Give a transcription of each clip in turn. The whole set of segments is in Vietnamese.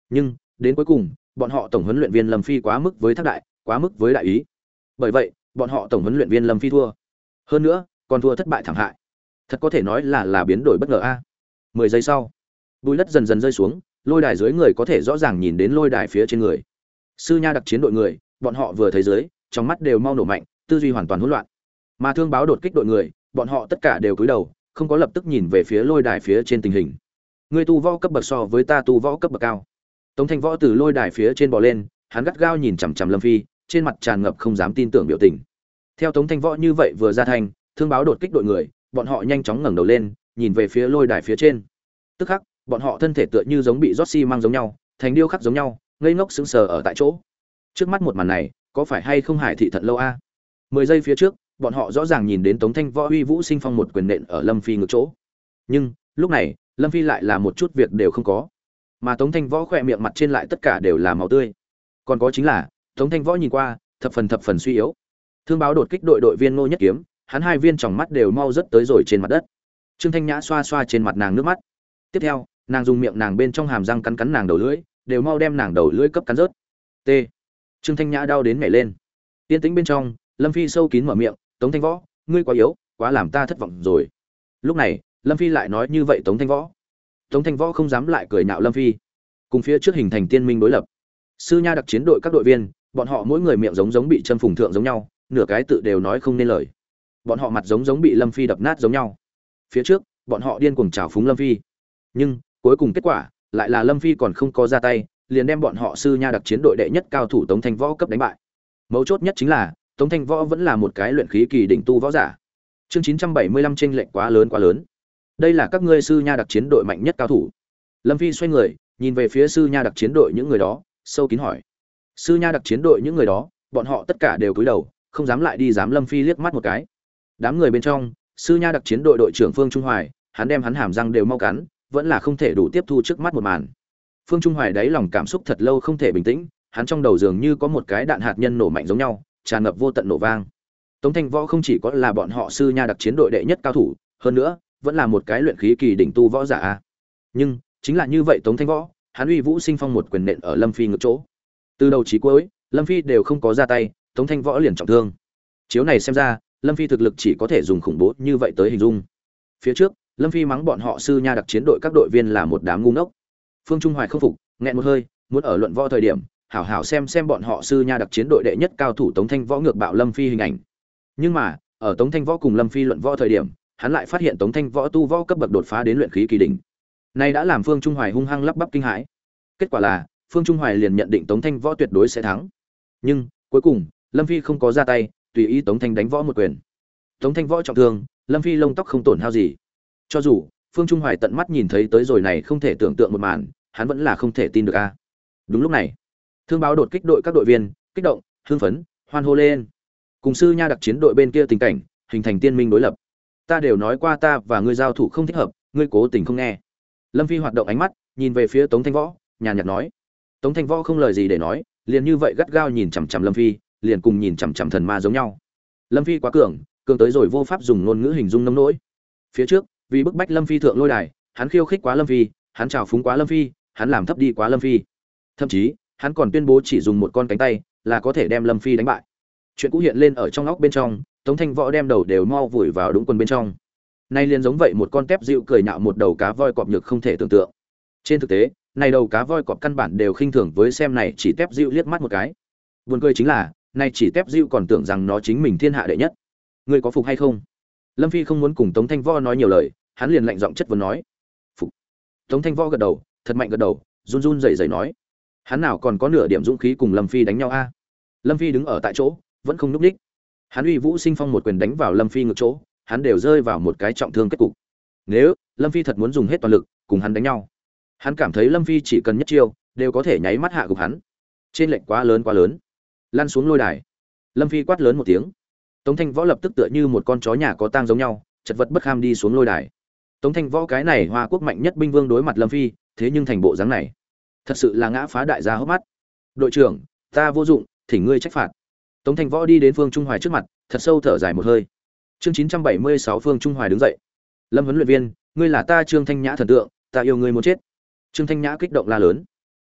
Nhưng đến cuối cùng bọn họ tổng huấn luyện viên Lâm Phi quá mức với thác đại, quá mức với đại ý. Bởi vậy bọn họ tổng huấn luyện viên Lâm Phi thua, hơn nữa còn thua thất bại thảm hại, thật có thể nói là biến đổi bất ngờ a. 10 giây sau, bùi đất dần dần rơi xuống, lôi đài dưới người có thể rõ ràng nhìn đến lôi đài phía trên người sư nha đặc chiến đội người, bọn họ vừa thấy dưới trong mắt đều mau nổ mạnh, tư duy hoàn toàn hỗn loạn. Mà thương báo đột kích đội người, bọn họ tất cả đều cúi đầu, không có lập tức nhìn về phía lôi đài phía trên tình hình. Người tu võ cấp bậc so với ta tu võ cấp bậc cao. Tống Thanh Võ từ lôi đài phía trên bò lên, hắn gắt gao nhìn chằm chằm Lâm Phi, trên mặt tràn ngập không dám tin tưởng biểu tình. Theo Tống Thanh Võ như vậy vừa ra thành, thương báo đột kích đội người, bọn họ nhanh chóng ngẩng đầu lên, nhìn về phía lôi đài phía trên. Tức khắc, bọn họ thân thể tựa như giống bị rót xi măng giống nhau, thành điêu khắc giống nhau, ngây ngốc sững sờ ở tại chỗ. Trước mắt một màn này, có phải hay không Hải thị thận lâu a? 10 giây phía trước, bọn họ rõ ràng nhìn đến Tống Thanh Võ uy vũ sinh phong một quyền nện ở Lâm Phi ngực chỗ. Nhưng, lúc này, Lâm Phi lại là một chút việc đều không có. Mà Tống Thanh Võ khỏe miệng mặt trên lại tất cả đều là máu tươi. Còn có chính là, Tống Thanh Võ nhìn qua, thập phần suy yếu. Thương báo đột kích đội đội viên Ngô Nhất Kiếm, hắn hai viên tròng mắt đều mau rất tới rồi trên mặt đất. Trương Thanh Nhã xoa xoa trên mặt nàng nước mắt. Tiếp theo, nàng dùng miệng nàng bên trong hàm răng cắn cắn nàng đầu lưỡi, đều mau đem nàng đầu lưỡi cấp cắn rớt. T. Trương Thanh Nhã đau đến nhảy lên. Tiên tĩnh bên trong, Lâm Phi sâu kín mở miệng, "Tống Thanh Võ, ngươi quá yếu, quá làm ta thất vọng rồi." Lúc này, Lâm Phi lại nói như vậy Tống Thanh Võ. Tống Thanh Võ không dám lại cười nhạo Lâm Phi. Cùng phía trước hình thành tiên minh đối lập. Sư nha đặc chiến đội các đội viên, bọn họ mỗi người miệng giống bị châm phùng thượng giống nhau, nửa cái tự đều nói không nên lời. Bọn họ mặt giống bị Lâm Phi đập nát giống nhau. Phía trước, bọn họ điên cuồng trào phúng Lâm Phi. Nhưng, cuối cùng kết quả lại là Lâm Phi còn không có ra tay, liền đem bọn họ sư nha đặc chiến đội đệ nhất cao thủ Tống Thanh Võ cấp đánh bại. Mấu chốt nhất chính là, Tống Thanh Võ vẫn là một cái luyện khí kỳ đỉnh tu võ giả. Chương 975 chênh lệch quá lớn. Đây là các ngươi sư nha đặc chiến đội mạnh nhất cao thủ. Lâm Phi xoay người, nhìn về phía sư nha đặc chiến đội những người đó, sâu kín hỏi. Sư nha đặc chiến đội những người đó, bọn họ tất cả đều cúi đầu, không dám lại đi dám Lâm Phi liếc mắt một cái. Đám người bên trong, sư nha đặc chiến đội đội trưởng Phương Trung Hoài, hắn đem hắn hàm răng đều mau cắn, vẫn là không thể đủ tiếp thu trước mắt một màn. Phương Trung Hoài đáy lòng cảm xúc thật lâu không thể bình tĩnh, hắn trong đầu dường như có một cái đạn hạt nhân nổ mạnh giống nhau, tràn ngập vô tận nổ vang. Tống Thanh Võ không chỉ có là bọn họ sư nha đặc chiến đội đệ nhất cao thủ, hơn nữa, vẫn là một cái luyện khí kỳ đỉnh tu võ giả. Nhưng, chính là như vậy Tống Thanh Võ, hắn uy vũ sinh phong một quyền nện ở Lâm Phi ngực chỗ. Từ đầu chí cuối, Lâm Phi đều không có ra tay, Tống Thanh Võ liền trọng thương. Chiếu này xem ra, Lâm Phi thực lực chỉ có thể dùng khủng bố như vậy tới hình dung. Phía trước, Lâm Phi mắng bọn họ sư nha đặc chiến đội các đội viên là một đám ngu ngốc. Phương Trung Hoài không phục, nghẹn một hơi, muốn ở luận võ thời điểm, hảo hảo xem bọn họ sư nha đặc chiến đội đệ nhất cao thủ Tống Thanh Võ ngược bạo Lâm Phi hình ảnh. Nhưng mà, ở Tống Thanh Võ cùng Lâm Phi luận võ thời điểm, hắn lại phát hiện Tống Thanh Võ tu võ cấp bậc đột phá đến luyện khí kỳ đỉnh. Này đã làm Phương Trung Hoài hung hăng lắp bắp kinh hãi. Kết quả là, Phương Trung Hoài liền nhận định Tống Thanh Võ tuyệt đối sẽ thắng. Nhưng, cuối cùng, Lâm Phi không có ra tay, tùy ý Tống Thanh đánh võ một quyền. Tống Thanh Võ trọng thương, Lâm Phi lông tóc không tổn hao gì. Cho dù Phương Trung Hoài tận mắt nhìn thấy tới rồi này không thể tưởng tượng một màn, hắn vẫn là không thể tin được a. Đúng lúc này, thương báo đột kích đội các đội viên kích động, hưng phấn, hoan hô lên. Cùng sư nha đặc chiến đội bên kia tình cảnh, hình thành tiên minh đối lập. Ta đều nói qua ta và ngươi giao thủ không thích hợp, ngươi cố tình không nghe. Lâm Phi hoạt động ánh mắt, nhìn về phía Tống Thanh Võ, nhàn nhạt nói. Tống Thanh Võ không lời gì để nói, liền như vậy gắt gao nhìn chằm chằm Lâm Phi, liền cùng nhìn chằm chằm thần ma giống nhau. Lâm Phi quá cường tới rồi vô pháp dùng ngôn ngữ hình dung nông nỗi. Phía trước, vì bức bách Lâm Phi thượng lôi đài, hắn khiêu khích quá Lâm Phi, hắn trào phúng quá Lâm Phi, hắn làm thấp đi quá Lâm Phi. Thậm chí, hắn còn tuyên bố chỉ dùng một con cánh tay là có thể đem Lâm Phi đánh bại. Chuyện cũ hiện lên ở trong óc bên trong, Tống Thanh Võ đem đầu đều mau vùi vào đúng quần bên trong. Nay liền giống vậy một con tép dịu cười nhạo một đầu cá voi cọp nhược không thể tưởng tượng. Trên thực tế, này đầu cá voi cọp căn bản đều khinh thường với xem này chỉ tép dịu liếc mắt một cái. Buồn cười chính là, này chỉ tép dịu còn tưởng rằng nó chính mình thiên hạ đệ nhất. Ngươi có phục hay không? Lâm Phi không muốn cùng Tống Thanh Võ nói nhiều lời, hắn liền lạnh giọng chất vấn nói. Phục. Tống Thanh Võ gật đầu, thật mạnh gật đầu, run run rẩy rẩy nói. Hắn nào còn có nửa điểm dũng khí cùng Lâm Phi đánh nhau a? Lâm Phi đứng ở tại chỗ, vẫn không nhúc nhích. Hắn uy vũ sinh phong một quyền đánh vào Lâm Phi ngực chỗ, hắn đều rơi vào một cái trọng thương kết cục. Nếu Lâm Phi thật muốn dùng hết toàn lực cùng hắn đánh nhau, hắn cảm thấy Lâm Phi chỉ cần nhất chiêu đều có thể nháy mắt hạ gục hắn. Trên lệnh quá lớn. Lăn xuống lôi đài. Lâm Phi quát lớn một tiếng. Tống Thanh Võ lập tức tựa như một con chó nhà có tang giống nhau, chật vật bất kham đi xuống lôi đài. Tống Thanh Võ cái này Hoa Quốc mạnh nhất binh vương đối mặt Lâm Phi, thế nhưng thành bộ dáng này, thật sự là ngã phá đại gia hốc mắt. Đội trưởng, ta vô dụng, thỉnh ngươi trách phạt. Tống Thanh Võ đi đến Phương Trung Hoài trước mặt, thật sâu thở dài một hơi. Chương 976 Phương Trung Hoài đứng dậy. Lâm huấn luyện viên, ngươi là ta Trương Thanh Nhã thần tượng, ta yêu ngươi muốn chết. Trương Thanh Nhã kích động la lớn.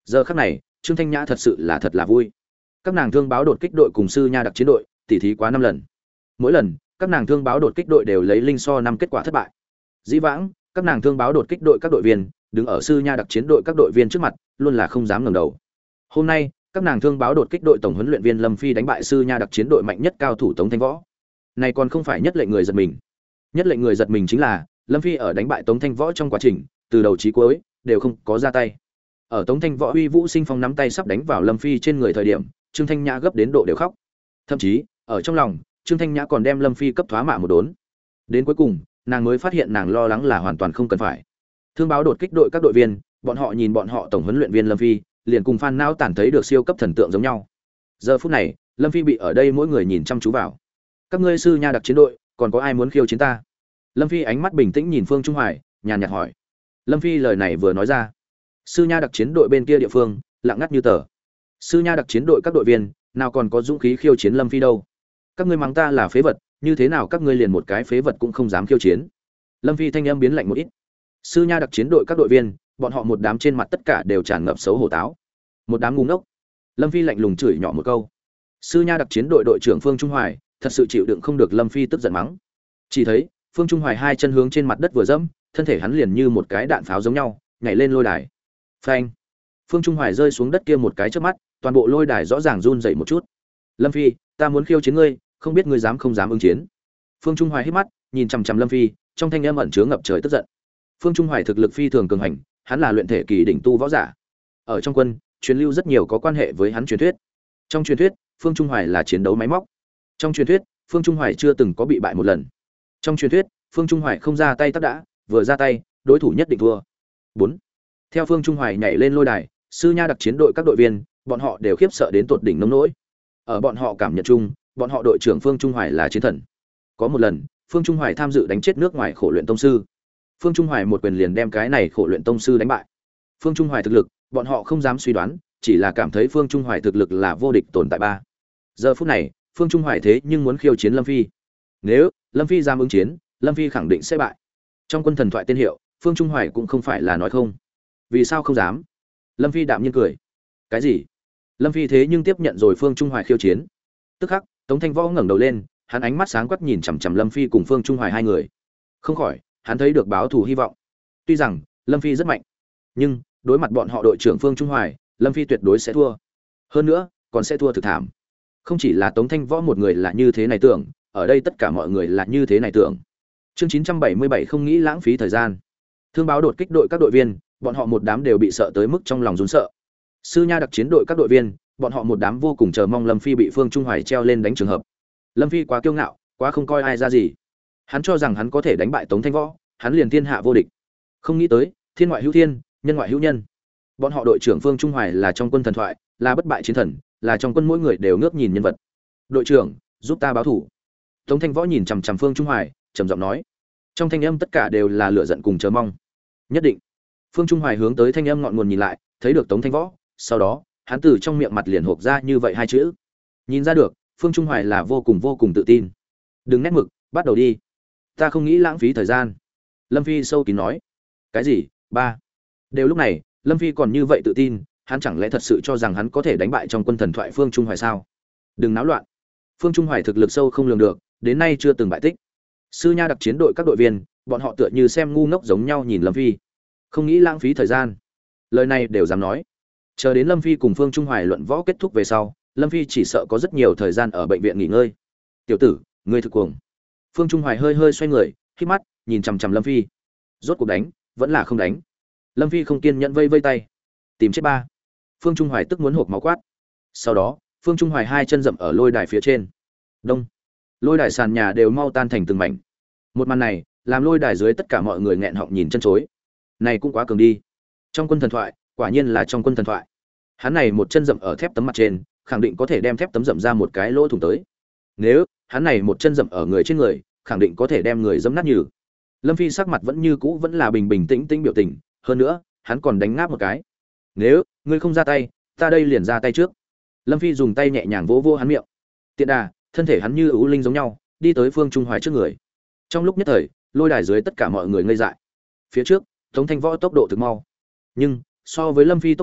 Giờ khắc này Trương Thanh Nhã thật sự là thật là vui. Các nàng thương báo đột kích đội cùng sư nha đặc chiến đội tỉ thí quá 5 lần, mỗi lần các nàng thương báo đột kích đội đều lấy linh so 5 kết quả thất bại. Dĩ vãng các nàng thương báo đột kích đội các đội viên đứng ở sư nha đặc chiến đội các đội viên trước mặt luôn là không dám ngẩng đầu. Hôm nay các nàng thương báo đột kích đội tổng huấn luyện viên Lâm Phi đánh bại sư nha đặc chiến đội mạnh nhất cao thủ Tống Thanh Võ. Này còn không phải nhất lệnh người giật mình. Nhất lệnh người giật mình chính là Lâm Phi ở đánh bại Tống Thanh Võ trong quá trình từ đầu chí cuối đều không có ra tay. Ở Tống Thanh Võ uy vũ sinh phong nắm tay sắp đánh vào Lâm Phi trên người thời điểm, Trương Thanh Nhã gấp đến độ đều khóc. Thậm chí ở trong lòng Trương Thanh Nhã còn đem Lâm Phi cấp thoá mạ một đốn. Đến cuối cùng nàng mới phát hiện nàng lo lắng là hoàn toàn không cần phải. Thương báo đột kích đội các đội viên, bọn họ nhìn bọn họ tổng huấn luyện viên Lâm Phi, liền cùng Phan Não tản thấy được siêu cấp thần tượng giống nhau. Giờ phút này, Lâm Phi bị ở đây mỗi người nhìn chăm chú vào. Các ngươi sư nha đặc chiến đội, còn có ai muốn khiêu chiến ta? Lâm Phi ánh mắt bình tĩnh nhìn Phương Trung Hoài, nhàn nhạt hỏi. Lâm Phi lời này vừa nói ra, sư nha đặc chiến đội bên kia địa phương lặng ngắt như tờ. Sư nha đặc chiến đội các đội viên, nào còn có dũng khí khiêu chiến Lâm Phi đâu? Các ngươi mắng ta là phế vật, như thế nào các ngươi liền một cái phế vật cũng không dám khiêu chiến? Lâm Phi thanh âm biến lạnh một ít. Sư nha đặc chiến đội các đội viên, bọn họ một đám trên mặt tất cả đều tràn ngập xấu hổ táo. Một đám ngu ngốc. Lâm Phi lạnh lùng chửi nhỏ một câu. Sư nha đặc chiến đội đội trưởng Phương Trung Hoài thật sự chịu đựng không được Lâm Phi tức giận mắng. Chỉ thấy Phương Trung Hoài hai chân hướng trên mặt đất vừa dẫm, thân thể hắn liền như một cái đạn pháo giống nhau nhảy lên lôi đài. Phanh! Phương Trung Hoài rơi xuống đất kia một cái trước mắt, toàn bộ lôi đài rõ ràng run dậy một chút. Lâm Phi, ta muốn khiêu chiến ngươi, không biết ngươi dám không dám ứng chiến? Phương Trung Hoài hít mắt nhìn chằm chằm Lâm Phi, trong thanh âm ẩn chứa ngập trời tức giận. Phương Trung Hoài thực lực phi thường cường hành, hắn là luyện thể kỳ đỉnh tu võ giả. Ở trong quân truyền lưu rất nhiều có quan hệ với hắn truyền thuyết. Trong truyền thuyết Phương Trung Hoài là chiến đấu máy móc. Trong truyền thuyết Phương Trung Hoài chưa từng có bị bại một lần. Trong truyền thuyết Phương Trung Hoài không ra tay tất đã, vừa ra tay đối thủ nhất định thua. 4. Theo Phương Trung Hoài nhảy lên lôi đài, sư nha đặc chiến đội các đội viên, bọn họ đều khiếp sợ đến tột đỉnh nông nỗi. Ở bọn họ cảm nhận chung, bọn họ đội trưởng Phương Trung Hoài là chiến thần. Có một lần, Phương Trung Hoài tham dự đánh chết nước ngoài khổ luyện tông sư. Phương Trung Hoài một quyền liền đem cái này khổ luyện tông sư đánh bại. Phương Trung Hoài thực lực, bọn họ không dám suy đoán, chỉ là cảm thấy Phương Trung Hoài thực lực là vô địch tồn tại ba. Giờ phút này, Phương Trung Hoài thế nhưng muốn khiêu chiến Lâm Phi. Nếu Lâm Phi dám ứng chiến, Lâm Phi khẳng định sẽ bại. Trong quân thần thoại tên hiệu, Phương Trung Hoài cũng không phải là nói không. Vì sao không dám? Lâm Phi đạm nhiên cười. Cái gì? Lâm Phi thế nhưng tiếp nhận rồi Phương Trung Hoài khiêu chiến. Tức khắc, Tống Thanh Võ ngẩng đầu lên, hắn ánh mắt sáng quắc nhìn chằm chằm Lâm Phi cùng Phương Trung Hoài hai người. Không khỏi, hắn thấy được báo thù hy vọng. Tuy rằng Lâm Phi rất mạnh, nhưng đối mặt bọn họ đội trưởng Phương Trung Hoài, Lâm Phi tuyệt đối sẽ thua. Hơn nữa, còn sẽ thua thực thảm. Không chỉ là Tống Thanh Võ một người là như thế này tưởng, ở đây tất cả mọi người là như thế này tưởng. Chương 977 không nghĩ lãng phí thời gian. Thương báo đột kích đội các đội viên, bọn họ một đám đều bị sợ tới mức trong lòng run sợ. Sư nha đặc chiến đội các đội viên, bọn họ một đám vô cùng chờ mong Lâm Phi bị Phương Trung Hoài treo lên đánh trường hợp. Lâm Phi quá kiêu ngạo, quá không coi ai ra gì. Hắn cho rằng hắn có thể đánh bại Tống Thanh Võ, hắn liền thiên hạ vô địch. Không nghĩ tới, thiên ngoại hữu thiên, nhân ngoại hữu nhân. Bọn họ đội trưởng Phương Trung Hoài là trong quân thần thoại, là bất bại chiến thần, là trong quân mỗi người đều ngước nhìn nhân vật. Đội trưởng, giúp ta báo thủ. Tống Thanh Võ nhìn chằm chằm Phương Trung Hoài, trầm giọng nói. Trong thanh âm tất cả đều là lửa giận cùng chờ mong. Nhất định. Phương Trung Hoài hướng tới thanh âm ngọn nguồn nhìn lại, thấy được Tống Thanh Võ, sau đó, hắn từ trong miệng mặt liền hộp ra như vậy hai chữ. Nhìn ra được, Phương Trung Hoài là vô cùng tự tin. Đừng nét mực, bắt đầu đi. Ta không nghĩ lãng phí thời gian. Lâm Phi sâu kín nói. Cái gì? Ba. Đều lúc này, Lâm Phi còn như vậy tự tin, hắn chẳng lẽ thật sự cho rằng hắn có thể đánh bại trong quân thần thoại Phương Trung Hoài sao? Đừng náo loạn. Phương Trung Hoài thực lực sâu không lường được, đến nay chưa từng bại tích. Sư nha đặc chiến đội các đội viên, bọn họ tựa như xem ngu ngốc giống nhau nhìn Lâm Phi. Không nghĩ lãng phí thời gian. Lời này đều dám nói. Chờ đến Lâm Phi cùng Phương Trung Hoài luận võ kết thúc về sau, Lâm Phi chỉ sợ có rất nhiều thời gian ở bệnh viện nghỉ ngơi. Tiểu tử, ngươi thực cuồng. Phương Trung Hoài hơi xoay người, khép mắt, nhìn chằm chằm Lâm Phi. Rốt cuộc đánh, vẫn là không đánh. Lâm Phi không kiên nhẫn vây tay. Tìm chết ba. Phương Trung Hoài tức muốn hộc máu quát. Sau đó, Phương Trung Hoài hai chân dậm ở lôi đài phía trên. Đông. Lôi đài sàn nhà đều mau tan thành từng mảnh. Một màn này, làm lôi đài dưới tất cả mọi người nghẹn họng nhìn chân chối. Này cũng quá cường đi. Trong quân thần thoại, quả nhiên là trong quân thần thoại. Hắn này một chân dậm ở thép tấm mặt trên, khẳng định có thể đem thép tấm dậm ra một cái lỗ thủng tới. Nếu hắn này một chân dậm ở người trên người, khẳng định có thể đem người dẫm nát nhừ. Lâm Phi sắc mặt vẫn như cũ vẫn là bình tĩnh biểu tình, hơn nữa, hắn còn đánh ngáp một cái. Nếu ngươi không ra tay, ta đây liền ra tay trước. Lâm Phi dùng tay nhẹ nhàng vỗ vỗ hắn miệng. Tiện đà, thân thể hắn như ưu linh giống nhau, đi tới Phương Trung Hoài trước người. Trong lúc nhất thời, lôi đài dưới tất cả mọi người ngây dại. Phía trước, Tống Thanh Võ tốc độ thực mau, nhưng so với Lâm Phi tốc độ,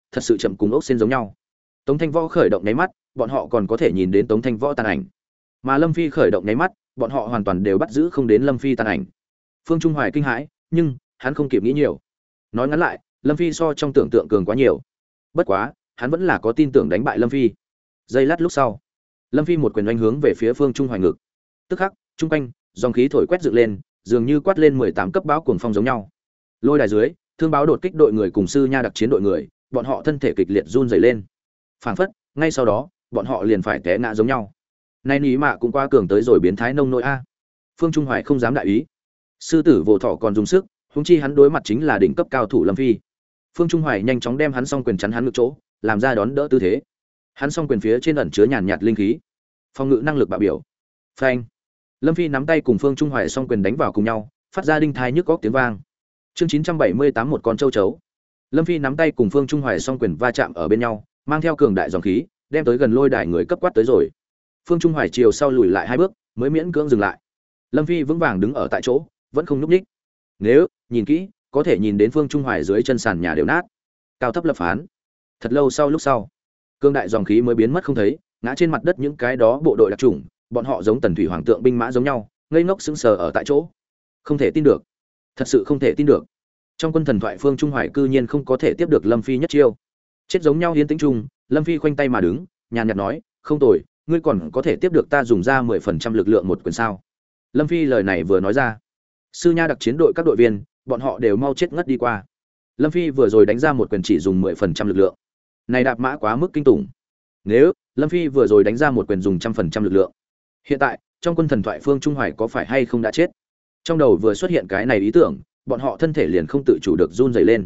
thật sự chậm cùng ốc sen giống nhau. Tống Thanh Võ khởi động nháy mắt, bọn họ còn có thể nhìn đến Tống Thanh Võ tàn ảnh. Mà Lâm Phi khởi động nháy mắt, bọn họ hoàn toàn đều bắt giữ không đến Lâm Phi tàn ảnh. Phương Trung Hoài kinh hãi, nhưng hắn không kịp nghĩ nhiều. Nói ngắn lại, Lâm Phi so trong tưởng tượng cường quá nhiều. Bất quá, hắn vẫn là có tin tưởng đánh bại Lâm Phi. Giây lát lúc sau, Lâm Phi một quyền oanh hướng về phía Phương Trung Hoài ngực. Tức khắc, trung quanh, dòng khí thổi quét dựng lên, dường như quát lên 18 cấp báo cuồng phong giống nhau. Lôi đài dưới, thương báo đột kích đội người cùng sư nha đặc chiến đội người, bọn họ thân thể kịch liệt run rẩy lên. Phảng phất, ngay sau đó, bọn họ liền phải té ngã giống nhau. Nay ní mạ cũng qua cường tới rồi biến thái nông nỗi a. Phương Trung Hoài không dám đại ý. Sư tử Vô Thọ còn dùng sức, huống chi hắn đối mặt chính là đỉnh cấp cao thủ Lâm Phi. Phương Trung Hoài nhanh chóng đem hắn song quyền chắn hắn ngực chỗ, làm ra đón đỡ tư thế. Hắn song quyền phía trên ẩn chứa nhàn nhạt linh khí, phòng ngự năng lực bạo biểu. Phanh! Lâm Phi nắm tay cùng Phương Trung Hoài song quyền đánh vào cùng nhau, phát ra đinh thai nhức óc tiếng vang. Chương 978 một con châu chấu. Lâm Phi nắm tay cùng Phương Trung Hoài song quyền va chạm ở bên nhau, mang theo cường đại dòng khí, đem tới gần lôi đài người cấp quát tới rồi. Phương Trung Hoài chiều sau lùi lại 2 bước, mới miễn cưỡng dừng lại. Lâm Phi vững vàng đứng ở tại chỗ, vẫn không nhúc nhích. Nếu nhìn kỹ, có thể nhìn đến Phương Trung Hoài dưới chân sàn nhà đều nát, cao thấp lập phán. Thật lâu sau lúc sau, cương đại dòng khí mới biến mất không thấy, ngã trên mặt đất những cái đó bộ đội đặc chủng, bọn họ giống tần thủy hoàng tượng binh mã giống nhau, ngây ngốc sững sờ ở tại chỗ. Không thể tin được, thật sự không thể tin được. Trong quân thần thoại Phương Trung Hoài cư nhiên không có thể tiếp được Lâm Phi nhất chiêu. Chết giống nhau hiến tĩnh trung, Lâm Phi khoanh tay mà đứng, nhàn nhạt nói, "Không tồi, ngươi còn có thể tiếp được ta dùng ra 10% lực lượng một quyền sao?" Lâm Phi lời này vừa nói ra, sư nha đặc chiến đội các đội viên, bọn họ đều mau chết ngất đi qua. Lâm Phi vừa rồi đánh ra một quyền chỉ dùng 10% lực lượng. Này đạp mã quá mức kinh tủng. Nếu Lâm Phi vừa rồi đánh ra một quyền dùng 100% lực lượng, hiện tại, trong quân thần thoại Phương Trung Hoài có phải hay không đã chết? Trong đầu vừa xuất hiện cái này ý tưởng, bọn họ thân thể liền không tự chủ được run rẩy lên.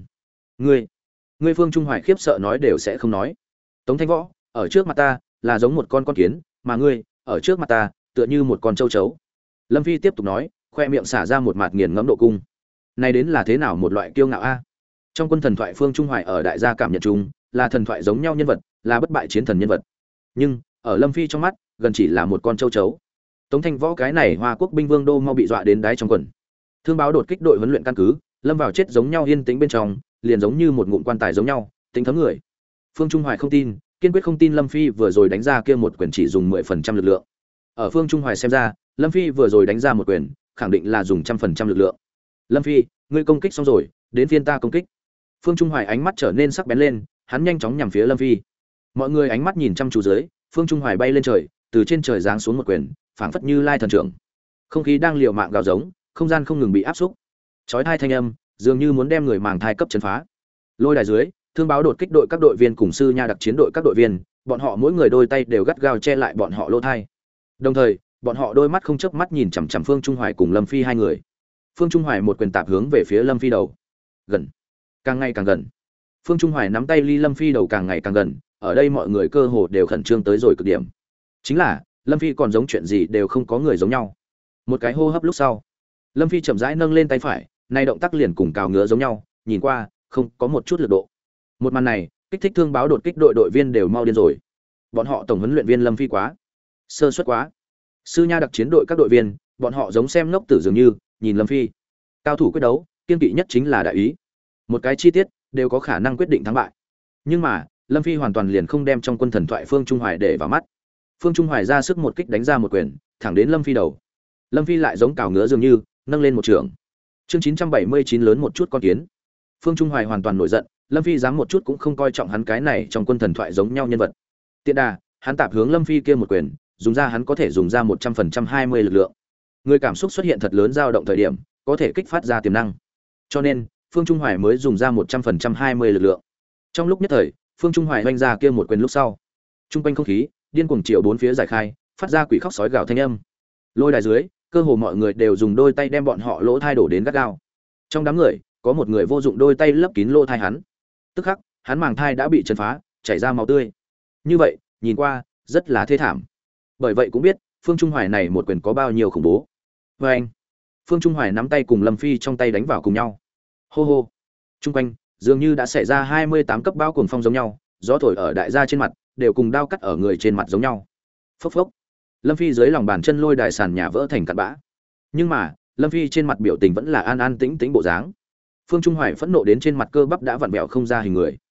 Ngươi Phương Trung Hoài khiếp sợ nói đều sẽ không nói. Tống Thanh Võ, ở trước mặt ta, là giống một con kiến, mà ngươi, ở trước mặt ta, tựa như một con châu chấu. Lâm Phi tiếp tục nói, khoe miệng xả ra một mạt nghiền ngẫm độ cung. Này đến là thế nào một loại kiêu ngạo a? Trong quân thần thoại Phương Trung Hoài ở đại gia cảm nhận chung, là thần thoại giống nhau nhân vật, là bất bại chiến thần nhân vật. Nhưng, ở Lâm Phi trong mắt, gần chỉ là một con châu chấu. Tống Thanh Võ cái này Hoa Quốc binh vương đô mau bị dọa đến đáy trong quần. Thương báo đột kích đội huấn luyện căn cứ, lâm vào chết giống nhau yên tĩnh bên trong, liền giống như một ngụm quan tài giống nhau, tính thấm người. Phương Trung Hoài không tin, kiên quyết không tin Lâm Phi vừa rồi đánh ra kia một quyền chỉ dùng 10% lực lượng. Ở Phương Trung Hoài xem ra, Lâm Phi vừa rồi đánh ra một quyền, khẳng định là dùng 100% lực lượng. Lâm Phi, ngươi công kích xong rồi, đến phiên ta công kích. Phương Trung Hoài ánh mắt trở nên sắc bén lên, hắn nhanh chóng nhằm phía Lâm Phi. Mọi người ánh mắt nhìn chăm chú dưới, Phương Trung Hoài bay lên trời, từ trên trời giáng xuống một quyền, phảng phất như lai thần trưởng. Không khí đang liều mạng gào giống, không gian không ngừng bị áp xúc. Chói tai thanh âm, dường như muốn đem người màng thai cấp chấn phá. Lôi đài dưới, thương báo đột kích đội các đội viên cùng sư nha đặc chiến đội các đội viên, bọn họ mỗi người đôi tay đều gắt gao che lại bọn họ lỗ thai. Đồng thời, bọn họ đôi mắt không chớp mắt nhìn chằm chằm Phương Trung Hoài cùng Lâm Phi hai người. Phương Trung Hoài một quyền tạp hướng về phía Lâm Phi đầu. Gần, càng ngày càng gần. Phương Trung Hoài nắm tay ly Lâm Phi đầu càng ngày càng gần, ở đây mọi người cơ hồ đều khẩn trương tới rồi cực điểm. Chính là, Lâm Phi còn giống chuyện gì đều không có người giống nhau. Một cái hô hấp lúc sau, Lâm Phi chậm rãi nâng lên tay phải, nay động tác liền cùng cào ngứa giống nhau, nhìn qua, không có một chút lực độ. Một màn này, kích thích thương báo đột kích đội đội viên đều mau điên rồi. Bọn họ tổng huấn luyện viên Lâm Phi quá sơ suất quá. Sư nha đặc chiến đội các đội viên, bọn họ giống xem ngốc tử dường như, nhìn Lâm Phi. Cao thủ quyết đấu, kiên kỵ nhất chính là đại ý. Một cái chi tiết đều có khả năng quyết định thắng bại. Nhưng mà, Lâm Phi hoàn toàn liền không đem trong quân thần thoại Phương Trung Hoài để vào mắt. Phương Trung Hoài ra sức một kích đánh ra một quyền, thẳng đến Lâm Phi đầu. Lâm Phi lại giống cào ngứa dường như, nâng lên một trường. Chương 979 lớn một chút con kiến. Phương Trung Hoài hoàn toàn nổi giận, Lâm Phi dám một chút cũng không coi trọng hắn cái này trong quân thần thoại giống nhau nhân vật. Tiện đà, hắn tạp hướng Lâm Phi kia một quyền, dùng ra hắn có thể dùng ra 100% 20 lực lượng. Người cảm xúc xuất hiện thật lớn dao động thời điểm, có thể kích phát ra tiềm năng. Cho nên, Phương Trung Hoài mới dùng ra 100% 20 lực lượng. Trong lúc nhất thời, Phương Trung Hoài hoành ra kia một quyền lúc sau, trung quanh không khí điên cuồng triệu bốn phía giải khai, phát ra quỷ khóc sói gào thanh âm. Lôi đài dưới, cơ hồ mọi người đều dùng đôi tay đem bọn họ lỗ thai đổ đến gắt gao. Trong đám người, có một người vô dụng đôi tay lấp kín lỗ thai hắn. Tức khắc, hắn màng thai đã bị chấn phá, chảy ra máu tươi. Như vậy, nhìn qua, rất là thê thảm. Bởi vậy cũng biết, Phương Trung Hoài này một quyền có bao nhiêu khủng bố. Và anh, Phương Trung Hoài nắm tay cùng Lâm Phi trong tay đánh vào cùng nhau. Hô hô. Trung quanh, dường như đã xảy ra 28 cấp bão cuồng phong giống nhau, gió thổi ở đại gia trên mặt, đều cùng đao cắt ở người trên mặt giống nhau. Phốc phốc. Lâm Phi dưới lòng bàn chân lôi đài sàn nhà vỡ thành cặn bã. Nhưng mà, Lâm Phi trên mặt biểu tình vẫn là an an tĩnh tĩnh bộ dáng. Phương Trung Hoài phẫn nộ đến trên mặt cơ bắp đã vặn vẹo không ra hình người.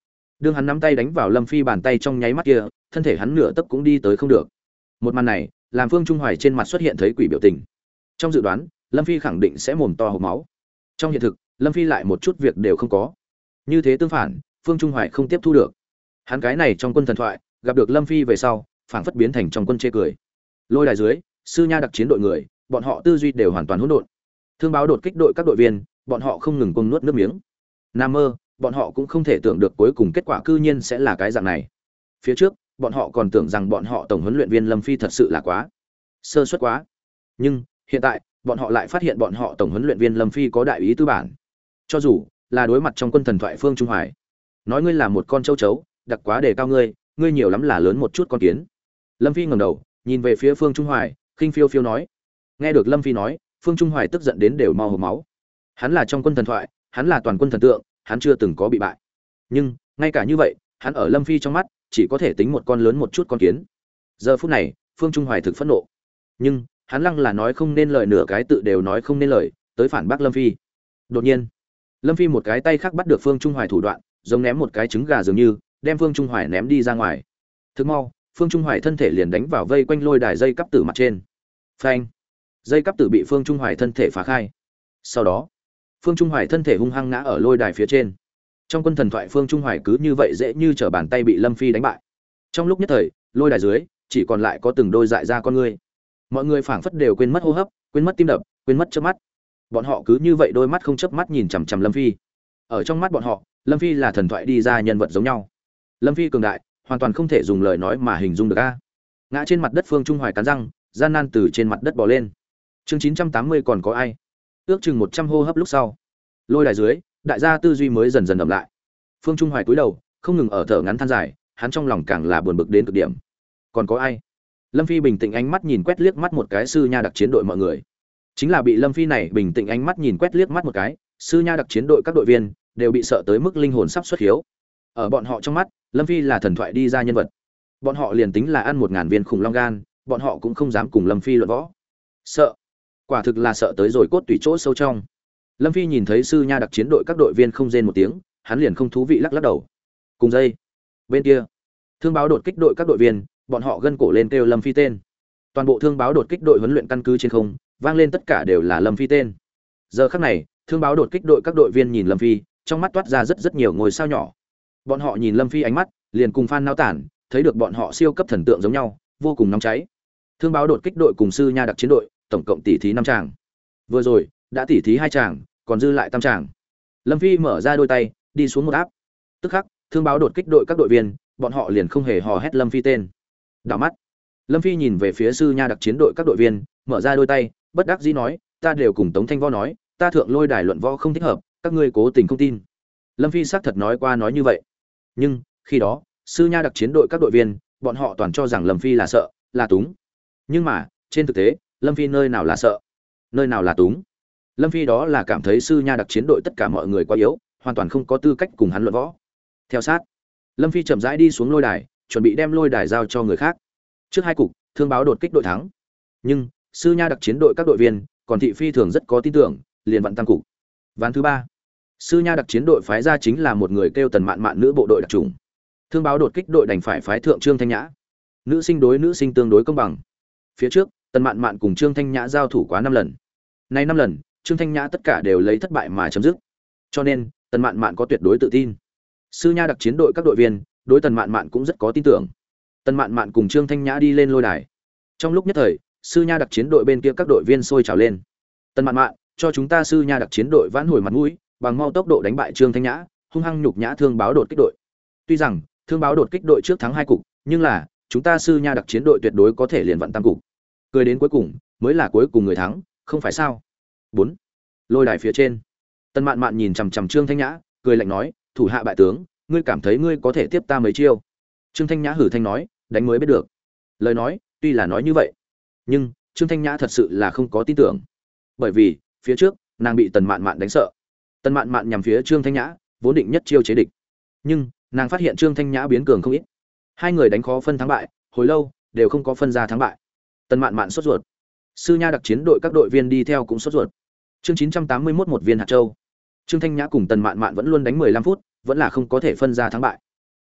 Đương hắn nắm tay đánh vào Lâm Phi bàn tay trong nháy mắt kia, thân thể hắn nửa tấc cũng đi tới không được. Một màn này, làm Phương Trung Hoài trên mặt xuất hiện thấy quỷ biểu tình. Trong dự đoán, Lâm Phi khẳng định sẽ mồm to hộc máu. Trong hiện thực, Lâm Phi lại một chút việc đều không có. Như thế tương phản, Phương Trung Hoài không tiếp thu được. Hắn cái này trong quân thần thoại, gặp được Lâm Phi về sau, phảng phất biến thành trong quân chê cười. Lôi đài dưới, sư nha đặc chiến đội người, bọn họ tư duy đều hoàn toàn hỗn độn. Thương báo đột kích đội các đội viên, bọn họ không ngừng cuồng nuốt nước miếng. Nam mơ, bọn họ cũng không thể tưởng được cuối cùng kết quả cư nhiên sẽ là cái dạng này. Phía trước, bọn họ còn tưởng rằng bọn họ tổng huấn luyện viên Lâm Phi thật sự là quá sơ suất quá. Nhưng, hiện tại, bọn họ lại phát hiện bọn họ tổng huấn luyện viên Lâm Phi có đại ý tư bản. Cho dù là đối mặt trong quân thần thoại Phương Trung Hoài, nói ngươi là một con châu chấu, đặc quá đề cao ngươi, ngươi nhiều lắm là lớn một chút con kiến. Lâm Phi ngẩng đầu, nhìn về phía Phương Trung Hoài, khinh phiêu phiêu nói. Nghe được Lâm Phi nói, Phương Trung Hoài tức giận đến đều mau hộc máu. Hắn là trong quân thần thoại, hắn là toàn quân thần tượng, hắn chưa từng có bị bại. Nhưng, ngay cả như vậy, hắn ở Lâm Phi trong mắt, chỉ có thể tính một con lớn một chút con kiến. Giờ phút này, Phương Trung Hoài thực phẫn nộ. Nhưng, hắn lăng là nói không nên lời, nửa cái tự đều nói không nên lời, tới phản bác Lâm Phi. Đột nhiên, Lâm Phi một cái tay khác bắt được Phương Trung Hoài thủ đoạn, giống ném một cái trứng gà dường như, đem Phương Trung Hoài ném đi ra ngoài. Thức mau, Phương Trung Hoài thân thể liền đánh vào vây quanh lôi đài dây cắp tử mặt trên. Phanh! Dây cắp tử bị Phương Trung Hoài thân thể phá khai. Sau đó, Phương Trung Hoài thân thể hung hăng ngã ở lôi đài phía trên. Trong quân thần thoại Phương Trung Hoài cứ như vậy dễ như trở bàn tay bị Lâm Phi đánh bại. Trong lúc nhất thời, lôi đài dưới chỉ còn lại có từng đôi dại ra con người. Mọi người phảng phất đều quên mất hô hấp, quên mất tim đập, quên mất chớp mắt. Bọn họ cứ như vậy đôi mắt không chớp mắt nhìn chằm chằm Lâm Phi. Ở trong mắt bọn họ, Lâm Phi là thần thoại đi ra nhân vật giống nhau. Lâm Phi cường đại, hoàn toàn không thể dùng lời nói mà hình dung được a. Ngã trên mặt đất Phương Trung Hoài cắn răng, gian nan từ trên mặt đất bò lên. Chương 980 còn có ai? Ước chừng 100 hô hấp lúc sau, lôi đài dưới, đại gia tư duy mới dần dần ẩm lại. Phương Trung Hoài cúi đầu, không ngừng ở thở ngắn than dài, hắn trong lòng càng là buồn bực đến cực điểm. Còn có ai? Lâm Phi bình tĩnh ánh mắt nhìn quét liếc mắt một cái sư nha đặc chiến đội mọi người. Chính là bị Lâm Phi này bình tĩnh ánh mắt nhìn quét liếc mắt một cái, sư nha đặc chiến đội các đội viên đều bị sợ tới mức linh hồn sắp xuất hiếu. Ở bọn họ trong mắt, Lâm Phi là thần thoại đi ra nhân vật. Bọn họ liền tính là ăn 1000 viên khủng long gan, bọn họ cũng không dám cùng Lâm Phi luận võ. Sợ, quả thực là sợ tới rồi cốt tủy chỗ sâu trong. Lâm Phi nhìn thấy sư nha đặc chiến đội các đội viên không rên một tiếng, hắn liền không thú vị lắc lắc đầu. Cùng dây, bên kia, thương báo đột kích đội các đội viên, bọn họ gân cổ lên kêu Lâm Phi tên. Toàn bộ thương báo đột kích đội huấn luyện căn cứ trên không, vang lên tất cả đều là Lâm Phi tên. Giờ khắc này, thương báo đột kích đội các đội viên nhìn Lâm Phi, trong mắt toát ra rất nhiều ngôi sao nhỏ. Bọn họ nhìn Lâm Phi ánh mắt, liền cùng fan nao tản, thấy được bọn họ siêu cấp thần tượng giống nhau, vô cùng nóng cháy. Thương báo đột kích đội cùng sư nha đặc chiến đội, tổng cộng tỷ thí 5 tràng. Vừa rồi, đã tỷ thí 2 tràng, còn dư lại 8 tràng. Lâm Phi mở ra đôi tay, đi xuống một áp. Tức khắc, thương báo đột kích đội các đội viên, bọn họ liền không hề hò hét Lâm Phi tên. Đảo mắt, Lâm Phi nhìn về phía sư nha đặc chiến đội các đội viên, mở ra đôi tay, bất đắc dĩ nói, ta đều cùng Tống Thanh Võ nói, ta thượng lôi đài luận võ không thích hợp, các ngươi cố tình không tin. Lâm Phi xác thật nói qua nói như vậy. Nhưng, khi đó, sư nha đặc chiến đội các đội viên, bọn họ toàn cho rằng Lâm Phi là sợ, là túng. Nhưng mà, trên thực tế, Lâm Phi nơi nào là sợ, nơi nào là túng. Lâm Phi đó là cảm thấy sư nha đặc chiến đội tất cả mọi người quá yếu, hoàn toàn không có tư cách cùng hắn luận võ. Theo sát, Lâm Phi chậm rãi đi xuống lôi đài, chuẩn bị đem lôi đài giao cho người khác. Trước 2 cục, thương báo đột kích đội thắng. Nhưng, sư nha đặc chiến đội các đội viên, còn thị phi thường rất có tin tưởng, liền vận tăng cục. Ván thứ 3, sư nha đặc chiến đội phái ra chính là một người kêu Tần Mạn Mạn nữ bộ đội đặc trùng. Thương báo đột kích đội đành phải phái thượng Trương Thanh Nhã. Nữ sinh đối nữ sinh tương đối công bằng. Phía trước, Tần Mạn Mạn cùng Trương Thanh Nhã giao thủ quá 5 lần. Nay 5 lần, Trương Thanh Nhã tất cả đều lấy thất bại mà chấm dứt. Cho nên, Tần Mạn Mạn có tuyệt đối tự tin. Sư nha đặc chiến đội các đội viên, đối Tần Mạn Mạn cũng rất có tin tưởng. Tần Mạn Mạn cùng Trương Thanh Nhã đi lên lôi đài. Trong lúc nhất thời, sư nha đặc chiến đội bên kia các đội viên sôi trào lên. Tần Mạn Mạn, cho chúng ta sư nha đặc chiến đội vãn hồi mặt mũi, bằng mau tốc độ đánh bại Trương Thanh Nhã, hung hăng nhục nhã thương báo đột kích đội. Tuy rằng, thương báo đột kích đội trước thắng 2 cục, nhưng là, chúng ta sư nha đặc chiến đội tuyệt đối có thể liền vận tam cục. Cười đến cuối cùng, mới là cuối cùng người thắng, không phải sao? 4. Lôi đài phía trên. Tần Mạn Mạn nhìn chằm chằm Trương Thanh Nhã, cười lạnh nói, thủ hạ bại tướng, ngươi cảm thấy ngươi có thể tiếp ta mấy chiêu? Trương Thanh Nhã hử thanh nói, đánh mới biết được. Lời nói, tuy là nói như vậy, nhưng Trương Thanh Nhã thật sự là không có tin tưởng. Bởi vì, phía trước, nàng bị Tần Mạn Mạn đánh sợ. Tần Mạn Mạn nhằm phía Trương Thanh Nhã, vốn định nhất chiêu chế địch. Nhưng, nàng phát hiện Trương Thanh Nhã biến cường không ít. Hai người đánh khó phân thắng bại, hồi lâu đều không có phân ra thắng bại. Tần Mạn Mạn sốt ruột. Sư nha đặc chiến đội các đội viên đi theo cũng sốt ruột. Chương 981 một viên hạt châu. Trương Thanh Nhã cùng Tần Mạn Mạn vẫn luôn đánh 15 phút, vẫn là không có thể phân ra thắng bại.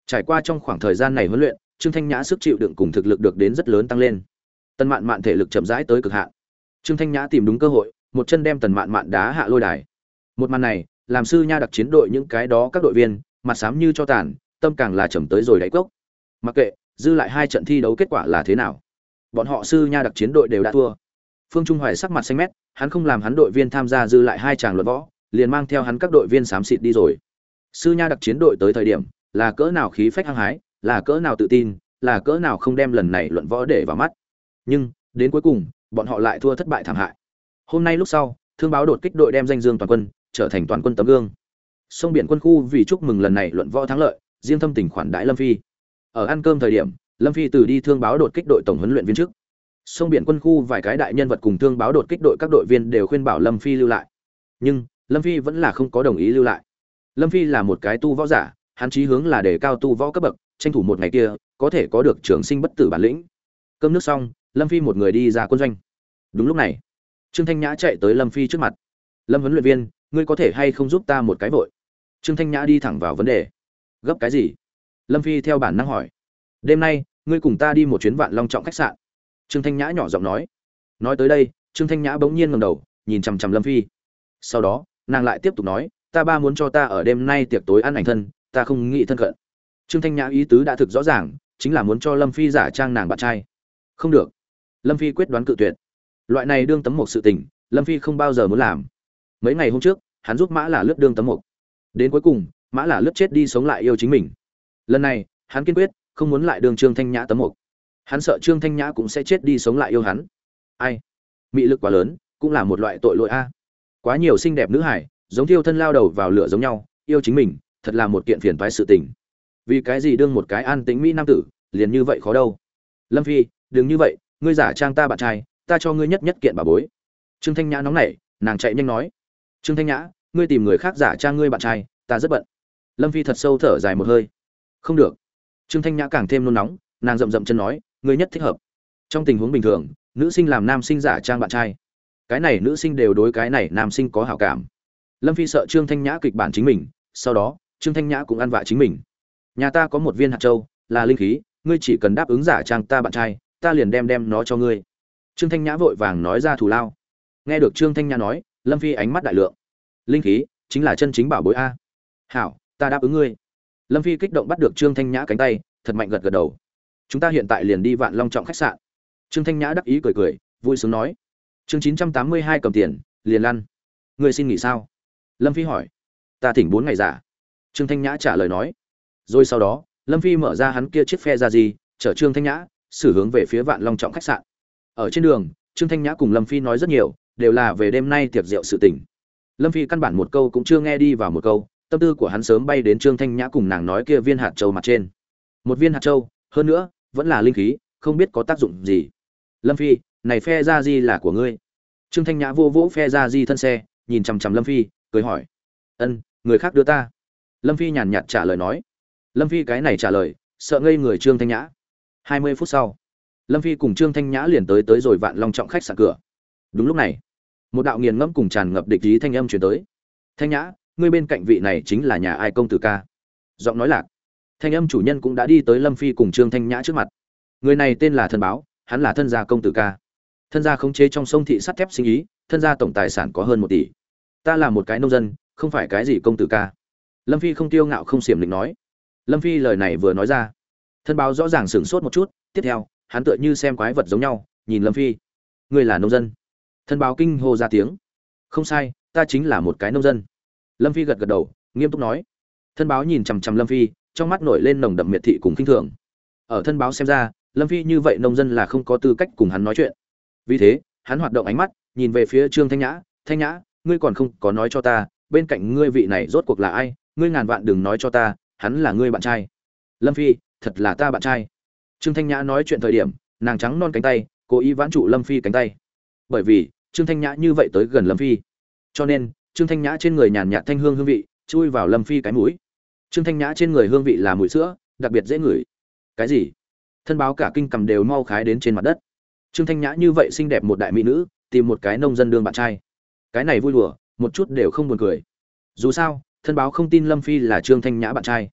Trải qua trong khoảng thời gian này huấn luyện, Trương Thanh Nhã sức chịu đựng cùng thực lực được đến rất lớn tăng lên. Tần Mạn Mạn thể lực chậm rãi tới cực hạn. Trương Thanh Nhã tìm đúng cơ hội, một chân đem Tần Mạn Mạn đá hạ lôi đài. Một màn này, làm sư nha đặc chiến đội những cái đó các đội viên, mặt xám như cho tàn, tâm càng là trầm tới rồi đáy cốc. Mặc kệ, dư lại 2 trận thi đấu kết quả là thế nào, bọn họ sư nha đặc chiến đội đều đã thua. Phương Trung Hoài sắc mặt xanh mét, hắn không làm hắn đội viên tham gia dư lại 2 tràng luận võ, liền mang theo hắn các đội viên xám xịt đi rồi. Sư nha đặc chiến đội tới thời điểm, là cỡ nào khí phách hăng hái, là cỡ nào tự tin, là cỡ nào không đem lần này luận võ để vào mắt. Nhưng, đến cuối cùng, bọn họ lại thua thất bại thảm hại. Hôm nay lúc sau, Thương báo đột kích đội đem danh dương toàn quân, trở thành toàn quân tấm gương. Sông Biển quân khu vì chúc mừng lần này luận võ thắng lợi, riêng thâm tình khoản đãi Lâm Phi. Ở ăn cơm thời điểm, Lâm Phi từ đi Thương báo đột kích đội tổng huấn luyện viên trước. Sông Biển quân khu vài cái đại nhân vật cùng Thương báo đột kích đội các đội viên đều khuyên bảo Lâm Phi lưu lại. Nhưng, Lâm Phi vẫn là không có đồng ý lưu lại. Lâm Phi là một cái tu võ giả, hắn chí hướng là để cao tu võ cấp bậc, tranh thủ một ngày kia có thể có được trường sinh bất tử bản lĩnh. Cơm nước xong, Lâm Phi một người đi ra quân doanh. Đúng lúc này, Trương Thanh Nhã chạy tới Lâm Phi trước mặt. "Lâm huấn luyện viên, ngươi có thể hay không giúp ta một cái vội?" Trương Thanh Nhã đi thẳng vào vấn đề. "Gấp cái gì?" Lâm Phi theo bản năng hỏi. "Đêm nay, ngươi cùng ta đi một chuyến Vạn Long Trọng khách sạn." Trương Thanh Nhã nhỏ giọng nói. Nói tới đây, Trương Thanh Nhã bỗng nhiên ngẩng đầu, nhìn chằm chằm Lâm Phi. Sau đó, nàng lại tiếp tục nói, "Ta ba muốn cho ta ở đêm nay tiệc tối ăn ảnh thân, ta không nghĩ thân cận." Trương Thanh Nhã ý tứ đã thực rõ ràng, chính là muốn cho Lâm Phi giả trang nàng bạn trai. Không được. Lâm Phi quyết đoán cự tuyệt. Loại này đương tấm một sự tình, Lâm Phi không bao giờ muốn làm. Mấy ngày hôm trước, hắn giúp Mã Là Lướt đương tấm mục. Đến cuối cùng, Mã Là Lướt chết đi sống lại yêu chính mình. Lần này, hắn kiên quyết không muốn lại đương Trương Thanh Nhã tấm mục. Hắn sợ Trương Thanh Nhã cũng sẽ chết đi sống lại yêu hắn. Ai? Mị lực quá lớn, cũng là một loại tội lỗi a. Quá nhiều xinh đẹp nữ hải, giống thiêu thân lao đầu vào lửa giống nhau, yêu chính mình, thật là một kiện phiền toái sự tình. Vì cái gì đương một cái an tĩnh mỹ nam tử, liền như vậy khó đâu. Lâm Phi, đừng như vậy, ngươi giả trang ta bạn trai, ta cho ngươi nhất nhất kiện bảo bối. Trương Thanh Nhã nóng nảy, nàng chạy nhanh nói. Trương Thanh Nhã, ngươi tìm người khác giả trang ngươi bạn trai, ta rất bận. Lâm Phi thật sâu thở dài một hơi. Không được. Trương Thanh Nhã càng thêm nôn nóng, nàng rậm rậm chân nói, ngươi nhất thích hợp. Trong tình huống bình thường, nữ sinh làm nam sinh giả trang bạn trai, cái này nữ sinh đều đối cái này nam sinh có hảo cảm. Lâm Phi sợ Trương Thanh Nhã kịch bản chính mình, sau đó Trương Thanh Nhã cũng ăn vạ chính mình. Nhà ta có một viên hạt châu, là linh khí, ngươi chỉ cần đáp ứng giả trang ta bạn trai, ta liền đem nó cho ngươi. Trương Thanh Nhã vội vàng nói ra thù lao. Nghe được Trương Thanh Nhã nói, Lâm Phi ánh mắt đại lượng. Linh khí chính là chân chính bảo bối a. Hảo, ta đáp ứng ngươi. Lâm Phi kích động bắt được Trương Thanh Nhã cánh tay, thật mạnh gật gật đầu. Chúng ta hiện tại liền đi Vạn Long Trọng khách sạn. Trương Thanh Nhã đắc ý cười cười, vui sướng nói. Chương 982 cầm tiền, liền lăn. Ngươi xin nghỉ sao? Lâm Phi hỏi. Ta thỉnh 4 ngày giả. Trương Thanh Nhã trả lời nói. Rồi sau đó, Lâm Phi mở ra hắn kia chiếc phe ra gì, chở Trương Thanh Nhã xử hướng về phía Vạn Long Trọng khách sạn. Ở trên đường, Trương Thanh Nhã cùng Lâm Phi nói rất nhiều, đều là về đêm nay tiệc rượu sự tình. Lâm Phi căn bản một câu cũng chưa nghe đi vào một câu, tâm tư của hắn sớm bay đến Trương Thanh Nhã cùng nàng nói kia viên hạt châu mặt trên. Một viên hạt châu, hơn nữa, vẫn là linh khí, không biết có tác dụng gì. Lâm Phi, này phe ra gì là của ngươi? Trương Thanh Nhã vô vỗ phe ra gì thân xe, nhìn chằm chằm Lâm Phi, cười hỏi. Ân, người khác đưa ta. Lâm Phi nhàn nhạt trả lời nói. Lâm Phi cái này trả lời, sợ ngây người Trương Thanh Nhã. 20 phút sau, Lâm Phi cùng Trương Thanh Nhã liền tới rồi Vạn Long Trọng khách sạn cửa. Đúng lúc này, một đạo nghiền ngẫm cùng tràn ngập địch ý thanh âm truyền tới. Thanh Nhã, ngươi bên cạnh vị này chính là nhà ai công tử ca? Giọng nói lạc. Thanh âm chủ nhân cũng đã đi tới Lâm Phi cùng Trương Thanh Nhã trước mặt. Người này tên là Thân Báo, hắn là thân gia công tử ca. Thân gia khống chế trong sông thị sắt thép sinh ý, thân gia tổng tài sản có hơn 1 tỷ. Ta là một cái nông dân, không phải cái gì công tử ca. Lâm Phi không tiêu ngạo không xiểm định nói. Lâm Phi lời này vừa nói ra, Thân Báo rõ ràng sửng sốt một chút, tiếp theo, hắn tựa như xem quái vật giống nhau, nhìn Lâm Phi. Ngươi là nông dân? Thân Báo kinh hô ra tiếng. Không sai, ta chính là một cái nông dân. Lâm Phi gật gật đầu, nghiêm túc nói. Thân Báo nhìn chằm chằm Lâm Phi, trong mắt nổi lên nồng đậm miệt thị cùng khinh thường. Ở Thân Báo xem ra, Lâm Phi như vậy nông dân là không có tư cách cùng hắn nói chuyện. Vì thế, hắn hoạt động ánh mắt, nhìn về phía Trương Thanh Nhã. Thanh Nhã, ngươi còn không có nói cho ta, bên cạnh ngươi vị này rốt cuộc là ai? Ngươi ngàn vạn đừng nói cho ta, hắn là ngươi bạn trai. Lâm Phi, thật là ta bạn trai. Trương Thanh Nhã nói chuyện thời điểm, nàng trắng non cánh tay, cố ý vãn trụ Lâm Phi cánh tay. Bởi vì, Trương Thanh Nhã như vậy tới gần Lâm Phi, cho nên Trương Thanh Nhã trên người nhàn nhạt thanh hương hương vị chui vào Lâm Phi cái mũi. Trương Thanh Nhã trên người hương vị là mùi sữa, đặc biệt dễ ngửi. Cái gì? Thân Báo cả kinh cầm đều mau khái đến trên mặt đất. Trương Thanh Nhã như vậy xinh đẹp một đại mỹ nữ, tìm một cái nông dân đương bạn trai, cái này vui đùa, một chút đều không buồn cười. Dù sao, Thân Báo không tin Lâm Phi là Trương Thanh Nhã bạn trai.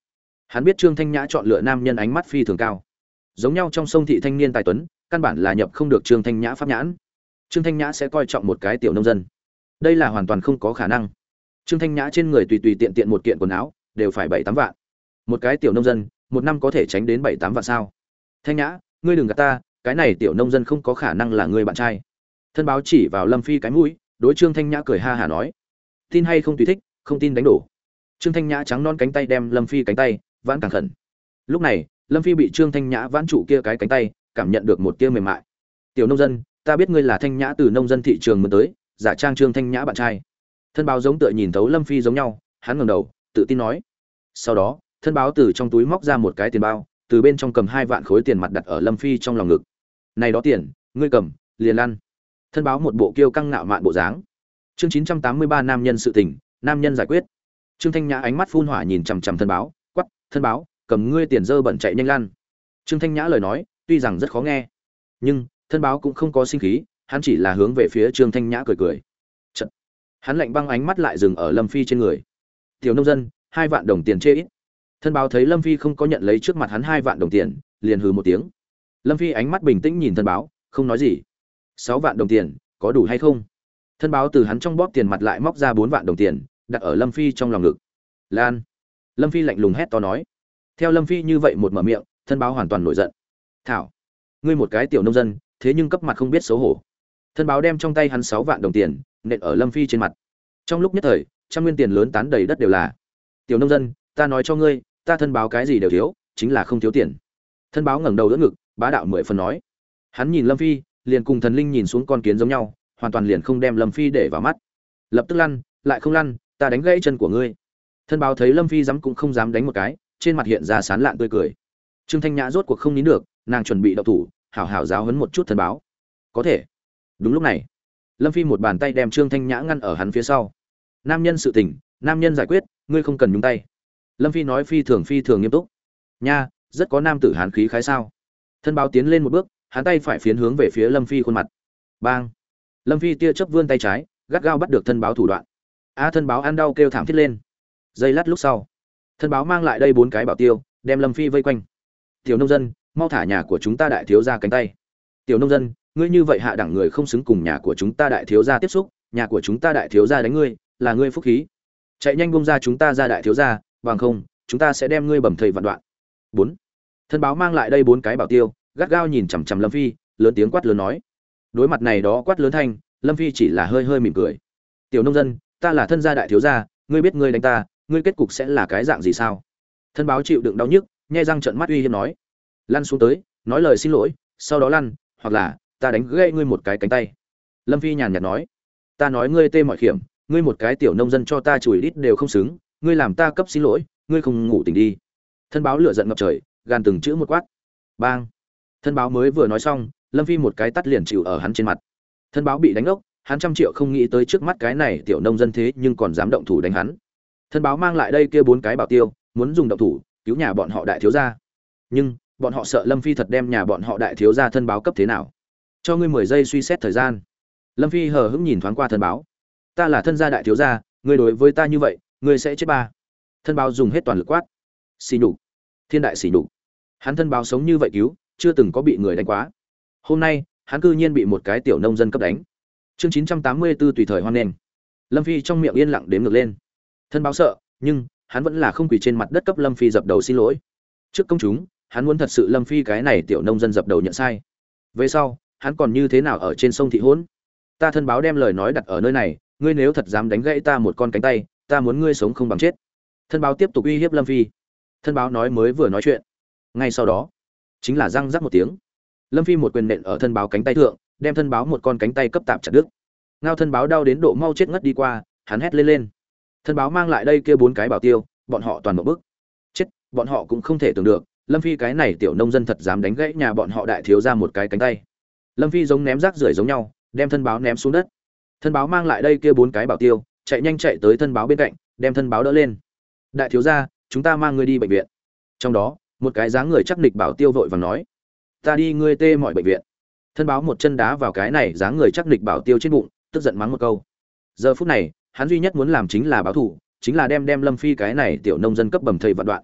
Hắn biết Trương Thanh Nhã chọn lựa nam nhân ánh mắt phi thường cao, giống nhau trong sông thị thanh niên tài tuấn, căn bản là nhập không được Trương Thanh Nhã pháp nhãn. Trương Thanh Nhã sẽ coi trọng một cái tiểu nông dân, đây là hoàn toàn không có khả năng. Trương Thanh Nhã trên người tùy tùy tiện tiện một kiện quần áo đều phải 7-8 vạn. Một cái tiểu nông dân, một năm có thể tránh đến 7-8 vạn sao? Thanh Nhã, ngươi đừng gạt ta, cái này tiểu nông dân không có khả năng là người bạn trai. Thân báo chỉ vào Lâm Phi cái mũi, đối Trương Thanh Nhã cười ha hả nói: tin hay không tùy thích, không tin đánh đổ. Trương Thanh Nhã trắng non cánh tay đem Lâm Phi cánh tay vãn càng khẩn. Lúc này Lâm Phi bị Trương Thanh Nhã vãn trụ kia cái cánh tay, cảm nhận được một tia mềm mại. Tiểu nông dân, ta biết ngươi là Thanh Nhã từ nông dân thị trường mới tới, giả trang Trương Thanh Nhã bạn trai. Thân báo giống tựa nhìn thấu Lâm Phi giống nhau, hắn ngẩng đầu tự tin nói. Sau đó thân báo từ trong túi móc ra một cái tiền bao, từ bên trong cầm 2 vạn khối tiền mặt đặt ở Lâm Phi trong lòng ngực. Này đó tiền ngươi cầm liền lăn. Thân báo một bộ kiêu căng ngạo mạn bộ dáng. Chương 983 nam nhân sự tình, nam nhân giải quyết. Trương Thanh Nhã ánh mắt phun hỏa nhìn chằm chằm thân báo, quắc: thân báo, cầm ngươi tiền dơ bẩn chạy nhanh lăn. Trương Thanh Nhã lời nói tuy rằng rất khó nghe, nhưng thân báo cũng không có sinh khí, hắn chỉ là hướng về phía Trương Thanh Nhã cười cười. Chật, hắn lạnh băng ánh mắt lại dừng ở Lâm Phi trên người. Tiểu nông dân, 2 vạn đồng tiền chê ít. Thân báo thấy Lâm Phi không có nhận lấy trước mặt hắn 2 vạn đồng tiền, liền hừ một tiếng. Lâm Phi ánh mắt bình tĩnh nhìn thân báo, không nói gì. 6 vạn đồng tiền, có đủ hay không? Thân báo từ hắn trong bóp tiền mặt lại móc ra 4 vạn đồng tiền, đặt ở Lâm Phi trong lòng ngực. Lan. Lâm Phi lạnh lùng hét to nói. Theo Lâm Phi như vậy một mở miệng, thân báo hoàn toàn nổi giận. Thảo, ngươi một cái tiểu nông dân, thế nhưng cấp mặt không biết xấu hổ. Thân báo đem trong tay hắn 6 vạn đồng tiền nện ở Lâm Phi trên mặt. Trong lúc nhất thời, trăm nguyên tiền lớn tán đầy đất đều là. Tiểu nông dân, ta nói cho ngươi, ta thân báo cái gì đều thiếu, chính là không thiếu tiền. Thân báo ngẩng đầu đỡ ngực, bá đạo 10 phần nói. Hắn nhìn Lâm Phi, liền cùng thần linh nhìn xuống con kiến giống nhau, hoàn toàn liền không đem Lâm Phi để vào mắt. Lập tức lăn, lại không lăn, ta đánh gãy chân của ngươi. Thân báo thấy Lâm Phi dám cũng không dám đánh một cái, trên mặt hiện ra sán lạn tươi cười. Trương Thanh Nhã rốt cuộc không nín được, nàng chuẩn bị động thủ, hảo hảo giáo huấn một chút thân báo. Có thể. Đúng lúc này, Lâm Phi một bàn tay đem Trương Thanh Nhã ngăn ở hắn phía sau. Nam nhân sự tình, nam nhân giải quyết, ngươi không cần nhúng tay. Lâm Phi nói phi thường nghiêm túc. Nha, rất có nam tử hán khí khái sao? Thân báo tiến lên một bước, hắn tay phải phiến hướng về phía Lâm Phi khuôn mặt. Bang! Lâm Phi tia chớp vươn tay trái, gắt gao bắt được thân báo thủ đoạn. Thân báo ăn đau kêu thảm thiết lên. Giây lát lúc sau, thân báo mang lại đây 4 cái bảo tiêu, đem Lâm Phi vây quanh. Tiểu nông dân, mau thả nhà của chúng ta đại thiếu gia cánh tay. Tiểu nông dân, ngươi như vậy hạ đẳng người không xứng cùng nhà của chúng ta đại thiếu gia tiếp xúc, nhà của chúng ta đại thiếu gia đánh ngươi, là ngươi phúc khí. Chạy nhanh buông ra chúng ta ra đại thiếu gia, bằng không, chúng ta sẽ đem ngươi bầm thây vạn đoạn. 4. Thân báo mang lại đây 4 cái bảo tiêu, gắt gao nhìn chằm chằm Lâm Phi, lớn tiếng quát lớn nói. Đối mặt này đó quát lớn thanh, Lâm Phi chỉ là hơi hơi mỉm cười. Tiểu nông dân, ta là thân gia đại thiếu gia, ngươi biết ngươi đánh ta, ngươi kết cục sẽ là cái dạng gì sao? Thân báo chịu đựng đau nhức, nhe răng trợn mắt uy hiếp nói. Lăn xuống tới, nói lời xin lỗi, sau đó lăn, hoặc là ta đánh gãy ngươi một cái cánh tay. Lâm Phi nhàn nhạt nói. Ta nói ngươi tê mọi khiểm, ngươi một cái tiểu nông dân cho ta chùi đít đều không xứng, ngươi làm ta cấp xin lỗi, ngươi không ngủ tỉnh đi. Thân báo lửa giận ngập trời, gàn từng chữ một quát. Bang. Thân báo mới vừa nói xong, Lâm Phi một cái tắt liền chịu ở hắn trên mặt. Thân báo bị đánh ốc, hắn trăm triệu không nghĩ tới trước mắt cái này tiểu nông dân thế nhưng còn dám động thủ đánh hắn. Thân báo mang lại đây kia 4 cái bảo tiêu, muốn dùng động thủ cứu nhà bọn họ đại thiếu gia. Nhưng bọn họ sợ Lâm Phi thật đem nhà bọn họ đại thiếu gia thân báo cấp thế nào. Cho ngươi 10 giây suy xét thời gian. Lâm Phi hờ hững nhìn thoáng qua thân báo. Ta là thân gia đại thiếu gia, ngươi đối với ta như vậy, ngươi sẽ chết ba. Thân báo dùng hết toàn lực quát. Xỉ nhục, thiên đại xỉ nhục. Hắn thân báo sống như vậy cứu, chưa từng có bị người đánh quá. Hôm nay, hắn cư nhiên bị một cái tiểu nông dân cấp đánh. Chương 984 tùy thời hoan nghênh. Lâm Phi trong miệng yên lặng đếm ngược lên. Thân báo sợ, nhưng hắn vẫn là không quỳ trên mặt đất cấp Lâm Phi dập đầu xin lỗi. Trước công chúng, hắn muốn thật sự Lâm Phi cái này tiểu nông dân dập đầu nhận sai. Về sau, hắn còn như thế nào ở trên sông thị hỗn? Ta thân báo đem lời nói đặt ở nơi này, ngươi nếu thật dám đánh gãy ta một con cánh tay, ta muốn ngươi sống không bằng chết. Thân báo tiếp tục uy hiếp Lâm Phi. Thân báo nói mới vừa nói chuyện, ngay sau đó, chính là răng rắc một tiếng. Lâm Phi một quyền nện ở thân báo cánh tay thượng, đem thân báo một con cánh tay cấp tạm chặt đứt. Ngao thân báo đau đến độ mau chết ngất đi qua, hắn hét lên lên. Thân báo mang lại đây kia 4 cái bảo tiêu, bọn họ toàn một bức. Chết, bọn họ cũng không thể tưởng được, Lâm Phi cái này tiểu nông dân thật dám đánh gãy nhà bọn họ đại thiếu ra một cái cánh tay. Lâm Phi giống ném rác rưởi giống nhau, đem thân báo ném xuống đất. Thân báo mang lại đây kia 4 cái bảo tiêu, chạy nhanh chạy tới thân báo bên cạnh, đem thân báo đỡ lên. Đại thiếu gia, chúng ta mang ngươi đi bệnh viện. Trong đó, một cái dáng người chắc nịch bảo tiêu vội vàng nói, ta đi ngươi tê mọi bệnh viện. Thân báo một chân đá vào cái này dáng người chắc nịch bảo tiêu trên bụng, tức giận mắng một câu. Giờ phút này, hắn duy nhất muốn làm chính là báo thù, chính là đem Lâm Phi cái này tiểu nông dân cấp bầm thây vạn đoạn.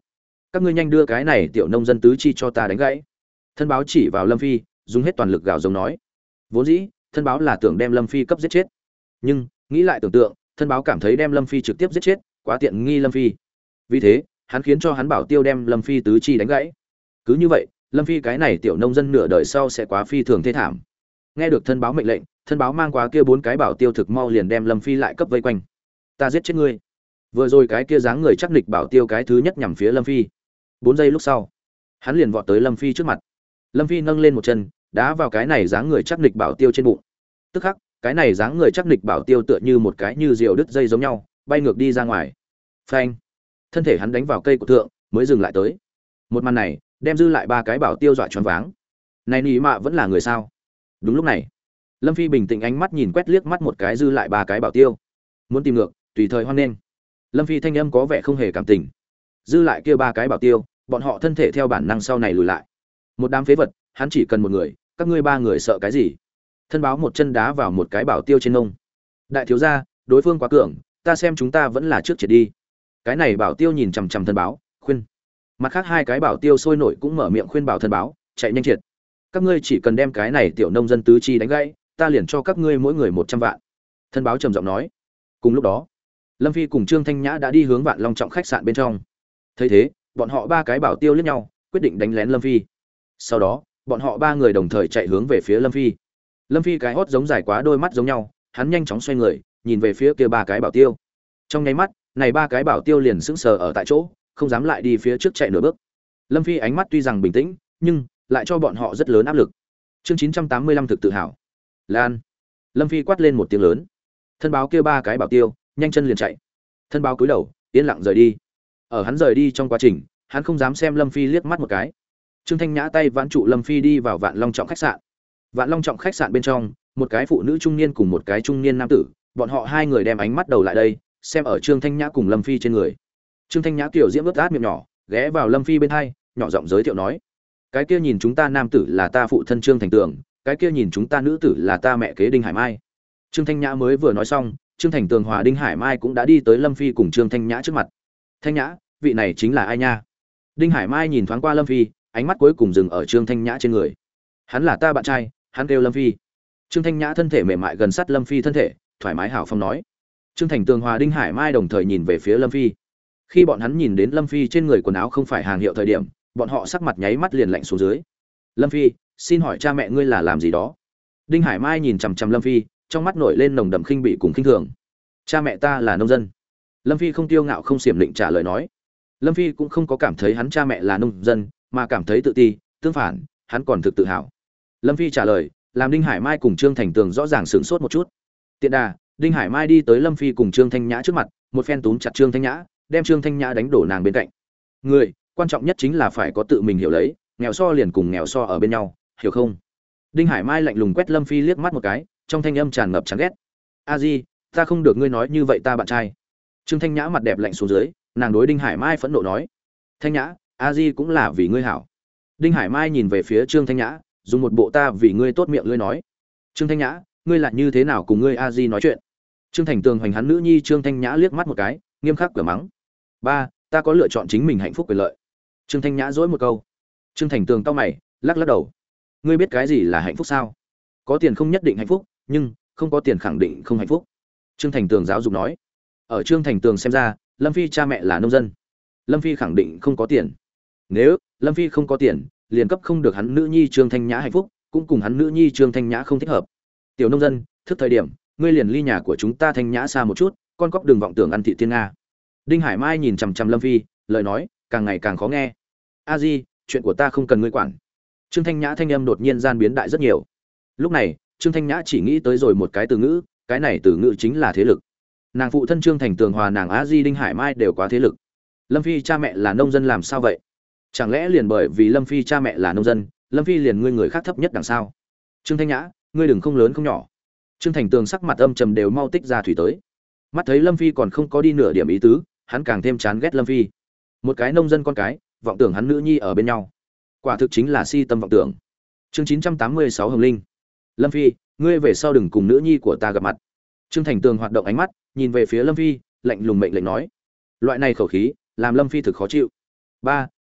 các ngươi nhanh đưa cái này tiểu nông dân tứ chi cho ta đánh gãy. Thân báo chỉ vào Lâm Phi, dùng hết toàn lực gào giống nói. Vốn dĩ thân báo là tưởng đem Lâm Phi cấp giết chết, nhưng nghĩ lại tưởng tượng, thân báo cảm thấy đem Lâm Phi trực tiếp giết chết quá tiện nghi Lâm Phi, vì thế hắn khiến cho hắn bảo tiêu đem Lâm Phi tứ chi đánh gãy. Cứ như vậy Lâm Phi cái này tiểu nông dân nửa đời sau sẽ quá phi thường thê thảm. Nghe được thân báo mệnh lệnh, thân báo mang qua kia 4 cái bảo tiêu thực mau liền đem Lâm Phi lại cấp vây quanh. Ta giết chết ngươi. Vừa rồi cái kia dáng người chắc nịch bảo tiêu cái thứ nhất nhằm phía Lâm Phi. 4 giây lúc sau, hắn liền vọt tới Lâm Phi trước mặt. Lâm Phi nâng lên một chân, đá vào cái này dáng người chắc nịch bảo tiêu trên bụng. Tức khắc, cái này dáng người chắc nịch bảo tiêu tựa như một cái như diều đứt dây giống nhau, bay ngược đi ra ngoài. Phanh! Thân thể hắn đánh vào cây của thượng, mới dừng lại tới. Một màn này, đem dư lại 3 cái bảo tiêu dọa choáng váng. Này nỉ mạ vẫn là người sao? Đúng lúc này, Lâm Phi bình tĩnh ánh mắt nhìn quét liếc mắt một cái dư lại 3 cái bảo tiêu. Muốn tìm ngược, tùy thời hoan nghênh. Lâm Phi thanh âm có vẻ không hề cảm tình. Dư lại kia 3 cái bảo tiêu, bọn họ thân thể theo bản năng sau này lùi lại. Một đám phế vật, hắn chỉ cần một người, các ngươi 3 người sợ cái gì? Thân báo một chân đá vào một cái bảo tiêu trên mông. Đại thiếu gia, đối phương quá cường, ta xem chúng ta vẫn là trước triệt đi. Cái này bảo tiêu nhìn chằm chằm thân báo, khuyên. Mặt khác 2 cái bảo tiêu sôi nổi cũng mở miệng khuyên bảo thân báo, chạy nhanh triệt. Các ngươi chỉ cần đem cái này tiểu nông dân tứ chi đánh gãy, ta liền cho các ngươi mỗi người 100 vạn. Thân báo trầm giọng nói. Cùng lúc đó, Lâm Phi cùng Trương Thanh Nhã đã đi hướng Vạn Long Trọng khách sạn bên trong. Thấy thế, bọn họ 3 cái bảo tiêu liếc nhau, quyết định đánh lén Lâm Phi. Sau đó, bọn họ 3 người đồng thời chạy hướng về phía Lâm Phi. Lâm Phi cái hót giống dài quá đôi mắt giống nhau, hắn nhanh chóng xoay người, nhìn về phía kia 3 cái bảo tiêu. Trong nháy mắt, này 3 cái bảo tiêu liền sững sờ ở tại chỗ, không dám lại đi phía trước chạy nửa bước. Lâm Phi ánh mắt tuy rằng bình tĩnh, nhưng lại cho bọn họ rất lớn áp lực. Chương 985 thực tự hào. Lan. Lâm Phi quát lên một tiếng lớn. Thân báo kia 3 cái bảo tiêu, nhanh chân liền chạy. Thân báo cúi đầu, yên lặng rời đi. Ở hắn rời đi trong quá trình, hắn không dám xem Lâm Phi liếc mắt một cái. Trương Thanh Nhã tay vãn trụ Lâm Phi đi vào Vạn Long Trọng khách sạn. Vạn Long Trọng khách sạn bên trong, một cái phụ nữ trung niên cùng một cái trung niên nam tử, bọn họ 2 người đem ánh mắt đầu lại đây, xem ở Trương Thanh Nhã cùng Lâm Phi trên người. Trương Thanh Nhã kiểu diễm ướt át miệng nhỏ, ghé vào Lâm Phi bên hai, nhỏ giọng giới thiệu nói: "Cái kia nhìn chúng ta nam tử là ta phụ thân Trương Thành Tường, cái kia nhìn chúng ta nữ tử là ta mẹ kế Đinh Hải Mai." Trương Thanh Nhã mới vừa nói xong, Trương Thành Tường hòa Đinh Hải Mai cũng đã đi tới Lâm Phi cùng Trương Thanh Nhã trước mặt. "Thanh Nhã, vị này chính là ai nha?" Đinh Hải Mai nhìn thoáng qua Lâm Phi, ánh mắt cuối cùng dừng ở Trương Thanh Nhã trên người. "Hắn là ta bạn trai, hắn kêu Lâm Phi." Trương Thanh Nhã thân thể mềm mại gần sát Lâm Phi thân thể, thoải mái hào phong nói. Trương Thành Tường hòa Đinh Hải Mai đồng thời nhìn về phía Lâm Phi. Khi bọn hắn nhìn đến Lâm Phi trên người quần áo không phải hàng hiệu thời điểm, bọn họ sắc mặt nháy mắt liền lạnh xuống dưới. "Lâm Phi, xin hỏi cha mẹ ngươi là làm gì đó?" Đinh Hải Mai nhìn chằm chằm Lâm Phi, trong mắt nổi lên nồng đậm khinh bỉ cùng khinh thường. "Cha mẹ ta là nông dân." Lâm Phi không tiêu ngạo không xiểm định trả lời nói. Lâm Phi cũng không có cảm thấy hắn cha mẹ là nông dân, mà cảm thấy tự ti, tương phản, hắn còn thực tự hào. Lâm Phi trả lời, làm Đinh Hải Mai cùng Trương Thành Tường rõ ràng sửng sốt một chút. Tiện đà, Đinh Hải Mai đi tới Lâm Phi cùng Trương Thanh Nhã trước mặt, một phen túm chặt Trương Thanh Nhã, đem Trương Thanh Nhã đánh đổ nàng bên cạnh. Người, quan trọng nhất chính là phải có tự mình hiểu lấy, nghèo so liền cùng nghèo so ở bên nhau, hiểu không? Đinh Hải Mai lạnh lùng quét Lâm Phi liếc mắt một cái, trong thanh âm tràn ngập chán ghét. "A Di, ta không được ngươi nói như vậy ta bạn trai." Trương Thanh Nhã mặt đẹp lạnh xuống dưới, nàng đối Đinh Hải Mai phẫn nộ nói: "Thanh Nhã, A Di cũng là vì ngươi hảo." Đinh Hải Mai nhìn về phía Trương Thanh Nhã, dùng một bộ ta vì ngươi tốt miệng ngươi nói: "Trương Thanh Nhã, ngươi lại như thế nào cùng ngươi A Di nói chuyện?" Trương Thành Tường hoành hắn nữ nhi Trương Thanh Nhã liếc mắt một cái, nghiêm khắc cửa mắng: "Ba, ta có lựa chọn chính mình hạnh phúc quyền lợi." Trương Thanh Nhã dỗi một câu. Trương Thành Tường cau mày, lắc lắc đầu: "Ngươi biết cái gì là hạnh phúc sao? Có tiền không nhất định hạnh phúc, nhưng không có tiền khẳng định không hạnh phúc." Trương Thành Tường giáo dục nói. Ở Trương Thành Tường xem ra, Lâm Phi cha mẹ là nông dân, Lâm Phi khẳng định không có tiền. Nếu Lâm Phi không có tiền, liền cấp không được hắn nữ nhi Trương Thanh Nhã hạnh phúc, cũng cùng hắn nữ nhi Trương Thanh Nhã không thích hợp. "Tiểu nông dân, thức thời điểm, ngươi liền ly nhà của chúng ta Thanh Nhã xa một chút, con cóc đừng vọng tưởng ăn thị thiên nga." Đinh Hải Mai nhìn chằm chằm Lâm Phi, lời nói càng ngày càng khó nghe. "A Di, chuyện của ta không cần ngươi quản." Trương Thanh Nhã thanh âm đột nhiên gian biến đại rất nhiều. Lúc này, Trương Thanh Nhã chỉ nghĩ tới rồi một cái từ ngữ, cái này từ ngữ chính là thế lực. Nàng phụ thân Trương Thành Tường hòa nàng A Di Đinh Hải Mai đều quá thế lực. Lâm Phi cha mẹ là nông dân làm sao vậy? Chẳng lẽ liền bởi vì Lâm Phi cha mẹ là nông dân, Lâm Phi liền ngươi người khác thấp nhất đằng sao? Trương Thanh Nhã, ngươi đừng không lớn không nhỏ. Trương Thành Tường sắc mặt âm trầm đều mau tích ra thủy tới. Mắt thấy Lâm Phi còn không có đi nửa điểm ý tứ, hắn càng thêm chán ghét Lâm Phi. Một cái nông dân con cái, vọng tưởng hắn nữ nhi ở bên nhau. Quả thực chính là si tâm vọng tưởng. Chương 986 Hồng Linh. Lâm Phi, ngươi về sau đừng cùng nữ nhi của ta gặp mặt. Trương Thành Tường hoạt động ánh mắt, nhìn về phía Lâm Phi, lạnh lùng mệnh lệnh nói. Loại này khẩu khí, làm Lâm Phi thực khó chịu. "Ba,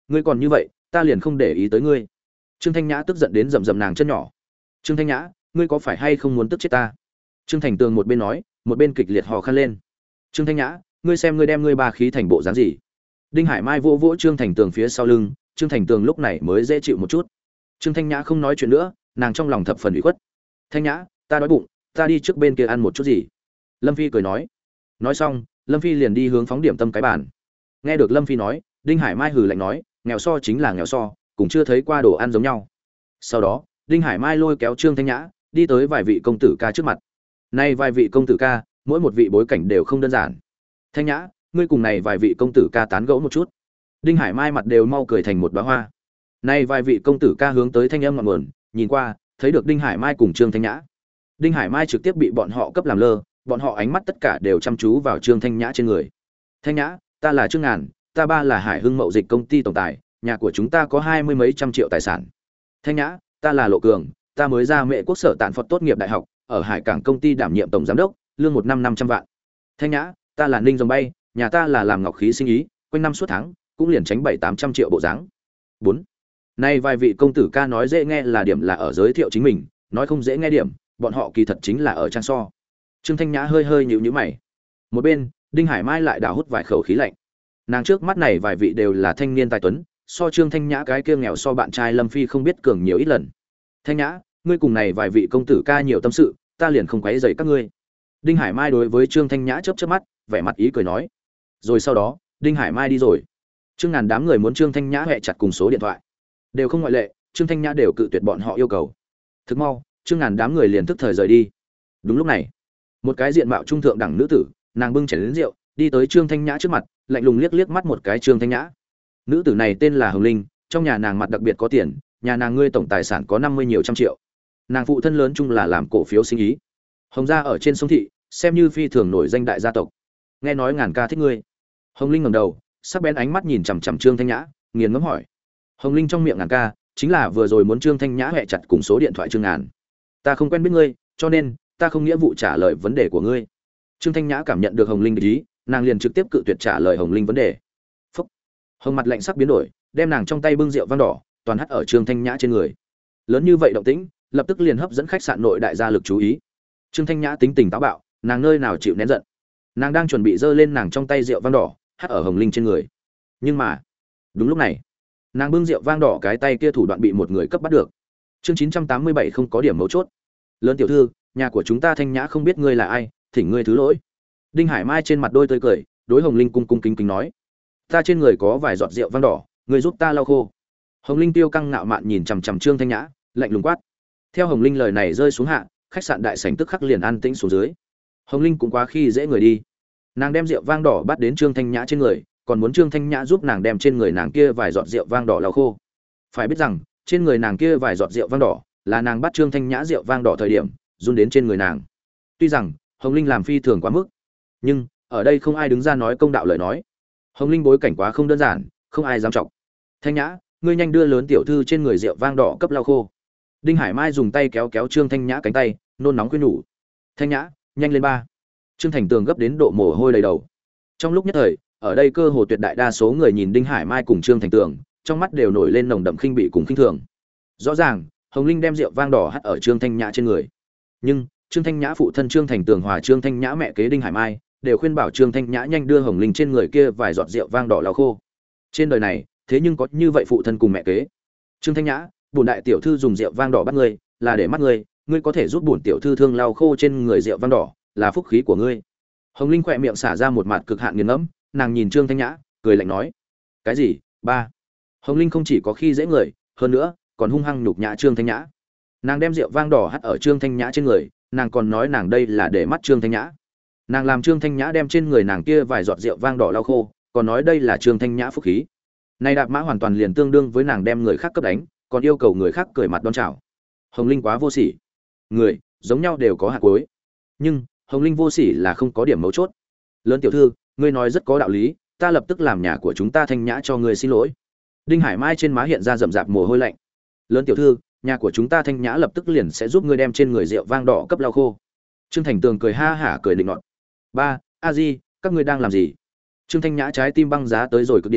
ngươi còn như vậy ta liền không để ý tới ngươi. Trương Thanh Nhã tức giận đến rầm rầm nàng chân nhỏ. Trương Thanh Nhã, ngươi có phải hay không muốn tức chết ta? Trương Thành Tường một bên nói một bên kịch liệt hò khan lên. Trương Thanh Nhã, ngươi xem ngươi đem ngươi ba khí thành bộ dáng gì? Đinh Hải Mai vỗ vỗ Trương Thành Tường phía sau lưng, Trương Thành Tường lúc này mới dễ chịu một chút. Trương Thanh Nhã không nói chuyện nữa, nàng trong lòng thập phần ủy khuất. Thanh Nhã, ta đói bụng, ta đi trước bên kia ăn một chút gì. Lâm Phi cười nói. Nói xong, Lâm Phi liền đi hướng phóng điểm tâm cái bàn. Nghe được Lâm Phi nói, Đinh Hải Mai hừ lạnh nói, nghèo so chính là nghèo so, cũng chưa thấy qua đồ ăn giống nhau. Sau đó, Đinh Hải Mai lôi kéo Trương Thanh Nhã, đi tới vài vị công tử ca trước mặt. Nay vài vị công tử ca, mỗi một vị bối cảnh đều không đơn giản. Thanh Nhã, ngươi cùng này vài vị công tử ca tán gẫu một chút. Đinh Hải Mai mặt đều mau cười thành một đóa hoa. Nay vài vị công tử ca hướng tới thanh âm ngọn nguồn, nhìn qua, thấy được Đinh Hải Mai cùng Trương Thanh Nhã. Đinh Hải Mai trực tiếp bị bọn họ cấp làm lơ, bọn họ ánh mắt tất cả đều chăm chú vào Trương Thanh Nhã trên người. Thanh Nhã, ta là Trương Ngàn, ta ba là Hải Hưng Mậu Dịch công ty tổng tài, nhà của chúng ta có 20 mấy trăm triệu tài sản. Thanh Nhã, ta là Lộ Cường, ta mới ra Mễ Quốc sở tạn Phật tốt nghiệp đại học, ở Hải Cảng công ty đảm nhiệm tổng giám đốc, lương một năm 500 vạn. Thanh Nhã, ta là Ninh Dòng Bay, nhà ta là làm ngọc khí sinh ý, quanh năm suốt tháng cũng liền tránh 7-800 triệu bộ dáng. 4. Nay vài vị công tử ca nói dễ nghe là điểm là ở giới thiệu chính mình, nói không dễ nghe điểm, bọn họ kỳ thật chính là ở trang so. Trương Thanh Nhã hơi hơi nhíu nhíu mày. Một bên, Đinh Hải Mai lại đảo hút vài khẩu khí lạnh. Nàng trước mắt này vài vị đều là thanh niên tài tuấn, so Trương Thanh Nhã cái kia nghèo so bạn trai Lâm Phi không biết cường nhiều ít lần. Thanh Nhã, ngươi cùng này vài vị công tử ca nhiều tâm sự, ta liền không quấy rầy các ngươi. Đinh Hải Mai đối với Trương Thanh Nhã chớp chớp mắt, vẻ mặt ý cười nói. Rồi sau đó, Đinh Hải Mai đi rồi. Trương Ngàn đám người muốn Trương Thanh Nhã hẹ chặt cùng số điện thoại, đều không ngoại lệ, Trương Thanh Nhã đều cự tuyệt bọn họ yêu cầu. Thực mau, Trương Ngàn đám người liền tức thời rời đi. Đúng lúc này, một cái diện mạo trung thượng đẳng nữ tử, nàng bưng chén rượu, đi tới Trương Thanh Nhã trước mặt, lạnh lùng liếc liếc mắt một cái Trương Thanh Nhã. Nữ tử này tên là Hồng Linh, trong nhà nàng mặt đặc biệt có tiền, nhà nàng ngươi tổng tài sản có 50 nhiều trăm triệu. Nàng phụ thân lớn chung là làm cổ phiếu sinh ý. Hồng gia ở trên sông thị, xem như phi thường nổi danh đại gia tộc. Nghe nói Ngàn ca thích ngươi. Hồng Linh ngẩng đầu, sắc bén ánh mắt nhìn chằm chằm Trương Thanh Nhã, nghiền ngẫm hỏi. Hồng Linh trong miệng Ngàn ca, chính là vừa rồi muốn Trương Thanh Nhã hẹ chặt cùng số điện thoại Trương Ngàn. Ta không quen biết ngươi, cho nên ta không nghĩa vụ trả lời vấn đề của ngươi. Trương Thanh Nhã cảm nhận được Hồng Linh để ý, nàng liền trực tiếp cự tuyệt trả lời Hồng Linh vấn đề. Phúc. Hồng mặt lạnh sắc biến đổi, đem nàng trong tay bưng rượu vang đỏ, toàn hắt ở Trương Thanh Nhã trên người. Lớn như vậy động tĩnh, lập tức liền hấp dẫn khách sạn nội đại gia lực chú ý. Trương Thanh Nhã tính tình táo bạo, nàng nơi nào chịu nén giận. Nàng đang chuẩn bị giơ lên nàng trong tay rượu vang đỏ, hắt ở Hồng Linh trên người. Nhưng mà, đúng lúc này, nàng bưng rượu vang đỏ cái tay kia thủ đoạn bị một người cấp bắt được. Chương 987 không có điểm mấu chốt. Lớn tiểu thư, nhà của chúng ta Thanh Nhã không biết ngươi là ai, thỉnh ngươi thứ lỗi. Đinh Hải Mai trên mặt đôi tươi cười, đối Hồng Linh cung cung kính kính nói: "Ta trên người có vài giọt rượu vang đỏ, ngươi giúp ta lau khô." Hồng Linh tiêu căng ngạo mạn nhìn chằm chằm Trương Thanh Nhã, lạnh lùng quát. Theo Hồng Linh lời này rơi xuống hạ, khách sạn đại sảnh tức khắc liền an tĩnh xuống dưới. Hồng Linh cũng quá khi dễ người đi. Nàng đem rượu vang đỏ bắt đến Trương Thanh Nhã trên người, còn muốn Trương Thanh Nhã giúp nàng đem trên người nàng kia vài giọt rượu vang đỏ lau khô. Phải biết rằng, trên người nàng kia vài giọt rượu vang đỏ, là nàng bắt Trương Thanh Nhã rượu vang đỏ thời điểm, run đến trên người nàng. Tuy rằng, Hồng Linh làm phi thường quá mức, nhưng ở đây không ai đứng ra nói công đạo lời nói. Hồng Linh bối cảnh quá không đơn giản, không ai dám trọng. Thanh Nhã, ngươi nhanh đưa lớn tiểu thư trên người rượu vang đỏ cấp lau khô. Đinh Hải Mai dùng tay kéo kéo Trương Thanh Nhã cánh tay, nôn nóng khuyên nhủ. Thanh Nhã, nhanh lên ba. Trương Thành Tường gấp đến độ mồ hôi đầy đầu. Trong lúc nhất thời, ở đây cơ hồ tuyệt đại đa số người nhìn Đinh Hải Mai cùng Trương Thành Tường, trong mắt đều nổi lên nồng đậm khinh bị cùng khinh thường. Rõ ràng, Hồng Linh đem rượu vang đỏ hắt ở Trương Thanh Nhã trên người. Nhưng, Trương Thanh Nhã phụ thân Trương Thành Tường hòa Trương Thanh Nhã mẹ kế Đinh Hải Mai đều khuyên bảo Trương Thanh Nhã nhanh đưa Hồng Linh trên người kia vài giọt rượu vang đỏ lau khô. Trên đời này, thế nhưng có như vậy phụ thân cùng mẹ kế. Trương Thanh Nhã, bổn đại tiểu thư dùng rượu vang đỏ bắt ngươi, là để mắt ngươi, ngươi có thể giúp bổn tiểu thư thương lau khô trên người rượu vang đỏ, là phúc khí của ngươi. Hồng Linh khỏe miệng xả ra một mặt cực hạn nghiền ngẫm, nàng nhìn Trương Thanh Nhã, cười lạnh nói: "Cái gì? Ba?" Hồng Linh không chỉ có khi dễ người, hơn nữa còn hung hăng nhục nhã Trương Thanh Nhã. Nàng đem rượu vang đỏ hắt ở Trương Thanh Nhã trên người, nàng còn nói nàng đây là để mắt Trương Thanh Nhã. Nàng làm Trương Thanh Nhã đem trên người nàng kia vài giọt rượu vang đỏ lau khô, còn nói đây là Trương Thanh Nhã phúc khí. Này đạp mã hoàn toàn liền tương đương với nàng đem người khác cấp đánh, còn yêu cầu người khác cười mặt đón chào. Hồng Linh quá vô sỉ. Người giống nhau đều có hạt cuối, nhưng Hồng Linh vô sỉ là không có điểm mấu chốt. Lớn tiểu thư, ngươi nói rất có đạo lý, ta lập tức làm nhà của chúng ta Thanh Nhã cho ngươi xin lỗi. Đinh Hải Mai trên má hiện ra rậm rạp mồ hôi lạnh. Lớn tiểu thư, nhà của chúng ta Thanh Nhã lập tức liền sẽ giúp ngươi đem trên người rượu vang đỏ cấp lau khô. Trương Thành Tường cười ha hả cười định nọt. Ba, a di, các ngươi đang làm gì? Trương Thanh Nhã trái tim băng giá tới rồi cực điểm,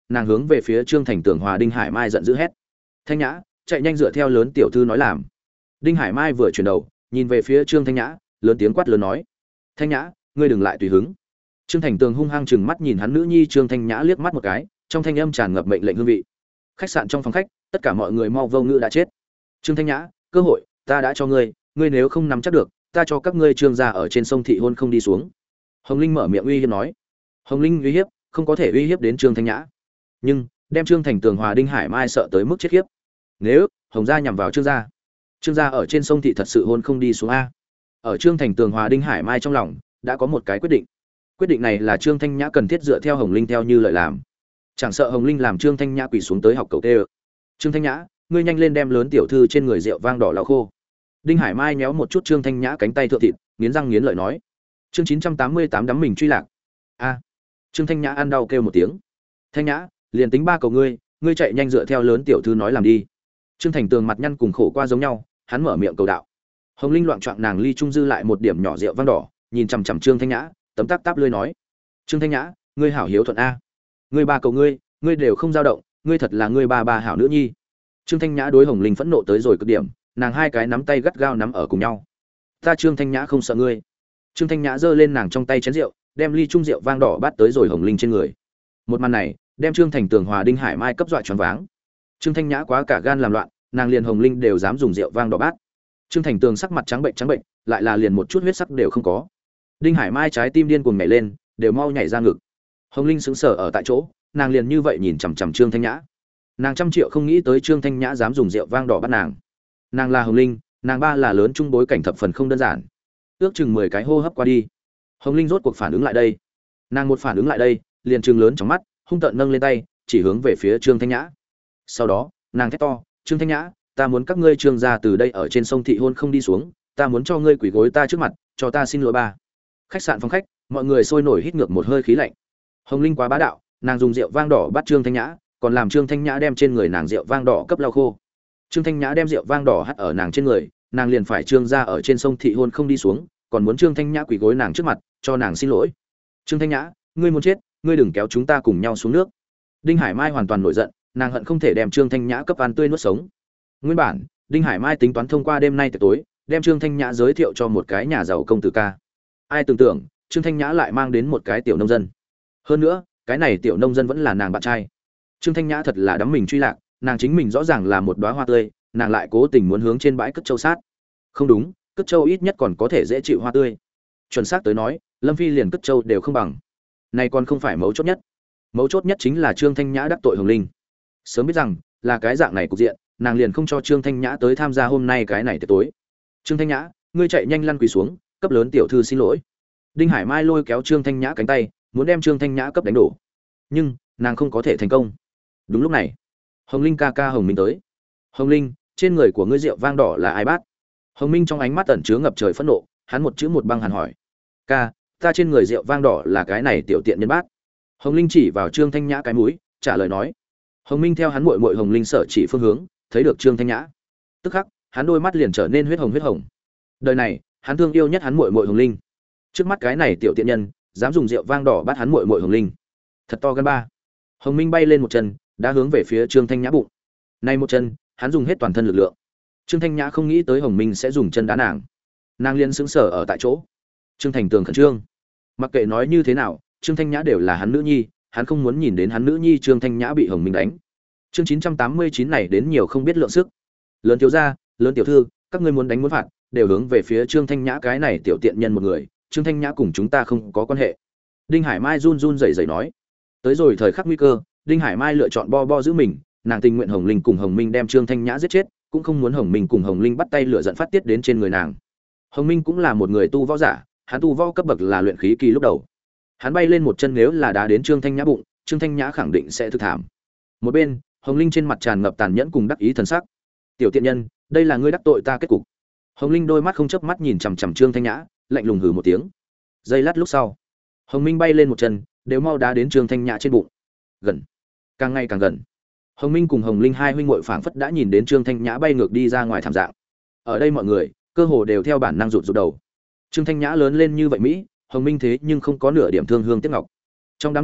nàng hướng về phía Trương Thành Tường Hòa Đinh Hải Mai giận dữ hét: "Thanh Nhã, chạy nhanh dựa theo lớn tiểu thư nói làm." Đinh Hải Mai vừa chuyển đầu, nhìn về phía Trương Thanh Nhã, lớn tiếng quát lớn nói: "Thanh Nhã, ngươi đừng lại tùy hứng." Trương Thành Tường hung hăng chừng mắt nhìn hắn nữ nhi Trương Thanh Nhã liếc mắt một cái, trong thanh âm tràn ngập mệnh lệnh hương vị. Khách sạn trong phòng khách, tất cả mọi người mau vô ngữ đã chết. Trương Thanh Nhã, cơ hội ta đã cho ngươi, ngươi nếu không nắm chắc được, ta cho các ngươi Trương gia ở trên sông thị hôn không đi xuống. Hồng Linh mở miệng uy hiếp nói. Hồng Linh uy hiếp, không có thể uy hiếp đến Trương Thanh Nhã, nhưng đem Trương Thành Tường Hòa Đinh Hải Mai sợ tới mức chết khiếp. Nếu Hồng gia nhằm vào Trương gia ở trên sông thị thật sự hôn không đi xuống a. Ở Trương Thành Tường Hòa Đinh Hải Mai trong lòng đã có một cái quyết định. Quyết định này là Trương Thanh Nhã cần thiết dựa theo Hồng Linh theo như lời làm. Chẳng sợ Hồng Linh làm Trương Thanh Nhã quỳ xuống tới học cầu tê. Trương Thanh Nhã, ngươi nhanh lên đem lớn tiểu thư trên người rượu vang đỏ lau khô. Đinh Hải Mai nhéo một chút Trương Thanh Nhã cánh tay thượng thịt, nghiến răng nghiến lợi nói. Chương 988 đắm mình truy lạc. A. Trương Thanh Nhã ăn đau kêu một tiếng. Thanh Nhã, liền tính ba cầu ngươi chạy nhanh dựa theo lớn tiểu thư nói làm đi. Trương Thành Tường mặt nhăn cùng khổ qua giống nhau, hắn mở miệng cầu đạo. Hồng Linh loạn choạng nàng ly trung dư lại một điểm nhỏ rượu vang đỏ, nhìn chằm chằm Trương Thanh Nhã, tấm táp táp lưỡi nói: "Trương Thanh Nhã, ngươi hảo hiếu thuận a. Ngươi ba cầu ngươi đều không dao động, ngươi thật là ngươi ba hảo nữ nhi." Trương Thanh Nhã đối Hồng Linh phẫn nộ tới rồi cực điểm, nàng hai cái nắm tay gắt gao nắm ở cùng nhau. "Ta Trương Thanh Nhã không sợ ngươi." Trương Thanh Nhã giơ lên nàng trong tay chén rượu, đem ly trung rượu vang đỏ bắt tới rồi Hồng Linh trên người. Một màn này, đem Trương Thành Tường Hòa Đinh Hải Mai cấp dọa choáng váng. Trương Thanh Nhã quá cả gan làm loạn, nàng liền Hồng Linh đều dám dùng rượu vang đỏ bát. Trương Thành Tường sắc mặt trắng bệnh, lại là liền một chút huyết sắc đều không có. Đinh Hải Mai trái tim điên cuồng nhảy lên, đều mau nhảy ra ngực. Hồng Linh sững sờ ở tại chỗ, nàng liền như vậy nhìn chằm chằm Trương Thanh Nhã. Nàng trăm triệu không nghĩ tới Trương Thanh Nhã dám dùng rượu vang đỏ bắt nàng. Nàng là Hồng Linh, nàng ba là lớn trung bối cảnh thập phần không đơn giản. Ước chừng 10 cái hô hấp qua đi, Hồng Linh rốt cuộc phản ứng lại đây. Nàng một phản ứng lại đây, liền trừng lớn trong mắt, hung tợn nâng lên tay, chỉ hướng về phía Trương Thanh Nhã. Sau đó, nàng thét to: "Trương Thanh Nhã, ta muốn các ngươi Trương gia từ đây ở trên sông thị hôn không đi xuống, ta muốn cho ngươi quỳ gối ta trước mặt, cho ta xin lỗi ba." Khách sạn phòng khách, mọi người sôi nổi hít ngược một hơi khí lạnh. Hồng Linh quá bá đạo, nàng dùng rượu vang đỏ bắt Trương Thanh Nhã, còn làm Trương Thanh Nhã đem trên người nàng rượu vang đỏ cấp lau khô. Trương Thanh Nhã đem rượu vang đỏ hắt ở nàng trên người, nàng liền phải Trương gia ở trên sông thị hôn không đi xuống, còn muốn Trương Thanh Nhã quỳ gối nàng trước mặt, cho nàng xin lỗi. Trương Thanh Nhã, ngươi muốn chết, ngươi đừng kéo chúng ta cùng nhau xuống nước. Đinh Hải Mai hoàn toàn nổi giận, nàng hận không thể đem Trương Thanh Nhã cấp ăn tươi nuốt sống. Nguyên bản, Đinh Hải Mai tính toán thông qua đêm nay tối, đem Trương Thanh Nhã giới thiệu cho một cái nhà giàu công tử ca. Ai tưởng tượng, Trương Thanh Nhã lại mang đến một cái tiểu nông dân. Hơn nữa, cái này tiểu nông dân vẫn là nàng bạn trai. Trương Thanh Nhã thật là đắm mình truy lạc, nàng chính mình rõ ràng là một đóa hoa tươi, nàng lại cố tình muốn hướng trên bãi cất châu sát. Không đúng, cất châu ít nhất còn có thể dễ chịu hoa tươi. Chuẩn xác tới nói, Lâm Phi liền cất châu đều không bằng. Này còn không phải mấu chốt nhất. Mấu chốt nhất chính là Trương Thanh Nhã đắc tội Hồng Linh. Sớm biết rằng là cái dạng này cục diện, nàng liền không cho Trương Thanh Nhã tới tham gia hôm nay cái này tiệc tối. Trương Thanh Nhã, ngươi chạy nhanh lăn quỳ xuống, cấp lớn tiểu thư xin lỗi. Đinh Hải Mai lôi kéo Trương Thanh Nhã cánh tay, muốn đem Trương Thanh Nhã cấp đánh đổ. Nhưng, nàng không có thể thành công. Đúng lúc này, Hồng Linh ca ca Hồng Minh tới. Hồng Linh, trên người của ngươi rượu vang đỏ là ai bát? Hồng Minh trong ánh mắt ẩn chứa ngập trời phẫn nộ, hắn một chữ một băng hàn hỏi. Ca, ta trên người rượu vang đỏ là cái này tiểu tiện nhân bát. Hồng Linh chỉ vào Trương Thanh Nhã cái mũi, trả lời nói. Hồng Minh theo hắn muội muội Hồng Linh sở chỉ phương hướng, thấy được Trương Thanh Nhã. Tức khắc, hắn đôi mắt liền trở nên huyết hồng. Đời này, hắn thương yêu nhất hắn muội muội Hồng Linh. Trước mắt cái này tiểu tiện nhân, dám dùng rượu vang đỏ bắt hắn muội muội Hồng Linh. Thật to gan ba. Hồng Minh bay lên một chân, đã hướng về phía Trương Thanh Nhã bụng. Nay một chân, hắn dùng hết toàn thân lực lượng. Trương Thanh Nhã không nghĩ tới Hồng Minh sẽ dùng chân đá nàng. Nàng liền sững sờ ở tại chỗ. Trương Thành Tường khẩn trương. Mặc kệ nói như thế nào, Trương Thanh Nhã đều là hắn nữ nhi, hắn không muốn nhìn đến hắn nữ nhi Trương Thanh Nhã bị Hồng Minh đánh. Chương 989 này đến nhiều không biết lượng sức. Lớn thiếu gia, lớn tiểu thư, các ngươi muốn đánh muốn phạt, đều hướng về phía Trương Thanh Nhã cái này tiểu tiện nhân một người, Trương Thanh Nhã cùng chúng ta không có quan hệ. Đinh Hải Mai run rẩy nói. Tới rồi thời khắc nguy cơ, Đinh Hải Mai lựa chọn bo giữ mình, nàng tình nguyện Hồng Linh cùng Hồng Minh đem Trương Thanh Nhã giết chết, cũng không muốn Hồng Minh cùng Hồng Linh bắt tay lửa giận phát tiết đến trên người nàng. Hồng Minh cũng là một người tu võ giả, hắn tu võ cấp bậc là luyện khí kỳ lúc đầu. Hắn bay lên một chân nếu là đá đến Trương Thanh Nhã bụng, Trương Thanh Nhã khẳng định sẽ thực thảm. Một bên, Hồng Linh trên mặt tràn ngập tàn nhẫn cùng đắc ý thần sắc. Tiểu tiện nhân, đây là ngươi đắc tội ta kết cục. Hồng Linh đôi mắt không chớp mắt nhìn chằm chằm Trương Thanh Nhã, lạnh lùng hừ một tiếng. Giây lát lúc sau, Hồng Minh bay lên một chân, đều mau đá đến Trương Thanh Nhã trên bụng. Gần, càng ngày càng gần. Hồng Minh cùng Hồng Linh hai huynh muội phảng phất đã nhìn đến Trương Thanh Nhã bay ngược đi ra ngoài thảm dạng. Ở đây mọi người, cơ hồ đều theo bản năng rụt đầu. Trương Thanh Nhã lớn lên như vậy mỹ, Hồng Minh thế nhưng không có nửa điểm thương hương tiếc ngọc. Trong đám người,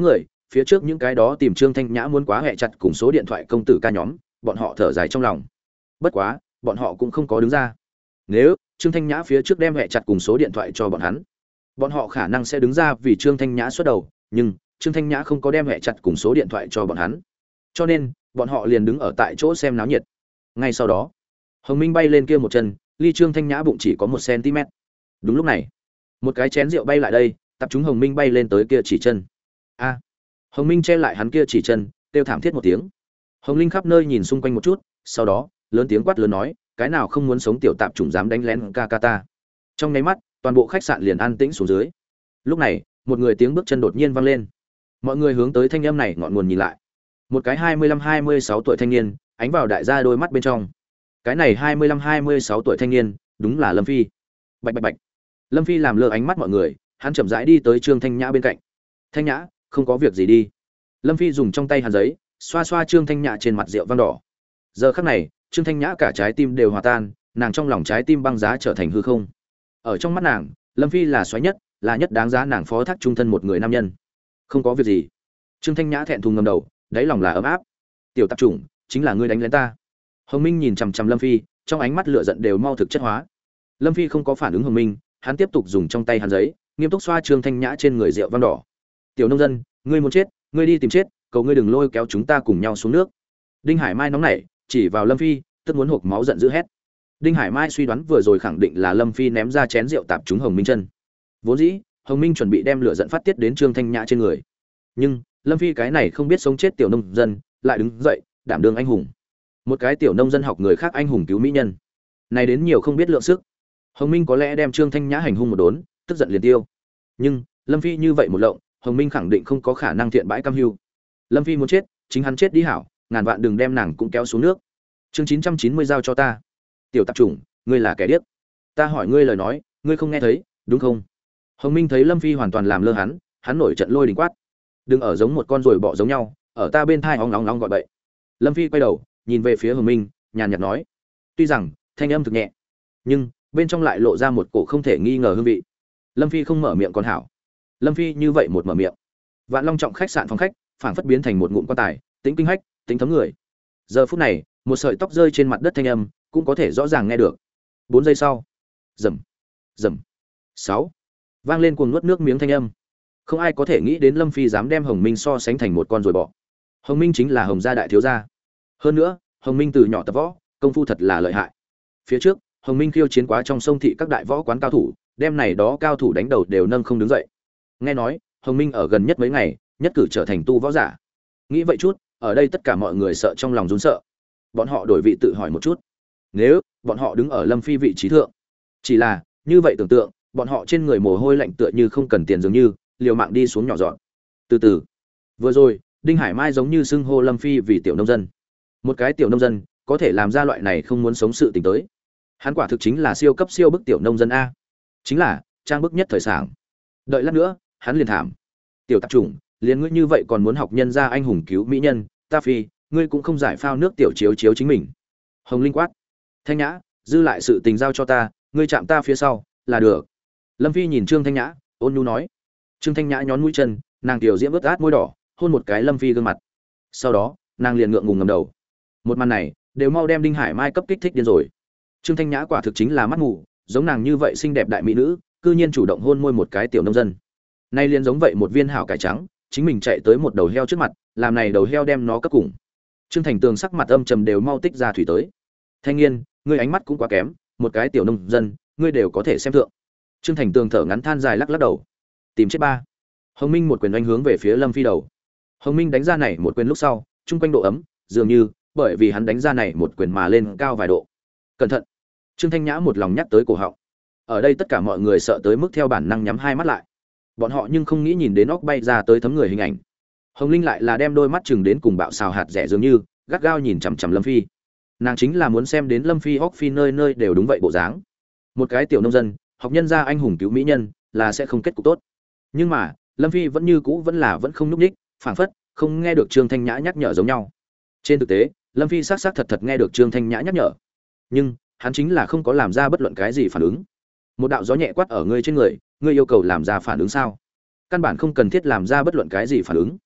phía trước những cái đó tìm Trương Thanh Nhã muốn quá hẹ chặt cùng số điện thoại công tử ca nhóm, bọn họ thở dài trong lòng. Bất quá, bọn họ cũng không có đứng ra. Nếu Trương Thanh Nhã phía trước đem hẹ chặt cùng số điện thoại cho bọn họ khả năng sẽ đứng ra vì Trương Thanh Nhã xuất đầu, nhưng Trương Thanh Nhã không có đem hẹ chặt cùng số điện thoại cho bọn hắn. Cho nên, bọn họ liền đứng ở tại chỗ xem náo nhiệt. Ngay sau đó, Hồng Minh bay lên kia một chân, ly Trương Thanh Nhã bụng chỉ có 1 cm. Đúng lúc này, một cái chén rượu bay lại đây, tập trung Hồng Minh bay lên tới kia chỉ chân. A! Hồng Minh che lại hắn kia chỉ chân, kêu thảm thiết một tiếng. Hồng Linh khắp nơi nhìn xung quanh một chút, sau đó, lớn tiếng quát lớn nói, cái nào không muốn sống tiểu tạp chủng dám đánh lén ca ca ta. Trong nháy mắt, toàn bộ khách sạn liền an tĩnh xuống dưới. Lúc này, một người tiếng bước chân đột nhiên vang lên. Mọi người hướng tới thanh âm này ngọn nguồn nhìn lại. Một cái 25-26 tuổi thanh niên, ánh vào đại gia đôi mắt bên trong. Cái này 25-26 tuổi thanh niên, đúng là Lâm Phi. Bạch bạch bạch. Lâm Phi làm lơ ánh mắt mọi người, hắn chậm rãi đi tới Trương Thanh Nhã bên cạnh. Thanh Nhã, không có việc gì đi. Lâm Phi dùng trong tay hàn giấy, xoa xoa Trương Thanh Nhã trên mặt rượu vang đỏ. Giờ khắc này, Trương Thanh Nhã cả trái tim đều hòa tan, nàng trong lòng trái tim băng giá trở thành hư không. Ở trong mắt nàng, Lâm Phi là xoáy nhất, là nhất đáng giá nàng phó thác trung thân một người nam nhân. Không có việc gì. Trương Thanh Nhã thẹn thùng ngẩng đầu, đáy lòng là ấm áp. Tiểu tạp chủng, chính là ngươi đánh lén ta. Hồng Minh nhìn chằm chằm Lâm Phi, trong ánh mắt lửa giận đều mau thực chất hóa. Lâm Phi không có phản ứng Hồng Minh, hắn tiếp tục dùng trong tay hàn giấy, nghiêm túc xoa Trương Thanh Nhã trên người rượu vang đỏ. Tiểu nông dân, ngươi muốn chết, ngươi đi tìm chết, cầu ngươi đừng lôi kéo chúng ta cùng nhau xuống nước. Đinh Hải Mai nóng nảy, chỉ vào Lâm Phi, tức muốn hộc máu giận dữ hét. Đinh Hải Mai suy đoán vừa rồi khẳng định là Lâm Phi ném ra chén rượu tạp trúng Hồng Minh chân. Vốn dĩ, Hồng Minh chuẩn bị đem lửa giận phát tiết đến Trương Thanh Nhã trên người. Nhưng, Lâm Phi cái này không biết sống chết tiểu nông dân, lại đứng dậy, đảm đương anh hùng. Một cái tiểu nông dân học người khác anh hùng cứu mỹ nhân. Này đến nhiều không biết lượng sức. Hồng Minh có lẽ đem Trương Thanh Nhã hành hung một đốn, tức giận liền tiêu. Nhưng, Lâm Phi như vậy một lộng, Hồng Minh khẳng định không có khả năng thiện bãi cam hưu. Lâm Phi muốn chết, chính hắn chết đi hảo, ngàn vạn đừng đem nàng cũng kéo xuống nước. Chương 990 giao cho ta. Tiểu tạp chủng, ngươi là kẻ điếc. Ta hỏi ngươi lời nói, ngươi không nghe thấy, đúng không? Hồng Minh thấy Lâm Phi hoàn toàn làm lơ hắn nổi trận lôi đình quát. Đừng ở giống một con ruồi bọ giống nhau, ở ta bên thai óng óng gọi bậy. Lâm Phi quay đầu, nhìn về phía Hồng Minh, nhàn nhạt nói. Tuy rằng thanh âm thực nhẹ, nhưng bên trong lại lộ ra một cổ không thể nghi ngờ hương vị. Lâm Phi không mở miệng còn hảo. Lâm Phi như vậy một mở miệng, Vạn Long trọng khách sạn phòng khách, phảng phất biến thành một ngụm quan tài, tính kinh hách, tính thấm người. Giờ phút này, một sợi tóc rơi trên mặt đất thanh âm, cũng có thể rõ ràng nghe được. 4 giây sau, rầm, rầm, 6, vang lên cuồng nuốt nước miếng thanh âm. Không ai có thể nghĩ đến Lâm Phi dám đem Hồng Minh so sánh thành một con ruồi bọ. Hồng Minh chính là Hồng gia đại thiếu gia. Hơn nữa, Hồng Minh từ nhỏ tập võ, công phu thật là lợi hại. Phía trước, Hồng Minh khiêu chiến quá trong sông thị các đại võ quán cao thủ, đem này đó cao thủ đánh đầu đều nâng không đứng dậy. Nghe nói, Hồng Minh ở gần nhất mấy ngày, nhất cử trở thành tu võ giả. Nghĩ vậy chút, ở đây tất cả mọi người sợ trong lòng run sợ. Bọn họ đổi vị tự hỏi một chút. Nếu bọn họ đứng ở Lâm Phi vị trí thượng, chỉ là như vậy tưởng tượng, bọn họ trên người mồ hôi lạnh tựa như không cần tiền dường như, liều mạng đi xuống nhỏ dọn. Từ từ, vừa rồi, Đinh Hải Mai giống như xưng hô Lâm Phi vì tiểu nông dân. Một cái tiểu nông dân có thể làm ra loại này không muốn sống sự tình tới. Hắn quả thực chính là siêu cấp siêu bức tiểu nông dân a. Chính là trang bức nhất thời sảng. Đợi lát nữa, hắn liền thảm. Tiểu tạp chủng, liền ngươi như vậy còn muốn học nhân gia anh hùng cứu mỹ nhân, ta Phi, ngươi cũng không giải phao nước tiểu chiếu chiếu chính mình. Hồng Linh quát. Thanh Nhã, dư lại sự tình giao cho ta, ngươi chạm ta phía sau là được. Lâm Phi nhìn Trương Thanh Nhã, ôn nhu nói. Trương Thanh Nhã nhón mũi chân, nàng tiểu diễm ướt át môi đỏ, hôn một cái Lâm Phi gương mặt. Sau đó, nàng liền ngượng ngùng ngẩng đầu. Một màn này, đều mau đem Đinh Hải Mai cấp kích thích điên rồi. Trương Thanh Nhã quả thực chính là mắt mù, giống nàng như vậy xinh đẹp đại mỹ nữ, cư nhiên chủ động hôn môi một cái tiểu nông dân. Nay liền giống vậy một viên hảo cải trắng, chính mình chạy tới một đầu heo trước mặt, làm này đầu heo đem nó cấp cùng. Trương Thành Tường sắc mặt âm trầm đều mau tích ra thủy tới. Thanh niên, ngươi ánh mắt cũng quá kém, một cái tiểu nông dân, ngươi đều có thể xem thượng. Trương Thành Tường thở ngắn than dài lắc lắc đầu. Tìm chết ba. Hồng Minh một quyền đánh hướng về phía Lâm Phi đầu. Hồng Minh đánh ra này một quyền lúc sau, trung quanh độ ấm, dường như bởi vì hắn đánh ra này một quyền mà lên cao vài độ. Cẩn thận. Trương Thanh Nhã một lòng nhắc tới cổ họng. Ở đây tất cả mọi người sợ tới mức theo bản năng nhắm hai mắt lại. Bọn họ nhưng không nghĩ nhìn đến óc bay ra tới thấm người hình ảnh. Hồng Linh lại là đem đôi mắt chừng đến cùng bạo xào hạt rẻ dường như, gắt gao nhìn chằm chằm Lâm Phi. Nàng chính là muốn xem đến Lâm Phi óc phi nơi nơi đều đúng vậy bộ dáng. Một cái tiểu nông dân, học nhân gia anh hùng cứu mỹ nhân, là sẽ không kết cục tốt. Nhưng mà, Lâm Phi vẫn như cũ vẫn không nhúc nhích, phảng phất không nghe được Trương Thanh Nhã nhắc nhở giống nhau. Trên thực tế, Lâm Phi xác xác thật thật nghe được Trương Thanh Nhã nhắc nhở. Nhưng, hắn chính là không có làm ra bất luận cái gì phản ứng. Một đạo gió nhẹ quát ở ngươi trên người, ngươi yêu cầu làm ra phản ứng sao? Căn bản không cần thiết làm ra bất luận cái gì phản ứng.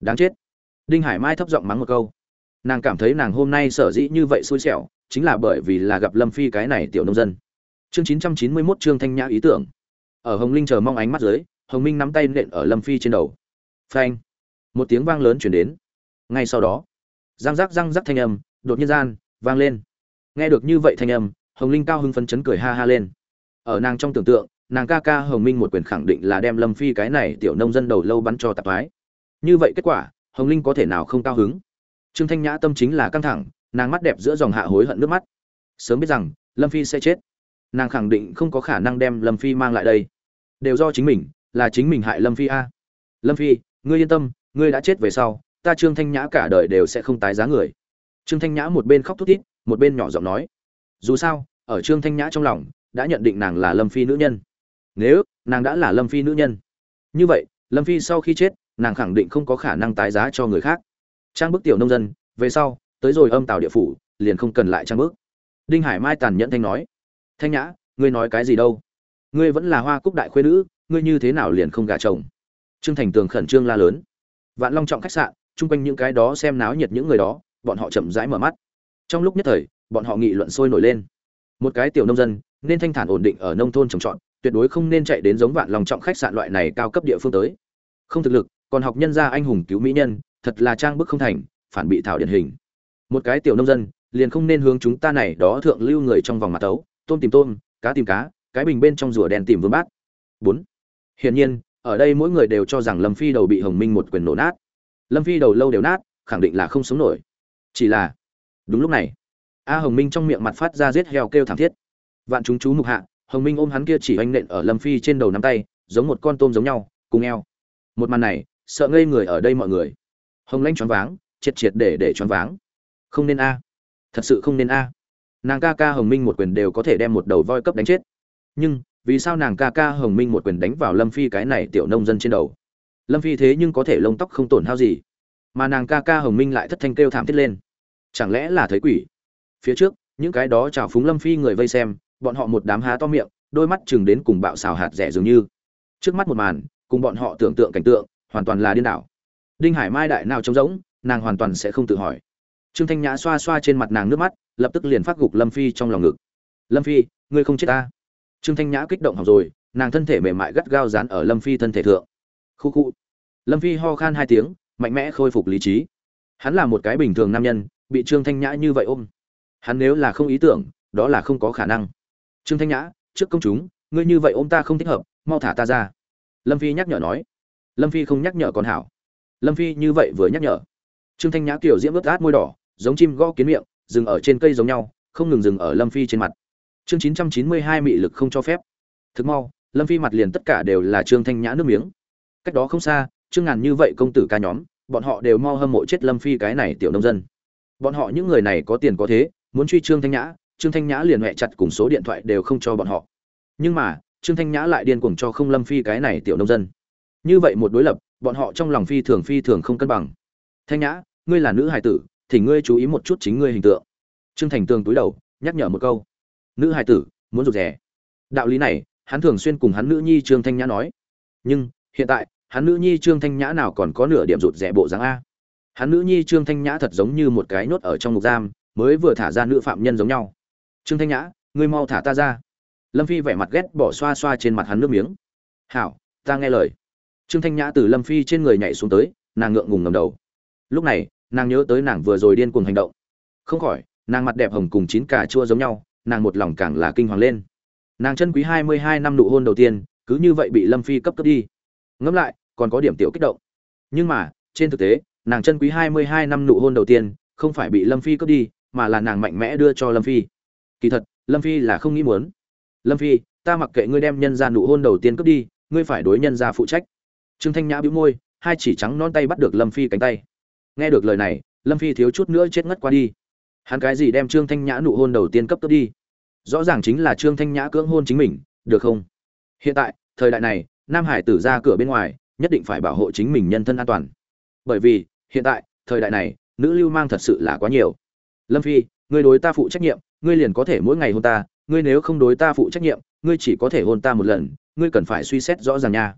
Đáng chết. Đinh Hải Mai thấp giọng mắng một câu. Nàng cảm thấy nàng hôm nay sở dĩ như vậy xui xẻo chính là bởi vì là gặp Lâm Phi cái này tiểu nông dân. Chương 991 Trương Thanh Nhã ý tưởng. Ở Hồng Linh chờ mong ánh mắt dưới, Hồng Minh nắm tay nện ở Lâm Phi trên đầu. Phanh! Một tiếng vang lớn truyền đến. Ngay sau đó, răng rắc thanh âm đột nhiên gian vang lên. Nghe được như vậy thanh âm, Hồng Linh cao hứng phấn chấn cười ha ha lên. Ở nàng trong tưởng tượng, nàng ca ca Hồng Minh một quyền khẳng định là đem Lâm Phi cái này tiểu nông dân đầu lâu bắn cho tạp thoái. Như vậy kết quả, Hồng Linh có thể nào không cao hứng. Trương Thanh Nhã tâm chính là căng thẳng, nàng mắt đẹp giữa dòng hạ hối hận nước mắt. Sớm biết rằng Lâm Phi sẽ chết, nàng khẳng định không có khả năng đem Lâm Phi mang lại đây. Đều do chính mình, là chính mình hại Lâm Phi a. Lâm Phi, ngươi yên tâm, ngươi đã chết về sau, ta Trương Thanh Nhã cả đời đều sẽ không tái giá người. Trương Thanh Nhã một bên khóc thút thít, một bên nhỏ giọng nói. Dù sao, ở Trương Thanh Nhã trong lòng đã nhận định nàng là Lâm Phi nữ nhân. Nếu nàng đã là Lâm Phi nữ nhân, như vậy Lâm Phi sau khi chết, nàng khẳng định không có khả năng tái giá cho người khác. Trang bức tiểu nông dân, về sau tới rồi âm tào địa phủ, liền không cần lại trang bức. Đinh Hải Mai tàn nhẫn thanh nói. Thanh Nhã, ngươi nói cái gì đâu? Ngươi vẫn là Hoa Cúc đại khuê nữ, ngươi như thế nào liền không gả chồng? Trương Thành Tường khẩn trương la lớn. Vạn Long trọng khách sạn, chung quanh những cái đó xem náo nhiệt những người đó, bọn họ chậm rãi mở mắt. Trong lúc nhất thời, bọn họ nghị luận sôi nổi lên. Một cái tiểu nông dân nên thanh thản ổn định ở nông thôn trồng trọt, tuyệt đối không nên chạy đến giống Vạn Long trọng khách sạn loại này cao cấp địa phương tới. Không thực lực, còn học nhân gia anh hùng cứu mỹ nhân, thật là trang bức không thành, phản bị thảo điển hình. Một cái tiểu nông dân liền không nên hướng chúng ta này đó thượng lưu người trong vòng mặt tấu, tôm tìm tôm, cá tìm cá, cái bình bên trong rùa đen tìm vương bát. 4. Hiển nhiên, ở đây mỗi người đều cho rằng Lâm Phi đầu bị Hồng Minh một quyền nổ nát. Lâm Phi đầu lâu đều nát, khẳng định là không sống nổi. Chỉ là, đúng lúc này, Hồng Minh trong miệng mặt phát ra giết heo kêu thảm thiết. Vạn chúng chú mục hạ, Hồng Minh ôm hắn kia chỉ oanh nện ở Lâm Phi trên đầu nắm tay, giống một con tôm giống nhau, cùng eo. Một màn này, sợ ngây người ở đây mọi người. Hồng Lãnh choáng váng, triệt để choáng váng. Không nên a, thật sự không nên a. Nàng ca ca Hồng Minh một quyền đều có thể đem một đầu voi cấp đánh chết. Nhưng, vì sao nàng ca ca Hồng Minh một quyền đánh vào Lâm Phi cái này tiểu nông dân trên đầu? Lâm Phi thế nhưng có thể lông tóc không tổn hao gì, mà nàng ca ca Hồng Minh lại thất thanh kêu thảm thiết lên. Chẳng lẽ là thấy quỷ? Phía trước, những cái đó chào phúng Lâm Phi người vây xem, bọn họ một đám há to miệng, đôi mắt chừng đến cùng bạo xào hạt rẻ dường như. Trước mắt một màn, cùng bọn họ tưởng tượng cảnh tượng, hoàn toàn là điên đảo. Đinh Hải Mai đại nào trống rỗng, nàng hoàn toàn sẽ không tự hỏi. Trương Thanh Nhã xoa xoa trên mặt nàng nước mắt, lập tức liền phát gục Lâm Phi trong lòng ngực. Lâm Phi, ngươi không chết ta? Trương Thanh Nhã kích động hỏng rồi, nàng thân thể mềm mại gắt gao dán ở Lâm Phi thân thể thượng. Khu khu. Lâm Phi ho khan 2 tiếng, mạnh mẽ khôi phục lý trí. Hắn là một cái bình thường nam nhân, bị Trương Thanh Nhã như vậy ôm. Hắn nếu là không ý tưởng, đó là không có khả năng. Trương Thanh Nhã, trước công chúng, ngươi như vậy ôm ta không thích hợp, mau thả ta ra. Lâm Phi nhắc nhở nói. Lâm Phi không nhắc nhở còn hảo. Lâm Phi như vậy vừa nhắc nhở. Trương Thanh Nhã kiểu diễm ướt át môi đỏ, giống chim gõ kiến miệng, dừng ở trên cây giống nhau, không ngừng dừng ở Lâm Phi trên mặt. Chương 992 mị lực không cho phép. Thực mau, Lâm Phi mặt liền tất cả đều là Trương Thanh Nhã nước miếng. Cách đó không xa, Trương Ngàn như vậy công tử ca nhóm, bọn họ đều mau hâm mộ chết Lâm Phi cái này tiểu nông dân. Bọn họ những người này có tiền có thế, muốn truy Trương Thanh Nhã liền hẹ chặt cùng số điện thoại đều không cho bọn họ. Nhưng mà, Trương Thanh Nhã lại điên cuồng cho không Lâm Phi cái này tiểu nông dân. Như vậy một đối lập, bọn họ trong lòng phi thường không cân bằng. Thanh Nhã, ngươi là nữ hài tử, thì ngươi chú ý một chút chính ngươi hình tượng. Trương Thành Tường túi đầu, nhắc nhở một câu. Nữ hài tử, muốn rụt rè. Đạo lý này, hắn thường xuyên cùng hắn nữ nhi Trương Thanh Nhã nói. Nhưng, hiện tại, hắn nữ nhi Trương Thanh Nhã nào còn có nửa điểm rụt rè bộ dáng a. Hắn nữ nhi Trương Thanh Nhã thật giống như một cái nhốt ở trong ngục giam, mới vừa thả ra nữ phạm nhân giống nhau. Trương Thanh Nhã, ngươi mau thả ta ra. Lâm Phi vẻ mặt ghét bỏ xoa xoa trên mặt hắn nước miếng. Hảo, ta nghe lời. Trương Thanh Nhã từ Lâm Phi trên người nhảy xuống tới, nàng ngượng ngùng ngẩng đầu. Lúc này, nàng nhớ tới nàng vừa rồi điên cuồng hành động. Không khỏi, nàng mặt đẹp hồng cùng chín cà chua giống nhau, nàng một lòng càng là kinh hoàng lên. Nàng chân quý 22 năm nụ hôn đầu tiên, cứ như vậy bị Lâm Phi cấp đi. Ngẫm lại, còn có điểm tiểu kích động. Nhưng mà, trên thực tế, nàng chân quý 22 năm nụ hôn đầu tiên, không phải bị Lâm Phi cấp đi, mà là nàng mạnh mẽ đưa cho Lâm Phi. Kỳ thật, Lâm Phi là không nghĩ muốn. Lâm Phi, ta mặc kệ ngươi đem nhân gia nụ hôn đầu tiên cướp đi, ngươi phải đối nhân gia phụ trách. Trương Thanh Nhã bĩu môi, hai chỉ trắng non tay bắt được Lâm Phi cánh tay. Nghe được lời này, Lâm Phi thiếu chút nữa chết ngất qua đi. Hắn cái gì đem Trương Thanh Nhã nụ hôn đầu tiên cướp đi? Rõ ràng chính là Trương Thanh Nhã cưỡng hôn chính mình, được không? Hiện tại, thời đại này, nam hải tử ra cửa bên ngoài, nhất định phải bảo hộ chính mình nhân thân an toàn. Bởi vì, hiện tại, thời đại này, nữ lưu mang thật sự là quá nhiều. Lâm Phi, ngươi đối ta phụ trách nhiệm, ngươi liền có thể mỗi ngày hôn ta, ngươi nếu không đối ta phụ trách nhiệm, ngươi chỉ có thể hôn ta một lần, ngươi cần phải suy xét rõ ràng nha.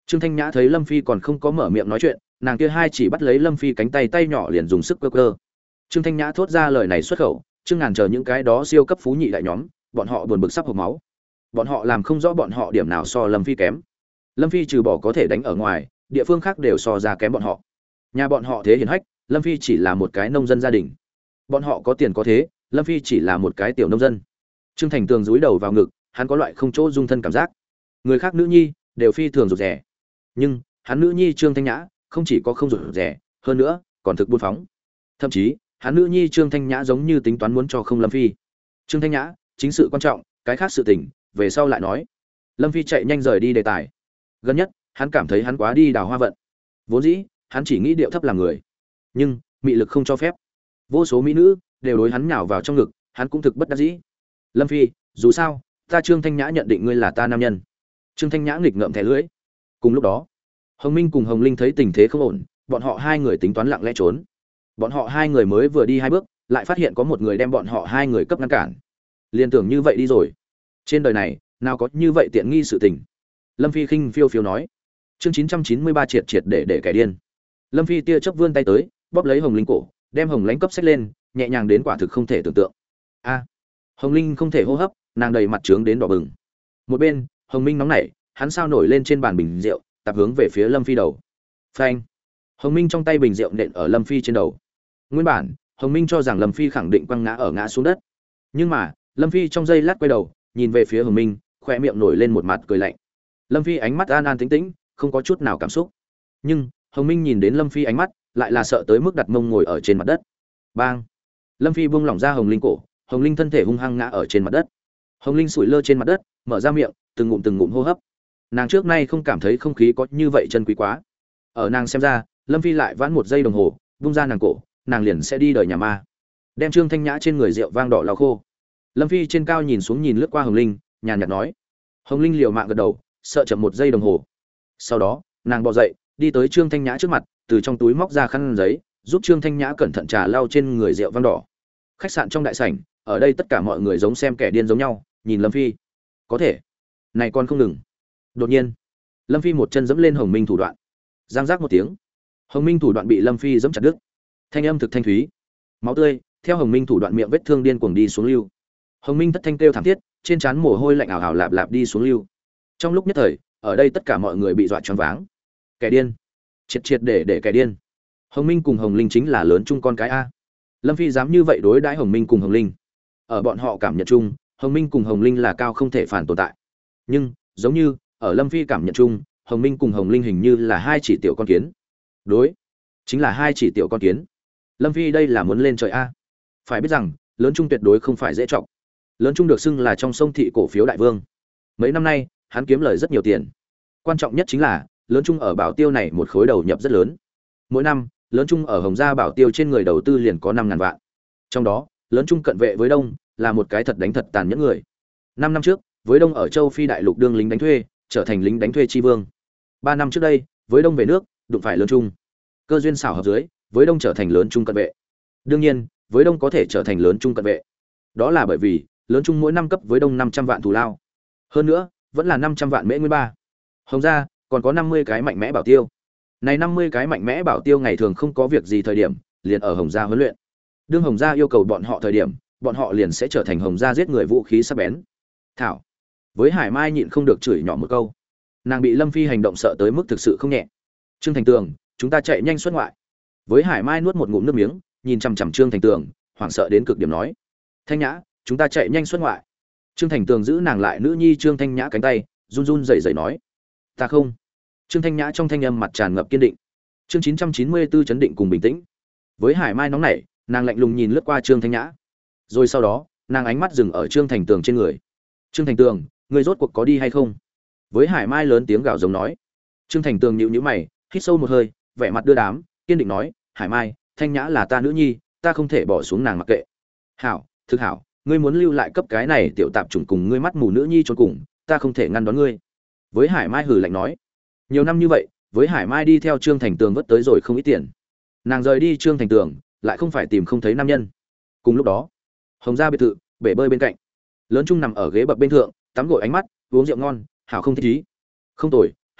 Trương Thanh Nhã thấy Lâm Phi còn không có mở miệng nói chuyện, nàng kia hai chỉ bắt lấy Lâm Phi cánh tay, tay nhỏ liền dùng sức cơ cơ. Trương Thanh Nhã thốt ra lời này xuất khẩu, Trương Ngàn chờ những cái đó siêu cấp phú nhị đại nhóm, bọn họ buồn bực sắp hộc máu. Bọn họ làm không rõ bọn họ điểm nào so Lâm Phi kém. Lâm Phi trừ bỏ có thể đánh ở ngoài, địa phương khác đều so ra kém bọn họ. Nhà bọn họ thế hiển hách, Lâm Phi chỉ là một cái nông dân gia đình. Bọn họ có tiền có thế, Lâm Phi chỉ là một cái tiểu nông dân. Trương Thành Tường dúi đầu vào ngực, hắn có loại không chỗ dung thân cảm giác. Người khác nữ nhi đều phi thường rụt rè, nhưng hắn nữ nhi Trương Thanh Nhã không chỉ có không rụt rè, hơn nữa còn thực buôn phóng. Thậm chí, hắn nữ nhi Trương Thanh Nhã giống như tính toán muốn cho không Lâm Phi. Trương Thanh Nhã, chính sự quan trọng, cái khác sự tình, về sau lại nói. Lâm Phi chạy nhanh rời đi đề tài. Gần nhất, hắn cảm thấy hắn quá đi đào hoa vận. Vốn dĩ, hắn chỉ nghĩ điệu thấp làm người, nhưng mị lực không cho phép. Vô số mỹ nữ đều đối hắn nhào vào trong ngực, hắn cũng thực bất đắc dĩ. Lâm Phi, dù sao, ta Trương Thanh Nhã nhận định ngươi là ta nam nhân. Trương Thanh Nhã nghịch ngợm thẻ lưỡi. Cùng lúc đó, Hồng Minh cùng Hồng Linh thấy tình thế không ổn, bọn họ hai người tính toán lặng lẽ trốn. Bọn họ hai người mới vừa đi hai bước, lại phát hiện có một người đem bọn họ hai người cấp ngăn cản. Liên tưởng như vậy đi rồi. Trên đời này, nào có như vậy tiện nghi sự tình. Lâm Phi khinh phiêu phiêu nói. Chương 993 triệt triệt để kẻ điên. Lâm Phi tia chớp vươn tay tới, bóp lấy Hồng Linh cổ, đem Hồng Lãnh cấp xách lên, nhẹ nhàng đến quả thực không thể tưởng tượng. A. Hồng Linh không thể hô hấp, nàng đầy mặt trướng đến đỏ bừng. Một bên, Hồng Minh nóng nảy, hắn sao nổi lên trên bàn bình rượu, tập hướng về phía Lâm Phi đầu. Phanh. Hồng Minh trong tay bình rượu nện ở Lâm Phi trên đầu. Nguyên bản, Hồng Minh cho rằng Lâm Phi khẳng định quăng ngã xuống đất. Nhưng mà, Lâm Phi trong giây lát quay đầu, nhìn về phía Hồng Minh, khóe miệng nổi lên một mặt cười lạnh. Lâm Phi ánh mắt an an tĩnh tĩnh, không có chút nào cảm xúc. Nhưng, Hồng Minh nhìn đến Lâm Phi ánh mắt, lại là sợ tới mức đặt mông ngồi ở trên mặt đất. Bang! Lâm Phi buông lỏng ra Hồng Linh cổ, Hồng Linh thân thể hung hăng ngã ở trên mặt đất. Hồng Linh sủi lơ trên mặt đất, mở ra miệng, từng ngụm hô hấp. Nàng trước nay không cảm thấy không khí có như vậy chân quý quá. Ở nàng xem ra, Lâm Phi lại vãn một giây đồng hồ, buông ra nàng cổ, nàng liền sẽ đi đời nhà ma. Đem Trương Thanh Nhã trên người rượu vang đỏ lau khô. Lâm Phi trên cao nhìn xuống nhìn lướt qua Hồng Linh, nhàn nhạt nói. Hồng Linh liều mạng gật đầu, sợ chậm một giây đồng hồ. Sau đó, nàng bò dậy, đi tới Trương Thanh Nhã trước mặt, từ trong túi móc ra khăn giấy, giúp Trương Thanh Nhã cẩn thận trà lau trên người rượu vang đỏ. Khách sạn trong đại sảnh, ở đây tất cả mọi người giống xem kẻ điên giống nhau, nhìn Lâm Phi. Có thể, này còn không ngừng. Đột nhiên, Lâm Phi một chân giẫm lên Hồng Minh thủ đoạn. Giang giác một tiếng, Hồng Minh thủ đoạn bị Lâm Phi giẫm chặt đứt. Thanh âm thực thanh thúy, máu tươi theo Hồng Minh thủ đoạn miệng vết thương điên cuồng đi xuống lưu. Hồng Minh thất thanh kêu thảm thiết, trên trán mồ hôi lạnh ảo ảo lạp lạp đi xuống lưu. Trong lúc nhất thời, ở đây tất cả mọi người bị dọa choáng váng. Kẻ điên, triệt triệt để kẻ điên. Hồng Minh cùng Hồng Linh chính là lớn chung con cái a. Lâm Phi dám như vậy đối đãi Hồng Minh cùng Hồng Linh. Ở bọn họ cảm nhận chung, Hồng Minh cùng Hồng Linh là cao không thể phản tồn tại. Nhưng, giống như, ở Lâm Phi cảm nhận chung, Hồng Minh cùng Hồng Linh hình như là hai chỉ tiểu con kiến. Đối, chính là hai chỉ tiểu con kiến. Lâm Phi đây là muốn lên trời a. Phải biết rằng, lớn trung tuyệt đối không phải dễ trọng. Lớn trung được xưng là trong sông thị cổ phiếu đại vương. Mấy năm nay, hắn kiếm lời rất nhiều tiền. Quan trọng nhất chính là, lớn trung ở bảo tiêu này một khối đầu nhập rất lớn. Mỗi năm, lớn trung ở Hồng Gia bảo tiêu trên người đầu tư liền có 5.000 vạn. Trong đó, lớn trung cận vệ với Đông là một cái thật đánh thật tàn nhẫn người. 5 năm trước, với Đông ở châu Phi đại lục đương lính đánh thuê, trở thành lính đánh thuê chi vương. 3 năm trước đây, với Đông về nước, đụng phải lớn trung. Cơ duyên xảo hợp dưới, với Đông trở thành lớn trung cận vệ. Đương nhiên, với Đông có thể trở thành lớn trung cận vệ. Đó là bởi vì, lớn trung mỗi năm cấp với Đông 500 vạn thù lao. Hơn nữa, vẫn là 500 vạn mễ nguyên ba. Hồng Gia còn có 50 cái mạnh mẽ bảo tiêu. Này 50 cái mạnh mẽ bảo tiêu ngày thường không có việc gì thời điểm, liền ở Hồng Gia huấn luyện. Đương Hồng Gia yêu cầu bọn họ thời điểm, bọn họ liền sẽ trở thành Hồng Gia giết người vũ khí sắc bén. Thảo. Với Hải Mai nhịn không được chửi nhỏ một câu. Nàng bị Lâm Phi hành động sợ tới mức thực sự không nhẹ. Trương Thành Tường, chúng ta chạy nhanh xuất ngoại. Với Hải Mai nuốt một ngụm nước miếng, nhìn chằm chằm Trương Thành Tường, hoảng sợ đến cực điểm nói: "Thanh Nhã, chúng ta chạy nhanh xuất ngoại." Trương Thành Tường giữ nàng lại nữ nhi Trương Thanh Nhã cánh tay, run run rẩy rẩy nói: "Ta không." Trương Thanh Nhã trong thanh âm mặt tràn ngập kiên định. Chương 994 chấn định cùng bình tĩnh. Với Hải Mai nóng nảy, nàng lạnh lùng nhìn lướt qua Trương Thanh Nhã. Rồi sau đó, nàng ánh mắt dừng ở Trương Thành Tường trên người. "Trương Thành Tường, ngươi rốt cuộc có đi hay không?" Với Hải Mai lớn tiếng gào giống nói. Trương Thành Tường nhíu nhíu mày, hít sâu một hơi, vẻ mặt đưa đám, kiên định nói: "Hải Mai, Thanh Nhã là ta nữ nhi, ta không thể bỏ xuống nàng mặc kệ." "Hảo, thực hảo, ngươi muốn lưu lại cấp cái này tiểu tạp chủng cùng ngươi mắt mù nữ nhi chôn cùng, ta không thể ngăn đón ngươi." Với Hải Mai hừ lạnh nói. Nhiều năm như vậy, với Hải Mai đi theo Trương Thành Tường vất tới rồi không ít tiền. Nàng rời đi Trương Thành Tường, lại không phải tìm không thấy nam nhân. Cùng lúc đó, Hồng Gia biệt thự, bể bơi bên cạnh. Lớn Trung nằm ở ghế bập bên thượng, tắm gội ánh mắt, uống rượu ngon, hảo không thích ý. Không tồi,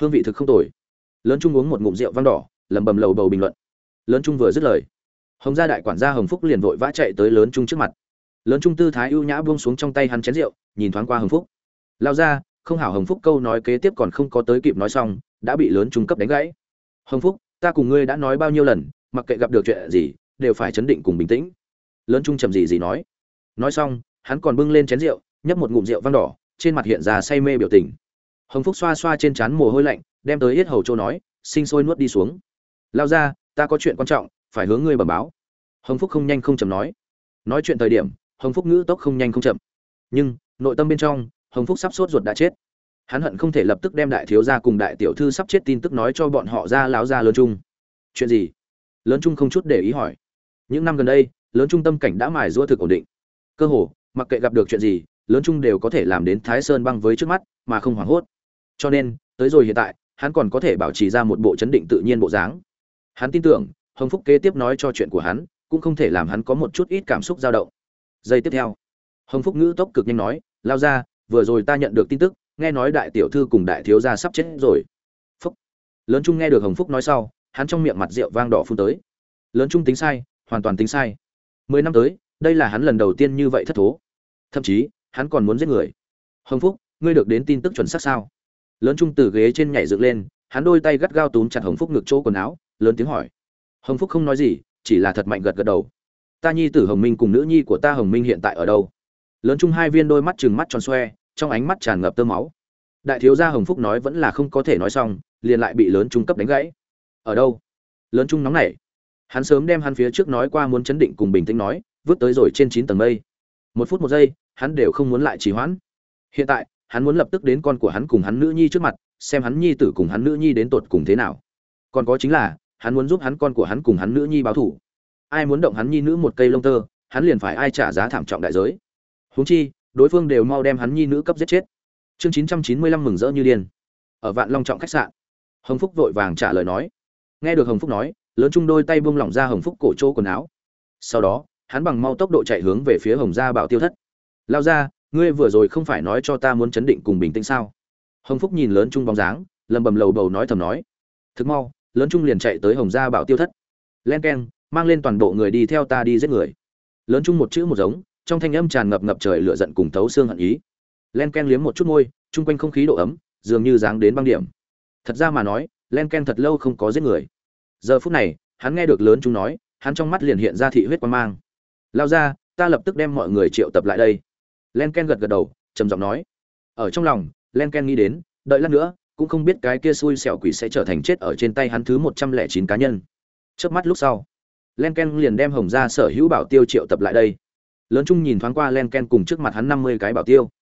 hương vị thực không tồi. Lớn Trung uống một ngụm rượu vang đỏ, lẩm bẩm lầu bầu bình luận. Lớn Trung vừa dứt lời, Hồng gia đại quản gia Hồng Phúc liền vội vã chạy tới Lớn Trung trước mặt. Lớn Trung tư thái ưu nhã buông xuống trong tay hắn chén rượu, nhìn thoáng qua Hồng Phúc. Lao ra, không hảo. Hồng Phúc câu nói kế tiếp còn không có tới kịp nói xong, đã bị Lớn Trung cấp đánh gãy. Hồng Phúc, ta cùng ngươi đã nói bao nhiêu lần, mặc kệ gặp được chuyện gì, đều phải trấn định cùng bình tĩnh. Lớn Trung trầm gì nói. Nói xong, hắn còn bưng lên chén rượu, nhấp một ngụm rượu vang đỏ, trên mặt hiện ra say mê biểu tình. Hồng Phúc xoa xoa trên trán mồ hôi lạnh, đem tới yết hầu châu nói, sinh sôi nuốt đi xuống. Lao ra, ta có chuyện quan trọng, phải hướng ngươi bẩm báo. Hồng Phúc không nhanh không chậm nói chuyện thời điểm, Hồng Phúc ngữ tốc không nhanh không chậm, nhưng nội tâm bên trong, Hồng Phúc sắp sốt ruột đã chết. Hắn hận không thể lập tức đem đại thiếu gia cùng đại tiểu thư sắp chết tin tức nói cho bọn họ ra láo ra Lớn Trung. Chuyện gì? Lớn Trung không chút để ý hỏi. Những năm gần đây, Lớn Trung tâm cảnh đã mài giũa thực ổn định. Cơ hồ, mặc kệ gặp được chuyện gì, Lớn Trung đều có thể làm đến Thái Sơn băng với trước mắt, mà không hoảng hốt. Cho nên, tới rồi hiện tại, hắn còn có thể bảo trì ra một bộ chấn định tự nhiên bộ dáng. Hắn tin tưởng, Hồng Phúc kế tiếp nói cho chuyện của hắn, cũng không thể làm hắn có một chút ít cảm xúc dao động. Giây tiếp theo, Hồng Phúc ngữ tốc cực nhanh nói, lao ra, vừa rồi ta nhận được tin tức, nghe nói đại tiểu thư cùng đại thiếu gia sắp chết rồi. Phúc. Lớn Trung nghe được Hồng Phúc nói sau, hắn trong miệng mặt rượu vang đỏ phun tới. Lớn Trung tính sai, hoàn toàn tính sai. 10 năm tới, đây là hắn lần đầu tiên như vậy thất thố. Thậm chí, hắn còn muốn giết người. Hồng Phúc, ngươi được đến tin tức chuẩn xác sao? Lớn Trung từ ghế trên nhảy dựng lên, hắn đôi tay gắt gao túm chặt Hồng Phúc ngực chỗ quần áo, lớn tiếng hỏi. Hồng Phúc không nói gì, chỉ là thật mạnh gật gật đầu. Ta nhi tử Hồng Minh cùng nữ nhi của ta Hồng Minh hiện tại ở đâu? Lớn Trung hai viên đôi mắt trừng mắt tròn xoe, trong ánh mắt tràn ngập tơ máu. Đại thiếu gia Hồng Phúc nói vẫn là không có thể nói xong, liền lại bị Lớn Trung cấp đánh gãy. Ở đâu? Lớn Trung nóng nảy. Hắn sớm đem hắn phía trước nói qua muốn chấn định cùng bình tĩnh nói, vứt tới rồi trên 9 tầng mây. 1 phút 1 giây, hắn đều không muốn lại trì hoãn. Hiện tại, hắn muốn lập tức đến con của hắn cùng hắn nữ nhi trước mặt, xem hắn nhi tử cùng hắn nữ nhi đến tột cùng thế nào. Còn có chính là, hắn muốn giúp hắn con của hắn cùng hắn nữ nhi báo thù. Ai muốn động hắn nhi nữ một cây lông tơ, hắn liền phải ai trả giá thảm trọng đại giới. Huống chi, đối phương đều mau đem hắn nhi nữ cấp giết chết. Chương 995 mừng rỡ như điên. Ở Vạn Long Trọng khách sạn, Hồng Phúc vội vàng trả lời nói. Nghe được Hồng Phúc nói, Lớn Trung đôi tay buông lỏng ra Hồng Phúc cổ chỗ quần áo. Sau đó, hắn bằng mau tốc độ chạy hướng về phía Hồng gia Bảo Tiêu thất. Lao ra, ngươi vừa rồi không phải nói cho ta muốn chấn định cùng bình tĩnh sao? Hồng Phúc nhìn Lớn Trung bóng dáng, lầm bầm lầu bầu nói thầm nói. Thực mau, Lớn Trung liền chạy tới Hồng gia Bảo Tiêu thất. Len keng, mang lên toàn bộ người đi theo ta đi giết người. Lớn Trung một chữ một giống, trong thanh âm tràn ngập ngập trời lửa giận cùng thấu xương hận ý. Len keng liếm một chút môi, chung quanh không khí độ ấm, dường như dáng đến băng điểm. Thật ra mà nói, Len keng thật lâu không có giết người. Giờ phút này, hắn nghe được Lớn Trung nói, hắn trong mắt liền hiện ra thị huyết quang mang. Lao ra, ta lập tức đem mọi người triệu tập lại đây. Len ken gật gật đầu, trầm giọng nói. Ở trong lòng, Len ken nghĩ đến, đợi lát nữa, cũng không biết cái kia xui xẻo quỷ sẽ trở thành chết ở trên tay hắn thứ 109 cá nhân. Chớp mắt lúc sau, Len ken liền đem Hồng gia sở hữu bảo tiêu triệu tập lại đây. Lớn Trung nhìn thoáng qua Len ken cùng trước mặt hắn 50 cái bảo tiêu.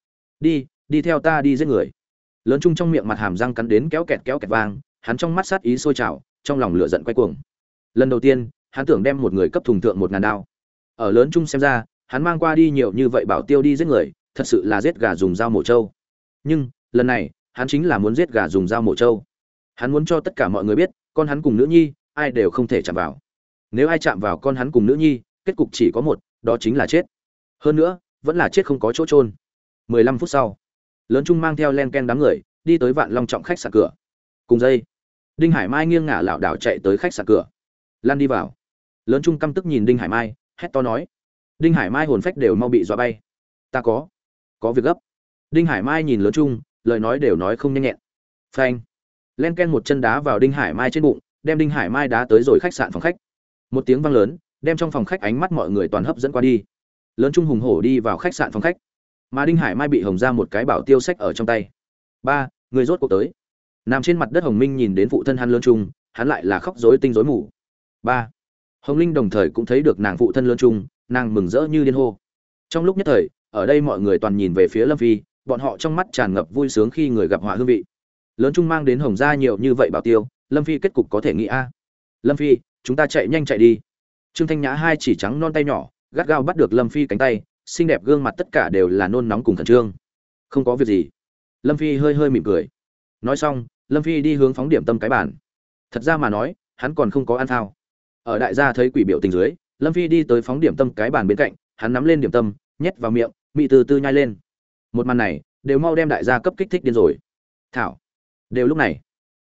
Đi theo ta đi giết người. Lớn Trung trong miệng mặt hàm răng cắn đến kéo kẹt vang, hắn trong mắt sát ý sôi trào, trong lòng lửa giận quay cuồng. Lần đầu tiên, hắn tưởng đem một người cấp thùng thượng 1000 đao. Ở Lớn Trung xem ra, hắn mang qua đi nhiều như vậy bảo tiêu đi giết người, thật sự là giết gà dùng dao mổ trâu. Nhưng, lần này, hắn chính là muốn giết gà dùng dao mổ trâu. Hắn muốn cho tất cả mọi người biết, con hắn cùng nữ nhi, ai đều không thể chạm vào. Nếu ai chạm vào con hắn cùng nữ nhi, kết cục chỉ có một, đó chính là chết. Hơn nữa, vẫn là chết không có chỗ chôn. 15 phút sau, Lớn Trung mang theo Len ken đám người, đi tới Vạn Long Trọng khách sạn cửa. Cùng dây, Đinh Hải Mai nghiêng ngả lảo đảo chạy tới khách sạn cửa. Lan đi vào. Lớn Trung căm tức nhìn Đinh Hải Mai, hét to nói. Đinh Hải Mai hồn phách đều mau bị dọa bay. Ta có việc gấp. Đinh Hải Mai nhìn Lớn Trung, lời nói đều nói không nhanh nhẹn. Phanh. Len ken một chân đá vào Đinh Hải Mai trên bụng, đem Đinh Hải Mai đá tới rồi khách sạn phòng khách. Một tiếng vang lớn, đem trong phòng khách ánh mắt mọi người toàn hấp dẫn qua đi. Lớn Trung hùng hổ đi vào khách sạn phòng khách, mà Đinh Hải Mai bị Hồng ra một cái bảo tiêu sách ở trong tay. Ba, người rốt cuộc tới. Nằm trên mặt đất Hồng Minh nhìn đến phụ thân hắn Lớn Trung, hắn lại là khóc rối tinh rối mù. Ba. Hồng Linh đồng thời cũng thấy được nàng phụ thân Lớn Trung, nàng mừng rỡ như điên hô. Trong lúc nhất thời, ở đây mọi người toàn nhìn về phía Lâm Phi, bọn họ trong mắt tràn ngập vui sướng khi người gặp họa hương vị. Lớn Trung mang đến Hồng gia nhiều như vậy bảo tiêu, Lâm Phi kết cục có thể nghĩ a. Lâm Phi, chúng ta chạy nhanh chạy đi. Trương Thanh Nhã hai chỉ trắng non tay nhỏ, gắt gao bắt được Lâm Phi cánh tay, xinh đẹp gương mặt tất cả đều là nôn nóng cùng khẩn trương. Không có việc gì. Lâm Phi hơi hơi mỉm cười. Nói xong, Lâm Phi đi hướng phóng điểm tâm cái bàn. Thật ra mà nói, hắn còn không có ăn thao. Ở đại gia thấy quỷ biểu tình dưới, Lâm Phi đi tới phóng điểm tâm cái bàn bên cạnh, hắn nắm lên điểm tâm, nhét vào miệng, mị từ từ nhai lên. Một màn này, đều mau đem đại gia cấp kích thích điên rồi. Thảo. Đều lúc này,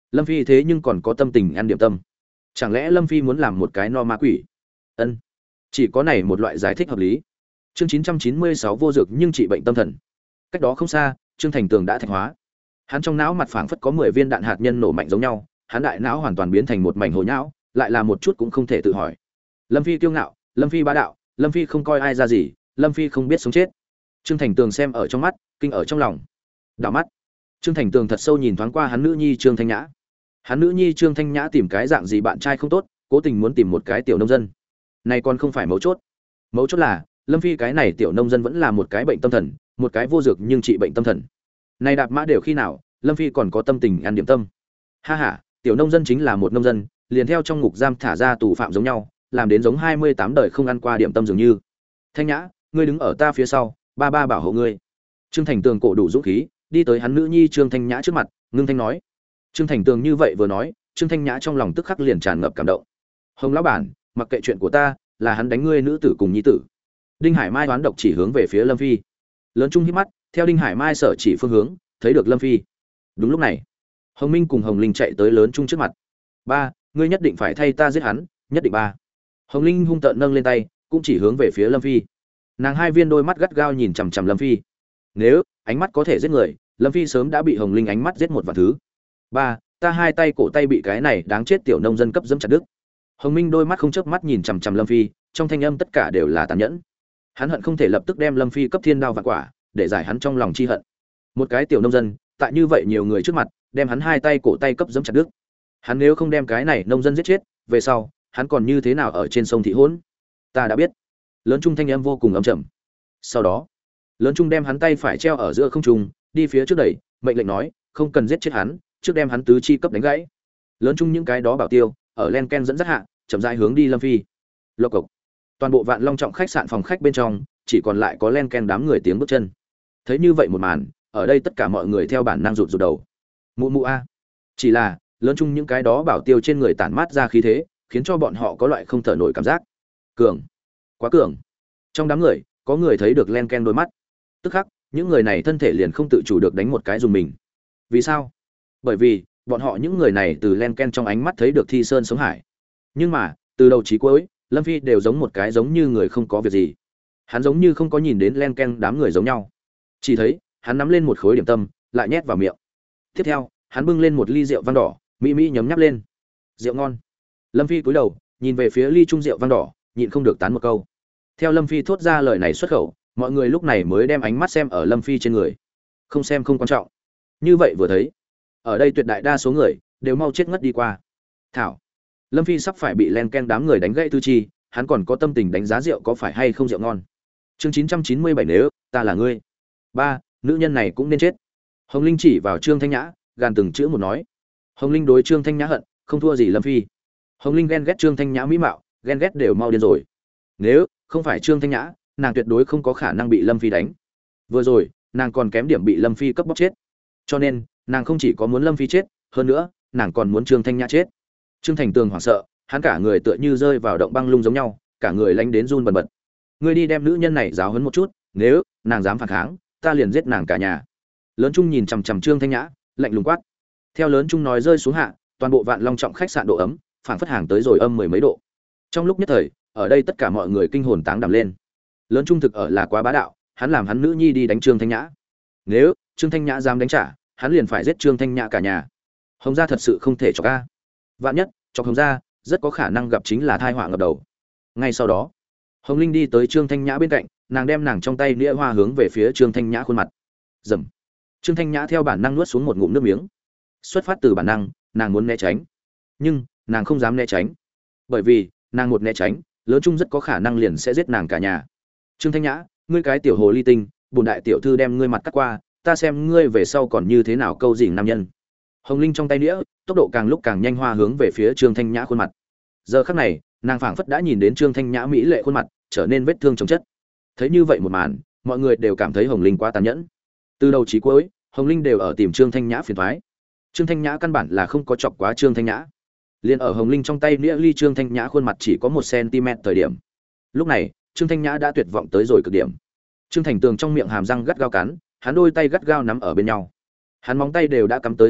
Lâm Phi thế nhưng còn có tâm tình ăn điểm tâm. Chẳng lẽ Lâm Phi muốn làm một cái no ma quỷ? Ân, chỉ có này một loại giải thích hợp lý. Chương 996 vô dược nhưng trị bệnh tâm thần. Cách đó không xa, Trương Thành Tường đã thạch hóa. Hắn trong não mặt phảng phất có 10 viên đạn hạt nhân nổ mạnh giống nhau, hắn đại não hoàn toàn biến thành một mảnh hồ nhão, lại là một chút cũng không thể tự hỏi. Lâm Phi kiêu ngạo, Lâm Phi bá đạo, Lâm Phi không coi ai ra gì, Lâm Phi không biết sống chết. Trương Thành Tường xem ở trong mắt, kinh ở trong lòng. Đảo mắt, Trương Thành Tường thật sâu nhìn thoáng qua hắn nữ nhi Trương Thanh Nhã. Hắn nữ nhi Trương Thanh Nhã tìm cái dạng gì bạn trai không tốt, cố tình muốn tìm một cái tiểu nông dân. Này còn không phải mấu chốt. Mấu chốt là, Lâm Phi cái này tiểu nông dân vẫn là một cái bệnh tâm thần, một cái vô dược nhưng trị bệnh tâm thần. Này đạp mã đều khi nào, Lâm Phi còn có tâm tình ăn điểm tâm. Ha ha, tiểu nông dân chính là một nông dân, liền theo trong ngục giam thả ra tù phạm giống nhau, làm đến giống 28 đời không ăn qua điểm tâm dường như. Thanh Nhã, ngươi đứng ở ta phía sau, ba ba bảo hộ ngươi. Trương Thành Tường cổ đủ dũng khí, đi tới hắn nữ nhi Trương Thanh Nhã trước mặt, ngưng thanh nói. Trương Thành Tường như vậy vừa nói, Trương Thanh Nhã trong lòng tức khắc liền tràn ngập cảm động. Hồng lão bản, mặc kệ chuyện của ta, là hắn đánh ngươi nữ tử cùng nhi tử. Đinh Hải Mai đoán độc chỉ hướng về phía Lâm Phi. Lớn Trung hít mắt, theo Đinh Hải Mai sở chỉ phương hướng, thấy được Lâm Phi. Đúng lúc này, Hồng Minh cùng Hồng Linh chạy tới Lớn Trung trước mặt. Ba, ngươi nhất định phải thay ta giết hắn, nhất định ba. Hồng Linh hung tợn nâng lên tay, cũng chỉ hướng về phía Lâm Phi. Nàng hai viên đôi mắt gắt gao nhìn chằm chằm Lâm Phi. Nếu ánh mắt có thể giết người, Lâm Phi sớm đã bị Hồng Linh ánh mắt giết một vạn thứ. Ba, ta hai tay cổ tay bị cái này đáng chết tiểu nông dân cấp dẫm chặt đứt. Hồng Minh đôi mắt không chớp mắt nhìn chằm chằm Lâm Phi, trong thanh âm tất cả đều là tàn nhẫn. Hắn hận không thể lập tức đem Lâm Phi cấp thiên đao vạn quả, để giải hắn trong lòng chi hận. Một cái tiểu nông dân, tại như vậy nhiều người trước mặt, đem hắn hai tay cổ tay cấp dẫm chặt đứt. Hắn nếu không đem cái này nông dân giết chết, về sau, hắn còn như thế nào ở trên sông thị hỗn? Ta đã biết. Lớn Trung thanh âm vô cùng ấm trầm. Sau đó, Lớn Trung đem hắn tay phải treo ở giữa không trung, đi phía trước đẩy, mệnh lệnh nói, không cần giết chết hắn, trước đem hắn tứ chi cấp đánh gãy. Lớn Trung những cái đó bảo tiêu, ở len ken dẫn dắt hạ, chậm rãi hướng đi Lâm Phi. Lộc cộc. Toàn bộ Vạn Long Trọng khách sạn phòng khách bên trong, chỉ còn lại có len ken đám người tiếng bước chân. Thấy như vậy một màn, ở đây tất cả mọi người theo bản năng rụt rụt đầu. Mụ mụ a. Chỉ là, Lớn Trung những cái đó bảo tiêu trên người tản mát ra khí thế, khiến cho bọn họ có loại không thở nổi cảm giác. Cường, quá cường. Trong đám người, có người thấy được len ken đôi mắt. Tức khắc, những người này thân thể liền không tự chủ được đánh một cái dùng mình. Vì sao? Bởi vì, bọn họ những người này từ len ken trong ánh mắt thấy được Thi Sơn sống hải. Nhưng mà, từ đầu chí cuối, Lâm Phi đều giống một cái giống như người không có việc gì. Hắn giống như không có nhìn đến len ken đám người giống nhau. Chỉ thấy, hắn nắm lên một khối điểm tâm, lại nhét vào miệng. Tiếp theo, hắn bưng lên một ly rượu vang đỏ, mỹ mỹ nhấm nháp lên. Rượu ngon. Lâm Phi cúi đầu, nhìn về phía ly trung rượu vang đỏ, nhịn không được tán một câu. Theo Lâm Phi thốt ra lời này xuất khẩu, mọi người lúc này mới đem ánh mắt xem ở Lâm Phi trên người. Không xem không quan trọng. Như vậy vừa thấy, ở đây tuyệt đại đa số người đều mau chết ngất đi qua. Thảo, Lâm Phi sắp phải bị len ken đám người đánh gãy tư chi, hắn còn có tâm tình đánh giá rượu có phải hay không rượu ngon. Chương 997 nếu ta là ngươi. Ba, nữ nhân này cũng nên chết. Hồng Linh chỉ vào Trương Thanh Nhã, gàn từng chữ một nói. Hồng Linh đối Trương Thanh Nhã hận, không thua gì Lâm Phi. Hồng Linh ghen ghét Trương Thanh Nhã mỹ mạo, ghen ghét đều mau điên rồi. Nếu không phải Trương Thanh Nhã, nàng tuyệt đối không có khả năng bị Lâm Phi đánh. Vừa rồi, nàng còn kém điểm bị Lâm Phi cấp bóc chết. Cho nên, nàng không chỉ có muốn Lâm Phi chết, hơn nữa, nàng còn muốn Trương Thanh Nhã chết. Trương Thành Tường hoảng sợ, hắn cả người tựa như rơi vào động băng lung giống nhau, cả người lánh đến run bần bật. Ngươi đi đem nữ nhân này giáo huấn một chút, nếu nàng dám phản kháng, ta liền giết nàng cả nhà. Lớn Trung nhìn chằm chằm Trương Thanh Nhã, lạnh lùng quát. Theo Lớn Trung nói rơi xuống hạ, toàn bộ Vạn Long Trọng khách sạn độ ấm, phảng phất hàng tới rồi âm mười mấy độ. Trong lúc nhất thời, ở đây tất cả mọi người kinh hồn táng đảm lên. Lớn Trung thực ở là quá bá đạo, hắn làm hắn nữ nhi đi đánh Trương Thanh Nhã. Nếu Trương Thanh Nhã dám đánh trả, hắn liền phải giết Trương Thanh Nhã cả nhà. Hồng gia thật sự không thể chọc a. Vạn nhất, chọc Hồng gia, rất có khả năng gặp chính là tai họa ngập đầu. Ngay sau đó, Hồng Linh đi tới Trương Thanh Nhã bên cạnh, nàng đem nàng trong tay nĩa hoa hướng về phía Trương Thanh Nhã khuôn mặt. Rầm. Trương Thanh Nhã theo bản năng nuốt xuống một ngụm nước miếng. Xuất phát từ bản năng, nàng muốn né tránh, nhưng nàng không dám né tránh, bởi vì nàng một né tránh, Lớn Trung rất có khả năng liền sẽ giết nàng cả nhà. Trương Thanh Nhã, ngươi cái tiểu hồ ly tinh, bổn đại tiểu thư đem ngươi mặt cắt qua, ta xem ngươi về sau còn như thế nào câu dỉnh nam nhân. Hồng Linh trong tay đĩa, tốc độ càng lúc càng nhanh hoa hướng về phía Trương Thanh Nhã khuôn mặt. Giờ khắc này, nàng phảng phất đã nhìn đến Trương Thanh Nhã mỹ lệ khuôn mặt trở nên vết thương chồng chất. Thấy như vậy một màn, mọi người đều cảm thấy Hồng Linh quá tàn nhẫn. Từ đầu chí cuối, Hồng Linh đều ở tìm Trương Thanh Nhã phiền toái. Trương Thanh Nhã căn bản là không có chọc quá Trương Thanh Nhã. Liên ở Hồng Linh trong tay nĩa ly Trương Thanh Nhã khuôn mặt chỉ có 1 cm thời điểm. Lúc này, Trương Thanh Nhã đã tuyệt vọng tới rồi cực điểm. Trương Thành Tường trong miệng hàm răng gắt gao cắn, hắn đôi tay gắt gao nắm ở bên nhau. Hắn móng tay đều đã cắm tới rồi thịt,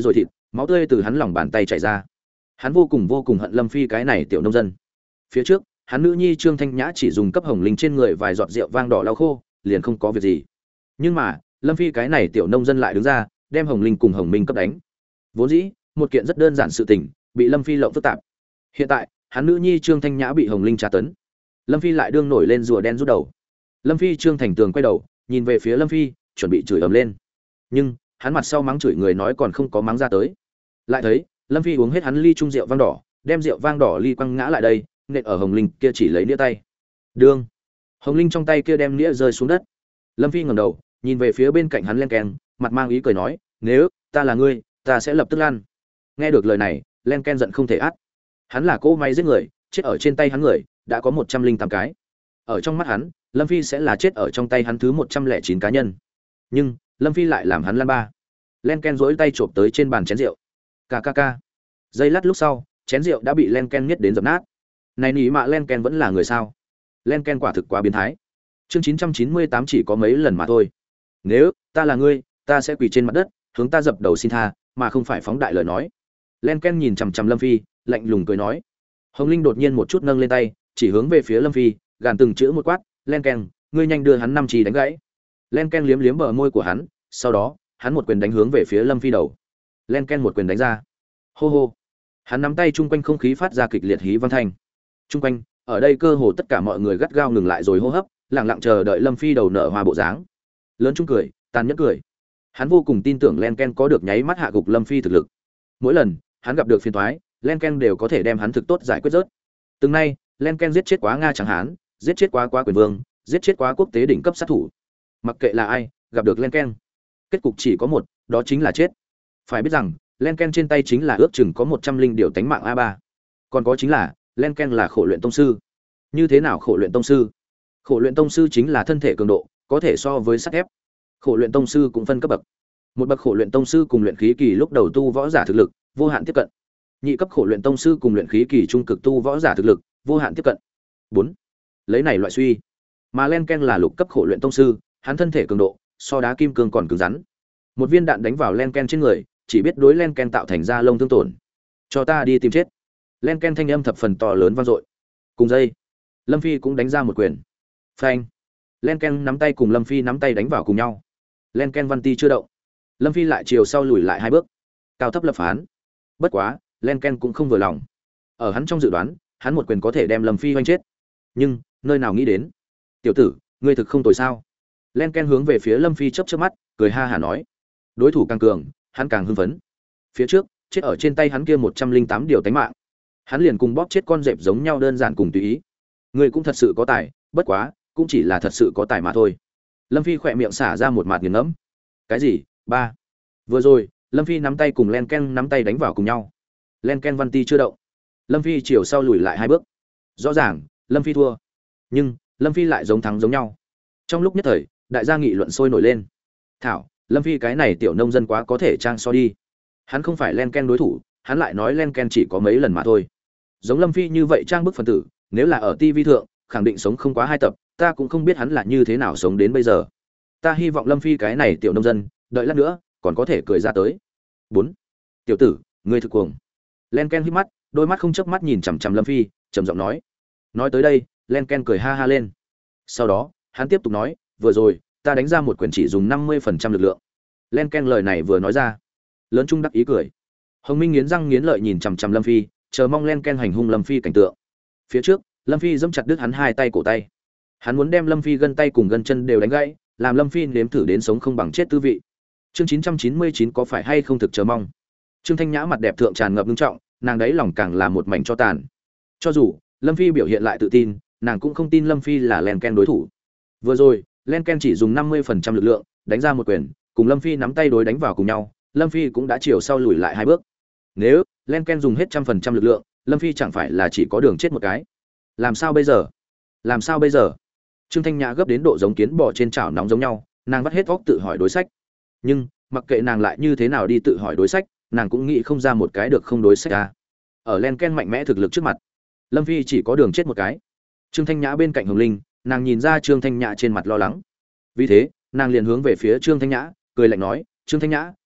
máu tươi từ hắn lòng bàn tay chảy ra. Hắn vô cùng hận Lâm Phi cái này tiểu nông dân. Phía trước, hắn nữ nhi Trương Thanh Nhã chỉ dùng cấp Hồng Linh trên người vài giọt rượu vang đỏ lau khô, liền không có việc gì. Nhưng mà, Lâm Phi cái này tiểu nông dân lại đứng ra, đem Hồng Linh cùng Hồng Minh cấp đánh. Vốn dĩ, một kiện rất đơn giản sự tình, bị Lâm Phi lộng phức tạp. Hiện tại, hắn nữ nhi Trương Thanh Nhã bị Hồng Linh tra tấn. Lâm Phi lại đương nổi lên rùa đen rút đầu. Lâm Phi Trương Thành Tường quay đầu, nhìn về phía Lâm Phi, chuẩn bị chửi ầm lên. Nhưng, hắn mặt sau mắng chửi người nói còn không có mắng ra tới. Lại thấy, Lâm Phi uống hết hắn ly chung rượu vang đỏ, đem rượu vang đỏ ly quăng ngã lại đây, nện ở Hồng Linh kia chỉ lấy nĩa tay. Đương. Hồng Linh trong tay kia đem nĩa rơi xuống đất. Lâm Phi ngẩng đầu, nhìn về phía bên cạnh hắn Len Ken, mặt mang ý cười nói, nếu ta là ngươi, ta sẽ lập tức lăn. Nghe được lời này, Len Ken giận không thể át. Hắn là cỗ máy giết người, chết ở trên tay hắn người đã có 108 cái. Ở trong mắt hắn, Lâm Phi sẽ là chết ở trong tay hắn thứ 109 cá nhân. Nhưng, Lâm Phi lại làm hắn lăn ba. Len Ken rỗi tay chộp tới trên bàn chén rượu. KKK. Giây lát lúc sau, chén rượu đã bị Len Ken nhất đến dập nát. Này nỉ mạ Len Ken vẫn là người sao? Len Ken quả thực quá biến thái. Chương 998 chỉ có mấy lần mà thôi. Nếu ta là ngươi, ta sẽ quỳ trên mặt đất, hướng ta dập đầu xin tha, mà không phải phóng đại lời nói. Len Ken nhìn chằm chằm Lâm Phi, lạnh lùng cười nói. Hồng Linh đột nhiên một chút nâng lên tay, chỉ hướng về phía Lâm Phi, gàn từng chữ một quát, Len Ken, ngươi nhanh đưa hắn năm chỉ đánh gãy. Len Ken liếm liếm bờ môi của hắn, sau đó, hắn một quyền đánh hướng về phía Lâm Phi đầu. Len Ken một quyền đánh ra. Hô hô. Hắn nắm tay chung quanh không khí phát ra kịch liệt hí văn thanh. Chung quanh, ở đây cơ hồ tất cả mọi người gắt gao ngừng lại rồi hô hấp, lặng lặng chờ đợi Lâm Phi đầu nở hoa bộ dáng. Lớn chung cười, tàn nhẫn cười. Hắn vô cùng tin tưởng Len Ken có được nháy mắt hạ gục Lâm Phi thực lực. Mỗi lần hắn gặp được phiền toái, Len Ken đều có thể đem hắn thực tốt giải quyết rớt. Từng nay, Len Ken giết chết quá Nga chẳng Hán, giết chết quá quyền vương, giết chết quá quốc tế đỉnh cấp sát thủ. Mặc kệ là ai, gặp được Len Ken, kết cục chỉ có một, đó chính là chết. Phải biết rằng, Len Ken trên tay chính là ước chừng có 100 điều tánh mạng A3. Còn có chính là, Len Ken là khổ luyện tông sư. Như thế nào khổ luyện tông sư? Khổ luyện tông sư chính là thân thể cường độ, có thể so với sắt thép. Khổ luyện tông sư cũng phân cấp bậc. Một bậc khổ luyện tông sư cùng luyện khí kỳ lúc đầu tu võ giả thực lực, vô hạn tiếp cận. Nhị cấp khổ luyện tông sư cùng luyện khí kỳ trung cực tu võ giả thực lực, vô hạn tiếp cận. 4. Lấy này loại suy. Mà Len Ken là lục cấp khổ luyện tông sư, hắn thân thể cường độ so đá kim cương còn cứng rắn. Một viên đạn đánh vào Len Ken trên người, chỉ biết đối Len Ken tạo thành da lông thương tổn. Cho ta đi tìm chết. Len Ken thanh âm thập phần to lớn vang dội. Cùng dây, Lâm Phi cũng đánh ra một quyền. Phanh. Len Ken nắm tay cùng Lâm Phi nắm tay đánh vào cùng nhau. Len Ken văn ti chưa động. Lâm Phi lại chiều sau lùi lại 2 bước. Cao thấp lập phán. Bất quá, Len Ken cũng không vừa lòng. Ở hắn trong dự đoán, hắn một quyền có thể đem Lâm Phi hoanh chết. Nhưng, nơi nào nghĩ đến? Tiểu tử, ngươi thực không tồi sao? Len Ken hướng về phía Lâm Phi chớp chớp mắt, cười ha hả nói. Đối thủ càng cường, hắn càng hưng phấn. Phía trước, chết ở trên tay hắn kia 108 điều tánh mạng. Hắn liền cùng bóp chết con dẹp giống nhau đơn giản cùng tùy ý. Ngươi cũng thật sự có tài, bất quá, cũng chỉ là thật sự có tài mà thôi. Lâm Phi khỏe miệng xả ra một mạt nghiền ngẫm. Cái gì? 3. Vừa rồi, Lâm Phi nắm tay cùng Len Ken nắm tay đánh vào cùng nhau. Len Ken văn ti chưa động. Lâm Phi chiều sau lùi lại 2 bước. Rõ ràng, Lâm Phi thua. Nhưng, Lâm Phi lại giống thắng giống nhau. Trong lúc nhất thời, đại gia nghị luận sôi nổi lên. Thảo, Lâm Phi cái này tiểu nông dân quá có thể trang so đi. Hắn không phải Len Ken đối thủ, hắn lại nói Len Ken chỉ có mấy lần mà thôi. Giống Lâm Phi như vậy trang bức phần tử, nếu là ở TV thượng, khẳng định sống không quá 2 tập, ta cũng không biết hắn là như thế nào sống đến bây giờ. Ta hy vọng Lâm Phi cái này tiểu nông dân, đợi lát nữa, còn có thể cười ra tới. 4. Tiểu tử, ngươi thực cuồng. Len Ken híp mắt, đôi mắt không chớp mắt nhìn chằm chằm Lâm Phi, trầm giọng nói. Nói tới đây, Len Ken cười ha ha lên. Sau đó, hắn tiếp tục nói, vừa rồi, ta đánh ra một quyền chỉ dùng 50% lực lượng. Len Ken lời này vừa nói ra, lớn trung đắc ý cười. Hồng Minh nghiến răng nghiến lợi nhìn chằm chằm Lâm Phi, chờ mong Len Ken hành hung Lâm Phi cảnh tượng. Phía trước, Lâm Phi giẫm chặt đứt hắn 2 tay cổ tay. Hắn muốn đem Lâm Phi gân tay cùng gân chân đều đánh gãy, làm Lâm Phi nếm thử đến sống không bằng chết tư vị. Chương 999 có phải hay không thực chờ mong. Trương Thanh Nhã mặt đẹp thượng tràn ngập nghiêm trọng, nàng đấy lòng càng là một mảnh cho tàn. Cho dù Lâm Phi biểu hiện lại tự tin, nàng cũng không tin Lâm Phi là Len Ken đối thủ. Vừa rồi, Len Ken chỉ dùng 50% lực lượng, đánh ra một quyền, cùng Lâm Phi nắm tay đối đánh vào cùng nhau, Lâm Phi cũng đã chiều sau lùi lại 2 bước. Nếu Len Ken dùng hết 100% lực lượng, Lâm Phi chẳng phải là chỉ có đường chết một cái. Làm sao bây giờ? Làm sao bây giờ? Trương Thanh Nhã gấp đến độ giống kiến bò trên chảo nóng giống nhau, nàng vắt hết óc tự hỏi đối sách. Nhưng, mặc kệ nàng lại như thế nào đi tự hỏi đối sách, nàng cũng nghĩ không ra một cái được không đối sách ra. Ở Len Ken mạnh mẽ thực lực trước mặt, Lâm Phi chỉ có đường chết một cái. Trương Thanh Nhã bên cạnh Hồng Linh, nàng nhìn ra Trương Thanh Nhã trên mặt lo lắng. Vì thế, nàng liền hướng về phía Trương Thanh Nhã, cười lạnh nói, "Trương Thanh Nhã,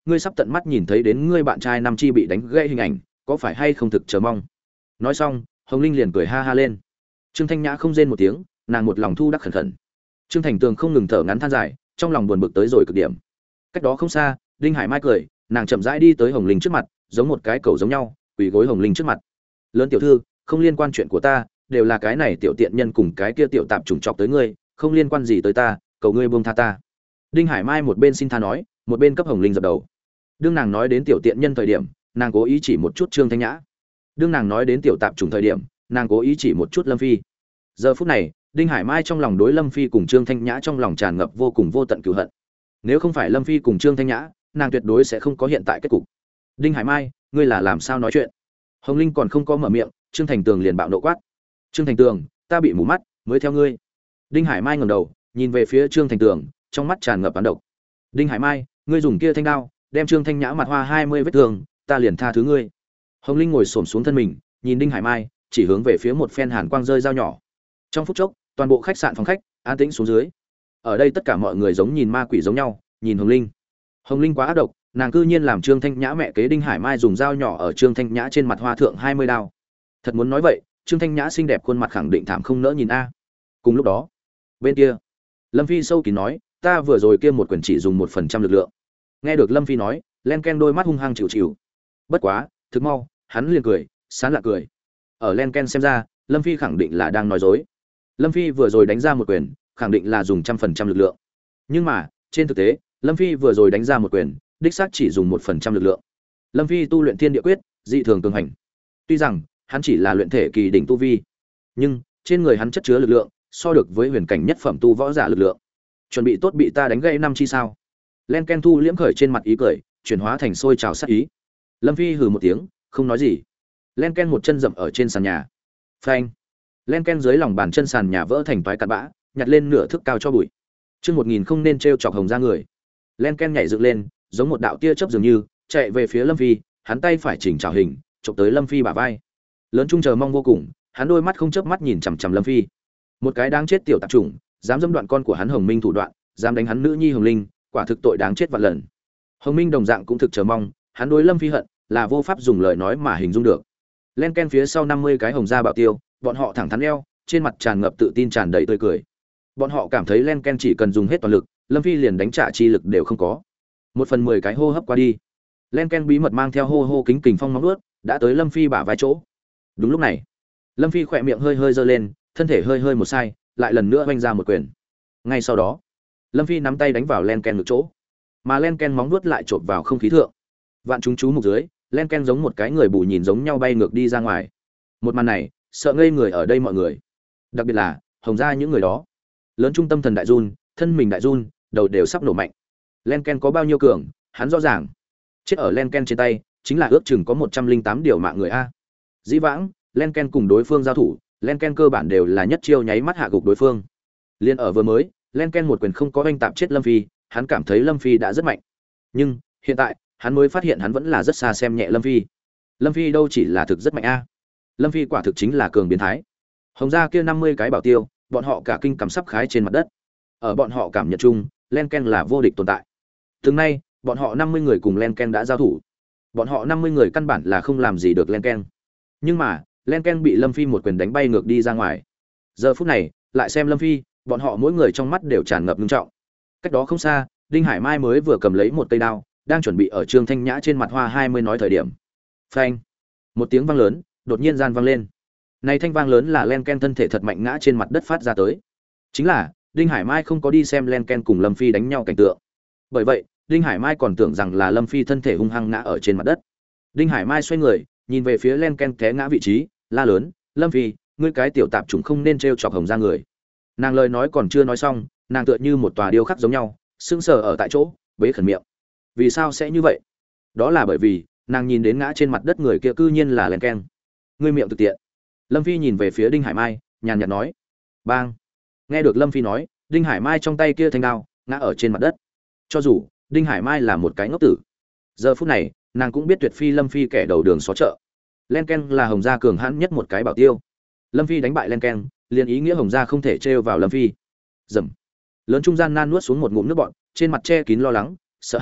ngươi sắp tận mắt nhìn thấy đến ngươi bạn trai Nam Chi bị đánh gãy hình ảnh, có phải hay không thực chờ mong. Nói xong, Hồng Linh liền cười ha ha lên. Trương Thanh Nhã không rên một tiếng, nàng một lòng thu đắc khẩn khẩn. Trương Thành Tường không ngừng thở ngắn than dài, trong lòng buồn bực tới rồi cực điểm. Cách đó không xa, Đinh Hải Mai cười, nàng chậm rãi đi tới Hồng Linh trước mặt, giống một cái cầu giống nhau, quỳ gối Hồng Linh trước mặt. Lớn tiểu thư, không liên quan chuyện của ta, đều là cái này tiểu tiện nhân cùng cái kia tiểu tạp chủng chọc tới ngươi, không liên quan gì tới ta, cầu ngươi buông tha ta. Đinh Hải Mai một bên xin tha nói, một bên cấp Hồng Linh dập đầu. Đương nàng nói đến tiểu tiện nhân thời điểm, nàng cố ý chỉ một chút Trương Thanh Nhã. Đương nàng nói đến tiểu tạp chủng thời điểm, nàng cố ý chỉ một chút Lâm Phi. Giờ phút này, Đinh Hải Mai trong lòng đối Lâm Phi cùng Trương Thanh Nhã trong lòng tràn ngập vô cùng vô tận cừu hận. Nếu không phải Lâm Phi cùng Trương Thanh Nhã, nàng tuyệt đối sẽ không có hiện tại kết cục. Đinh Hải Mai, ngươi là làm sao nói chuyện? Hồng Linh còn không có mở miệng, Trương Thành Tường liền bạo nộ quát. Trương Thành Tường, ta bị mù mắt, mới theo ngươi. Đinh Hải Mai ngẩng đầu, nhìn về phía Trương Thành Tường, trong mắt tràn ngập oán độc. Đinh Hải Mai, ngươi dùng kia thanh đao, đem Trương Thanh Nhã mặt hoa 20 vết thương, ta liền tha thứ ngươi. Hồng Linh ngồi xổm xuống thân mình, nhìn Đinh Hải Mai, chỉ hướng về phía một phen hàn quang rơi dao nhỏ. Trong phút chốc, toàn bộ khách sạn phòng khách an tĩnh xuống dưới. Ở đây tất cả mọi người giống nhìn ma quỷ giống nhau, nhìn Hồng Linh. Hồng Linh quá ác độc, nàng cư nhiên làm Trương Thanh Nhã mẹ kế Đinh Hải Mai dùng dao nhỏ ở Trương Thanh Nhã trên mặt hoa thượng 20 đao. Thật muốn nói vậy, Trương Thanh Nhã xinh đẹp khuôn mặt khẳng định thảm không nỡ nhìn a. Cùng lúc đó, bên kia, Lâm Phi sâu kín nói, ta vừa rồi kia một quyền chỉ dùng 1% lực lượng. Nghe được Lâm Phi nói, Len Ken đôi mắt hung hăng chịu chịu. Bất quá, thực mau, hắn liền cười, sán lạ cười. Ở Len Ken xem ra, Lâm Phi khẳng định là đang nói dối. Lâm Phi vừa rồi đánh ra một quyền, khẳng định là dùng 100% lực lượng. Nhưng mà, trên thực tế, Lâm Phi vừa rồi đánh ra một quyền, đích xác chỉ dùng 1% lực lượng. Lâm Phi tu luyện Thiên Địa Quyết, dị thường cường hành. Tuy rằng, hắn chỉ là luyện thể kỳ đỉnh tu vi, nhưng trên người hắn chất chứa lực lượng, so được với huyền cảnh nhất phẩm tu võ giả lực lượng. Chuẩn bị tốt bị ta đánh gãy năm chi sao? Len Ken thu liễm khởi trên mặt ý cười, chuyển hóa thành sôi trào sát ý. Lâm Phi hừ một tiếng, không nói gì. Len Ken một chân dậm ở trên sàn nhà. Phanh! Len Ken dưới lòng bàn chân sàn nhà vỡ thành toái cặn bã, nhặt lên nửa thước cao cho bụi. Chương 1000 không nên trêu chọc Hồng ra người. Len Ken nhảy dựng lên, giống một đạo tia chớp dường như, chạy về phía Lâm Phi, hắn tay phải chỉnh chảo hình, chụp tới Lâm Phi bả vai. Lớn trung chờ mong vô cùng, hắn đôi mắt không chớp mắt nhìn chằm chằm Lâm Phi. Một cái đáng chết tiểu tạp chủng, dám dẫm đoạn con của hắn Hồng Minh thủ đoạn, dám đánh hắn nữ nhi Hồng Linh, quả thực tội đáng chết vạn lần. Hồng Minh đồng dạng cũng thực chờ mong, hắn đối Lâm Phi hận, là vô pháp dùng lời nói mà hình dung được. Len Ken phía sau 50 cái hồng gia bảo tiêu, bọn họ thẳng thắn eo, trên mặt tràn ngập tự tin tràn đầy tươi cười. Bọn họ cảm thấy Len Ken chỉ cần dùng hết toàn lực, Lâm Phi liền đánh trả chi lực đều không có. 1/10 cái hô hấp qua đi, Len Ken bí mật mang theo hô hô kính kình phong móng vuốt, đã tới Lâm Phi bả vai chỗ. Đúng lúc này, Lâm Phi khỏe miệng hơi hơi giơ lên, thân thể hơi hơi một sai, lại lần nữa vung ra một quyền. Ngay sau đó, Lâm Phi nắm tay đánh vào Len Ken ngực chỗ, mà Len Ken móng vuốt lại chộp vào không khí thượng. Vạn chúng chú mục dưới, Len Ken giống một cái người bù nhìn giống nhau bay ngược đi ra ngoài. Một màn này, sợ ngây người ở đây mọi người, đặc biệt là Hồng gia những người đó. Lớn trung tâm thần đại run, thân mình đại run, đầu đều sắp nổ mạnh. Len Ken có bao nhiêu cường, hắn rõ ràng. Chết ở Len Ken trên tay, chính là ước chừng có 108 điều mạng người a. Dĩ vãng, Len Ken cùng đối phương giao thủ, Len Ken cơ bản đều là nhất chiêu nháy mắt hạ gục đối phương. Liên ở vừa mới, Len Ken một quyền không có oanh tạp chết Lâm Phi, hắn cảm thấy Lâm Phi đã rất mạnh. Nhưng, hiện tại, hắn mới phát hiện hắn vẫn là rất xa xem nhẹ Lâm Phi. Lâm Phi đâu chỉ là thực rất mạnh a. Lâm Phi quả thực chính là cường biến thái. Hồng gia kia 50 cái bảo tiêu, bọn họ cả kinh cảm sắp khái trên mặt đất. Ở bọn họ cảm nhận chung, Len Ken là vô địch tồn tại. Từng nay, bọn họ 50 người cùng Len Ken đã giao thủ. Bọn họ 50 người căn bản là không làm gì được Len Ken. Nhưng mà, Len Ken bị Lâm Phi một quyền đánh bay ngược đi ra ngoài. Giờ phút này, lại xem Lâm Phi, bọn họ mỗi người trong mắt đều tràn ngập nghiêm trọng. Cách đó không xa, Đinh Hải Mai mới vừa cầm lấy một cây đao, đang chuẩn bị ở Trương Thanh Nhã trên mặt hoa 20 nói thời điểm. Phanh! Một tiếng vang lớn, đột nhiên gian vang lên. Này thanh vang lớn là Len Ken thân thể thật mạnh ngã trên mặt đất phát ra tới. Chính là, Đinh Hải Mai không có đi xem Len Ken cùng Lâm Phi đánh nhau cảnh tượng. Bởi vậy, Đinh Hải Mai còn tưởng rằng là Lâm Phi thân thể hung hăng ngã ở trên mặt đất. Đinh Hải Mai xoay người, nhìn về phía Len Ken té ngã vị trí, la lớn, "Lâm Phi, ngươi cái tiểu tạp chủng không nên trêu chọc Hồng gia người." Nàng lời nói còn chưa nói xong, nàng tựa như một tòa điêu khắc giống nhau, sững sờ ở tại chỗ, bế khẩn miệng. Vì sao sẽ như vậy? Đó là bởi vì, nàng nhìn đến ngã trên mặt đất người kia cư nhiên là Len Ken. Ngươi miệng thực tiện. Lâm Phi nhìn về phía Đinh Hải Mai, nhàn nhạt nói. Bang. Nghe được Lâm Phi nói, Đinh Hải Mai trong tay kia thanh đao ngã ở trên mặt đất. Cho dù Đinh Hải Mai là một cái ngốc tử, giờ phút này nàng cũng biết tuyệt phi Lâm Phi kẻ đầu đường xó chợ. Len Ken là Hồng gia cường hãn nhất một cái bảo tiêu. Lâm Phi đánh bại Len Ken, liền ý nghĩa Hồng gia không thể trêu vào Lâm Phi. Dầm. Lớn trung gian nan nuốt xuống một ngụm nước bọt, trên mặt che kín lo lắng, sợ hãi,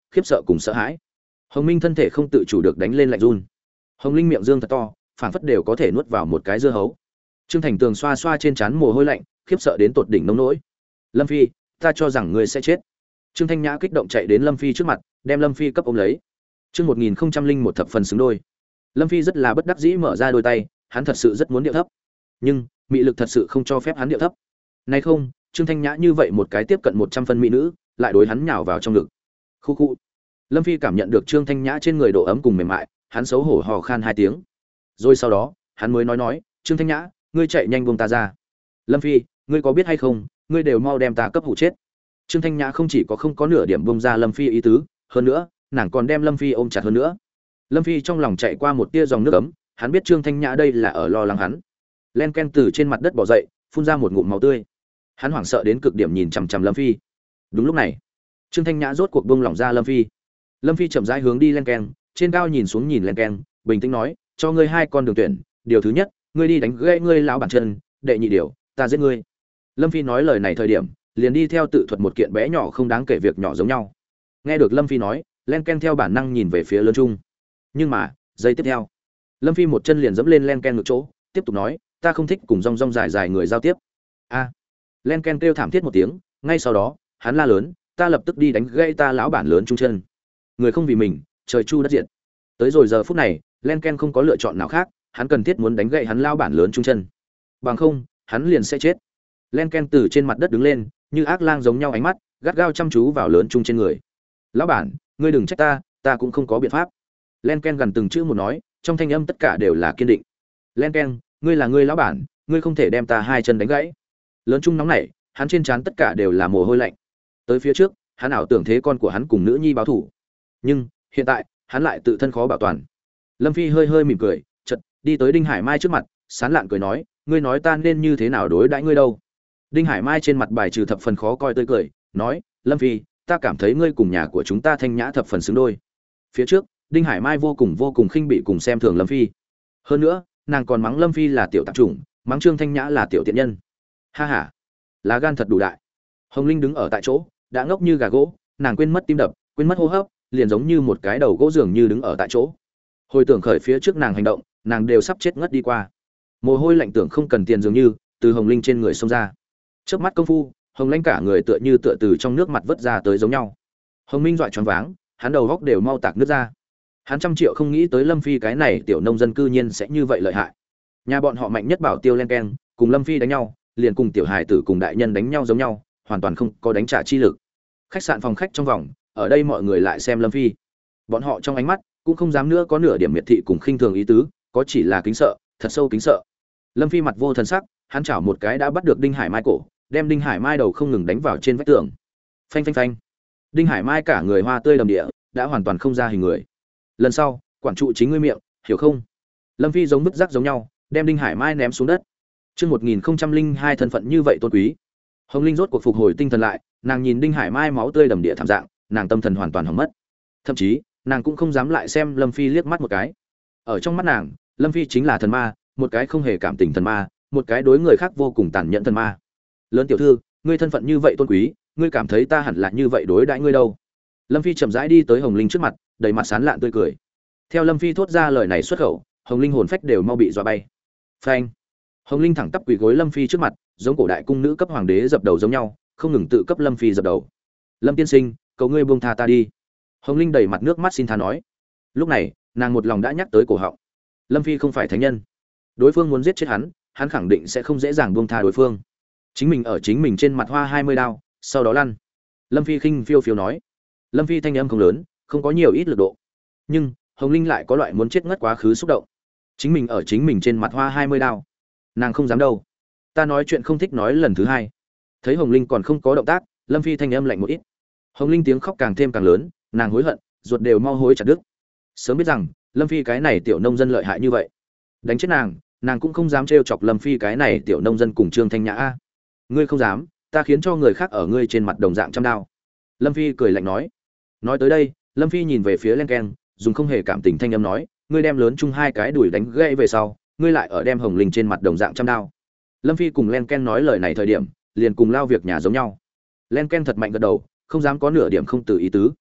khiếp sợ cùng sợ hãi. Hồng Minh thân thể không tự chủ được đánh lên lạnh run. Hồng Linh miệng dương thật to, phảng phất đều có thể nuốt vào một cái dưa hấu. Trương Thành Tường xoa xoa trên trán mồ hôi lạnh, khiếp sợ đến tột đỉnh nông nỗi. Lâm Phi, ta cho rằng ngươi sẽ chết. Trương Thanh Nhã kích động chạy đến Lâm Phi trước mặt, đem Lâm Phi cấp ôm lấy. Chương 1001 thập phần xứng đôi. Lâm Phi rất là bất đắc dĩ mở ra đôi tay, hắn thật sự rất muốn điệu thấp, nhưng mị lực thật sự không cho phép hắn điệu thấp. Nay không, Trương Thanh Nhã như vậy một cái tiếp cận 100 phân mỹ nữ, lại đối hắn nhào vào trong ngực. Khu khu. Lâm Phi cảm nhận được Trương Thanh Nhã trên người độ ấm cùng mềm mại, hắn xấu hổ hò khan 2 tiếng. Rồi sau đó, hắn mới nói, "Trương Thanh Nhã, ngươi chạy nhanh buông ta ra." "Lâm Phi, ngươi có biết hay không, ngươi đều mau đem ta cấp hủ chết." Trương Thanh Nhã không chỉ có không có nửa điểm buông ra Lâm Phi ý tứ, hơn nữa, nàng còn đem Lâm Phi ôm chặt hơn nữa. Lâm Phi trong lòng chạy qua một tia dòng nước ấm, hắn biết Trương Thanh Nhã đây là ở lo lắng hắn. Len Ken từ trên mặt đất bò dậy, phun ra một ngụm máu tươi. Hắn hoảng sợ đến cực điểm nhìn chằm chằm Lâm Phi. Đúng lúc này, Trương Thanh Nhã rốt cuộc buông lỏng ra Lâm Phi. Lâm Phi chậm rãi hướng đi Len Ken, trên cao nhìn xuống nhìn Len Ken, bình tĩnh nói, "Cho ngươi 2 con đường tuyển, điều thứ nhất, ngươi đi đánh gãy ngươi lão bản chân, đệ nhị điều, ta giết ngươi." Lâm Phi nói lời này thời điểm, liền đi theo tự thuật một kiện bé nhỏ không đáng kể việc nhỏ giống nhau. Nghe được Lâm Phi nói, Len Ken theo bản năng nhìn về phía lớn trung. Nhưng mà, giây tiếp theo, Lâm Phi một chân liền dẫm lên Len Ken ngực chỗ, tiếp tục nói, "Ta không thích cùng rong rong dài dài người giao tiếp." A. Len Ken kêu thảm thiết một tiếng, ngay sau đó, hắn la lớn, "Ta lập tức đi đánh gãy ta lão bản lớn trung chân." Người không vì mình, trời chu đất diệt. Tới rồi giờ phút này, Len Ken không có lựa chọn nào khác, hắn cần thiết muốn đánh gãy hắn lão bản lớn trung chân. Bằng không, hắn liền sẽ chết. Len Ken từ trên mặt đất đứng lên, như ác lang giống nhau ánh mắt, gắt gao chăm chú vào lớn trung trên người. "Lão bản, ngươi đừng trách ta, ta cũng không có biện pháp." Len Ken gần từng chữ một nói, trong thanh âm tất cả đều là kiên định. "Len Ken, ngươi là ngươi lão bản, ngươi không thể đem ta 2 chân đánh gãy." Lớn trung nóng nảy, hắn trên trán tất cả đều là mồ hôi lạnh. Tới phía trước, hắn ảo tưởng thế con của hắn cùng nữ nhi báo thù, nhưng hiện tại, hắn lại tự thân khó bảo toàn. Lâm Phi hơi hơi mỉm cười, chợt đi tới Đinh Hải Mai trước mặt, sán lạn cười nói, "Ngươi nói ta nên như thế nào đối đãi ngươi đâu?" Đinh Hải Mai trên mặt bài trừ thập phần khó coi tươi cười, nói, "Lâm Phi, ta cảm thấy ngươi cùng nhà của chúng ta Thanh Nhã thập phần xứng đôi." Phía trước, Đinh Hải Mai vô cùng khinh bị cùng xem thường Lâm Phi. Hơn nữa, nàng còn mắng Lâm Phi là tiểu tạp chủng, mắng Trương Thanh Nhã là tiểu tiện nhân. Ha ha, lá gan thật đủ đại. Hồng Linh đứng ở tại chỗ, đã ngốc như gà gỗ, nàng quên mất tim đập, quên mất hô hấp, liền giống như một cái đầu gỗ dường như đứng ở tại chỗ. Hồi tưởng khởi phía trước nàng hành động, nàng đều sắp chết ngất đi qua. Mồ hôi lạnh tưởng không cần tiền dường như từ Hồng Linh trên người xông ra. Chớp mắt công phu, Hồng Linh cả người tựa như tựa từ trong nước mặt vớt ra tới giống nhau. Hồng Minh dọa choáng váng, hắn đầu góc đều mau tạc nước ra. Hắn trăm triệu không nghĩ tới Lâm Phi cái này tiểu nông dân cư nhiên sẽ như vậy lợi hại. Nhà bọn họ mạnh nhất bảo tiêu Len Ken, cùng Lâm Phi đánh nhau, liền cùng tiểu hài tử cùng đại nhân đánh nhau giống nhau, hoàn toàn không có đánh trả chi lực. Khách sạn phòng khách trong vòng, ở đây mọi người lại xem Lâm Phi. Bọn họ trong ánh mắt cũng không dám nữa có nửa điểm miệt thị cùng khinh thường ý tứ, có chỉ là kính sợ, thật sâu kính sợ. Lâm Phi mặt vô thần sắc, hắn chảo một cái đã bắt được Đinh Hải Mai cổ, đem Đinh Hải Mai đầu không ngừng đánh vào trên vách tường. Phanh phanh phanh. Đinh Hải Mai cả người hoa tươi đầm địa, đã hoàn toàn không ra hình người. Lần sau, quản trụ chính ngươi miệng, hiểu không? Lâm Phi giống vứt rác giống nhau, đem Đinh Hải Mai ném xuống đất. Chương 1002 thân phận như vậy tôn quý. Hồng Linh rốt cuộc phục hồi tinh thần lại, nàng nhìn Đinh Hải Mai máu tươi đầm địa thảm dạng, nàng tâm thần hoàn toàn hỏng mất. Thậm chí, nàng cũng không dám lại xem Lâm Phi liếc mắt một cái. Ở trong mắt nàng, Lâm Phi chính là thần ma, một cái không hề cảm tình thần ma, một cái đối người khác vô cùng tàn nhẫn thần ma. Lớn tiểu thư, ngươi thân phận như vậy tôn quý, ngươi cảm thấy ta hẳn là như vậy đối đãi ngươi đâu? Lâm Phi chậm rãi đi tới Hồng Linh trước mặt, đầy mặt sán lạn tươi cười. Theo Lâm Phi thốt ra lời này xuất khẩu, Hồng Linh hồn phách đều mau bị dọa bay. Phanh! Hồng Linh thẳng tắp quỳ gối Lâm Phi trước mặt, giống cổ đại cung nữ cấp hoàng đế dập đầu giống nhau, không ngừng tự cấp Lâm Phi dập đầu. "Lâm tiên sinh, cầu ngươi buông tha ta đi." Hồng Linh đầy mặt nước mắt xin tha nói. Lúc này, nàng một lòng đã nhắc tới cổ họng. Lâm Phi không phải thánh nhân, đối phương muốn giết chết hắn, hắn khẳng định sẽ không dễ dàng buông tha đối phương. Chính mình ở chính mình trên mặt hoa 20 đao, sau đó lăn. Lâm Phi khinh phiêu phiêu nói. Lâm Phi thanh âm không lớn, không có nhiều ít lực độ, nhưng Hồng Linh lại có loại muốn chết ngất quá khứ xúc động. Chính mình ở chính mình trên mặt hoa 20 đao, nàng không dám đâu. Ta nói chuyện không thích nói lần thứ hai. Thấy Hồng Linh còn không có động tác, Lâm Phi thanh âm lạnh một ít. Hồng Linh tiếng khóc càng thêm càng lớn, nàng hối hận, ruột đều mau hối chặt đứt. Sớm biết rằng Lâm Phi cái này tiểu nông dân lợi hại như vậy, đánh chết nàng cũng không dám trêu chọc Lâm Phi cái này tiểu nông dân cùng Trương Thanh Nhã a. Ngươi không dám, ta khiến cho người khác ở ngươi trên mặt đồng dạng trăm đao. Lâm Phi cười lạnh nói. Nói tới đây, Lâm Phi nhìn về phía Len Ken, dùng không hề cảm tình thanh âm nói, ngươi đem lớn chung 2 cái đùi đánh gãy về sau, ngươi lại ở đem Hồng Linh trên mặt đồng dạng trăm đao. Lâm Phi cùng Len Ken nói lời này thời điểm, liền cùng lao việc nhà giống nhau. Len Ken thật mạnh gật đầu, không dám có nửa điểm không từ ý tứ.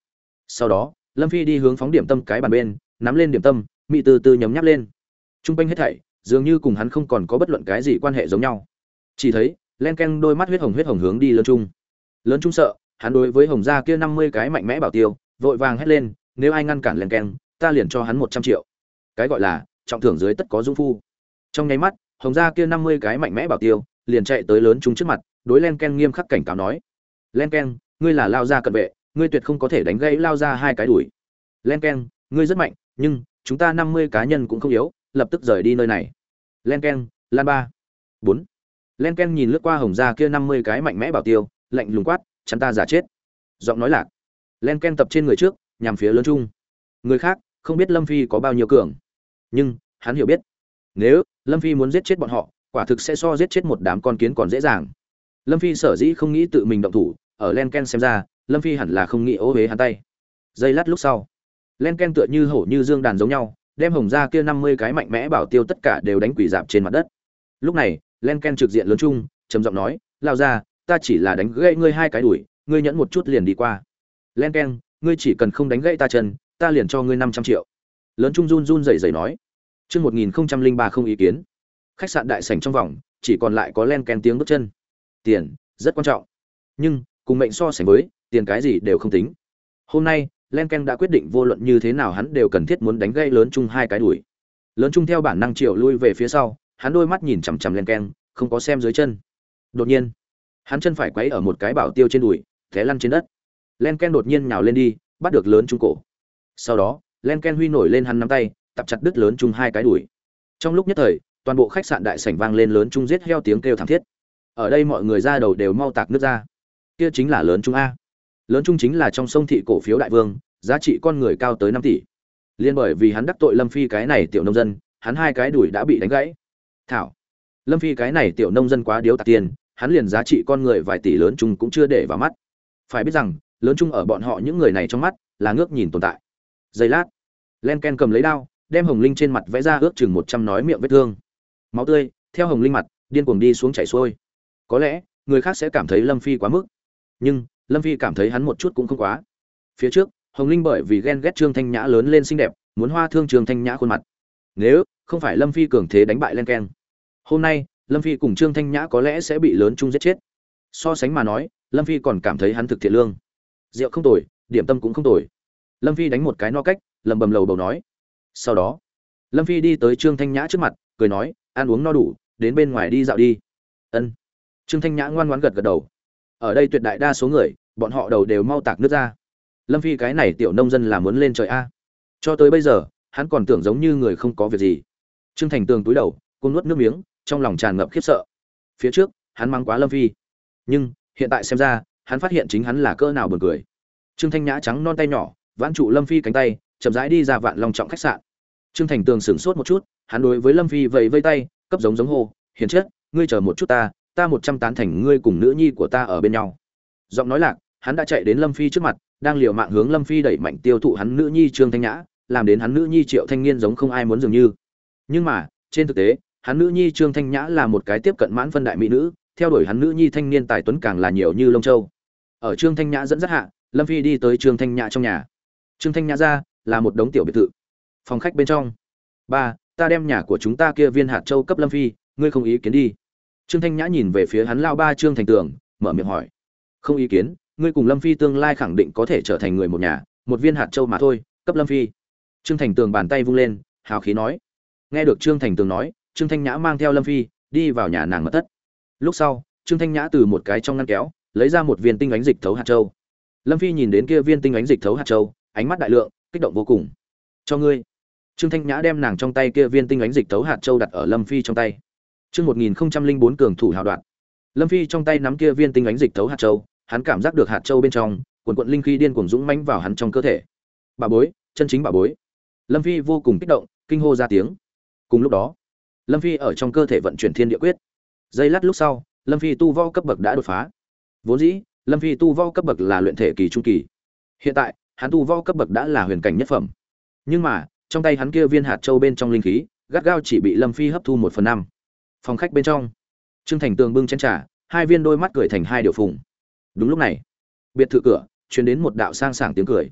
Sau đó Lâm Phi đi hướng phóng điểm tâm cái bàn bên, nắm lên điểm tâm, mị từ từ nhấm nháp lên. Trung quanh hết thảy dường như cùng hắn không còn có bất luận cái gì quan hệ giống nhau. Chỉ thấy len ken đôi mắt huyết hồng hướng đi lớn trung. Lớn trung sợ, hắn đối với hồng gia kia 50 cái mạnh mẽ bảo tiêu, vội vàng hét lên, nếu ai ngăn cản len ken, ta liền cho hắn 100 triệu. Cái gọi là trọng thưởng dưới tất có dũng phu. Trong nháy mắt, hồng gia kia 50 cái mạnh mẽ bảo tiêu liền chạy tới lớn trung trước mặt, đối len ken nghiêm khắc cảnh cáo nói: len ken, ngươi là lao gia cận vệ, ngươi tuyệt không có thể đánh gãy lao ra hai cái đuổi. Len ken, ngươi rất mạnh, nhưng chúng ta 50 cá nhân cũng không yếu, lập tức rời đi nơi này. Len ken, lan ba. 4. Len ken nhìn lướt qua hồng gia kia 50 cái mạnh mẽ bảo tiêu, lạnh lùng quát, chắn ta giả chết. Giọng nói lạc. Len ken tập trên người trước, nhằm phía lớn trung. Người khác không biết Lâm Phi có bao nhiêu cường, nhưng hắn hiểu biết, nếu Lâm Phi muốn giết chết bọn họ, quả thực sẽ so giết chết một đám con kiến còn dễ dàng. Lâm Phi sở dĩ không nghĩ tự mình động thủ, ở Len ken xem ra, Lâm Phi hẳn là không nghĩ ố huế hắn tay. Giây lát lúc sau, len ken tựa như hổ như dương đàn giống nhau, đem hồng gia kia 50 cái mạnh mẽ bảo tiêu tất cả đều đánh quỷ dạp trên mặt đất. Lúc này len ken trực diện lớn trung, trầm giọng nói: lao ra, ta chỉ là đánh gãy ngươi hai cái đuổi, ngươi nhẫn một chút liền đi qua. Len ken, ngươi chỉ cần không đánh gãy ta chân, ta liền cho ngươi 500 triệu. Lớn trung run run rẩy rẩy nói. Chương 1003 không ý kiến. Khách sạn đại sảnh trong vòng, chỉ còn lại có len ken tiếng bước chân. Tiền rất quan trọng, nhưng cùng mệnh so sánh với, tiền cái gì đều không tính. Hôm nay len ken đã quyết định vô luận như thế nào hắn đều cần thiết muốn đánh gây lớn trung hai cái đuổi. Lớn trung theo bản năng triệu lui về phía sau, hắn đôi mắt nhìn chằm chằm len ken, không có xem dưới chân. Đột nhiên hắn chân phải quấy ở một cái bảo tiêu trên đùi, té lăn trên đất. Len ken đột nhiên nhào lên đi, bắt được lớn trung cổ. Sau đó len ken huy nổi lên hắn nắm tay, tập chặt đứt lớn trung hai cái đùi. Trong lúc nhất thời, toàn bộ khách sạn đại sảnh vang lên lớn trung giết heo tiếng kêu thảm thiết. Ở đây mọi người ra đầu đều mau tạc nước ra. Kia chính là lớn trung a. Lớn trung chính là trong sông thị cổ phiếu đại vương, giá trị con người cao tới 5 tỷ. Liên bởi vì hắn đắc tội Lâm Phi cái này tiểu nông dân, hắn hai cái đùi đã bị đánh gãy. Thảo, Lâm Phi cái này tiểu nông dân quá điếu tạc tiền, hắn liền giá trị con người vài tỷ lớn trung cũng chưa để vào mắt. Phải biết rằng, lớn trung ở bọn họ những người này trong mắt là ngước nhìn tồn tại. Giây lát, len ken cầm lấy đao, đem Hồng Linh trên mặt vẽ ra ước chừng 100 nói miệng vết thương. Máu tươi theo Hồng Linh mặt điên cuồng đi xuống chảy xuôi. Có lẽ người khác sẽ cảm thấy Lâm Phi quá mức, nhưng Lâm Phi cảm thấy hắn một chút cũng không quá. Phía trước Hồng Linh bởi vì ghen ghét Trương Thanh Nhã lớn lên xinh đẹp, muốn hoa thương Trương Thanh Nhã khuôn mặt. Nếu không phải Lâm Phi cường thế đánh bại len ken, hôm nay Lâm Phi cùng Trương Thanh Nhã có lẽ sẽ bị lớn trung giết chết. So sánh mà nói, Lâm Phi còn cảm thấy hắn thực thiện lương. Rượu không tồi, điểm tâm cũng không tồi. Lâm Phi đánh một cái no cách, lầm bầm lầu bầu nói. Sau đó Lâm Phi đi tới Trương Thanh Nhã trước mặt, cười nói: ăn uống no đủ, đến bên ngoài đi dạo đi. Ân. Trương Thanh Nhã ngoan ngoãn gật gật đầu. Ở đây tuyệt đại đa số người, bọn họ đầu đều mau tạc nước ra. Lâm Phi cái này tiểu nông dân là muốn lên trời a. Cho tới bây giờ, hắn còn tưởng giống như người không có việc gì. Trương Thành Tường túi đầu, cô nuốt nước miếng, trong lòng tràn ngập khiếp sợ. Phía trước, hắn mắng quá Lâm Phi, nhưng hiện tại xem ra, hắn phát hiện chính hắn là cỡ nào buồn cười. Trương Thanh Nhã trắng non tay nhỏ, vãn trụ Lâm Phi cánh tay, chậm rãi đi ra Vạn Long Trọng khách sạn. Trương Thành Tường sửng sốt một chút, hắn đối với Lâm Phi vẫy vây tay, cấp giống hô: "Hiền chất, ngươi chờ một chút ta 100 tán thành ngươi cùng nữ nhi của ta ở bên nhau." Giọng nói lạc, hắn đã chạy đến Lâm Phi trước mặt, đang liều mạng hướng Lâm Phi đẩy mạnh tiêu thụ hắn nữ nhi Trương Thanh Nhã, làm đến hắn nữ nhi Triệu Thanh Niên giống không ai muốn dường như. Nhưng mà, trên thực tế, hắn nữ nhi Trương Thanh Nhã là một cái tiếp cận mãn phân đại mỹ nữ, theo đuổi hắn nữ nhi thanh niên tài tuấn càng là nhiều như lông châu. Ở Trương Thanh Nhã dẫn dắt hạ, Lâm Phi đi tới Trương Thanh Nhã trong nhà. Trương Thanh Nhã ra là một đống tiểu biệt thự. Phòng khách bên trong. "Ba, ta đem nhà của chúng ta kia viên hạt châu cấp Lâm Phi, ngươi không ý kiến đi?" Trương Thanh Nhã nhìn về phía hắn lao ba Trương Thành Tường, mở miệng hỏi. "Không ý kiến, ngươi cùng Lâm Phi tương lai khẳng định có thể trở thành người một nhà, một viên hạt châu mà thôi, cấp Lâm Phi." Trương Thành Tường bàn tay vung lên, hào khí nói. Nghe được Trương Thành Tường nói, Trương Thanh Nhã mang theo Lâm Phi đi vào nhà nàng mật thất. Lúc sau, Trương Thanh Nhã từ một cái trong ngăn kéo lấy ra một viên tinh ánh dịch thấu hạt châu. Lâm Phi nhìn đến kia viên tinh ánh dịch thấu hạt châu, ánh mắt đại lượng, kích động vô cùng. "Cho ngươi." Trương Thanh Nhã đem nàng trong tay kia viên tinh ánh dịch thấu hạt châu đặt ở Lâm Phi trong tay. Chương 1004 cường thủ hào đoạn. Lâm Phi trong tay nắm kia viên tinh ánh dịch thấu hạt châu, hắn cảm giác được hạt châu bên trong, quần quần linh khí điên cuồng dũng mãnh vào hắn trong cơ thể. "Bà bối, chân chính bà bối." Lâm Phi vô cùng kích động, kinh hô ra tiếng. Cùng lúc đó, Lâm Phi ở trong cơ thể vận chuyển Thiên Địa Quyết. Giây lát lúc sau, Lâm Phi tu võ cấp bậc đã đột phá. Vốn dĩ, Lâm Phi tu võ cấp bậc là luyện thể kỳ trung kỳ. Hiện tại, hắn tu võ cấp bậc đã là huyền cảnh nhất phẩm. Nhưng mà, trong tay hắn kia viên hạt châu bên trong linh khí, gắt gao chỉ bị Lâm Phi hấp thu 1/5. Phòng khách bên trong, Trương Thành Tường bưng chén trà, hai viên đôi mắt cười thành hai điều phùng. Đúng lúc này, biệt thự cửa truyền đến một đạo sang sảng tiếng cười.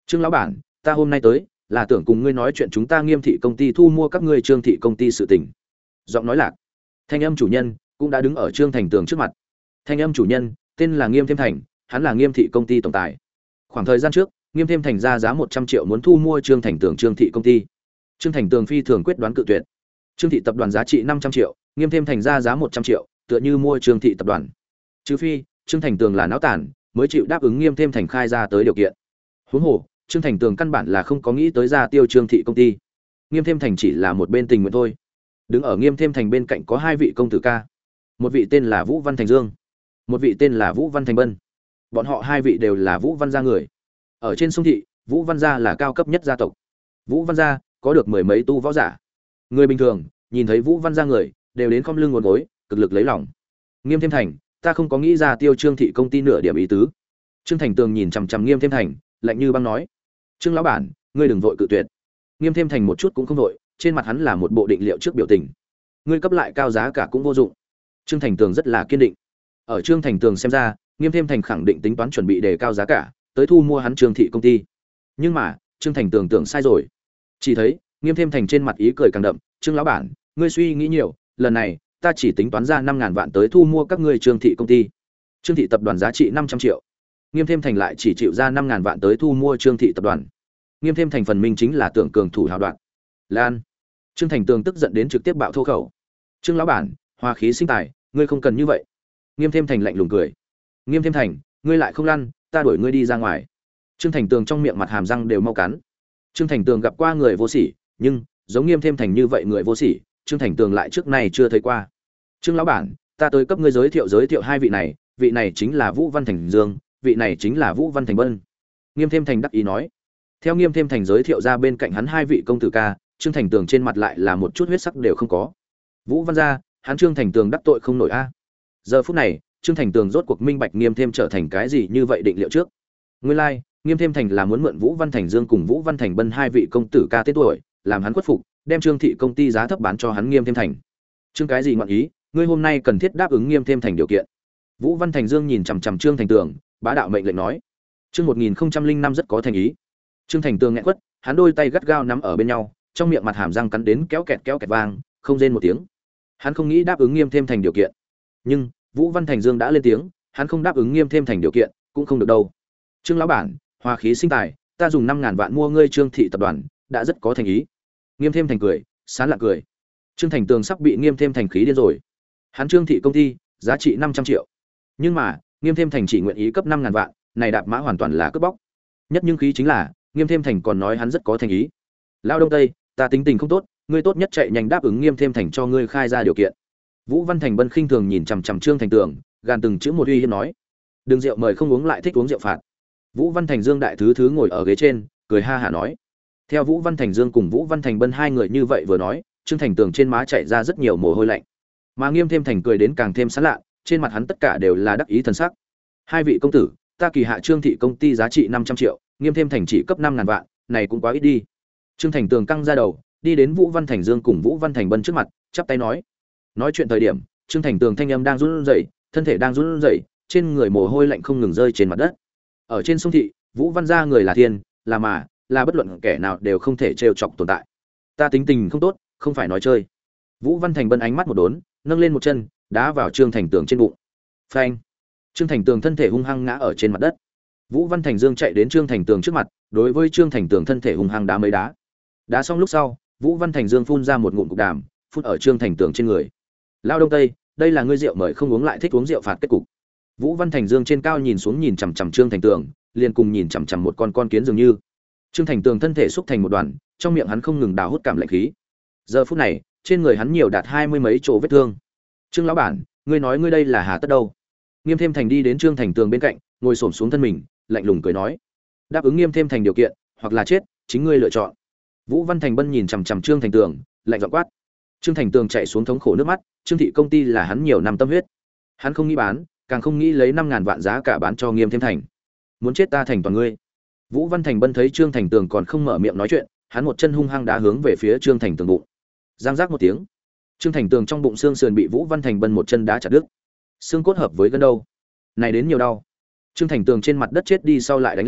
Trương lão bản, ta hôm nay tới là tưởng cùng ngươi nói chuyện chúng ta Nghiêm thị công ty thu mua các ngươi Trương thị công ty sự tình. Giọng nói lạc, thanh âm chủ nhân cũng đã đứng ở Trương Thành Tường trước mặt. Thanh âm chủ nhân tên là Nghiêm Thêm Thành, hắn là Nghiêm thị công ty tổng tài. Khoảng thời gian trước, Nghiêm Thêm Thành ra giá 100 triệu muốn thu mua Trương Thành Tường Trương thị công ty. Trương Thành Tường phi thường quyết đoán cự tuyệt. Trương thị tập đoàn giá trị 500 triệu, Nghiêm Thêm Thành ra giá 100 triệu, tựa như mua Trương thị tập đoàn. Trừ phi, Trương Thành Tường là náo tản, mới chịu đáp ứng Nghiêm Thêm Thành khai ra tới điều kiện. Huống hồ, Trương Thành Tường căn bản là không có nghĩ tới ra tiêu Trương thị công ty. Nghiêm Thêm Thành chỉ là một bên tình nguyện thôi. Đứng ở Nghiêm Thêm Thành bên cạnh có hai vị công tử ca. Một vị tên là Vũ Văn Thành Dương, một vị tên là Vũ Văn Thành Bân. Bọn họ hai vị đều là Vũ Văn gia người. Ở trên sông thị, Vũ Văn gia là cao cấp nhất gia tộc. Vũ Văn gia có được mười mấy tu võ giả. Người bình thường nhìn thấy Vũ Văn gia người đều đến khom lưng nguồn gối, cực lực lấy lòng. Nghiêm Thêm Thành, ta không có nghĩ ra tiêu Trương thị công ty nửa điểm ý tứ. Trương Thành Tường nhìn chằm chằm Nghiêm Thêm Thành, lạnh như băng nói: "Trương lão bản, ngươi đừng vội cự tuyệt." Nghiêm Thêm Thành một chút cũng không vội, trên mặt hắn là một bộ định liệu trước biểu tình. Ngươi cấp lại cao giá cả cũng vô dụng. Trương Thành Tường rất là kiên định. Ở Trương Thành Tường xem ra, Nghiêm Thêm Thành khẳng định tính toán chuẩn bị đề cao giá cả, tới thu mua hắn Trương thị công ty. Nhưng mà, Trương Thành Tường tưởng sai rồi. Chỉ thấy, Nghiêm Thêm Thành trên mặt ý cười càng đậm, "Trương lão bản, ngươi suy nghĩ nhiều, lần này ta chỉ tính toán ra 5.000 vạn tới thu mua các ngươi Trương thị công ty." Trương thị tập đoàn giá trị 500 triệu. Nghiêm Thêm Thành lại chỉ chịu ra 5.000 vạn tới thu mua Trương thị tập đoàn. Nghiêm Thêm Thành phần minh chính là tưởng cường thủ hào đoạn. Lan. Trương Thành Tường tức giận đến trực tiếp bạo thô khẩu. "Trương lão bản, hòa khí sinh tài, ngươi không cần như vậy." Nghiêm Thêm Thành lạnh lùng cười. "Nghiêm Thêm Thành, ngươi lại không lăn, ta đuổi ngươi đi ra ngoài." Trương Thành Tường trong miệng mặt hàm răng đều mau cắn. Trương Thành Tường gặp qua người vô sỉ, nhưng giống Nghiêm Thêm Thành như vậy người vô sỉ, Trương Thành Tường lại trước nay chưa thấy qua. "Trương lão bản, ta tới cấp ngươi giới thiệu hai vị này chính là Vũ Văn Thành Dương, vị này chính là Vũ Văn Thành Bân." Nghiêm Thêm Thành đắc ý nói. Theo Nghiêm Thêm Thành giới thiệu ra bên cạnh hắn hai vị công tử ca, Trương Thành Tường trên mặt lại là một chút huyết sắc đều không có. Vũ Văn gia, hắn Trương Thành Tường đắc tội không nổi a. Giờ phút này, Trương Thành Tường rốt cuộc minh bạch Nghiêm Thêm trở thành cái gì như vậy định liệu trước. Nguyên lai, like, Nghiêm Thêm Thành là muốn mượn Vũ Văn Thành Dương cùng Vũ Văn Thành Bân hai vị công tử ca tên tuổi, làm hắn khuất phục, đem Trương thị công ty giá thấp bán cho hắn Nghiêm Thêm Thành. "Trương cái gì ngọn ý, ngươi hôm nay cần thiết đáp ứng Nghiêm Thêm Thành điều kiện." Vũ Văn Thành Dương nhìn chằm chằm Trương Thành Tường, bá đạo mệnh lệnh nói. Chương 1005 rất có thành ý. Trương Thành Tường nghẹn quất, hắn đôi tay gắt gao nắm ở bên nhau, trong miệng mặt hàm răng cắn đến kéo kẹt vang, không rên một tiếng. Hắn không nghĩ đáp ứng Nghiêm Thêm Thành điều kiện. Nhưng Vũ Văn Thành Dương đã lên tiếng, hắn không đáp ứng Nghiêm Thêm Thành điều kiện, cũng không được đâu. "Trương lão bản, hòa khí sinh tài, ta dùng 5.000 vạn mua ngươi Trương thị tập đoàn, đã rất có thành ý." Nghiêm Thêm Thành cười, sán lạ cười. Trương Thành Tường sắp bị Nghiêm Thêm Thành khí điên rồi. Hắn Trương thị công ty, giá trị 500 triệu. Nhưng mà, Nghiêm Thêm Thành chỉ nguyện ý cấp 5.000 vạn, này đạp mã hoàn toàn là cướp bóc. Nhất nhưng khí chính là, Nghiêm Thêm Thành còn nói hắn rất có thành ý. "Lao Đông Tây, ta tính tình không tốt, ngươi tốt nhất chạy nhanh đáp ứng Nghiêm Thêm Thành cho ngươi khai ra điều kiện." Vũ Văn Thành Bân khinh thường nhìn chằm chằm Trương Thành Tường, gàn từng chữ một uy hiếp nói: "Đừng rượu mời không uống lại thích uống rượu phạt." Vũ Văn Thành Dương đại thứ ngồi ở ghế trên, cười ha hả nói. Theo Vũ Văn Thành Dương cùng Vũ Văn Thành Bân hai người như vậy vừa nói, Trương Thành Tường trên má chảy ra rất nhiều mồ hôi lạnh. Mà Nghiêm Thêm Thành cười đến càng thêm sán lạ, trên mặt hắn tất cả đều là đắc ý thần sắc. "Hai vị công tử, ta kỳ hạ Trương thị công ty giá trị 500 triệu, Nghiêm Thêm Thành chỉ cấp 5.000 vạn, này cũng quá ít đi." Trương Thành Tường căng ra đầu, đi đến Vũ Văn Thành Dương cùng Vũ Văn Thành Bân trước mặt, chắp tay nói. Nói chuyện thời điểm, Trương Thành Tường thanh âm đang run rẩy, thân thể đang run rẩy, trên người mồ hôi lạnh không ngừng rơi trên mặt đất. Ở trên sông thị, Vũ Văn gia người là thiên, là mà, là bất luận kẻ nào đều không thể trêu chọc tồn tại. Ta tính tình không tốt, không phải nói chơi. Vũ Văn Thành Bân ánh mắt một đốn, nâng lên một chân, đá vào Trương Thành Tường trên bụng. Phanh! Trương Thành Tường thân thể hung hăng ngã ở trên mặt đất. Vũ Văn Thành Dương chạy đến Trương Thành Tường trước mặt, đối với Trương Thành Tường thân thể hung hăng đá mấy đá. Đá xong lúc sau, Vũ Văn Thành Dương phun ra một ngụm cục đàm, phun ở Trương Thành Tường trên người. Lao Đông Tây, đây là ngươi rượu mời không uống lại thích uống rượu phạt kết cục. Vũ Văn Thành Dương trên cao nhìn xuống nhìn chằm chằm Trương Thành Tường, liền cùng nhìn chằm chằm một con kiến dường như. Trương Thành Tường thân thể xúc thành một đoàn, trong miệng hắn không ngừng đào hút cảm lạnh khí. Giờ phút này, trên người hắn nhiều đạt 20 mấy chỗ vết thương. Trương lão bản, ngươi nói ngươi đây là hà tất đâu? Nghiêm Thêm Thành đi đến Trương Thành Tường bên cạnh, ngồi xổm xuống thân mình, lạnh lùng cười nói: đáp ứng Nghiêm Thêm Thành điều kiện, hoặc là chết, chính ngươi lựa chọn. Vũ Văn Thành Bân nhìn chằm chằm Trương Thành Tường, lạnh giọng quát. Trương Thành Tường chạy xuống thống khổ nước mắt, Trương thị công ty là hắn nhiều năm tâm huyết. Hắn không nghĩ bán, càng không nghĩ lấy 5.000 vạn giá cả bán cho Nghiêm Thêm Thành. Muốn chết ta thành toàn ngươi. Vũ Văn Thành Bân thấy Trương Thành Tường còn không mở miệng nói chuyện, hắn một chân hung hăng đá hướng về phía Trương Thành Tường bụng. Giang giác một tiếng, Trương Thành Tường trong bụng xương sườn bị Vũ Văn Thành Bân một chân đá chặt đứt. Xương cốt hợp với gân đâu, này đến nhiều đau. Trương Thành Tường trên mặt đất chết đi sau lại đánh lăn,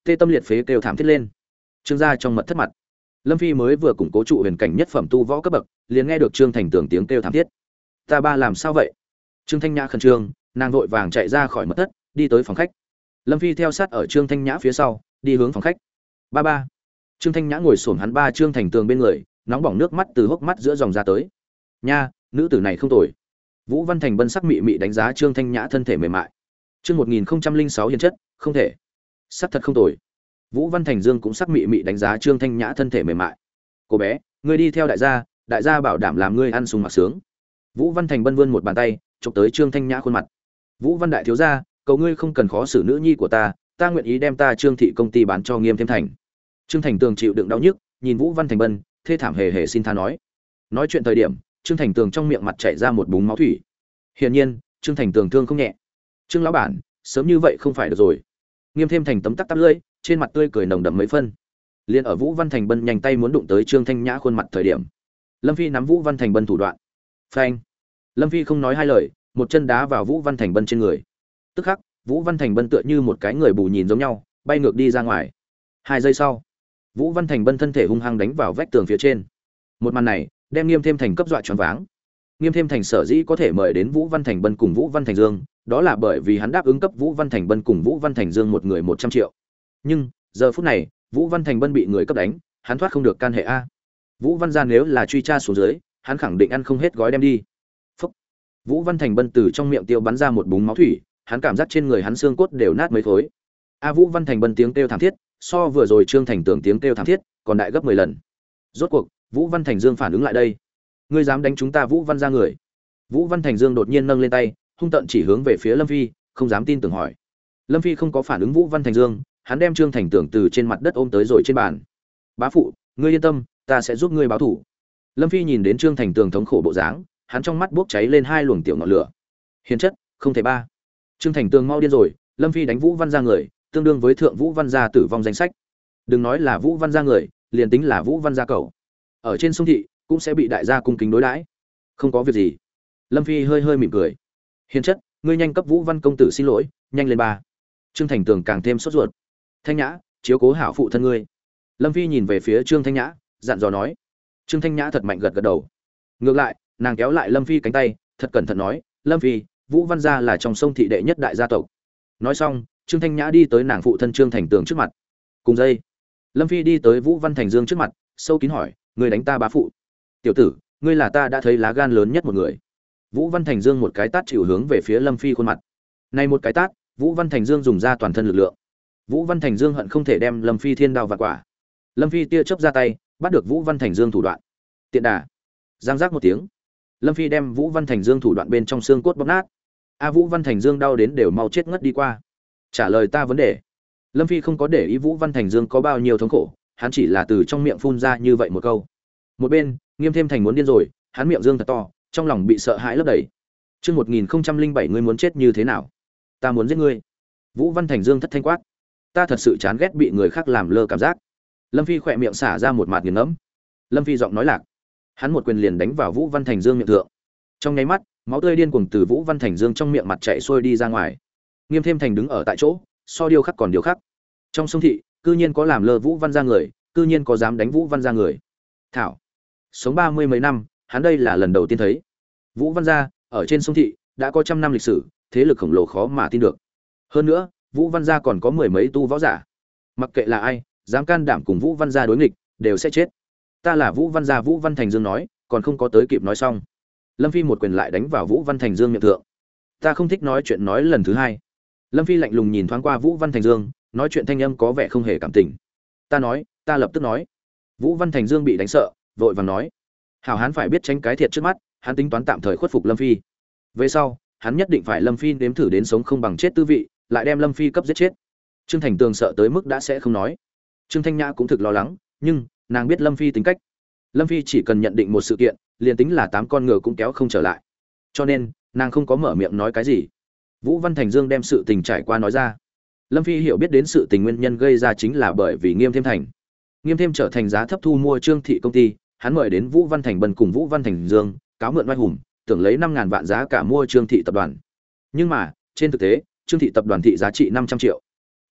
tê tâm liệt phế kêu thảm thiết lên. Trương gia trong mật thất mặt, Lâm Phi mới vừa củng cố trụ huyền cảnh nhất phẩm tu võ cấp bậc, liền nghe được Trương Thành Tường tiếng kêu thảm thiết. Ta ba làm sao vậy? Trương Thanh Nhã khẩn trương, nàng vội vàng chạy ra khỏi mật thất, đi tới phòng khách. Lâm Phi theo sát ở Trương Thanh Nhã phía sau, đi hướng phòng khách. Ba ba. Trương Thanh Nhã ngồi xổm hắn ba Trương Thành Tường bên người, nóng bỏng nước mắt từ hốc mắt giữa dòng ra tới. Nha, nữ tử này không tồi. Vũ Văn Thành Bân sắc mị mị đánh giá Trương Thanh Nhã thân thể mềm mại. Chương 1006 hiền chất, không thể. Sắc thật không tồi. Vũ Văn Thành Dương cũng sắc mị mị đánh giá Trương Thanh Nhã thân thể mềm mại. Cô bé, ngươi đi theo đại gia bảo đảm làm ngươi ăn sung mặc sướng. Vũ Văn Thành Bân vươn một bàn tay, chụp tới Trương Thanh Nhã khuôn mặt. Vũ Văn đại thiếu gia, cầu ngươi không cần khó xử nữ nhi của ta nguyện ý đem ta Trương thị công ty bán cho Nghiêm Thêm Thành. Trương Thành Tường chịu đựng đau nhức, nhìn Vũ Văn Thành Bân, thê thảm hề hề xin tha nói. Nói chuyện thời điểm, Trương Thành Tường trong miệng mặt chảy ra một búng máu thủy. Hiển nhiên, Trương Thành Tường thương không nhẹ. Trương lão bản, sớm như vậy không phải được rồi. Nghiêm Thêm Thành tấm tắc tắp lưỡi, trên mặt tươi cười nồng đậm mấy phân. Liên ở Vũ Văn Thành Bân nhanh tay muốn đụng tới Trương Thanh Nhã khuôn mặt thời điểm, Lâm Phi nắm Vũ Văn Thành Bân thủ đoạn. Phanh! Lâm Phi không nói hai lời, một chân đá vào Vũ Văn Thành Bân trên người. Tức khắc, Vũ Văn Thành Bân tựa như một cái người bù nhìn giống nhau, bay ngược đi ra ngoài. 2 giây sau, Vũ Văn Thành Bân thân thể hung hăng đánh vào vách tường phía trên. Một màn này, đem Nghiêm Thêm Thành cấp dọa choáng váng. Nghiêm Thêm Thành sở dĩ có thể mời đến Vũ Văn Thành Bân cùng Vũ Văn Thành Dương, đó là bởi vì hắn đáp ứng cấp Vũ Văn Thành Bân cùng Vũ Văn Thành Dương một người 100 triệu. Nhưng, giờ phút này, Vũ Văn Thành Bân bị người cấp đánh, hắn thoát không được can hệ a. Vũ Văn gia nếu là truy tra xuống dưới, hắn khẳng định ăn không hết gói đem đi. Phúc. Vũ Văn Thành Bân từ trong miệng tiêu bắn ra một búng máu thủy, hắn cảm giác trên người hắn xương cốt đều nát mấy khối. A Vũ Văn Thành Bân tiếng kêu thảm thiết, so vừa rồi Trương Thành Tường tiếng kêu thảm thiết, còn đại gấp 10 lần. Rốt cuộc, Vũ Văn Thành Dương phản ứng lại đây. Ngươi dám đánh chúng ta Vũ Văn gia người? Vũ Văn Thành Dương đột nhiên nâng lên tay, hung tợn chỉ hướng về phía Lâm Phi, không dám tin tưởng hỏi. Lâm Phi không có phản ứng Vũ Văn Thành Dương, hắn đem Trương Thành Tường từ trên mặt đất ôm tới rồi trên bàn. Bá phụ, ngươi yên tâm, ta sẽ giúp ngươi báo thủ. Lâm Phi nhìn đến Trương Thành Tường thống khổ bộ dáng, hắn trong mắt bốc cháy lên 2 luồng tiểu ngọn lửa. Hiền chất, không thể ba. Trương Thành Tường mau điên rồi, Lâm Phi đánh Vũ Văn gia người, tương đương với thượng Vũ Văn gia tử vong danh sách. Đừng nói là Vũ Văn gia người, liền tính là Vũ Văn gia cẩu, ở trên sông thị cũng sẽ bị đại gia cung kính đối đãi. Không có việc gì. Lâm Phi hơi hơi mỉm cười. Hiền chất, ngươi nhanh cấp Vũ Văn công tử xin lỗi, nhanh lên ba. Trương Thành Tường càng thêm sốt ruột. Thanh Nhã, chiếu cố hảo phụ thân ngươi. Lâm Phi nhìn về phía Trương Thanh Nhã, dặn dò nói. Trương Thanh Nhã thật mạnh gật gật đầu. Ngược lại, nàng kéo lại Lâm Phi cánh tay, thật cẩn thận nói, Lâm Phi, Vũ Văn gia là trong sông thị đệ nhất đại gia tộc. Nói xong, Trương Thanh Nhã đi tới nàng phụ thân Trương Thành Tường trước mặt. Cùng dây, Lâm Phi đi tới Vũ Văn Thành Dương trước mặt, sâu kín hỏi, ngươi đánh ta bá phụ? Tiểu tử, ngươi là ta đã thấy lá gan lớn nhất một người. Vũ Văn Thành Dương một cái tát chịu hướng về phía Lâm Phi khuôn mặt. Này một cái tát, Vũ Văn Thành Dương dùng ra toàn thân lực lượng. Vũ Văn Thành Dương hận không thể đem Lâm Phi thiên đao vạn quả. Lâm Phi tia chớp ra tay, bắt được Vũ Văn Thành Dương thủ đoạn. Tiện đà. Giang giác một tiếng. Lâm Phi đem Vũ Văn Thành Dương thủ đoạn bên trong xương cốt bóp nát. A Vũ Văn Thành Dương đau đến đều mau chết ngất đi qua. Trả lời ta vấn đề. Lâm Phi không có để ý Vũ Văn Thành Dương có bao nhiêu thống khổ, hắn chỉ là từ trong miệng phun ra như vậy một câu. Một bên, Nghiêm Thêm Thành muốn điên rồi, hắn miệng dương thật to, trong lòng bị sợ hãi lấp đầy. Chương 1007 ngươi muốn chết như thế nào? Ta muốn giết ngươi. Vũ Văn Thành Dương thất thanh quát. Ta thật sự chán ghét bị người khác làm lơ cảm giác. Lâm Phi khỏe miệng xả ra một mạt nghiền ngẫm. Lâm Phi giọng nói lạc. Hắn một quyền liền đánh vào Vũ Văn Thành Dương miệng thượng. Trong nháy mắt, máu tươi điên cuồng từ Vũ Văn Thành Dương trong miệng mặt chảy xuôi đi ra ngoài. Nghiêm Thêm Thành đứng ở tại chỗ, so điêu khắc còn điêu khắc. Trong sông thị, cư nhiên có làm lơ Vũ Văn gia người, cư nhiên có dám đánh Vũ Văn gia người. Thảo, sống 30 mấy năm, hắn đây là lần đầu tiên thấy. Vũ Văn gia ở trên sông thị đã có trăm năm lịch sử, thế lực khổng lồ khó mà tin được. Hơn nữa, Vũ Văn gia còn có 10 mấy tu võ giả. Mặc kệ là ai, dám can đảm cùng Vũ Văn gia đối nghịch, đều sẽ chết. Ta là Vũ Văn gia. Vũ Văn Thành Dương nói, còn không có tới kịp nói xong. Lâm Phi một quyền lại đánh vào Vũ Văn Thành Dương miệng thượng. Ta không thích nói chuyện nói lần thứ hai. Lâm Phi lạnh lùng nhìn thoáng qua Vũ Văn Thành Dương, nói chuyện thanh âm có vẻ không hề cảm tình. Ta nói, ta lập tức nói. Vũ Văn Thành Dương bị đánh sợ, vội vàng nói. Hảo hán phải biết tránh cái thiệt trước mắt, hắn tính toán tạm thời khuất phục Lâm Phi. Về sau, hắn nhất định phải Lâm Phi nếm thử đến sống không bằng chết tư vị, lại đem Lâm Phi cấp giết chết. Trương Thành Tường sợ tới mức đã sẽ không nói. Trương Thanh Nhã cũng thực lo lắng, nhưng nàng biết Lâm Phi tính cách. Lâm Phi chỉ cần nhận định một sự kiện, liền tính là 8 con ngựa cũng kéo không trở lại. Cho nên, nàng không có mở miệng nói cái gì. Vũ Văn Thành Dương đem sự tình trải qua nói ra. Lâm Phi hiểu biết đến sự tình nguyên nhân gây ra chính là bởi vì Nghiêm Thêm Thành. Nghiêm Thêm trở thành giá thấp thu mua Trương thị công ty, hắn mời đến Vũ Văn Thành Bân cùng Vũ Văn Thành Dương, cáo mượn oai hùng, tưởng lấy 5.000 vạn giá cả mua Trương thị tập đoàn. Nhưng mà, trên thực tế, Trương thị tập đoàn thị giá trị 500 triệu. Nếu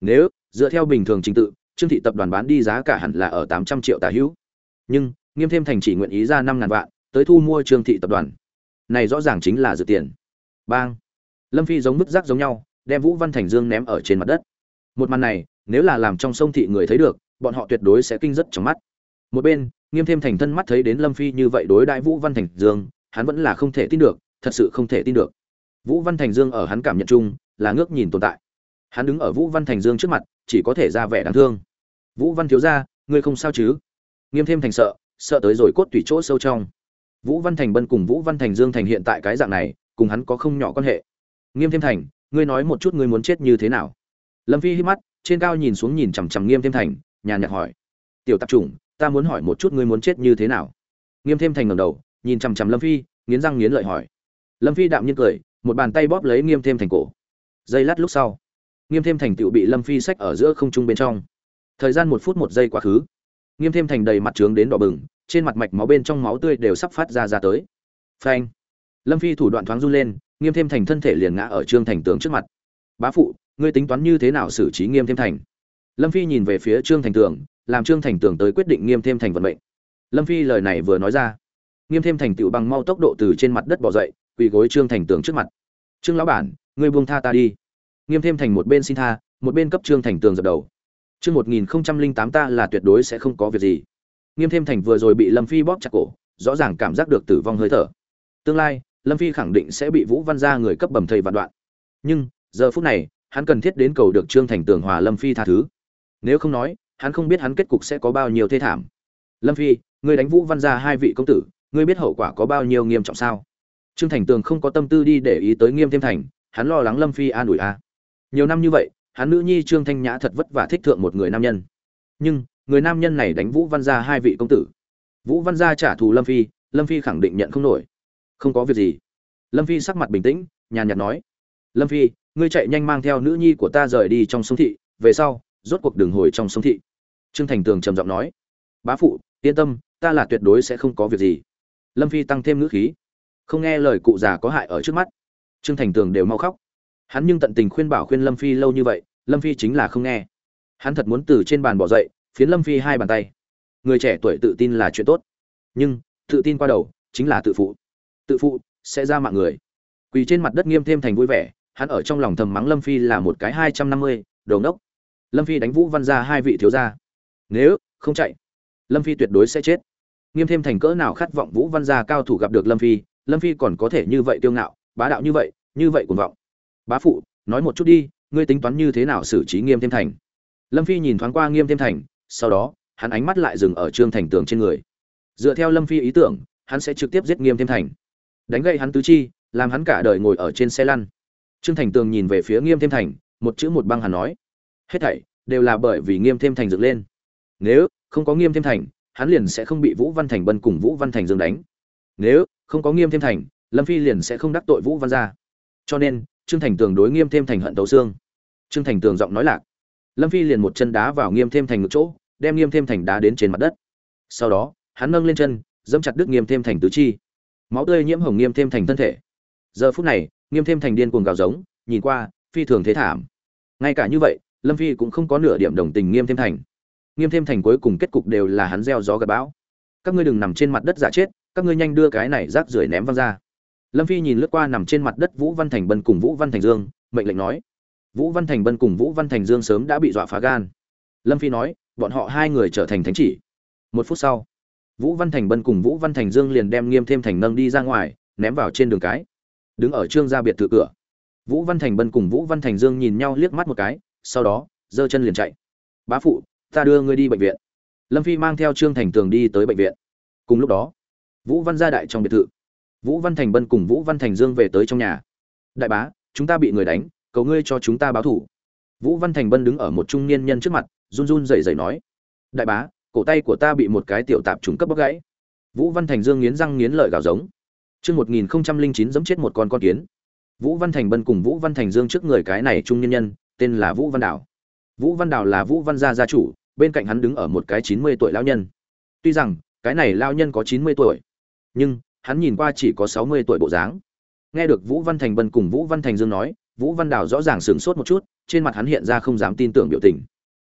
Dựa theo bình thường trình tự, Trương thị tập đoàn bán đi giá cả hẳn là ở 800 triệu tả hữu. Nhưng Nghiêm Thêm Thành chỉ nguyện ý ra 5.000 vạn, tới thu mua Trương thị tập đoàn. Này rõ ràng chính là dự tiền. Bang! Lâm Phi giống mức rác giống nhau, đem Vũ Văn Thành Dương ném ở trên mặt đất. Một màn này, nếu là làm trong sông thị người thấy được, bọn họ tuyệt đối sẽ kinh rất trong mắt. Một bên, Nghiêm Thêm Thành thân mắt thấy đến Lâm Phi như vậy đối đãi Vũ Văn Thành Dương, hắn vẫn là không thể tin được, thật sự không thể tin được. Vũ Văn Thành Dương ở hắn cảm nhận chung, là ngước nhìn tồn tại. Hắn đứng ở Vũ Văn Thành Dương trước mặt, chỉ có thể ra vẻ đáng thương. Vũ Văn thiếu gia, ngươi không sao chứ? Nghiêm Thêm Thành sợ tới rồi cốt tủy chỗ sâu trong. Vũ Văn Thành Bân cùng Vũ Văn Thành Dương thành hiện tại cái dạng này, cùng hắn có không nhỏ quan hệ. Nghiêm Thêm Thành, ngươi nói một chút ngươi muốn chết như thế nào? Lâm Phi hít mắt, trên cao nhìn xuống nhìn chằm chằm Nghiêm Thêm Thành, nhàn nhạt hỏi: "Tiểu tạp chủng, ta muốn hỏi một chút ngươi muốn chết như thế nào?" Nghiêm Thêm Thành ngẩng đầu, nhìn chằm chằm Lâm Phi, nghiến răng nghiến lợi hỏi. Lâm Phi đạm nhiên cười, một bàn tay bóp lấy Nghiêm Thêm Thành cổ. Giây lát lúc sau, Nghiêm Thêm Thành tựu bị Lâm Phi xách ở giữa không trung bên trong. Thời gian 1 phút 1 giây quá khứ, Nghiêm Thêm Thành đầy mặt trướng đến đỏ bừng, trên mặt mạch máu bên trong máu tươi đều sắp phát ra tới. Phanh! Lâm Phi thủ đoạn thoáng run lên, Nghiêm Thêm Thành thân thể liền ngã ở Trương Thành Tường trước mặt. "Bá phụ, ngươi tính toán như thế nào xử trí Nghiêm Thêm Thành?" Lâm Phi nhìn về phía Trương Thành Tường, làm Trương Thành Tường tới quyết định Nghiêm Thêm Thành vận mệnh. Lâm Phi lời này vừa nói ra, Nghiêm Thêm Thành tựu bằng mau tốc độ từ trên mặt đất bò dậy, quỳ gối Trương Thành Tường trước mặt. "Trương lão bản, ngươi buông tha ta đi." Nghiêm Thêm Thành một bên xin tha, một bên cấp Trương Thành Tường dập đầu. "Chương 1008 ta là tuyệt đối sẽ không có việc gì." Nghiêm Thêm Thành vừa rồi bị Lâm Phi bóp chặt cổ, rõ ràng cảm giác được tử vong hơi thở. Tương lai, Lâm Phi khẳng định sẽ bị Vũ Văn gia người cấp bầm thây vạn đoạn. Nhưng, giờ phút này, hắn cần thiết đến cầu được Trương Thành Tường hòa Lâm Phi tha thứ. Nếu không nói, hắn không biết hắn kết cục sẽ có bao nhiêu thê thảm. "Lâm Phi, ngươi đánh Vũ Văn gia 2 vị công tử, ngươi biết hậu quả có bao nhiêu nghiêm trọng sao?" Trương Thành Tường không có tâm tư đi để ý tới Nghiêm Thêm Thành, hắn lo lắng Lâm Phi an ủi a. Nhiều năm như vậy, hắn nữ nhi Trương Thanh Nhã thật vất vả thích thượng một người nam nhân. Nhưng, người nam nhân này đánh Vũ Văn gia 2 vị công tử. Vũ Văn gia trả thù Lâm Phi khẳng định nhận không nổi. "Không có việc gì." Lâm Phi sắc mặt bình tĩnh, nhàn nhạt nói: "Lâm Phi, ngươi chạy nhanh mang theo nữ nhi của ta rời đi trong sông thị, về sau, rốt cuộc đường hồi trong sông thị." Trương Thành Tường trầm giọng nói: "Bá phụ, yên tâm, ta là tuyệt đối sẽ không có việc gì." Lâm Phi tăng thêm ngữ khí. Không nghe lời cụ già có hại ở trước mắt, Trương Thành Tường đều mau khóc. Hắn nhưng tận tình khuyên bảo khuyên Lâm Phi lâu như vậy, Lâm Phi chính là không nghe. Hắn thật muốn từ trên bàn bỏ dậy, phiến Lâm Phi 2 bàn tay. Người trẻ tuổi tự tin là chuyện tốt, nhưng tự tin qua đầu chính là tự phụ. Tự phụ sẽ ra mạng người. Quỳ trên mặt đất Nghiêm Thêm Thành vui vẻ, hắn ở trong lòng thầm mắng Lâm Phi là một cái 250, đồ ngốc. Lâm Phi đánh Vũ Văn gia 2 vị thiếu gia. Nếu không chạy, Lâm Phi tuyệt đối sẽ chết. Nghiêm Thêm Thành cỡ nào khát vọng Vũ Văn gia cao thủ gặp được Lâm Phi còn có thể như vậy kiêu ngạo, bá đạo như vậy cuồng vọng. "Bá phụ, nói một chút đi, ngươi tính toán như thế nào xử trí Nghiêm Thêm Thành?" Lâm Phi nhìn thoáng qua Nghiêm Thêm Thành, sau đó, hắn ánh mắt lại dừng ở Trương Thành Tường trên người. Dựa theo Lâm Phi ý tưởng, hắn sẽ trực tiếp giết Nghiêm Thêm Thành, đánh gãy hắn tứ chi, làm hắn cả đời ngồi ở trên xe lăn. Trương Thành Tường nhìn về phía Nghiêm Thêm Thành, một chữ một băng hắn nói: "Hết thảy đều là bởi vì Nghiêm Thêm Thành dựng lên. Nếu không có Nghiêm Thêm Thành, hắn liền sẽ không bị Vũ Văn Thành Bân cùng Vũ Văn Thành Dương đánh. Nếu không có Nghiêm Thêm Thành, Lâm Phi liền sẽ không đắc tội Vũ Văn gia. Cho nên, Trương Thành Tường đối Nghiêm Thêm Thành hận tấu xương." Trương Thành Tường giọng nói lạc. Lâm Phi liền một chân đá vào Nghiêm Thêm Thành ngực chỗ, đem Nghiêm Thêm Thành đá đến trên mặt đất. Sau đó, hắn nâng lên chân, giẫm chặt đứt Nghiêm Thêm Thành tứ chi. Máu tươi nhiễm hồng Nghiêm Thêm Thành thân thể. Giờ phút này, Nghiêm Thêm Thành điên cuồng gào giống, nhìn qua, phi thường thế thảm. Ngay cả như vậy, Lâm Phi cũng không có nửa điểm đồng tình Nghiêm Thêm Thành. Nghiêm Thêm Thành cuối cùng kết cục đều là hắn gieo gió gặt bão. "Các ngươi đừng nằm trên mặt đất giả chết, các ngươi nhanh đưa cái này rác rưởi ném văng ra." Lâm Phi nhìn lướt qua nằm trên mặt đất Vũ Văn Thành Bân cùng Vũ Văn Thành Dương, mệnh lệnh nói. Vũ Văn Thành Bân cùng Vũ Văn Thành Dương sớm đã bị dọa phá gan. Lâm Phi nói, bọn họ 2 người trở thành thánh chỉ. 1 phút sau, Vũ Văn Thành Bân cùng Vũ Văn Thành Dương liền đem Nghiêm Thêm Thành nâng đi ra ngoài, ném vào trên đường cái. Đứng ở Trương gia biệt thự cửa, Vũ Văn Thành Bân cùng Vũ Văn Thành Dương nhìn nhau liếc mắt một cái, sau đó, giơ chân liền chạy. "Bá phụ, ta đưa ngươi đi bệnh viện." Lâm Phi mang theo Trương Thành Tường đi tới bệnh viện. Cùng lúc đó, Vũ Văn gia đại trong biệt thự, Vũ Văn Thành Bân cùng Vũ Văn Thành Dương về tới trong nhà. "Đại bá, chúng ta bị người đánh, cầu ngươi cho chúng ta báo thủ." Vũ Văn Thành Bân đứng ở một trung niên nhân trước mặt, run run rẩy rẩy nói: "Đại bá, cổ tay của ta bị một cái tiểu tạp trùng cấp bóc gãy." Vũ Văn Thành Dương nghiến răng nghiến lợi gào giống. Chương 1009 giẫm chết một con kiến. Vũ Văn Thành Bân cùng Vũ Văn Thành Dương trước người cái này trung niên nhân, tên là Vũ Văn Đào. Vũ Văn Đào là Vũ Văn gia gia chủ, bên cạnh hắn đứng ở một cái 90 tuổi lão nhân. Tuy rằng, cái này lão nhân có 90 tuổi, nhưng hắn nhìn qua chỉ có 60 tuổi bộ dáng. Nghe được Vũ Văn Thành Bân cùng Vũ Văn Thành Dương nói, Vũ Văn Đào rõ ràng sửng sốt một chút, trên mặt hắn hiện ra không dám tin tưởng biểu tình.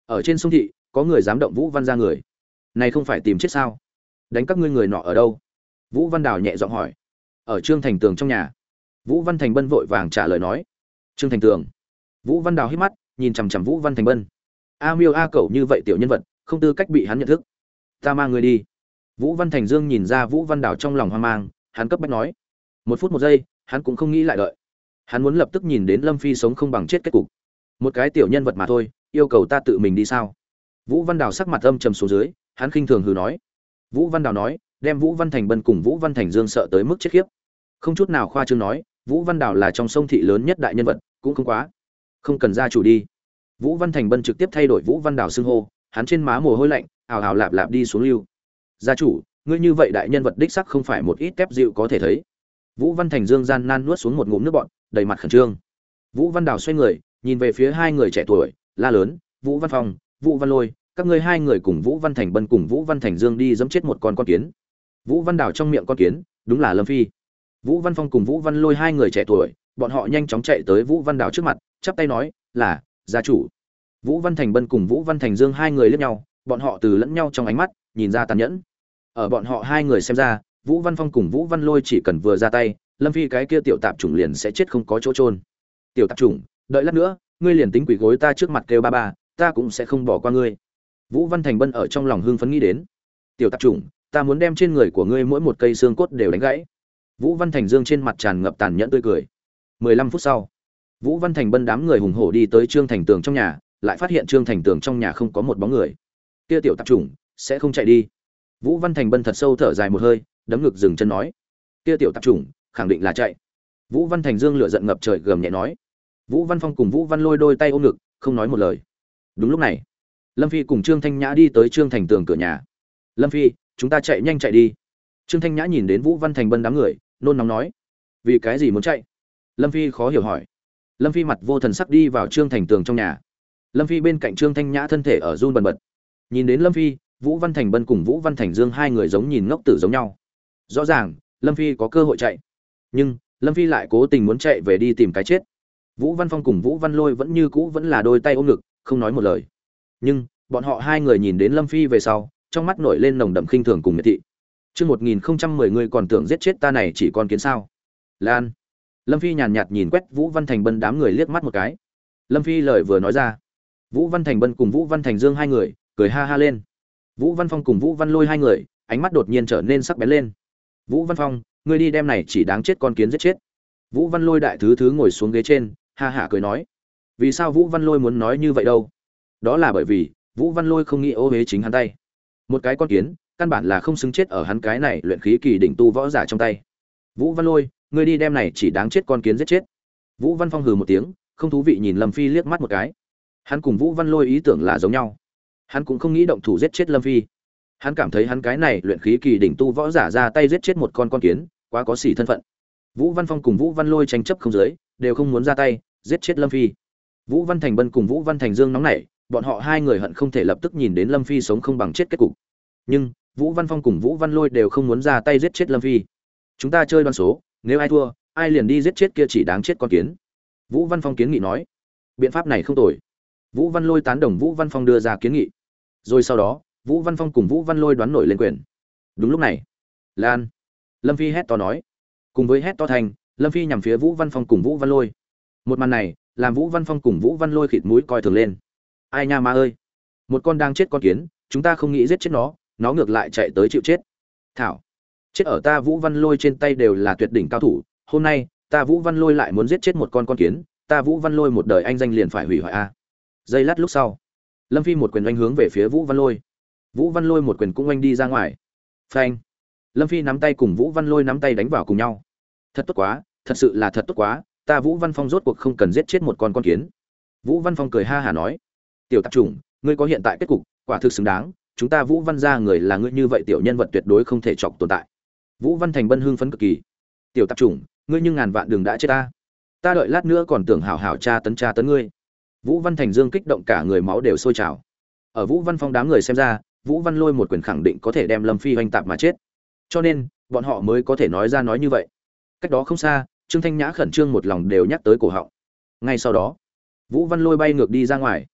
Ở trên sông thị có người dám động Vũ Văn gia người, này không phải tìm chết sao? Đánh các ngươi người nọ ở đâu? Vũ Văn Đào nhẹ giọng hỏi. Ở Trương Thành Tường trong nhà. Vũ Văn Thành Bân vội vàng trả lời nói. Trương Thành Tường. Vũ Văn Đào hít mắt nhìn chằm chằm Vũ Văn Thành Bân. A Miêu A Cẩu như vậy tiểu nhân vật, không tư cách bị hắn nhận thức. Ta mang người đi. Vũ Văn Thành Dương nhìn ra Vũ Văn Đào trong lòng hoang mang, hắn cấp bách nói. 1 phút 1 giây, hắn cũng không nghĩ lại đợi. Hắn muốn lập tức nhìn đến Lâm Phi sống không bằng chết kết cục. Một cái tiểu nhân vật mà thôi, yêu cầu ta tự mình đi sao? Vũ Văn Đào sắc mặt âm trầm xuống dưới, hắn khinh thường hừ nói. Vũ Văn Đào nói, đem Vũ Văn Thành Bân cùng Vũ Văn Thành Dương sợ tới mức chết khiếp. Không chút nào khoa trương nói, Vũ Văn Đào là trong sông thị lớn nhất đại nhân vật, cũng không quá. Không cần gia chủ đi. Vũ Văn Thành Bân trực tiếp thay đổi Vũ Văn Đào xưng hô, hắn trên má mồ hôi lạnh, ào ào lạp lạp đi xuống lưu. Gia chủ, ngươi như vậy đại nhân vật đích sắc không phải một ít tép dịu có thể thấy. Vũ Văn Thành Dương gian nan nuốt xuống một ngụm nước bọt, đầy mặt khẩn trương. Vũ Văn Đào xoay người, nhìn về phía hai người trẻ tuổi, la lớn, Vũ Văn Phong, Vũ Văn Lôi, các ngươi hai người cùng Vũ Văn Thành Bân cùng Vũ Văn Thành Dương đi giẫm chết một con kiến. Vũ Văn Đào trong miệng con kiến, đúng là Lâm Phi. Vũ Văn Phong cùng Vũ Văn Lôi hai người trẻ tuổi, bọn họ nhanh chóng chạy tới Vũ Văn Đào trước mặt, chắp tay nói, là gia chủ. Vũ Văn Thành Bân cùng Vũ Văn Thành Dương hai người liếc nhau, bọn họ từ lẫn nhau trong ánh mắt, nhìn ra tàn nhẫn. Ở bọn họ hai người xem ra, Vũ Văn Phong cùng Vũ Văn Lôi chỉ cần vừa ra tay, Lâm Phi cái kia tiểu tạp chủng liền sẽ chết không có chỗ chôn. Tiểu tạp chủng, đợi lát nữa, ngươi liền tính quỷ gối ta trước mặt kêu ba ba, ta cũng sẽ không bỏ qua ngươi. Vũ Văn Thành Bân ở trong lòng hưng phấn nghĩ đến. Tiểu tạp chủng, ta muốn đem trên người của ngươi mỗi một cây xương cốt đều đánh gãy. Vũ Văn Thành Dương trên mặt tràn ngập tàn nhẫn tươi cười. 15 phút sau, Vũ Văn Thành Bân đám người hùng hổ đi tới Trương Thành Tường trong nhà, lại phát hiện Trương Thành Tường trong nhà không có một bóng người. Kia tiểu tạp chủng sẽ không chạy đi. Vũ Văn Thành Bân thật sâu thở dài một hơi, đấm ngực dừng chân nói: "Kia tiểu tạp chủng, khẳng định là chạy." Vũ Văn Thành Dương lửa giận ngập trời gầm nhẹ nói. Vũ Văn Phong cùng Vũ Văn Lôi đôi tay ôm ngực, không nói một lời. Đúng lúc này, Lâm Phi cùng Trương Thanh Nhã đi tới Trương Thành Tường cửa nhà. "Lâm Phi, chúng ta chạy nhanh chạy đi." Trương Thanh Nhã nhìn đến Vũ Văn Thành Bân đám người, nôn nóng nói: "Vì cái gì muốn chạy?" Lâm Phi khó hiểu hỏi. Lâm Phi mặt vô thần sắc đi vào Trương Thành Tường trong nhà. Lâm Phi bên cạnh Trương Thanh Nhã thân thể ở run bần bật. Nhìn đến Lâm Phi, Vũ Văn Thành Bân cùng Vũ Văn Thành Dương hai người giống nhìn ngốc tử giống nhau. Rõ ràng, Lâm Phi có cơ hội chạy, nhưng Lâm Phi lại cố tình muốn chạy về đi tìm cái chết. Vũ Văn Phong cùng Vũ Văn Lôi vẫn như cũ vẫn là đôi tay ôm ngực, không nói một lời. Nhưng bọn họ hai người nhìn đến Lâm Phi về sau, trong mắt nổi lên nồng đậm khinh thường cùng miệt thị. Chương 1010 người còn tưởng giết chết ta này chỉ con kiến sao? Lan. Lâm Phi nhàn nhạt nhìn quét Vũ Văn Thành Bân đám người liếc mắt một cái. Lâm Phi lời vừa nói ra, Vũ Văn Thành Bân cùng Vũ Văn Thành Dương hai người cười ha ha lên. Vũ Văn Phong cùng Vũ Văn Lôi hai người, ánh mắt đột nhiên trở nên sắc bén lên. Vũ Văn Phong, ngươi đi đem này chỉ đáng chết con kiến giết chết. Vũ Văn Lôi đại thứ ngồi xuống ghế trên, ha hả cười nói. Vì sao Vũ Văn Lôi muốn nói như vậy đâu? Đó là bởi vì Vũ Văn Lôi không nghĩ ô uế chính hắn tay. Một cái con kiến, căn bản là không xứng chết ở hắn cái này luyện khí kỳ đỉnh tu võ giả trong tay. Vũ Văn Lôi, ngươi đi đem này chỉ đáng chết con kiến giết chết. Vũ Văn Phong hừ một tiếng, không thú vị nhìn Lâm Phi liếc mắt một cái. Hắn cùng Vũ Văn Lôi ý tưởng là giống nhau. Hắn cũng không nghĩ động thủ giết chết Lâm Phi. Hắn cảm thấy hắn cái này luyện khí kỳ đỉnh tu võ giả ra tay giết chết một con kiến, quá có sỉ thân phận. Vũ Văn Phong cùng Vũ Văn Lôi tranh chấp không giới, đều không muốn ra tay giết chết Lâm Phi. Vũ Văn Thành Bân cùng Vũ Văn Thành Dương nóng nảy, bọn họ hai người hận không thể lập tức nhìn đến Lâm Phi sống không bằng chết kết cục. Nhưng Vũ Văn Phong cùng Vũ Văn Lôi đều không muốn ra tay giết chết Lâm Phi. Chúng ta chơi đoán số, nếu ai thua, ai liền đi giết chết kia chỉ đáng chết con kiến. Vũ Văn Phong kiến nghị nói. Biện pháp này không tồi. Vũ Văn Lôi tán đồng Vũ Văn Phong đưa ra kiến nghị. Rồi sau đó, Vũ Văn Phong cùng Vũ Văn Lôi đoán nổi lên quyền. Đúng lúc này, Lan. Lâm Phi hét to nói. Cùng với hét to thành, Lâm Phi nhằm phía Vũ Văn Phong cùng Vũ Văn Lôi. Một màn này, làm Vũ Văn Phong cùng Vũ Văn Lôi khịt mũi coi thường lên. Ai nha ma ơi, một con đang chết con kiến, chúng ta không nghĩ giết chết nó ngược lại chạy tới chịu chết. Thảo, chết ở ta Vũ Văn Lôi trên tay đều là tuyệt đỉnh cao thủ, hôm nay, ta Vũ Văn Lôi lại muốn giết chết một con kiến, ta Vũ Văn Lôi một đời anh danh liền phải hủy hoại a. Giây lát lúc sau, Lâm Phi một quyền oanh hướng về phía Vũ Văn Lôi. Vũ Văn Lôi một quyền cũng oanh đi ra ngoài. Phanh. Lâm Phi nắm tay cùng Vũ Văn Lôi nắm tay đánh vào cùng nhau. Thật tốt quá, thật sự là thật tốt quá, ta Vũ Văn Phong rốt cuộc không cần giết chết một con kiến. Vũ Văn Phong cười ha hả nói, tiểu tạp chủng, ngươi có hiện tại kết cục, quả thực xứng đáng, chúng ta Vũ Văn gia người là ngươi như vậy tiểu nhân vật tuyệt đối không thể chọc tồn tại. Vũ Văn Thành Bân hưng phấn cực kỳ. Tiểu tạp chủng, ngươi nhưng ngàn vạn đường đã chết ta. Ta đợi lát nữa còn tưởng hảo hảo tra tấn ngươi. Vũ Văn Thành Dương kích động cả người máu đều sôi trào. Ở Vũ Văn Phong đám người xem ra, Vũ Văn Lôi một quyền khẳng định có thể đem Lâm Phi hoành tạp mà chết. Cho nên, bọn họ mới có thể nói ra nói như vậy. Cách đó không xa, Trương Thanh Nhã khẩn trương một lòng đều nhắc tới cổ họng. Ngay sau đó, Vũ Văn Lôi bay ngược đi ra ngoài.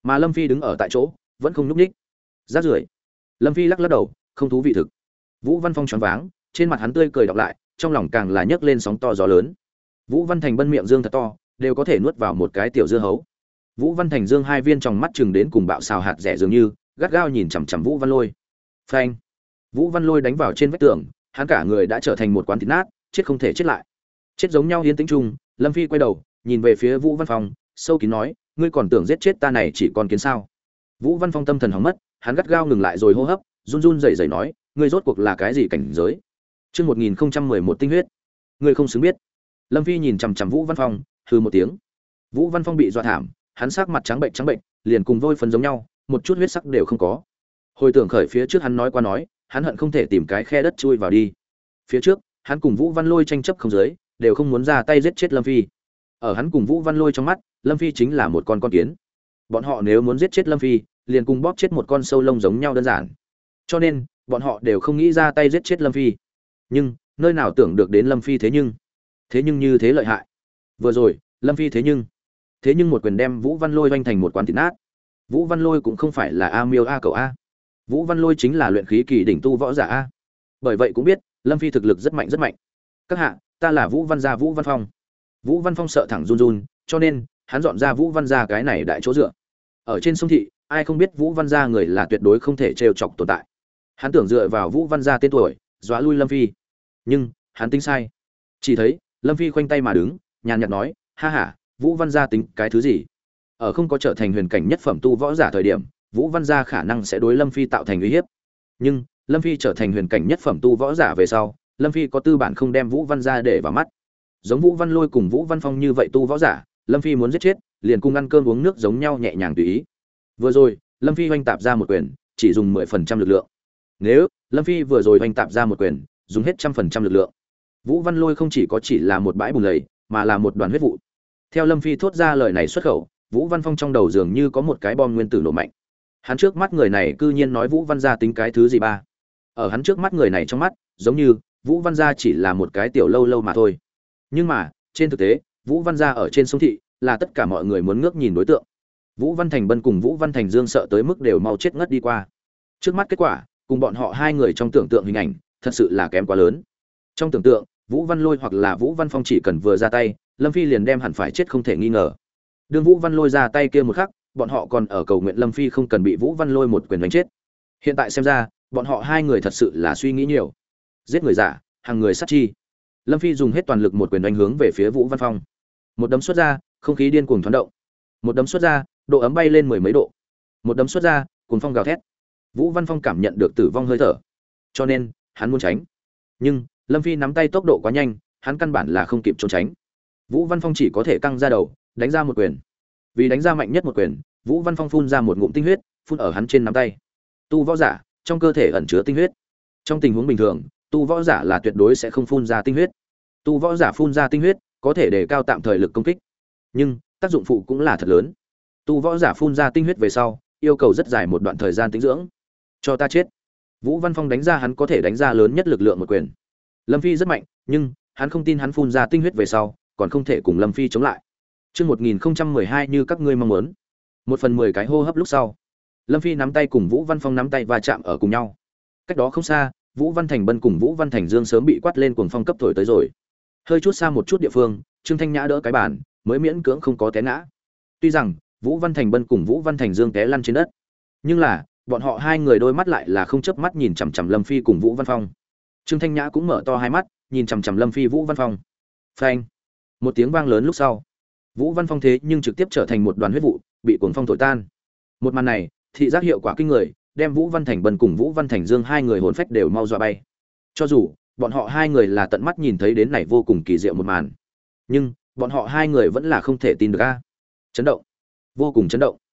mà Lâm Phi đứng ở tại chỗ vẫn không nhúc nhích. Rác rưởi. Lâm Phi lắc lắc đầu, không thú vị thực. Vũ Văn Phong choáng váng, trên mặt hắn tươi cười đọc lại, trong lòng càng là nhấc lên sóng to gió lớn. Vũ Văn Thành Bân miệng dương thật to, đều có thể nuốt vào một cái tiểu dưa hấu. Vũ Văn Thành Dương hai viên tròng mắt chừng đến cùng bạo xào hạt rẻ dường như, gắt gao nhìn chằm chằm Vũ Văn Lôi. Phanh! Vũ Văn Lôi đánh vào trên vách tường, hắn cả người đã trở thành một quán thịt nát, chết không thể chết lại. Chết giống nhau yên tĩnh chung, Lâm Phi quay đầu, nhìn về phía Vũ Văn Phong, sâu kín nói, ngươi còn tưởng giết chết ta này chỉ còn kiến sao? Vũ Văn Phong tâm thần hỏng mất, hắn gắt gao ngừng lại rồi hô hấp, run run rẩy rẩy nói, ngươi rốt cuộc là cái gì cảnh giới? Chương 1011 tinh huyết. Ngươi không xứng biết. Lâm Phi nhìn chằm chằm Vũ Văn Phong, hừ một tiếng. Vũ Văn Phong bị dọa thảm, hắn sắc mặt trắng bệnh, liền cùng vôi phấn giống nhau, một chút huyết sắc đều không có. Hồi tưởng khởi phía trước hắn nói qua nói, hắn hận không thể tìm cái khe đất chui vào đi. Phía trước, hắn cùng Vũ Văn Lôi tranh chấp không giới, đều không muốn ra tay giết chết Lâm Phi. Ở hắn cùng Vũ Văn Lôi trong mắt, Lâm Phi chính là một con kiến. Bọn họ nếu muốn giết chết Lâm Phi, liền cùng bóp chết một con sâu lông giống nhau đơn giản. Cho nên, bọn họ đều không nghĩ ra tay giết chết Lâm Phi. Nhưng, nơi nào tưởng được đến Lâm Phi thế nhưng như thế lợi hại. Vừa rồi, Lâm Phi thế nhưng một quyền đem Vũ Văn Lôi vanh thành một quán thịt nát. Vũ Văn Lôi cũng không phải là A Miêu A cậu A. Vũ Văn Lôi chính là luyện khí kỳ đỉnh tu võ giả A. Bởi vậy cũng biết, Lâm Phi thực lực rất mạnh. Các hạ, ta là Vũ Văn gia Vũ Văn Phong. Vũ Văn Phong sợ thẳng run, cho nên hắn dọn ra Vũ Văn gia cái này đại chỗ dựa. Ở trên sông thị, ai không biết Vũ Văn gia người là tuyệt đối không thể trêu chọc tồn tại. Hắn tưởng dựa vào Vũ Văn gia tên tuổi, dọa lui Lâm Phi. Nhưng, hắn tính sai. Chỉ thấy, Lâm Phi khoanh tay mà đứng, nhàn nhạt nói, ha ha, Vũ Văn gia tính cái thứ gì? Ở không có trở thành huyền cảnh nhất phẩm tu võ giả thời điểm, Vũ Văn gia khả năng sẽ đối Lâm Phi tạo thành uy hiếp. Nhưng, Lâm Phi trở thành huyền cảnh nhất phẩm tu võ giả về sau, Lâm Phi có tư bản không đem Vũ Văn gia để vào mắt. Giống Vũ Văn Lôi cùng Vũ Văn Phong như vậy tu võ giả, Lâm Phi muốn giết chết, liền cùng ăn cơm uống nước giống nhau nhẹ nhàng tùy ý. Vừa rồi, Lâm Phi hoành tạp ra một quyền, chỉ dùng 10% lực lượng. Nếu Lâm Phi vừa rồi hoành tạp ra một quyền, dùng hết 100% lực lượng, Vũ Văn Lôi không chỉ là một bãi bùn lầy, mà là một đoàn huyết vụ. Theo Lâm Phi thốt ra lời này xuất khẩu, Vũ Văn Phong trong đầu dường như có một cái bom nguyên tử nổ mạnh. Hắn trước mắt người này cư nhiên nói Vũ Văn gia tính cái thứ gì ba? Ở hắn trước mắt người này trong mắt, giống như Vũ Văn gia chỉ là một cái tiểu lâu mà thôi. Nhưng mà, trên thực tế, Vũ Văn gia ở trên sông thị là tất cả mọi người muốn ngước nhìn đối tượng. Vũ Văn Thành Bân cùng Vũ Văn Thành Dương sợ tới mức đều mau chết ngất đi qua. Trước mắt kết quả, cùng bọn họ hai người trong tưởng tượng hình ảnh, thật sự là kém quá lớn. Trong tưởng tượng, Vũ Văn Lôi hoặc là Vũ Văn Phong chỉ cần vừa ra tay, Lâm Phi liền đem hẳn phải chết không thể nghi ngờ. Đương Vũ Văn Lôi ra tay kia một khắc, bọn họ còn ở cầu nguyện Lâm Phi không cần bị Vũ Văn Lôi một quyền đánh chết. Hiện tại xem ra, bọn họ hai người thật sự là suy nghĩ nhiều. Giết người giả, hàng người sát chi. Lâm Phi dùng hết toàn lực một quyền đánh hướng về phía Vũ Văn Phong. Một đấm xuất ra, không khí điên cuồng thoáng động. Một đấm xuất ra, độ ấm bay lên mười mấy độ. Một đấm xuất ra, cuồng phong gào thét. Vũ Văn Phong cảm nhận được tử vong hơi thở, cho nên hắn muốn tránh. Nhưng Lâm Phi nắm tay tốc độ quá nhanh, hắn căn bản là không kịp trốn tránh. Vũ Văn Phong chỉ có thể căng ra đầu, đánh ra một quyền. Vì đánh ra mạnh nhất một quyền, Vũ Văn Phong phun ra một ngụm tinh huyết, phun ở hắn trên nắm tay. Tu võ giả, trong cơ thể ẩn chứa tinh huyết. Trong tình huống bình thường, tu võ giả là tuyệt đối sẽ không phun ra tinh huyết. Tu võ giả phun ra tinh huyết, có thể đề cao tạm thời lực công kích, nhưng tác dụng phụ cũng là thật lớn. Tu võ giả phun ra tinh huyết về sau, yêu cầu rất dài một đoạn thời gian tĩnh dưỡng. Cho ta chết. Vũ Văn Phong đánh ra hắn có thể đánh ra lớn nhất lực lượng một quyền. Lâm Phi rất mạnh, nhưng hắn không tin hắn phun ra tinh huyết về sau, còn không thể cùng Lâm Phi chống lại. Chương 1012 như các ngươi mong muốn. 1/10 cái hô hấp lúc sau, Lâm Phi nắm tay cùng Vũ Văn Phong nắm tay va chạm ở cùng nhau. Cách đó không xa, Vũ Văn Thành Bân cùng Vũ Văn Thành Dương sớm bị quát lên cuồng phong cấp thổi tới rồi. Hơi chút xa một chút địa phương, Trương Thanh Nhã đỡ cái bàn, mới miễn cưỡng không có té ngã. Tuy rằng Vũ Văn Thành Bân cùng Vũ Văn Thành Dương té lăn trên đất, nhưng là bọn họ hai người đôi mắt lại là không chớp mắt nhìn chằm chằm Lâm Phi cùng Vũ Văn Phong. Trương Thanh Nhã cũng mở to hai mắt, nhìn chằm chằm Lâm Phi Vũ Văn Phong. Phanh! Một tiếng vang lớn lúc sau, Vũ Văn Phong thế nhưng trực tiếp trở thành một đoàn huyết vụ, bị cuồng phong thổi tan. Một màn này, thị giác hiệu quả kinh người, đem Vũ Văn Thành Bân cùng Vũ Văn Thành Dương hai người hồn phách đều mau dọa bay. Cho dù bọn họ hai người là tận mắt nhìn thấy đến này vô cùng kỳ diệu một màn, nhưng bọn họ hai người vẫn là không thể tin được a. Chấn động, vô cùng chấn động.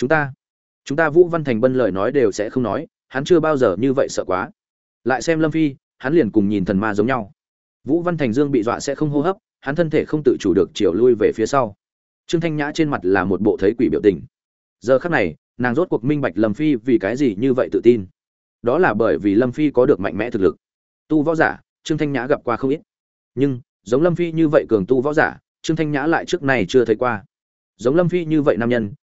Chúng ta Vũ Văn Thành Bân lời nói đều sẽ không nói, hắn chưa bao giờ như vậy sợ quá. Lại xem Lâm Phi, hắn liền cùng nhìn thần ma giống nhau. Vũ Văn Thành Dương bị dọa sẽ không hô hấp, hắn thân thể không tự chủ được chiều lui về phía sau. Trương Thanh Nhã trên mặt là một bộ thấy quỷ biểu tình. Giờ khắc này, nàng rốt cuộc minh bạch Lâm Phi vì cái gì như vậy tự tin. Đó là bởi vì Lâm Phi có được mạnh mẽ thực lực. Tu võ giả, Trương Thanh Nhã gặp qua không ít. Nhưng, giống Lâm Phi như vậy cường tu võ giả, Trương Thanh Nhã lại trước này chưa thấy qua. Giống Lâm Phi như vậy nam nhân,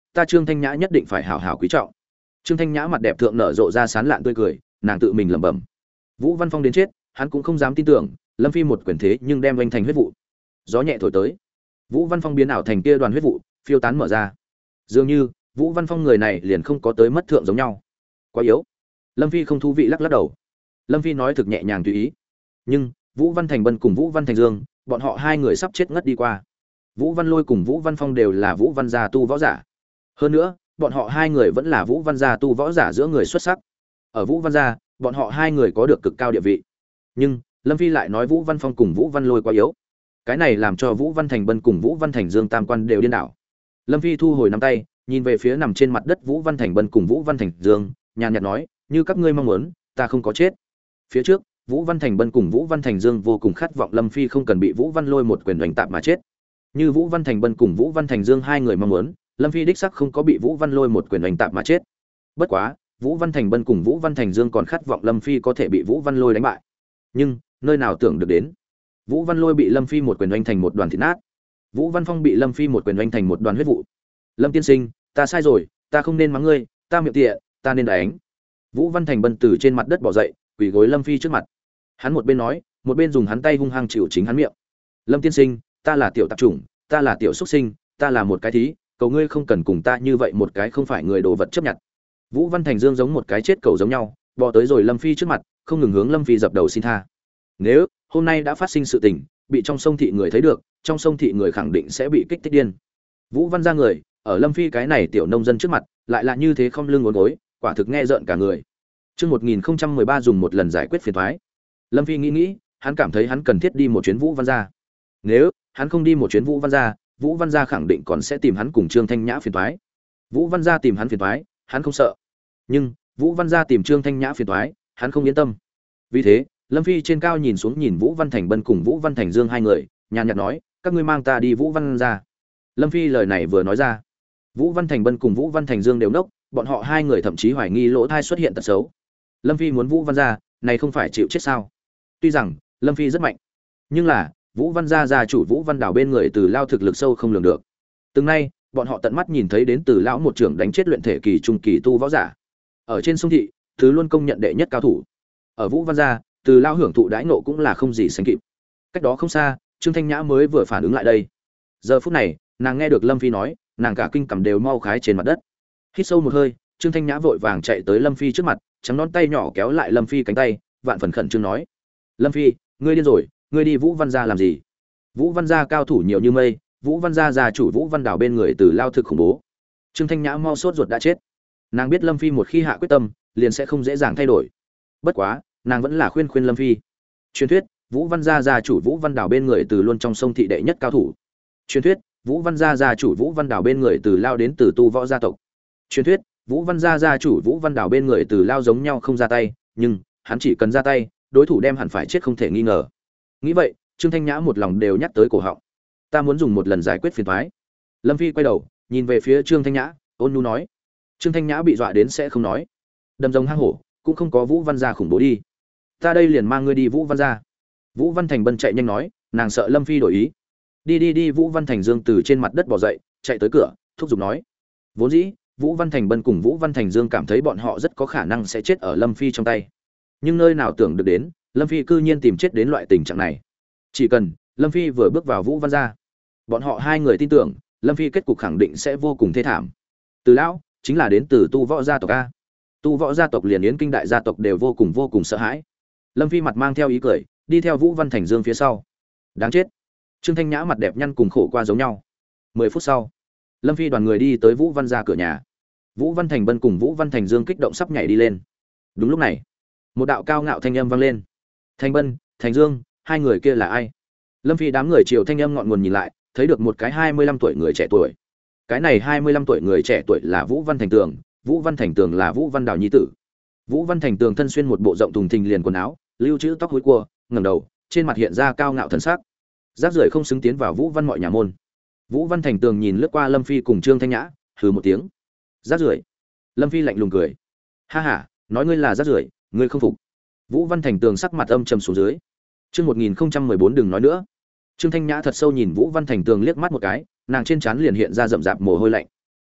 ta Trương Thanh Nhã nhất định phải hảo hảo quý trọng. Trương Thanh Nhã mặt đẹp thượng nở rộ ra sán lạn tươi cười, nàng tự mình lẩm bẩm. Vũ Văn Phong đến chết, hắn cũng không dám tin tưởng, Lâm Phi một quyền thế nhưng đem vành thành huyết vụ. Gió nhẹ thổi tới, Vũ Văn Phong biến ảo thành kia đoàn huyết vụ, phiêu tán mở ra. Dường như, Vũ Văn Phong người này liền không có tới mất thượng giống nhau. Quá yếu. Lâm Phi không thú vị lắc lắc đầu. Lâm Phi nói thực nhẹ nhàng tùy ý. Nhưng, Vũ Văn Thành Bân cùng Vũ Văn Thành Dương, bọn họ hai người sắp chết ngất đi qua. Vũ Văn Lôi cùng Vũ Văn Phong đều là Vũ Văn gia tu võ giả. Hơn nữa, bọn họ hai người vẫn là Vũ Văn gia tu võ giả giữa người xuất sắc. Ở Vũ Văn gia, bọn họ hai người có được cực cao địa vị. Nhưng, Lâm Phi lại nói Vũ Văn Phong cùng Vũ Văn Lôi quá yếu. Cái này làm cho Vũ Văn Thành Bân cùng Vũ Văn Thành Dương tam quan đều điên đảo. Lâm Phi thu hồi nắm tay, nhìn về phía nằm trên mặt đất Vũ Văn Thành Bân cùng Vũ Văn Thành Dương, nhàn nhạt nói, như các ngươi mong muốn, ta không có chết. Phía trước, Vũ Văn Thành Bân cùng Vũ Văn Thành Dương vô cùng khát vọng Lâm Phi không cần bị Vũ Văn Lôi một quyền đánh tạm mà chết. Như Vũ Văn Thành Bân cùng Vũ Văn Thành Dương hai người mong muốn, Lâm Phi đích sắc không có bị Vũ Văn Lôi một quyền đánh tạm mà chết. Bất quá, Vũ Văn Thành Bân cùng Vũ Văn Thành Dương còn khát vọng Lâm Phi có thể bị Vũ Văn Lôi đánh bại. Nhưng, nơi nào tưởng được đến, Vũ Văn Lôi bị Lâm Phi một quyền đánh thành một đoàn thịt nát. Vũ Văn Phong bị Lâm Phi một quyền đánh thành một đoàn huyết vụ. Lâm tiên sinh, ta sai rồi, ta không nên mắng ngươi, ta miệng tiện, ta nên đánh. Vũ Văn Thành Bân từ trên mặt đất bò dậy, quỳ gối Lâm Phi trước mặt. Hắn một bên nói, một bên dùng hắn tay hung hăng chịu chính hắn miệng. Lâm tiên sinh, ta là tiểu tạp chủng, ta là tiểu xuất sinh, ta là một cái thí, cầu ngươi không cần cùng ta như vậy một cái không phải người đồ vật chấp nhận. Vũ Văn Thành Dương giống một cái chết cầu giống nhau, bò tới rồi Lâm Phi trước mặt, không ngừng hướng Lâm Phi dập đầu xin tha. Nếu hôm nay đã phát sinh sự tình, bị trong sông thị người thấy được, trong sông thị người khẳng định sẽ bị kích thích điên. Vũ Văn gia người, ở Lâm Phi cái này tiểu nông dân trước mặt, lại là như thế không lưng uốn gối, quả thực nghe rợn cả người. Chương 1013 dùng một lần giải quyết phiền toái. Lâm Phi nghĩ, hắn cảm thấy hắn cần thiết đi một chuyến Vũ Văn gia. Nếu hắn không đi một chuyến Vũ Văn gia khẳng định còn sẽ tìm hắn cùng Trương Thanh Nhã phiền toái. Vũ Văn gia tìm hắn phiền toái, hắn không sợ. Nhưng Vũ Văn gia tìm Trương Thanh Nhã phiền toái, hắn không yên tâm. Vì thế, Lâm Phi trên cao nhìn xuống nhìn Vũ Văn Thành Bân cùng Vũ Văn Thành Dương hai người, nhàn nhạt nói, các ngươi mang ta đi Vũ Văn gia. Lâm Phi lời này vừa nói ra, Vũ Văn Thành Bân cùng Vũ Văn Thành Dương đều nốc, bọn họ hai người thậm chí hoài nghi lỗ thai xuất hiện tật xấu. Lâm Phi muốn Vũ Văn gia, này không phải chịu chết sao? Tuy rằng Lâm Phi rất mạnh, nhưng là Vũ Văn gia gia chủ Vũ Văn Đào bên người Từ Lao thực lực sâu không lường được. Từng nay, bọn họ tận mắt nhìn thấy đến Từ lão một trưởng đánh chết luyện thể kỳ trung kỳ tu võ giả. Ở trên sông thị, Từ luôn công nhận đệ nhất cao thủ. Ở Vũ Văn gia, Từ Lao hưởng thụ đãi nộ cũng là không gì sánh kịp. Cách đó không xa, Trương Thanh Nhã mới vừa phản ứng lại đây. Giờ phút này, nàng nghe được Lâm Phi nói, nàng cả kinh cầm đều mau khái trên mặt đất. Hít sâu một hơi, Trương Thanh Nhã vội vàng chạy tới Lâm Phi trước mặt, trắng nón tay nhỏ kéo lại Lâm Phi cánh tay, vạn phần khẩn trương nói: "Lâm Phi, ngươi điên rồi, ngươi đi Vũ Văn gia làm gì? Vũ Văn gia cao thủ nhiều như mây, Vũ Văn gia gia chủ Vũ Văn Đào bên người Từ Lao thực khủng bố." Trương Thanh Nhã mau sốt ruột đã chết. Nàng biết Lâm Phi một khi hạ quyết tâm, liền sẽ không dễ dàng thay đổi. Bất quá, nàng vẫn là khuyên Lâm Phi. Truyền thuyết, Vũ Văn gia gia chủ Vũ Văn Đào bên người Từ luôn trong sông thị đệ nhất cao thủ. Truyền thuyết, Vũ Văn gia gia chủ Vũ Văn Đào bên người Từ Lao đến từ tu võ gia tộc. Truyền thuyết, Vũ Văn gia gia chủ Vũ Văn Đào bên người Từ Lao giống nhau không ra tay, nhưng hắn chỉ cần ra tay, đối thủ đem hẳn phải chết không thể nghi ngờ. Nghĩ vậy, Trương Thanh Nhã một lòng đều nhắc tới cổ họng. Ta muốn dùng một lần giải quyết phiền toái. Lâm Phi quay đầu, nhìn về phía Trương Thanh Nhã, ôn nhu nói. Trương Thanh Nhã bị dọa đến sẽ không nói. Đầm rồng hang hổ, cũng không có Vũ Văn gia khủng bố đi. Ta đây liền mang ngươi đi Vũ Văn gia. Vũ Văn Thành Bân chạy nhanh nói, nàng sợ Lâm Phi đổi ý. Đi, Vũ Văn Thành Dương từ trên mặt đất bò dậy, chạy tới cửa, thúc giục nói. Vốn dĩ, Vũ Văn Thành Bân cùng Vũ Văn Thành Dương cảm thấy bọn họ rất có khả năng sẽ chết ở Lâm Phi trong tay. Nhưng nơi nào tưởng được đến, Lâm Phi cư nhiên tìm chết đến loại tình trạng này. Chỉ cần Lâm Phi vừa bước vào Vũ Văn gia, bọn họ hai người tin tưởng, Lâm Phi kết cục khẳng định sẽ vô cùng thê thảm. Từ lão chính là đến từ tu võ gia tộc a. Tu võ gia tộc liền Yến Kinh đại gia tộc đều vô cùng sợ hãi. Lâm Phi mặt mang theo ý cười, đi theo Vũ Văn Thành Dương phía sau. Đáng chết. Trương Thanh Nhã mặt đẹp nhăn cùng khổ qua giống nhau. 10 phút sau, Lâm Phi đoàn người đi tới Vũ Văn gia cửa nhà. Vũ Văn Thành Bân cùng Vũ Văn Thành Dương kích động sắp nhảy đi lên. Đúng lúc này, một đạo cao ngạo thanh âm vang lên. Thành Bân, Thành Dương, hai người kia là ai? Lâm Phi đám người chiều thanh âm ngọn nguồn nhìn lại, thấy được một cái 25 tuổi người trẻ tuổi. Cái này 25 tuổi người trẻ tuổi là Vũ Văn Thành Tường, Vũ Văn Thành Tường là Vũ Văn Đào nhi tử. Vũ Văn Thành Tường thân xuyên một bộ rộng thùng thình liền quần áo, lưu trữ tóc húi cua, ngẩng đầu, trên mặt hiện ra cao ngạo thần sắc. Rác rưởi không xứng tiến vào Vũ Văn mọi nhà môn. Vũ Văn Thành Tường nhìn lướt qua Lâm Phi cùng Trương Thanh Nhã, hừ một tiếng. Rác rưởi. Lâm Phi lạnh lùng cười. Ha ha, nói ngươi là rác rưởi, ngươi không phục. Vũ Văn Thành Tường sắc mặt âm trầm xuống dưới. Chương 1014 đừng nói nữa. Trương Thanh Nhã thật sâu nhìn Vũ Văn Thành Tường liếc mắt một cái, nàng trên trán liền hiện ra rậm rạp mồ hôi lạnh.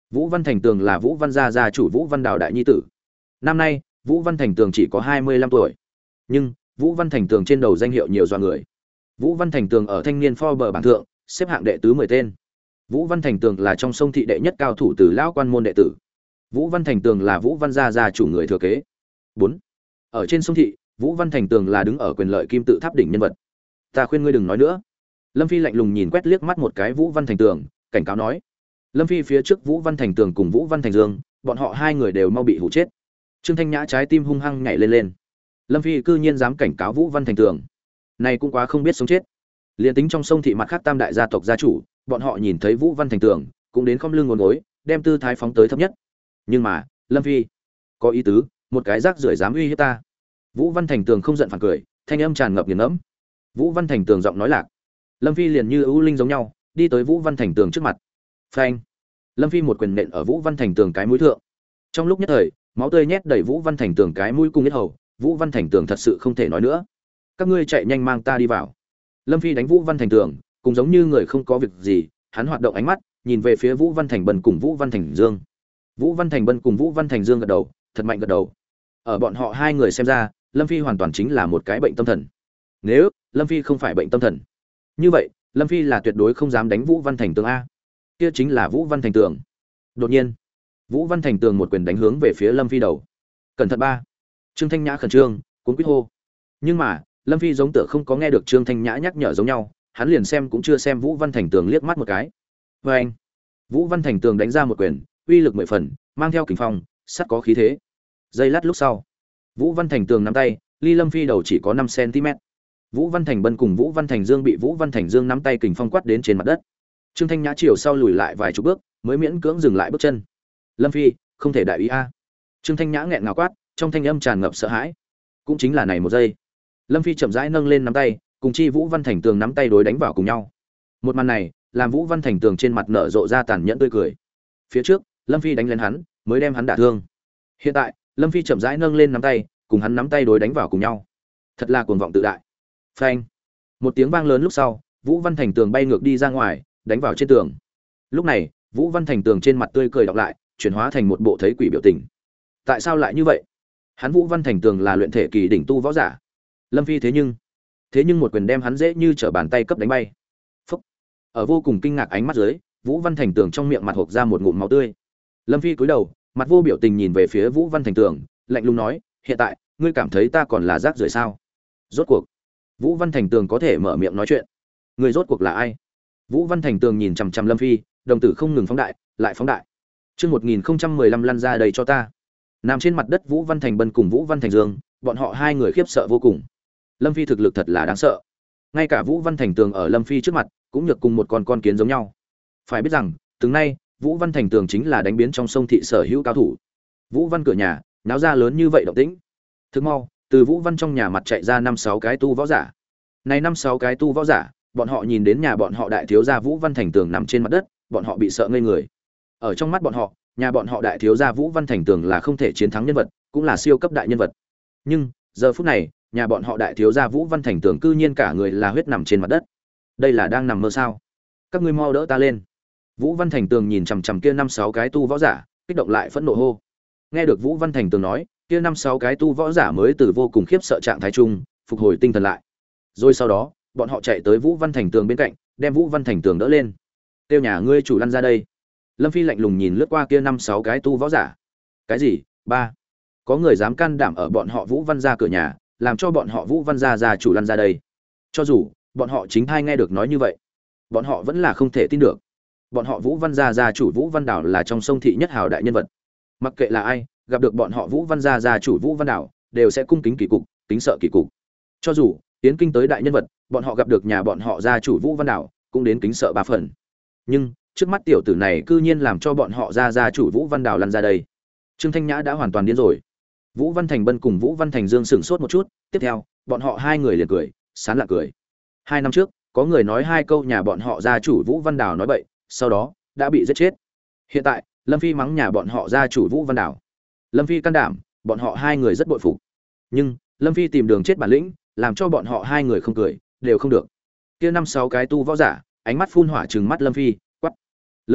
Vũ Văn Thành Tường là Vũ Văn gia gia chủ Vũ Văn Đào đại nhi tử. Năm nay, Vũ Văn Thành Tường chỉ có 25 tuổi. Nhưng, Vũ Văn Thành Tường trên đầu danh hiệu nhiều dọa người. Vũ Văn Thành Tường ở thanh niên Forbes bảng thượng, xếp hạng đệ tứ 10 tên. Vũ Văn Thành Tường là trong sông thị đệ nhất cao thủ từ lão quan môn đệ tử. Vũ Văn Thành Tường là Vũ Văn gia gia chủ người thừa kế. 4. Ở trên sông thị, Vũ Văn Thành Tường là đứng ở quyền lợi kim tự tháp đỉnh nhân vật. Ta khuyên ngươi đừng nói nữa. Lâm Phi lạnh lùng nhìn quét liếc mắt một cái Vũ Văn Thành Tường, cảnh cáo nói. Lâm Phi phía trước Vũ Văn Thành Tường cùng Vũ Văn Thành Dương, bọn họ hai người đều mau bị hủ chết. Trương Thanh Nhã trái tim hung hăng nhảy lên lên. Lâm Phi cư nhiên dám cảnh cáo Vũ Văn Thành Tường, này cũng quá không biết sống chết. Liên tính trong sông thị mặt khác tam đại gia tộc gia chủ, bọn họ nhìn thấy Vũ Văn Thành Tường, cũng đến khom lưng ngồi gối, đem tư thái phóng tới thấp nhất. Nhưng mà, Lâm Phi có ý tứ, một cái rác rưởi dám uy hiếp ta. Vũ Văn Thành Tường không giận phản cười, thanh âm tràn ngập nghiền ngẫm. Vũ Văn Thành Tường giọng nói lạc. Lâm Phi liền như ưu linh giống nhau, đi tới Vũ Văn Thành Tường trước mặt. Phanh! Lâm Phi một quyền nện ở Vũ Văn Thành Tường cái mũi thượng. Trong lúc nhất thời, máu tươi nhét đầy Vũ Văn Thành Tường cái mũi cùng huyết hầu, Vũ Văn Thành Tường thật sự không thể nói nữa. Các ngươi chạy nhanh mang ta đi vào. Lâm Phi đánh Vũ Văn Thành Tường, cũng giống như người không có việc gì, hắn hoạt động ánh mắt, nhìn về phía Vũ Văn Thành Bân cùng Vũ Văn Thành Dương. Vũ Văn Thành Bân cùng Vũ Văn Thành Dương gật đầu, thật mạnh gật đầu. Ở bọn họ hai người xem ra, Lâm Phi hoàn toàn chính là một cái bệnh tâm thần. Nếu Lâm Phi không phải bệnh tâm thần, như vậy, Lâm Phi là tuyệt đối không dám đánh Vũ Văn Thành Tường a. Kia chính là Vũ Văn Thành Tường. Đột nhiên, Vũ Văn Thành Tường một quyền đánh hướng về phía Lâm Phi đầu. Cẩn thận ba. Trương Thanh Nhã khẩn trương, cuống quýt hô. Nhưng mà, Lâm Phi giống tựa không có nghe được Trương Thanh Nhã nhắc nhở giống nhau, hắn liền xem cũng chưa xem Vũ Văn Thành Tường liếc mắt một cái. Và anh, Vũ Văn Thành Tường đánh ra một quyền, uy lực 10 phần, mang theo kình phong, sắt có khí thế. Giây lát lúc sau, Vũ Văn Thành Tường nắm tay, ly Lâm Phi đầu chỉ có 5 cm. Vũ Văn Thành Bân cùng Vũ Văn Thành Dương bị Vũ Văn Thành Dương nắm tay kình phong quát đến trên mặt đất. Trương Thanh Nhã chiều sau lùi lại vài chục bước, mới miễn cưỡng dừng lại bước chân. Lâm Phi, không thể đại ý a. Trương Thanh Nhã nghẹn ngào quát, trong thanh âm tràn ngập sợ hãi. Cũng chính là này một giây, Lâm Phi chậm rãi nâng lên nắm tay, cùng chi Vũ Văn Thành Tường nắm tay đối đánh vào cùng nhau. Một màn này, làm Vũ Văn Thành Tường trên mặt nở rộ ra tàn nhẫn tươi cười. Phía trước, Lâm Phi đánh lên hắn, mới đem hắn đả thương. Hiện tại, Lâm Phi chậm rãi nâng lên nắm tay, cùng hắn nắm tay đối đánh vào cùng nhau. Thật là cuồng vọng tự đại. Phanh! Một tiếng vang lớn lúc sau, Vũ Văn Thành Tường bay ngược đi ra ngoài, đánh vào trên tường. Lúc này, Vũ Văn Thành Tường trên mặt tươi cười đọc lại, chuyển hóa thành một bộ thấy quỷ biểu tình. Tại sao lại như vậy? Hắn Vũ Văn Thành Tường là luyện thể kỳ đỉnh tu võ giả. Lâm Phi thế nhưng một quyền đem hắn dễ như trở bàn tay cấp đánh bay. Phúc. Ở vô cùng kinh ngạc ánh mắt dưới, Vũ Văn Thành Tường trong miệng mặt hộc ra một ngụm máu tươi. Lâm Phi cúi đầu, mặt vô biểu tình nhìn về phía Vũ Văn Thành Tường, lạnh lùng nói, "Hiện tại, ngươi cảm thấy ta còn là rác rưởi sao?" Rốt cuộc, Vũ Văn Thành Tường có thể mở miệng nói chuyện. "Ngươi rốt cuộc là ai?" Vũ Văn Thành Tường nhìn chằm chằm Lâm Phi, đồng tử không ngừng phóng đại, lại phóng đại. Chương 1015 lăn ra đây cho ta. Nằm trên mặt đất Vũ Văn Thành Bân cùng Vũ Văn Thành Dương, bọn họ hai người khiếp sợ vô cùng. Lâm Phi thực lực thật là đáng sợ. Ngay cả Vũ Văn Thành Tường ở Lâm Phi trước mặt, cũng nhược cùng một con kiến giống nhau. Phải biết rằng, từng nay, Vũ Văn Thành Tường chính là đánh biến trong sông thị sở hữu cao thủ. Vũ Văn cửa nhà, náo ra lớn như vậy động tĩnh. Thức mau, từ Vũ Văn trong nhà mặt chạy ra 5-6 cái tu võ giả. Này 5-6 cái tu võ giả, bọn họ nhìn đến nhà bọn họ đại thiếu gia Vũ Văn Thành Tường nằm trên mặt đất, bọn họ bị sợ ngây người. Ở trong mắt bọn họ, nhà bọn họ đại thiếu gia Vũ Văn Thành Tường là không thể chiến thắng nhân vật, cũng là siêu cấp đại nhân vật. Nhưng, giờ phút này, nhà bọn họ đại thiếu gia Vũ Văn Thành Tường cư nhiên cả người là huyết nằm trên mặt đất. Đây là đang nằm mơ sao? Các ngươi mau đỡ ta lên. Vũ Văn Thành Tường nhìn chằm chằm kia 5-6 cái tu võ giả, kích động lại phẫn nộ hô. Nghe được Vũ Văn Thành Tường nói, kia 5-6 cái tu võ giả mới từ vô cùng khiếp sợ trạng thái chung, phục hồi tinh thần lại. Rồi sau đó, bọn họ chạy tới Vũ Văn Thành Tường bên cạnh, đem Vũ Văn Thành Tường đỡ lên. "Tiêu nhà ngươi chủ lăn ra đây." Lâm Phi lạnh lùng nhìn lướt qua kia 5-6 cái tu võ giả. "Cái gì? Ba? Có người dám can đảm ở bọn họ Vũ Văn gia cửa nhà, làm cho bọn họ Vũ Văn gia chủ lăn ra đây?" Cho dù bọn họ chính thai nghe được nói như vậy, bọn họ vẫn là không thể tin được. Bọn họ Vũ Văn gia chủ Vũ Văn Đảo là trong sông thị nhất hào đại nhân vật. Mặc kệ là ai, gặp được bọn họ Vũ Văn gia chủ Vũ Văn Đảo, đều sẽ cung kính kỳ cục, kính sợ kỳ cục. Cho dù tiến kinh tới đại nhân vật, bọn họ gặp được nhà bọn họ gia chủ Vũ Văn Đảo, cũng đến kính sợ 3 phần. Nhưng trước mắt tiểu tử này cư nhiên làm cho bọn họ gia chủ Vũ Văn Đảo lăn ra đây. Trương Thanh Nhã đã hoàn toàn điên rồi. Vũ Văn Thành Bân cùng Vũ Văn Thành Dương sửng sốt một chút, tiếp theo, bọn họ hai người liền cười, sán lạ cười. 2 năm trước, có người nói 2 câu nhà bọn họ gia chủ Vũ Văn Đảo nói bậy, sau đó đã bị giết chết. Hiện tại, Lâm Phi mắng nhà bọn họ gia chủ Vũ Văn Đảo. Lâm Phi can đảm, bọn họ hai người rất bội phục. Nhưng, Lâm Phi tìm đường chết bản lĩnh, làm cho bọn họ hai người không cười, đều không được. Kia 5-6 cái tu võ giả, ánh mắt phun hỏa trừng mắt Lâm Phi, quắc: "Lớn mật,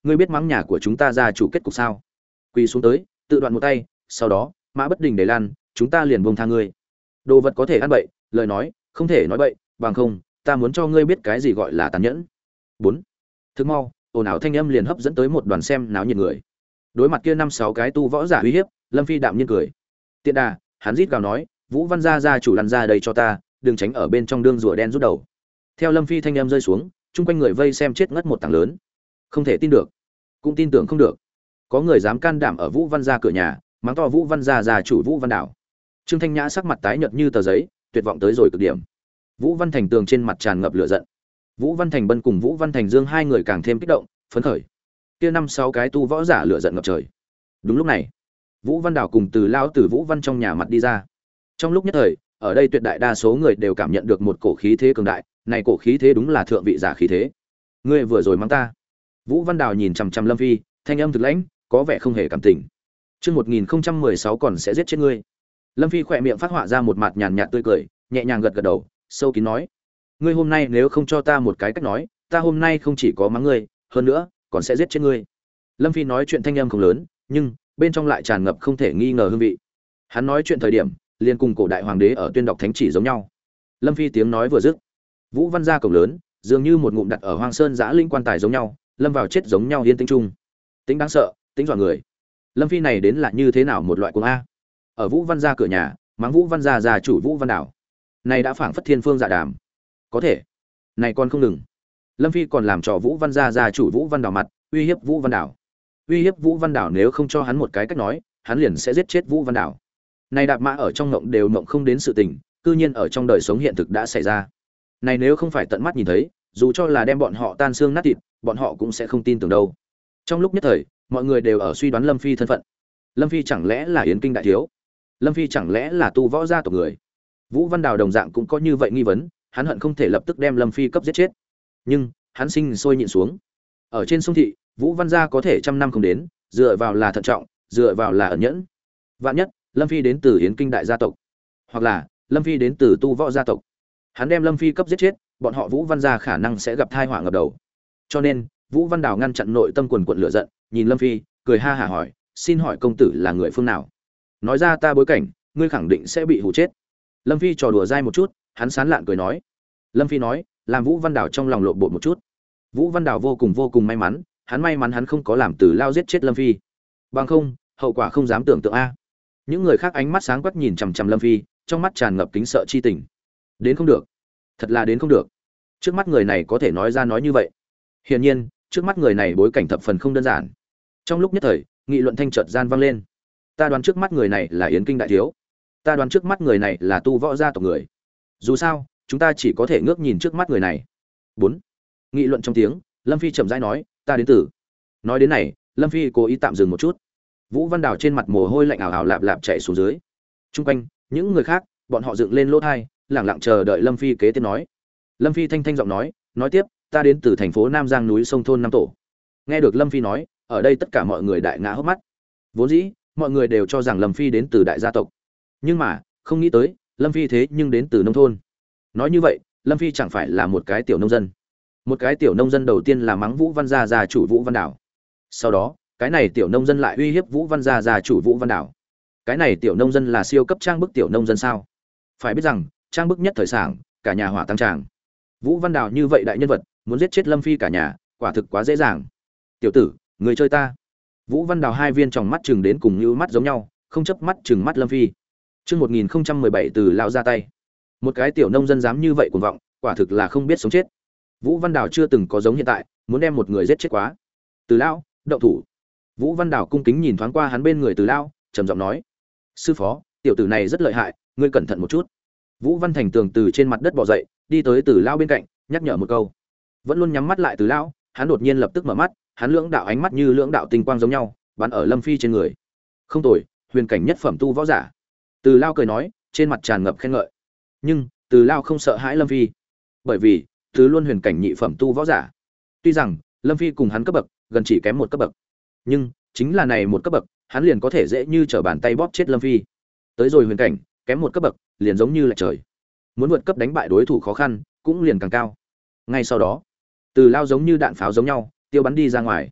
ngươi biết mắng nhà của chúng ta gia chủ kết cục sao? Quỳ xuống tới, tự đoạn một tay, sau đó mã bất đình để lan, chúng ta liền buông tha ngươi. Đồ vật có thể ăn bậy, lời nói không thể nói bậy, bằng không ta muốn cho ngươi biết cái gì gọi là tàn nhẫn. 4. Thức mau, ồn ào thanh âm liền hấp dẫn tới một đoàn xem náo nhiệt người. Đối mặt kia 5-6 cái tu võ giả uy hiếp, Lâm Phi đạm nhiên cười. Tiện đà, hắn rít gào nói, Vũ Văn gia gia chủ lăn ra đây cho ta, đừng tránh ở bên trong đương rùa đen rút đầu. Theo Lâm Phi thanh âm rơi xuống, chung quanh người vây xem chết ngất một tảng lớn. Không thể tin được, cũng tin tưởng không được. Có người dám can đảm ở Vũ Văn gia cửa nhà, mắng to Vũ Văn gia gia chủ Vũ Văn Đảo. Trương Thanh Nhã sắc mặt tái nhợt như tờ giấy, tuyệt vọng tới rồi cực điểm. Vũ Văn Thành tường trên mặt tràn ngập lửa giận. Vũ Văn Thành Bân cùng Vũ Văn Thành Dương hai người càng thêm kích động, phấn khởi. Kia 5-6 cái tu võ giả lửa giận ngập trời. Đúng lúc này, Vũ Văn Đảo cùng Từ lão Tử Vũ Văn trong nhà mặt đi ra. Trong lúc nhất thời, ở đây tuyệt đại đa số người đều cảm nhận được một cổ khí thế cường đại, này cổ khí thế đúng là thượng vị giả khí thế. Ngươi vừa rồi mắng ta. Vũ Văn Đảo nhìn chằm chằm Lâm Phi, thanh âm thực lãnh, có vẻ không hề cảm tình. Chương 1016 còn sẽ giết chết ngươi. Lâm Phi khỏe miệng phát họa ra một mặt nhàn nhạt tươi cười, nhẹ nhàng gật gật đầu, sâu kín nói: "Ngươi hôm nay nếu không cho ta một cái cách nói, ta hôm nay không chỉ có mắng ngươi, hơn nữa còn sẽ giết chết ngươi." Lâm Phi nói chuyện thanh âm không lớn, nhưng bên trong lại tràn ngập không thể nghi ngờ hương vị. Hắn nói chuyện thời điểm, liền cùng cổ đại hoàng đế ở tuyên đọc thánh chỉ giống nhau. Lâm Phi tiếng nói vừa dứt, Vũ Văn gia cổng lớn, dường như một ngụm đặt ở Hoang Sơn Giã Linh quan tài giống nhau, lâm vào chết giống nhau yên tĩnh chung. Tính đáng sợ, tính dọa người. Lâm Phi này đến là như thế nào một loại cuồng a? Ở Vũ Văn gia cửa nhà, mắng Vũ Văn gia gia chủ Vũ Văn Đảo. Này đã phảng phất thiên phương dạ đàm. Có thể, này còn không ngừng. Lâm Phi còn làm trò Vũ Văn gia gia chủ Vũ Văn Đảo mặt, uy hiếp Vũ Văn Đảo. Uy hiếp Vũ Văn Đảo nếu không cho hắn một cái cách nói, hắn liền sẽ giết chết Vũ Văn Đảo. Này đạp mã ở trong ngộng đều ngộng không đến sự tình, cư nhiên ở trong đời sống hiện thực đã xảy ra. Này nếu không phải tận mắt nhìn thấy, dù cho là đem bọn họ tan xương nát thịt, bọn họ cũng sẽ không tin tưởng đâu. Trong lúc nhất thời, mọi người đều ở suy đoán Lâm Phi thân phận. Lâm Phi chẳng lẽ là Yến Kinh đại thiếu? Lâm Phi chẳng lẽ là tu võ gia tộc người? Vũ Văn Đào đồng dạng cũng có như vậy nghi vấn, hắn hận không thể lập tức đem Lâm Phi cấp giết chết. Nhưng, hắn sinh sôi nhịn xuống. Ở trên sông thị, Vũ Văn gia có thể trăm năm không đến, dựa vào là thận trọng, dựa vào là ẩn nhẫn. Vạn nhất, Lâm Phi đến từ Yến Kinh đại gia tộc, hoặc là Lâm Phi đến từ tu võ gia tộc. Hắn đem Lâm Phi cấp giết chết, bọn họ Vũ Văn gia khả năng sẽ gặp tai họa ngập đầu. Cho nên, Vũ Văn Đào ngăn chặn nội tâm quần quật lửa giận, nhìn Lâm Phi, cười ha hả hỏi, xin hỏi công tử là người phương nào? Nói ra ta bối cảnh, ngươi khẳng định sẽ bị hù chết. Lâm Phi trò đùa dai một chút, hắn sán lạn cười nói. Lâm Phi nói, làm Vũ Văn Đào trong lòng lộn bột một chút. Vũ Văn Đào vô cùng may mắn, may mắn hắn không có làm Từ Lao giết chết Lâm Phi. Bằng không, hậu quả không dám tưởng tượng a. Những người khác ánh mắt sáng quắc nhìn chằm chằm Lâm Phi, trong mắt tràn ngập kính sợ chi tình. Đến không được, thật là đến không được. Trước mắt người này có thể nói ra nói như vậy. Hiển nhiên, trước mắt người này bối cảnh thập phần không đơn giản. Trong lúc nhất thời, nghị luận thanh chợt gian vang lên. Ta đoán trước mắt người này là Yến Kinh đại thiếu. Ta đoán trước mắt người này là tu võ gia tộc người. Dù sao, chúng ta chỉ có thể ngước nhìn trước mắt người này. 4. Nghị luận trong tiếng, Lâm Phi chậm rãi nói, ta đến từ. Nói đến này, Lâm Phi cố ý tạm dừng một chút. Vũ Văn Đào trên mặt mồ hôi lạnh ảo ảo lạp lạp chảy xuống dưới. Trung quanh, những người khác, bọn họ dựng lên lỗ tai, lặng lặng chờ đợi Lâm Phi kế tiếp nói. Lâm Phi thanh thanh giọng nói tiếp, ta đến từ thành phố Nam Giang núi sông thôn Nam Tổ. Nghe được Lâm Phi nói, ở đây tất cả mọi người đại ngã hốc mắt. Vốn dĩ, mọi người đều cho rằng Lâm Phi đến từ đại gia tộc. Nhưng mà, không nghĩ tới, Lâm Phi thế nhưng đến từ nông thôn. Nói như vậy, Lâm Phi chẳng phải là một cái tiểu nông dân. Một cái tiểu nông dân đầu tiên là mắng Vũ Văn gia gia chủ Vũ Văn Đảo. Sau đó, cái này tiểu nông dân lại uy hiếp Vũ Văn gia gia chủ Vũ Văn Đảo. Cái này tiểu nông dân là siêu cấp trang bức tiểu nông dân sao? Phải biết rằng, trang bức nhất thời sảng, cả nhà hỏa tăng tràng. Vũ Văn Đảo như vậy đại nhân vật, muốn giết chết Lâm Phi cả nhà, quả thực quá dễ dàng. Tiểu tử, người chơi ta. Vũ Văn Đào hai viên tròng mắt chừng đến cùng như mắt giống nhau, không chớp mắt chừng mắt Lâm Phi. Chương 1017 Từ Lão ra tay. Một cái tiểu nông dân dám như vậy cuồng vọng, quả thực là không biết sống chết. Vũ Văn Đào chưa từng có giống hiện tại, muốn đem một người giết chết quá. Từ Lão, động thủ. Vũ Văn Đào cung kính nhìn thoáng qua hắn bên người Từ Lão, trầm giọng nói: "Sư phó, tiểu tử này rất lợi hại, ngươi cẩn thận một chút." Vũ Văn Thành tường từ trên mặt đất bò dậy, đi tới Từ Lão bên cạnh, nhắc nhở một câu. Vẫn luôn nhắm mắt lại Từ Lão, hắn đột nhiên lập tức mở mắt, hắn lưỡng đạo ánh mắt như lưỡng đạo tinh quang giống nhau, bắn ở Lâm Phi trên người. Không tồi, huyền cảnh nhất phẩm tu võ giả. Từ Lao cười nói, trên mặt tràn ngập khen ngợi. Nhưng, Từ Lao không sợ hãi Lâm Phi, bởi vì Từ luôn huyền cảnh nhị phẩm tu võ giả. Tuy rằng Lâm Phi cùng hắn cấp bậc gần chỉ kém một cấp bậc, nhưng chính là này một cấp bậc, hắn liền có thể dễ như trở bàn tay bóp chết Lâm Phi. Tới rồi huyền cảnh, kém một cấp bậc, liền giống như là trời. Muốn vượt cấp đánh bại đối thủ khó khăn, cũng liền càng cao. Ngay sau đó, Từ Lao giống như đạn pháo giống nhau, tiêu bắn đi ra ngoài.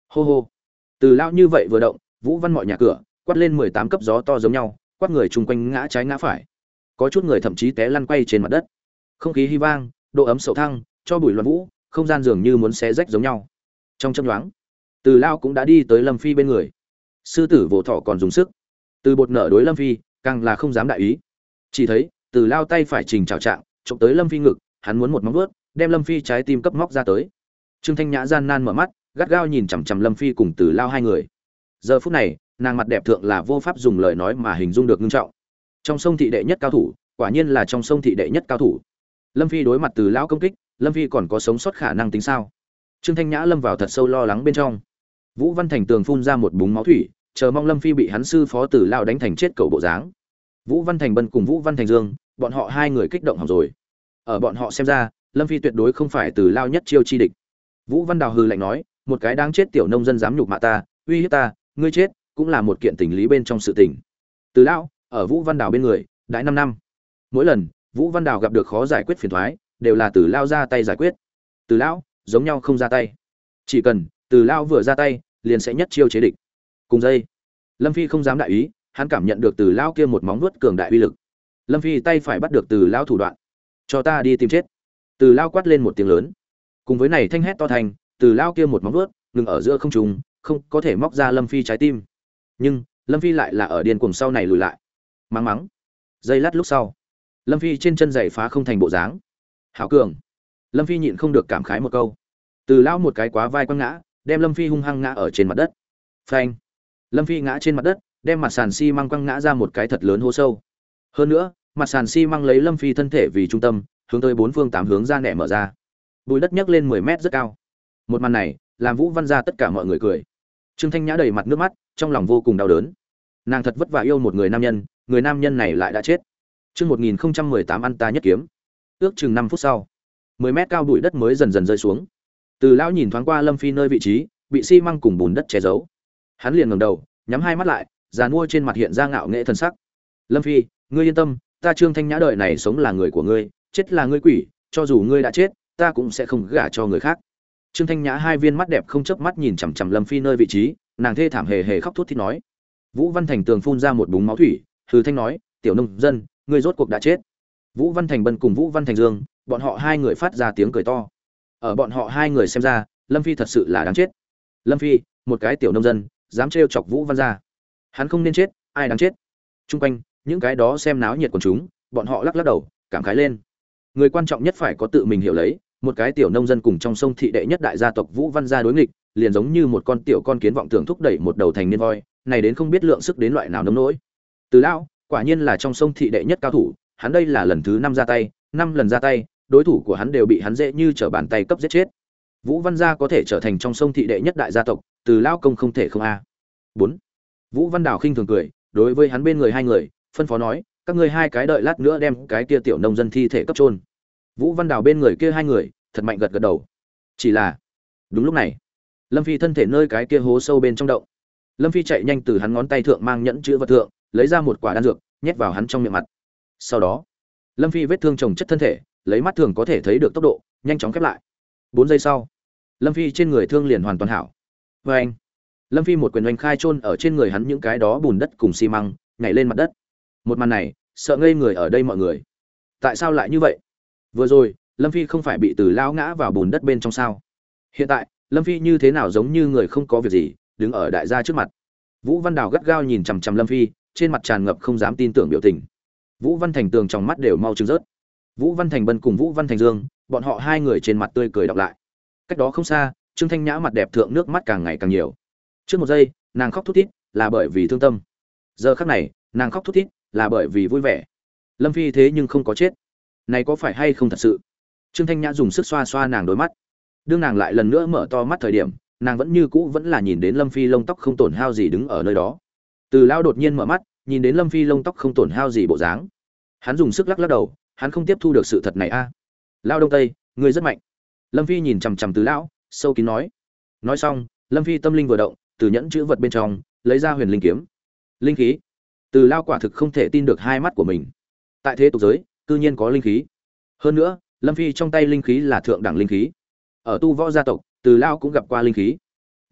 Hô hô. Từ lao như vậy vừa động, Vũ Văn mọi nhà cửa quát lên 18 cấp gió to giống nhau, quát người chung quanh ngã trái ngã phải. Có chút người thậm chí té lăn quay trên mặt đất. Không khí hy vang, độ ấm sậu thăng, cho bụi loạn vũ, không gian dường như muốn xé rách giống nhau. Trong chớp nhoáng, Từ lao cũng đã đi tới Lâm Phi bên người. Sư tử vỗ thọ còn dùng sức. Từ bột nợ đối Lâm Phi, càng là không dám đại ý. Chỉ thấy, Từ lao tay phải trình chào trạng, chụp tới Lâm Phi ngực, hắn muốn một móng vuốt, đem Lâm Phi trái tim cấp móc ra tới. Trương Thanh Nhã gian nan mở mắt, gắt gao nhìn chằm chằm Lâm Phi cùng Từ lao hai người. Giờ phút này, nàng mặt đẹp thượng là vô pháp dùng lời nói mà hình dung được nghiêm trọng. Trong sông thị đệ nhất cao thủ, quả nhiên là trong sông thị đệ nhất cao thủ. Lâm Phi đối mặt Từ lão công kích, Lâm Phi còn có sống sót khả năng tính sao? Trương Thanh Nhã lâm vào thật sâu lo lắng bên trong. Vũ Văn Thành tường phun ra một búng máu thủy, chờ mong Lâm Phi bị hắn sư phó Từ lão đánh thành chết cẩu bộ dáng. Vũ Văn Thành Bân cùng Vũ Văn Thành Dương, bọn họ hai người kích động hỏng rồi. Ở bọn họ xem ra, Lâm Phi tuyệt đối không phải Từ lão nhất chiêu chi địch. Vũ Văn Đào hừ lạnh nói, một cái đáng chết tiểu nông dân dám nhục mạ ta, uy hiếp ta, ngươi chết, cũng là một kiện tình lý bên trong sự tình. Từ lão ở Vũ Văn Đào bên người, đãi 5 năm. Mỗi lần Vũ Văn Đào gặp được khó giải quyết phiền toái, đều là Từ lão ra tay giải quyết. Từ lão giống nhau không ra tay, chỉ cần Từ lão vừa ra tay, liền sẽ nhất chiêu chế địch. Cùng dây, Lâm Phi không dám đại ý, hắn cảm nhận được Từ lão kia một móng vuốt cường đại uy lực. Lâm Phi tay phải bắt được Từ lão thủ đoạn, cho ta đi tìm chết. Từ lão quát lên một tiếng lớn, cùng với này thanh hét to thành, Từ lão kia một móng vuốt ngừng ở giữa không trung, không có thể móc ra Lâm Phi trái tim. Nhưng Lâm Phi lại là ở điên cuồng sau này lùi lại. Mắng mắng. Giây lát lúc sau, Lâm Phi trên chân giày phá không thành bộ dáng. Hảo cường. Lâm Phi nhịn không được cảm khái một câu. Từ lão một cái quá vai quăng ngã, đem Lâm Phi hung hăng ngã ở trên mặt đất. Phanh. Lâm Phi ngã trên mặt đất, đem mặt sàn xi măng quăng ngã ra một cái thật lớn hố sâu. Hơn nữa, mặt sàn xi măng lấy Lâm Phi thân thể vì trung tâm, hướng tới bốn phương tám hướng ra nẻ mở ra. Bùi đất nhấc lên 10 mét rất cao. Một màn này, làm Vũ Văn gia tất cả mọi người cười. Trương Thanh Nhã đầy mặt nước mắt, trong lòng vô cùng đau đớn. Nàng thật vất vả yêu một người nam nhân này lại đã chết. Chương 1018 ăn ta nhất kiếm. Ước chừng 5 phút sau, 10 mét cao bụi đất mới dần dần rơi xuống. Từ lão nhìn thoáng qua Lâm Phi nơi vị trí, bị xi măng cùng bùn đất che giấu. Hắn liền ngẩng đầu, nhắm hai mắt lại, giàn mua trên mặt hiện ra ngạo nghễ thần sắc. Lâm Phi, ngươi yên tâm, ta Trương Thanh Nhã đời này sống là người của ngươi, chết là ngươi quỷ, cho dù ngươi đã chết, ta cũng sẽ không gả cho người khác. Trương Thanh Nhã hai viên mắt đẹp không chớp mắt nhìn chằm chằm Lâm Phi nơi vị trí, nàng thê thảm hề hề khóc thút thít nói. Vũ Văn Thành tường phun ra một búng máu thủy, hừ thanh nói, tiểu nông dân, ngươi rốt cuộc đã chết. Vũ Văn Thành Bân cùng Vũ Văn Thành Dương, bọn họ hai người phát ra tiếng cười to. Ở bọn họ hai người xem ra, Lâm Phi thật sự là đáng chết. Lâm Phi, một cái tiểu nông dân, dám trêu chọc Vũ Văn gia. Hắn không nên chết, ai đáng chết. Trung quanh, những cái đó xem náo nhiệt của chúng, bọn họ lắc lắc đầu, cảm khái lên. Người quan trọng nhất phải có tự mình hiểu lấy, một cái tiểu nông dân cùng trong sông thị đệ nhất đại gia tộc Vũ Văn gia đối nghịch, liền giống như một con tiểu con kiến vọng tưởng thúc đẩy một đầu thành niên voi, này đến không biết lượng sức đến loại nào nông nỗi. Từ lão, quả nhiên là trong sông thị đệ nhất cao thủ, hắn đây là lần thứ 5 ra tay, 5 lần ra tay, đối thủ của hắn đều bị hắn dễ như trở bàn tay cấp giết chết. Vũ Văn gia có thể trở thành trong sông thị đệ nhất đại gia tộc, Từ lão công không thể không a. 4. Vũ Văn Đào khinh thường cười, đối với hắn bên người hai người, phân phó nói, các ngươi hai cái đợi lát nữa đem cái kia tiểu nông dân thi thể cấp chôn. Vũ Văn Đào bên người kia hai người, thật mạnh gật gật đầu. Chỉ là, đúng lúc này, Lâm Phi thân thể nơi cái kia hố sâu bên trong động. Lâm Phi chạy nhanh từ hắn ngón tay thượng mang nhẫn chứa vật thượng, lấy ra một quả đan dược, nhét vào hắn trong miệng mặt. Sau đó, Lâm Phi vết thương chồng chất thân thể, lấy mắt thường có thể thấy được tốc độ, nhanh chóng khép lại. 4 giây sau, Lâm Phi trên người thương liền hoàn toàn hảo. Và anh, Lâm Phi một quyền oanh khai chôn ở trên người hắn những cái đó bùn đất cùng xi măng, nhảy lên mặt đất. Một màn này, sợ ngây người ở đây mọi người. Tại sao lại như vậy? Vừa rồi, Lâm Phi không phải bị Từ lão ngã vào bùn đất bên trong sao? Hiện tại, Lâm Phi như thế nào giống như người không có việc gì, đứng ở đại gia trước mặt. Vũ Văn Đào gắt gao nhìn chằm chằm Lâm Phi, trên mặt tràn ngập không dám tin tưởng biểu tình. Vũ Văn Thành tường trong mắt đều mau trừng rớt. Vũ Văn Thành Bân cùng Vũ Văn Thành Dương, bọn họ hai người trên mặt tươi cười đọc lại. Cách đó không xa, Trương Thanh Nhã mặt đẹp thượng nước mắt càng ngày càng nhiều. Trước một giây, nàng khóc thút thít, là bởi vì thương tâm. Giờ khắc này, nàng khóc thút thít, là bởi vì vui vẻ. Lâm Phi thế nhưng không có chết. Này có phải hay không thật sự? Trương Thanh Nhã dùng sức xoa xoa nàng đôi mắt. Đương nàng lại lần nữa mở to mắt thời điểm, nàng vẫn như cũ vẫn là nhìn đến Lâm Phi lông tóc không tổn hao gì đứng ở nơi đó. Từ lão đột nhiên mở mắt, nhìn đến Lâm Phi lông tóc không tổn hao gì bộ dáng. Hắn dùng sức lắc lắc đầu, hắn không tiếp thu được sự thật này a. Lão Đông Tây, ngươi rất mạnh. Lâm Phi nhìn chằm chằm Từ lão, sâu kín nói. Nói xong, Lâm Phi tâm linh vừa động, từ nhẫn chữ vật bên trong lấy ra huyền linh kiếm. Linh khí. Từ lão quả thực không thể tin được hai mắt của mình. Tại thế tục giới, cư nhiên có linh khí. Hơn nữa, Lâm Phi trong tay linh khí là thượng đẳng linh khí. Ở tu võ gia tộc, Từ lão cũng gặp qua linh khí. Nhưng,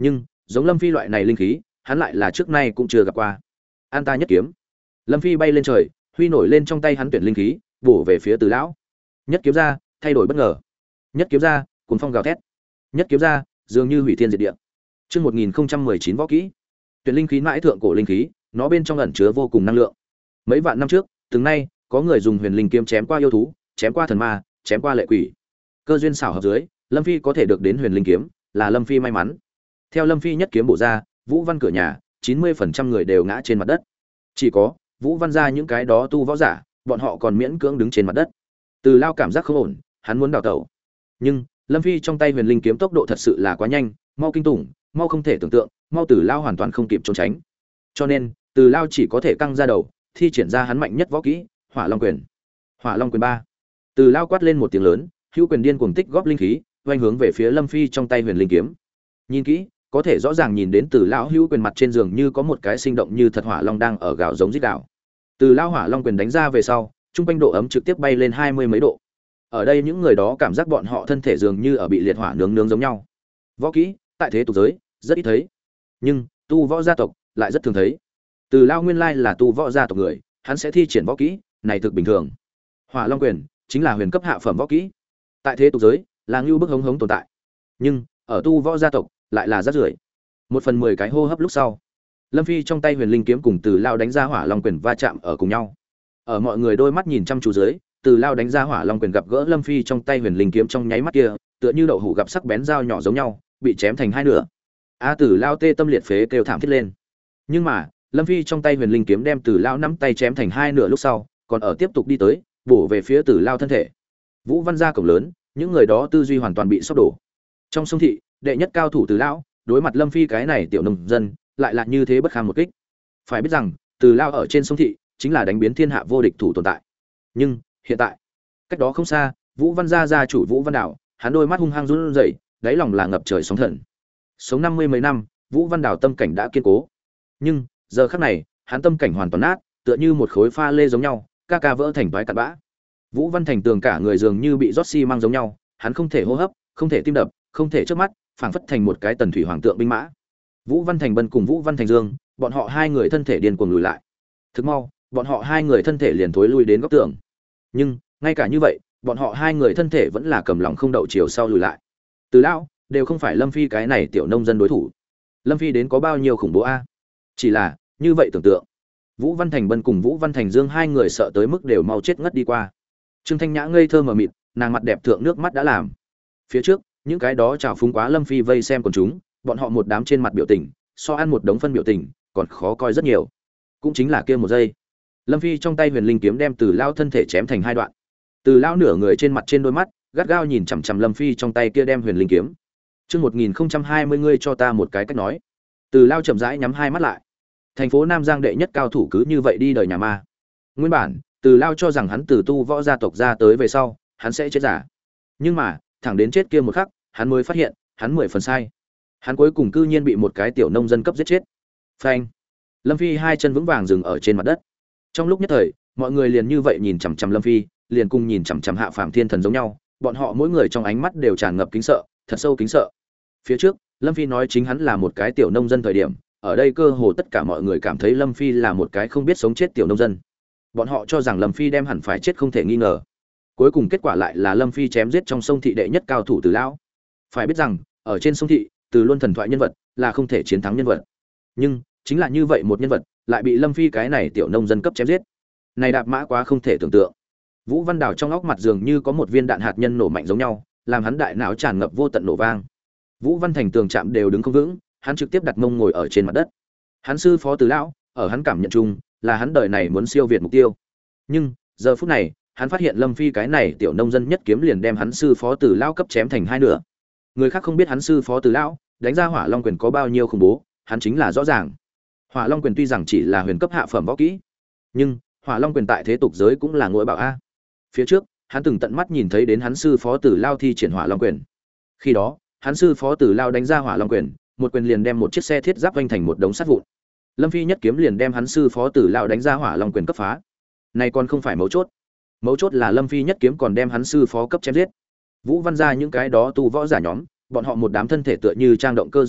giống Lâm Phi loại này linh khí, hắn lại là trước nay cũng chưa gặp qua. An ta nhất kiếm. Lâm Phi bay lên trời, huy nổi lên trong tay hắn tuyển linh khí, bổ về phía Từ lão. Nhất kiếm ra, thay đổi bất ngờ. Nhất kiếm ra, cuồng phong gào thét. Nhất kiếm ra, dường như hủy thiên diệt địa. Chương 1019 võ kỹ. Tuyển linh khí mãi thượng cổ linh khí, nó bên trong ẩn chứa vô cùng năng lượng. Mấy vạn năm trước, từng nay, có người dùng huyền linh kiếm chém qua yêu thú, chém qua thần ma, chém qua lệ quỷ. Cơ duyên xảo hợp dưới, Lâm Phi có thể được đến huyền linh kiếm, là Lâm Phi may mắn. Theo Lâm Phi nhất kiếm bổ ra, Vũ Văn cửa nhà, 90% người đều ngã trên mặt đất. Chỉ có Vũ Văn gia những cái đó tu võ giả, bọn họ còn miễn cưỡng đứng trên mặt đất. Từ Lao cảm giác không ổn, hắn muốn đào tẩu. Nhưng Lâm Phi trong tay huyền linh kiếm tốc độ thật sự là quá nhanh, mau kinh tủng, mau không thể tưởng tượng, mau Từ Lao hoàn toàn không kịp trốn tránh. Cho nên, Từ Lao chỉ có thể căng ra đầu, thi triển ra hắn mạnh nhất võ kỹ, Hỏa Long quyền. Hỏa Long quyền 3. Từ Lao quát lên một tiếng lớn, hữu quyền điên cuồng tích góp linh khí, oanh hướng về phía Lâm Phi trong tay huyền linh kiếm. Nhìn kỹ, có thể rõ ràng nhìn đến Từ lão hữu quyền mặt trên giường như có một cái sinh động như thật hỏa long đang ở gào giống rít gào. Từ Lao Hỏa Long quyền đánh ra về sau, trung quanh độ ấm trực tiếp bay lên 20 mấy độ. Ở đây những người đó cảm giác bọn họ thân thể dường như ở bị liệt hỏa nướng nướng giống nhau. Võ kỹ, tại thế tục giới, rất ít thấy. Nhưng, tu võ gia tộc lại rất thường thấy. Từ Lao nguyên lai là tu võ gia tộc người, hắn sẽ thi triển võ kỹ, này thực bình thường. Hỏa Long quyền chính là huyền cấp hạ phẩm võ kỹ. Tại thế tục giới, là ngưu bức hống hống tồn tại. Nhưng, ở tu võ gia tộc, lại là rất rưởi. 1/10 cái hô hấp lúc sau, Lâm Phi trong tay huyền linh kiếm cùng Từ Lao đánh ra Hỏa Long quyền va chạm ở cùng nhau. Ở mọi người đôi mắt nhìn chăm chú dưới, Từ Lao đánh ra Hỏa Long quyền gặp gỡ Lâm Phi trong tay huyền linh kiếm trong nháy mắt kia, tựa như đậu hũ gặp sắc bén dao nhỏ giống nhau, bị chém thành hai nửa. Từ Lao tê tâm liệt phế kêu thảm thiết lên. Nhưng mà, Lâm Phi trong tay huyền linh kiếm đem Từ Lao nắm tay chém thành hai nửa lúc sau, còn ở tiếp tục đi tới, bổ về phía Từ Lao thân thể. Vũ Văn gia cổng lớn, những người đó tư duy hoàn toàn bị sốc đổ. Trong sông thị, đệ nhất cao thủ Từ Lão, đối mặt Lâm Phi cái này tiểu nông dân, lại là như thế bất kham một kích. Phải biết rằng, Từ Lao ở trên sông thị chính là đánh biến thiên hạ vô địch thủ tồn tại. Nhưng hiện tại, cách đó không xa, Vũ Văn gia gia chủ Vũ Văn Đào, hắn đôi mắt hung hăng run rẩy, đáy lòng là ngập trời sóng thần. Sống 50 mấy năm, Vũ Văn Đào tâm cảnh đã kiên cố. Nhưng giờ khắc này, hắn tâm cảnh hoàn toàn nát, tựa như một khối pha lê giống nhau, ca ca vỡ thành vài cặn bã. Vũ Văn Thành tường cả người dường như bị rót xi măng giống nhau, hắn không thể hô hấp, không thể tim đập, không thể chớp mắt, phảng phất thành một cái tần thủy hoàng tượng binh mã. Vũ Văn Thành Bân cùng Vũ Văn Thành Dương, bọn họ hai người thân thể điên cuồng lùi lại. Thực mau, bọn họ hai người thân thể liền thối lui đến góc tường. Nhưng, ngay cả như vậy, bọn họ hai người thân thể vẫn là cầm lòng không đậu chiều sau lùi lại. Từ Lão đều không phải Lâm Phi cái này tiểu nông dân đối thủ. Lâm Phi đến có bao nhiêu khủng bố a? Chỉ là, như vậy tưởng tượng. Vũ Văn Thành Bân cùng Vũ Văn Thành Dương hai người sợ tới mức đều mau chết ngất đi qua. Trương Thanh Nhã ngây thơ mờ mịt, nàng mặt đẹp thượng nước mắt đã làm. Phía trước, những cái đó trào phúng quá Lâm Phi vây xem quần chúng, bọn họ một đám trên mặt biểu tình, so ăn một đống phân biểu tình, còn khó coi rất nhiều. Cũng chính là kia một giây, Lâm Phi trong tay huyền linh kiếm đem Từ Lao thân thể chém thành hai đoạn. Từ Lao nửa người trên mặt trên đôi mắt, gắt gao nhìn chằm chằm Lâm Phi trong tay kia đem huyền linh kiếm. Chương 1020 ngươi cho ta một cái cách nói. Từ Lao chậm rãi nhắm hai mắt lại. Thành phố Nam Giang đệ nhất cao thủ cứ như vậy đi đời nhà ma. Nguyên bản, Từ Lao cho rằng hắn từ tu võ gia tộc ra tới về sau, hắn sẽ chết giả. Nhưng mà, thẳng đến chết kia một khắc, hắn mới phát hiện, hắn 10 phần sai. Hắn cuối cùng cư nhiên bị một cái tiểu nông dân cấp giết chết. Phanh. Lâm Phi hai chân vững vàng dừng ở trên mặt đất. Trong lúc nhất thời, mọi người liền như vậy nhìn chằm chằm Lâm Phi, liền cùng nhìn chằm chằm Hạ Phàm Thiên Thần giống nhau, bọn họ mỗi người trong ánh mắt đều tràn ngập kính sợ, thật sâu kính sợ. Phía trước, Lâm Phi nói chính hắn là một cái tiểu nông dân thời điểm, ở đây cơ hồ tất cả mọi người cảm thấy Lâm Phi là một cái không biết sống chết tiểu nông dân. Bọn họ cho rằng Lâm Phi đem hẳn phải chết không thể nghi ngờ. Cuối cùng kết quả lại là Lâm Phi chém giết trong sông thị đệ nhất cao thủ Từ Lão. Phải biết rằng, ở trên sông thị, Từ luôn thần thoại nhân vật là không thể chiến thắng nhân vật. Nhưng, chính là như vậy một nhân vật, lại bị Lâm Phi cái này tiểu nông dân cấp chém giết. Này đạp mã quá không thể tưởng tượng. Vũ Văn Đào trong óc mặt dường như có một viên đạn hạt nhân nổ mạnh giống nhau, làm hắn đại não tràn ngập vô tận nổ vang. Vũ Văn Thành tường chạm đều đứng không vững, hắn trực tiếp đặt mông ngồi ở trên mặt đất. Hắn sư phó Từ Lão, ở hắn cảm nhận chung, là hắn đời này muốn siêu việt mục tiêu. Nhưng, giờ phút này, hắn phát hiện Lâm Phi cái này tiểu nông dân nhất kiếm liền đem hắn sư phó Từ Lão cấp chém thành hai nửa. Người khác không biết hắn sư phó Từ Lão đánh ra Hỏa Long quyền có bao nhiêu khủng bố, hắn chính là rõ ràng. Hỏa Long quyền tuy rằng chỉ là huyền cấp hạ phẩm võ kỹ, nhưng Hỏa Long quyền tại thế tục giới cũng là ngôi bảo a. Phía trước, hắn từng tận mắt nhìn thấy đến hắn sư phó Từ Lao thi triển Hỏa Long quyền. Khi đó, hắn sư phó Từ Lao đánh ra Hỏa Long quyền, một quyền liền đem một chiếc xe thiết giáp vênh thành một đống sắt vụn. Lâm Phi nhất kiếm liền đem hắn sư phó Từ Lao đánh ra Hỏa Long quyền cấp phá. Này còn không phải mấu chốt. Mấu chốt là Lâm Phi nhất kiếm còn đem hắn sư phó cấp chém giết. Vũ Văn gia những cái đó tu võ giả nhóm, bọn họ một đám thân thể tựa như trang động cơ giống nhau,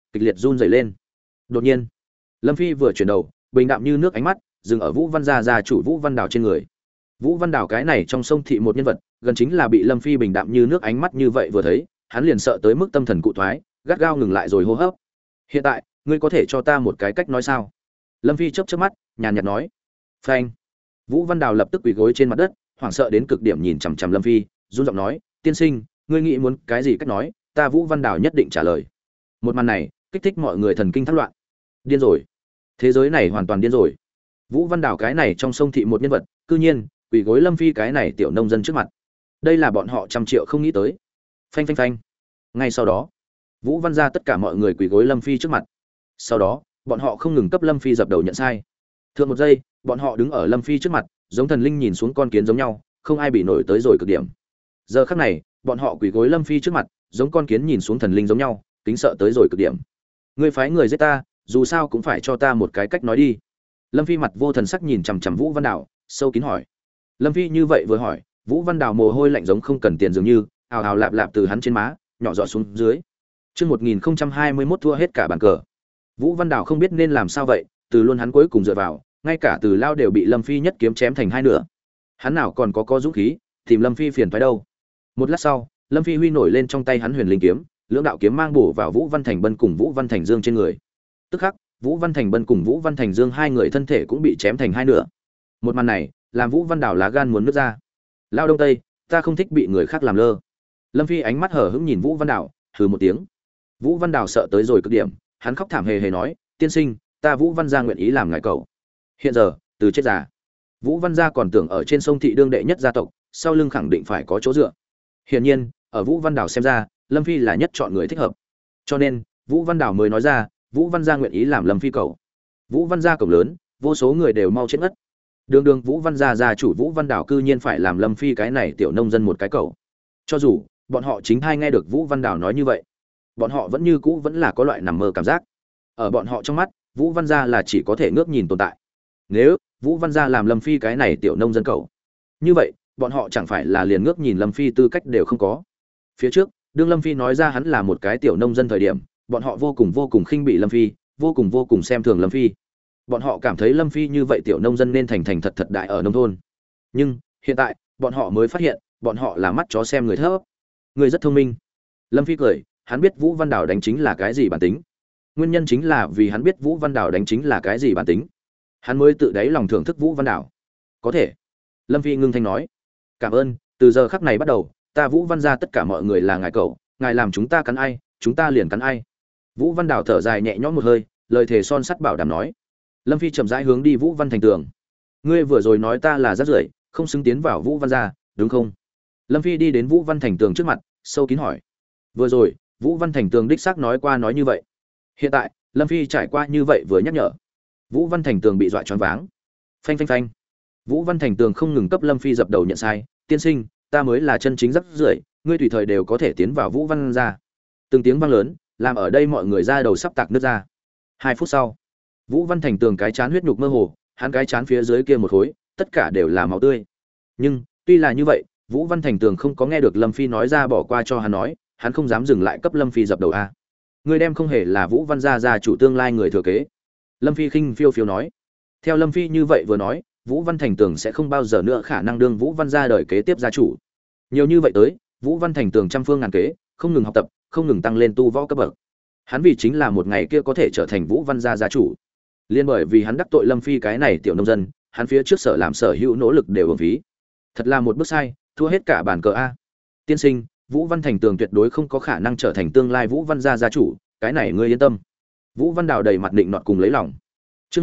kịch liệt run rẩy lên. Đột nhiên, Lâm Phi vừa chuyển đầu, bình đạm như nước ánh mắt dừng ở Vũ Văn gia chủ Vũ Văn Đào trên người. Vũ Văn Đào cái này trong sông thị một nhân vật, gần chính là bị Lâm Phi bình đạm như nước ánh mắt như vậy vừa thấy, hắn liền sợ tới mức tâm thần cụ thoái, gắt gao ngừng lại rồi hô hấp. Hiện tại, ngươi có thể cho ta một cái cách nói sao? Lâm Phi chớp chớp mắt, nhàn nhạt nói. Phanh. Vũ Văn Đào lập tức quỳ gối trên mặt đất, hoảng sợ đến cực điểm nhìn chằm chằm Lâm Phi, run giọng nói, tiên sinh, ngươi nghĩ muốn cái gì cách nói, ta Vũ Văn Đào nhất định trả lời. Một màn này kích thích mọi người thần kinh thác loạn. Điên rồi, thế giới này hoàn toàn điên rồi. Vũ Văn Đào cái này trong sông thị một nhân vật, cư nhiên quỳ gối Lâm Phi cái này tiểu nông dân trước mặt. Đây là bọn họ trăm triệu không nghĩ tới. Phanh phanh phanh. Ngay sau đó, Vũ Văn gia tất cả mọi người quỳ gối Lâm Phi trước mặt. Sau đó, bọn họ không ngừng cấp Lâm Phi dập đầu nhận sai. Thượng một giây, bọn họ đứng ở Lâm Phi trước mặt, giống thần linh nhìn xuống con kiến giống nhau, không ai bị nổi tới rồi cực điểm. Giờ khắc này, bọn họ quỳ gối Lâm Phi trước mặt, giống con kiến nhìn xuống thần linh giống nhau, kính sợ tới rồi cực điểm. Ngươi phái người giết ta, dù sao cũng phải cho ta một cái cách nói đi. Lâm Phi mặt vô thần sắc nhìn chằm chằm Vũ Văn Đào, sâu kín hỏi. Lâm Phi như vậy vừa hỏi, Vũ Văn Đào mồ hôi lạnh giống không cần tiền dường như, ào ào lạp lạp từ hắn trên má nhỏ giọt xuống dưới. Chương 1021 thua hết cả bàn cờ. Vũ Văn Đào không biết nên làm sao vậy, từ luôn hắn cuối cùng dựa vào, ngay cả Từ Lao đều bị Lâm Phi nhất kiếm chém thành hai nửa. Hắn nào còn có dũng khí tìm Lâm Phi phiền toái đâu. Một lát sau, Lâm Phi huy nổi lên trong tay hắn Huyền Linh kiếm, lưỡng đạo kiếm mang bổ vào Vũ Văn Thành Bân cùng Vũ Văn Thành Dương trên người. Tức khắc, Vũ Văn Thành Bân cùng Vũ Văn Thành Dương hai người thân thể cũng bị chém thành hai nửa. Một màn này, làm Vũ Văn Đào lá gan muốn nứt ra. Lao Đông Tây, ta không thích bị người khác làm lơ. Lâm Phi ánh mắt hở hững nhìn Vũ Văn Đào, hừ một tiếng. Vũ Văn Đào sợ tới rồi cực điểm, hắn khóc thảm hề hề nói, tiên sinh, ta Vũ Văn gia nguyện ý làm ngài cậu. Hiện giờ, từ chết già, Vũ Văn gia còn tưởng ở trên sông thị đương đệ nhất gia tộc, sau lưng khẳng định phải có chỗ dựa. Hiển nhiên, ở Vũ Văn Đào xem ra, Lâm Phi là nhất chọn người thích hợp. Cho nên, Vũ Văn Đào mới nói ra, Vũ Văn gia nguyện ý làm Lâm Phi cậu. Vũ Văn gia cổng lớn, vô số người đều mau chết ngất. Đường Vũ Văn gia gia chủ Vũ Văn Đào cư nhiên phải làm Lâm Phi cái này tiểu nông dân một cái cậu. Cho dù bọn họ chính thai nghe được Vũ Văn Đào nói như vậy, bọn họ vẫn như cũ vẫn là có loại nằm mơ cảm giác. Ở bọn họ trong mắt, Vũ Văn gia là chỉ có thể ngước nhìn tồn tại. Nếu Vũ Văn gia làm Lâm Phi cái này tiểu nông dân cậu, như vậy bọn họ chẳng phải là liền ngước nhìn Lâm Phi tư cách đều không có. Phía trước, đương Lâm Phi nói ra hắn là một cái tiểu nông dân thời điểm, bọn họ vô cùng khinh bỉ Lâm Phi, vô cùng xem thường Lâm Phi. Bọn họ cảm thấy Lâm Phi như vậy tiểu nông dân nên thành thật đại ở nông thôn. Nhưng hiện tại, bọn họ mới phát hiện, bọn họ là mắt chó xem người thấp. Người rất thông minh. Lâm Phi cười, hắn biết Vũ Văn Đào đánh chính là cái gì bản tính. Nguyên nhân chính là vì hắn biết Vũ Văn Đào đánh chính là cái gì bản tính, hắn mới tự đáy lòng thưởng thức Vũ Văn Đào. Có thể. Lâm Phi ngưng thanh nói, cảm ơn, từ giờ khắc này bắt đầu, ta Vũ Văn gia tất cả mọi người là ngài cậu, ngài làm chúng ta cắn ai, chúng ta liền cắn ai. Vũ Văn Đào thở dài nhẹ nhõm một hơi, lời thề son sắt bảo đảm nói. Lâm Phi chậm rãi hướng đi Vũ Văn Thành Tường. Ngươi vừa rồi nói ta là rác rưởi, không xứng tiến vào Vũ Văn gia, đúng không? Lâm Phi đi đến Vũ Văn Thành Tường trước mặt, sâu kín hỏi. Vừa rồi, Vũ Văn Thành Tường đích xác nói qua nói như vậy. Hiện tại, Lâm Phi trải qua như vậy vừa nhắc nhở, Vũ Văn Thành Tường bị dọa choáng váng. Phanh phanh phanh. Vũ Văn Thành Tường không ngừng cấp Lâm Phi dập đầu nhận sai, tiên sinh, ta mới là chân chính rắc rưởi, ngươi tùy thời đều có thể tiến vào Vũ Văn gia. Từng tiếng vang lớn, làm ở đây mọi người ra đầu sắp tạc nước ra. 2 phút sau, Vũ Văn Thành Tường cái chán huyết nhục mơ hồ, hắn cái chán phía dưới kia một khối, tất cả đều là máu tươi. Nhưng, tuy là như vậy, Vũ Văn Thành Tường không có nghe được Lâm Phi nói ra bỏ qua cho hắn nói, hắn không dám dừng lại cấp Lâm Phi dập đầu a. Người đem không hề là Vũ Văn gia chủ tương lai người thừa kế. Lâm Phi khinh phiêu phiêu nói. Theo Lâm Phi như vậy vừa nói, Vũ Văn Thành Tường sẽ không bao giờ nữa khả năng đương Vũ Văn gia đời kế tiếp gia chủ. Nhiều như vậy tới, Vũ Văn Thành Tường trăm phương ngàn kế, không ngừng học tập, không ngừng tăng lên tu võ cấp bậc. Hắn vì chính là một ngày kia có thể trở thành Vũ Văn gia gia chủ. Liên bởi vì hắn đắc tội Lâm Phi cái này tiểu nông dân, hắn phía trước sở làm sở hữu nỗ lực đều uổng phí. Thật là một bước sai, thua hết cả bàn cờ a. Tiên sinh, Vũ Văn Thành Tường tuyệt đối không có khả năng trở thành tương lai Vũ Văn gia gia chủ, cái này ngươi yên tâm. Vũ Văn Đào đầy mặt định nọt cùng lấy lòng. Chương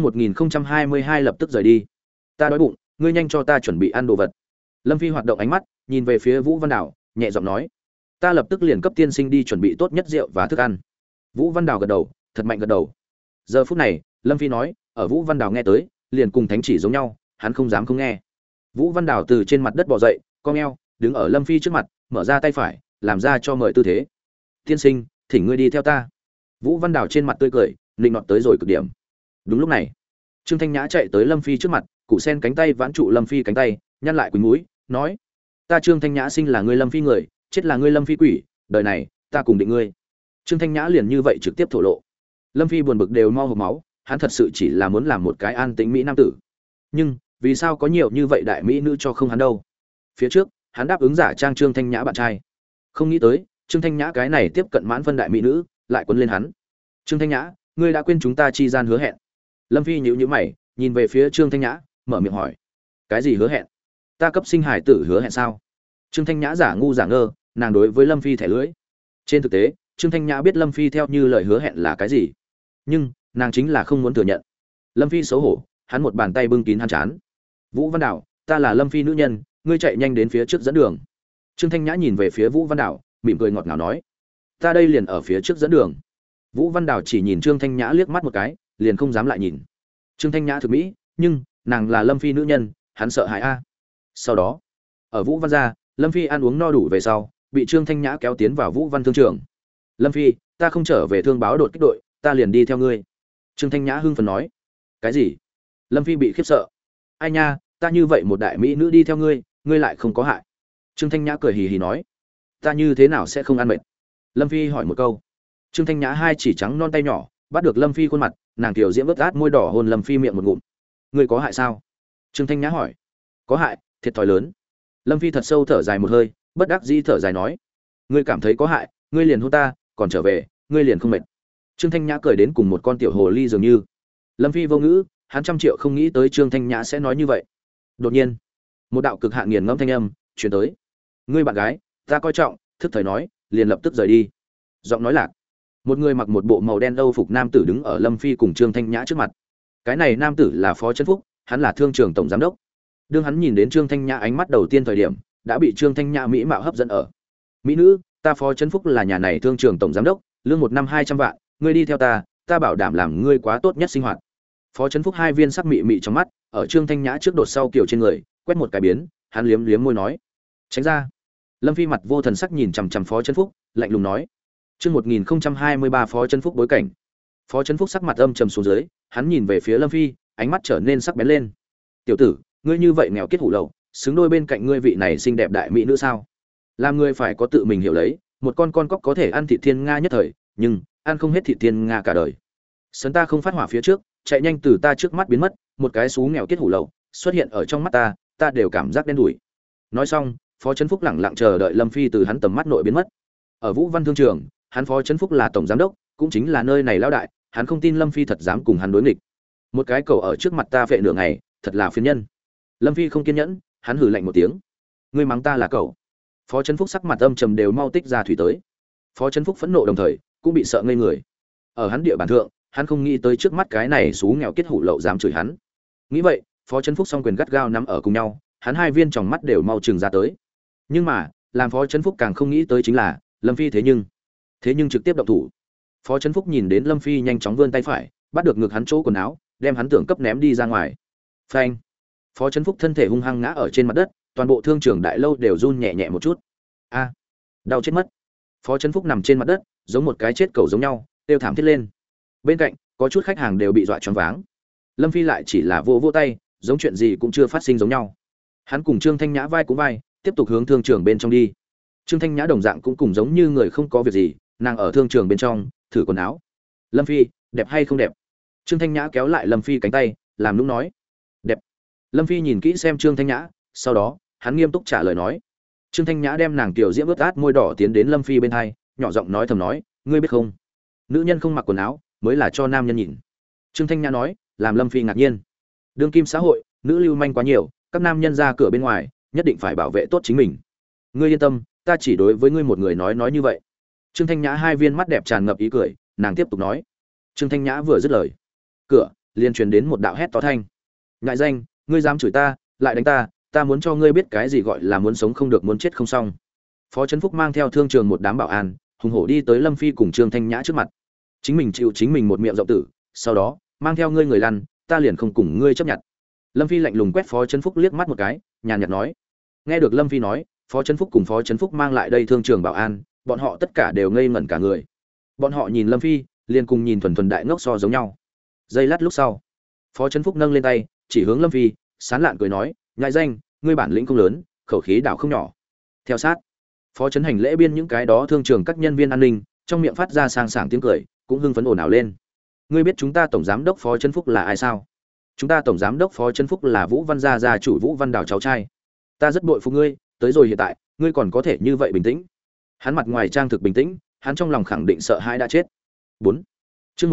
1022 lập tức rời đi. Ta đói bụng, ngươi nhanh cho ta chuẩn bị ăn đồ vật. Lâm Phi hoạt động ánh mắt, nhìn về phía Vũ Văn Đào, nhẹ giọng nói: "Ta lập tức liền cấp tiên sinh đi chuẩn bị tốt nhất rượu và thức ăn." Vũ Văn Đào gật đầu, thật mạnh gật đầu. Giờ phút này, Lâm Phi nói, ở Vũ Văn Đào nghe tới, liền cùng thánh chỉ giống nhau, hắn không dám không nghe. Vũ Văn Đào từ trên mặt đất bò dậy, cong eo, đứng ở Lâm Phi trước mặt, mở ra tay phải, làm ra cho mời tư thế. "Tiên sinh, thỉnh ngươi đi theo ta." Vũ Văn Đào trên mặt tươi cười, nịnh nọt tới rồi cực điểm. Đúng lúc này, Trương Thanh Nhã chạy tới Lâm Phi trước mặt, cụ sen cánh tay vãn trụ Lâm Phi cánh tay, nhăn lại quỳnh mũi, nói: "Ta Trương Thanh Nhã sinh là ngươi Lâm Phi người, chết là ngươi Lâm Phi quỷ, đời này ta cùng định ngươi." Trương Thanh Nhã liền như vậy trực tiếp thổ lộ. Lâm Phi buồn bực đều mau hộc máu, hắn thật sự chỉ là muốn làm một cái an tĩnh mỹ nam tử. Nhưng, vì sao có nhiều như vậy đại mỹ nữ cho không hắn đâu? Phía trước, hắn đáp ứng giả trang Trương Thanh Nhã bạn trai. Không nghĩ tới, Trương Thanh Nhã cái này tiếp cận mãn phân đại mỹ nữ, lại quấn lên hắn. Trương Thanh Nhã, ngươi đã quên chúng ta chi gian hứa hẹn. Lâm Phi nhíu nhíu mày, nhìn về phía Trương Thanh Nhã, mở miệng hỏi: "Cái gì hứa hẹn? Ta cấp sinh hải tử hứa hẹn sao?" Trương Thanh Nhã giả ngu giả ngơ, nàng đối với Lâm Phi thẻ lưỡi. Trên thực tế, Trương Thanh Nhã biết Lâm Phi theo như lời hứa hẹn là cái gì, nhưng nàng chính là không muốn thừa nhận. Lâm Phi xấu hổ, hắn một bàn tay bưng kín hắn chán. "Vũ Văn Đảo, ta là Lâm Phi nữ nhân, ngươi chạy nhanh đến phía trước dẫn đường." Trương Thanh Nhã nhìn về phía Vũ Văn Đảo, mỉm cười ngọt ngào nói: "Ta đây liền ở phía trước dẫn đường." Vũ Văn Đảo chỉ nhìn Trương Thanh Nhã liếc mắt một cái, liền không dám lại nhìn. Trương Thanh Nhã thực mỹ, nhưng nàng là Lâm Phi nữ nhân, hắn sợ hãi a. Sau đó, ở Vũ Văn gia, Lâm Phi ăn uống no đủ về sau, bị Trương Thanh Nhã kéo tiến vào Vũ Văn thương trường. "Lâm Phi, ta không trở về thương báo đột kích đội, ta liền đi theo ngươi." Trương Thanh Nhã hưng phấn nói. "Cái gì?" Lâm Phi bị khiếp sợ. "Ai nha, ta như vậy một đại mỹ nữ đi theo ngươi, ngươi lại không có hại." Trương Thanh Nhã cười hì hì nói. "Ta như thế nào sẽ không ăn mệt?" Lâm Phi hỏi một câu. Trương Thanh Nhã hai chỉ trắng non tay nhỏ bắt được Lâm Phi khuôn mặt, nàng tiểu diễm ướt át môi đỏ hôn Lâm Phi miệng một ngụm. "Ngươi có hại sao?" Trương Thanh Nhã hỏi. "Có hại, thiệt thòi lớn." Lâm Phi thật sâu thở dài một hơi, bất đắc dĩ thở dài nói: "Ngươi cảm thấy có hại, ngươi liền hôn ta, còn trở về, ngươi liền không mệt." Trương Thanh Nhã cười đến cùng một con tiểu hồ ly dường như. Lâm Phi vô ngữ, hắn trăm triệu không nghĩ tới Trương Thanh Nhã sẽ nói như vậy. Đột nhiên, một đạo cực hạn nghiền ngẫm thanh âm truyền tới: "Ngươi bạn gái, ta coi trọng." Thức thời nói, liền lập tức rời đi. Giọng nói lạc, một người mặc một bộ màu đen âu phục nam tử đứng ở Lâm Phi cùng Trương Thanh Nhã trước mặt. Cái này nam tử là Phó Trấn Phúc, hắn là thương trường tổng giám đốc. Đương hắn nhìn đến Trương Thanh Nhã ánh mắt đầu tiên thời điểm, đã bị Trương Thanh Nhã mỹ mạo hấp dẫn ở. "Mỹ nữ, ta Phó Trấn Phúc là nhà này thương trường tổng giám đốc, lương một năm 200 vạn, ngươi đi theo ta, ta bảo đảm làm ngươi quá tốt nhất sinh hoạt." Phó Trấn Phúc hai viên sắc mị mị trong mắt, ở Trương Thanh Nhã trước đột sau kiểu trên người, quét một cái biến, hắn liếm liếm môi nói: "Tránh ra." Lâm Phi mặt vô thần sắc nhìn chằm chằm Phó Trấn Phúc, lạnh lùng nói: "Chương 1023 Phó Trấn Phúc bối cảnh." Phó Trấn Phúc sắc mặt âm trầm xuống dưới, hắn nhìn về phía Lâm Phi, ánh mắt trở nên sắc bén lên. "Tiểu tử, ngươi như vậy nghèo kiết hủ lậu, xứng đôi bên cạnh ngươi vị này xinh đẹp đại mỹ nữ sao? Làm ngươi phải có tự mình hiểu lấy, một con cóc có thể ăn thịt thiên nga nhất thời, nhưng ăn không hết thịt thiên nga cả đời. Sấn ta không phát hỏa phía trước, chạy nhanh từ ta trước mắt biến mất, một cái xú nghèo kiết hủ lậu xuất hiện ở trong mắt ta đều cảm giác đen đủi." Nói xong, Phó Trấn Phúc lẳng lặng chờ đợi Lâm Phi từ hắn tầm mắt nội biến mất. Ở Vũ Văn thương trường, hắn Phó Trấn Phúc là tổng giám đốc, cũng chính là nơi này lão đại, hắn không tin Lâm Phi thật dám cùng hắn đối nghịch. "Một cái cầu ở trước mặt ta phệ nửa ngày, thật là phiền nhân." Lâm Phi không kiên nhẫn, hắn hừ lạnh một tiếng. "Ngươi mắng ta là cậu?" Phó Trấn Phúc sắc mặt âm trầm đều mau tích ra thủy tới. Phó Trấn Phúc phẫn nộ đồng thời cũng bị sợ ngây người. Ở hắn địa bàn thượng, hắn không nghĩ tới trước mắt cái này xú nghèo kiết hủ lậu dám chửi hắn. Nghĩ vậy, Phó Trấn Phúc song quyền gắt gao nắm ở cùng nhau, hắn hai viên tròng mắt đều mau trừng ra tới. Nhưng mà, làm Phó Trấn Phúc càng không nghĩ tới chính là, Lâm Phi thế nhưng trực tiếp động thủ. Phó Trấn Phúc nhìn đến Lâm Phi nhanh chóng vươn tay phải, bắt được ngực hắn chỗ quần áo, đem hắn tưởng cấp ném đi ra ngoài. Phanh! Phó Trấn Phúc thân thể hung hăng ngã ở trên mặt đất, toàn bộ thương trường đại lâu đều run nhẹ nhẹ một chút. A, đau chết mất! Phó Trấn Phúc nằm trên mặt đất, giống một cái chết cẩu giống nhau, kêu thảm thiết lên. Bên cạnh, có chút khách hàng đều bị dọa choáng váng. Lâm Phi lại chỉ là vỗ tay, giống chuyện gì cũng chưa phát sinh giống nhau. Hắn cùng Trương Thanh Nhã vai cũng vai, tiếp tục hướng thương trường bên trong đi. Trương Thanh Nhã đồng dạng cũng cùng giống như người không có việc gì, nàng ở thương trường bên trong thử quần áo. "Lâm Phi, đẹp hay không đẹp?" Trương Thanh Nhã kéo lại Lâm Phi cánh tay, làm nũng nói: "Đẹp." Lâm Phi nhìn kỹ xem Trương Thanh Nhã, sau đó hắn nghiêm túc trả lời nói. Trương Thanh Nhã đem nàng tiểu diễm ướt át môi đỏ tiến đến Lâm Phi bên hai, nhỏ giọng nói thầm nói: "Ngươi biết không, nữ nhân không mặc quần áo mới là cho nam nhân nhìn." Trương Thanh Nhã nói, làm Lâm Phi ngạc nhiên. Đương kim xã hội, nữ lưu manh quá nhiều, các nam nhân ra cửa bên ngoài, nhất định phải bảo vệ tốt chính mình. "Ngươi yên tâm, ta chỉ đối với ngươi một người nói như vậy." Trương Thanh Nhã hai viên mắt đẹp tràn ngập ý cười, nàng tiếp tục nói. Trương Thanh Nhã vừa dứt lời, cửa liền truyền đến một đạo hét to thanh: "Ngại danh, ngươi dám chửi ta, lại đánh ta, ta muốn cho ngươi biết cái gì gọi là muốn sống không được muốn chết không xong." Phó Trấn Phúc mang theo thương trường một đám bảo an, hùng hổ đi tới Lâm Phi cùng Trương Thanh Nhã trước mặt. Chính mình chịu chính mình một miệng rộng tử, sau đó mang theo ngươi người lăn, ta liền không cùng ngươi chấp nhận. Lâm Phi lạnh lùng quét Phó Trấn Phúc liếc mắt một cái, nhàn nhạt nói. Nghe được Lâm Phi nói, Phó Trấn Phúc cùng Phó Trấn Phúc mang lại đây thương trường bảo an, bọn họ tất cả đều ngây ngẩn cả người. Bọn họ nhìn Lâm Phi, liền cùng nhìn thuần thuần đại ngốc so giống nhau. Giây lát lúc sau, Phó Trấn Phúc nâng lên tay, chỉ hướng Lâm Phi, sán lạn cười nói, ngại danh, ngươi bản lĩnh không lớn, khẩu khí đảo không nhỏ. Theo sát, Phó Trấn Hành lễ biên những cái đó thương trường các nhân viên an ninh, trong miệng phát ra sang sảng tiếng cười, cũng hưng phấn ồn ào lên. Ngươi biết chúng ta tổng giám đốc Phó Trấn Phúc là ai sao? Chúng ta tổng giám đốc Phó Trấn Phúc là Vũ Văn gia gia chủ Vũ Văn Đào cháu trai. Ta rất bội phục ngươi, tới rồi hiện tại, ngươi còn có thể như vậy bình tĩnh. Hắn mặt ngoài trang thực bình tĩnh, hắn trong lòng khẳng định sợ hãi đã chết. 4. Chương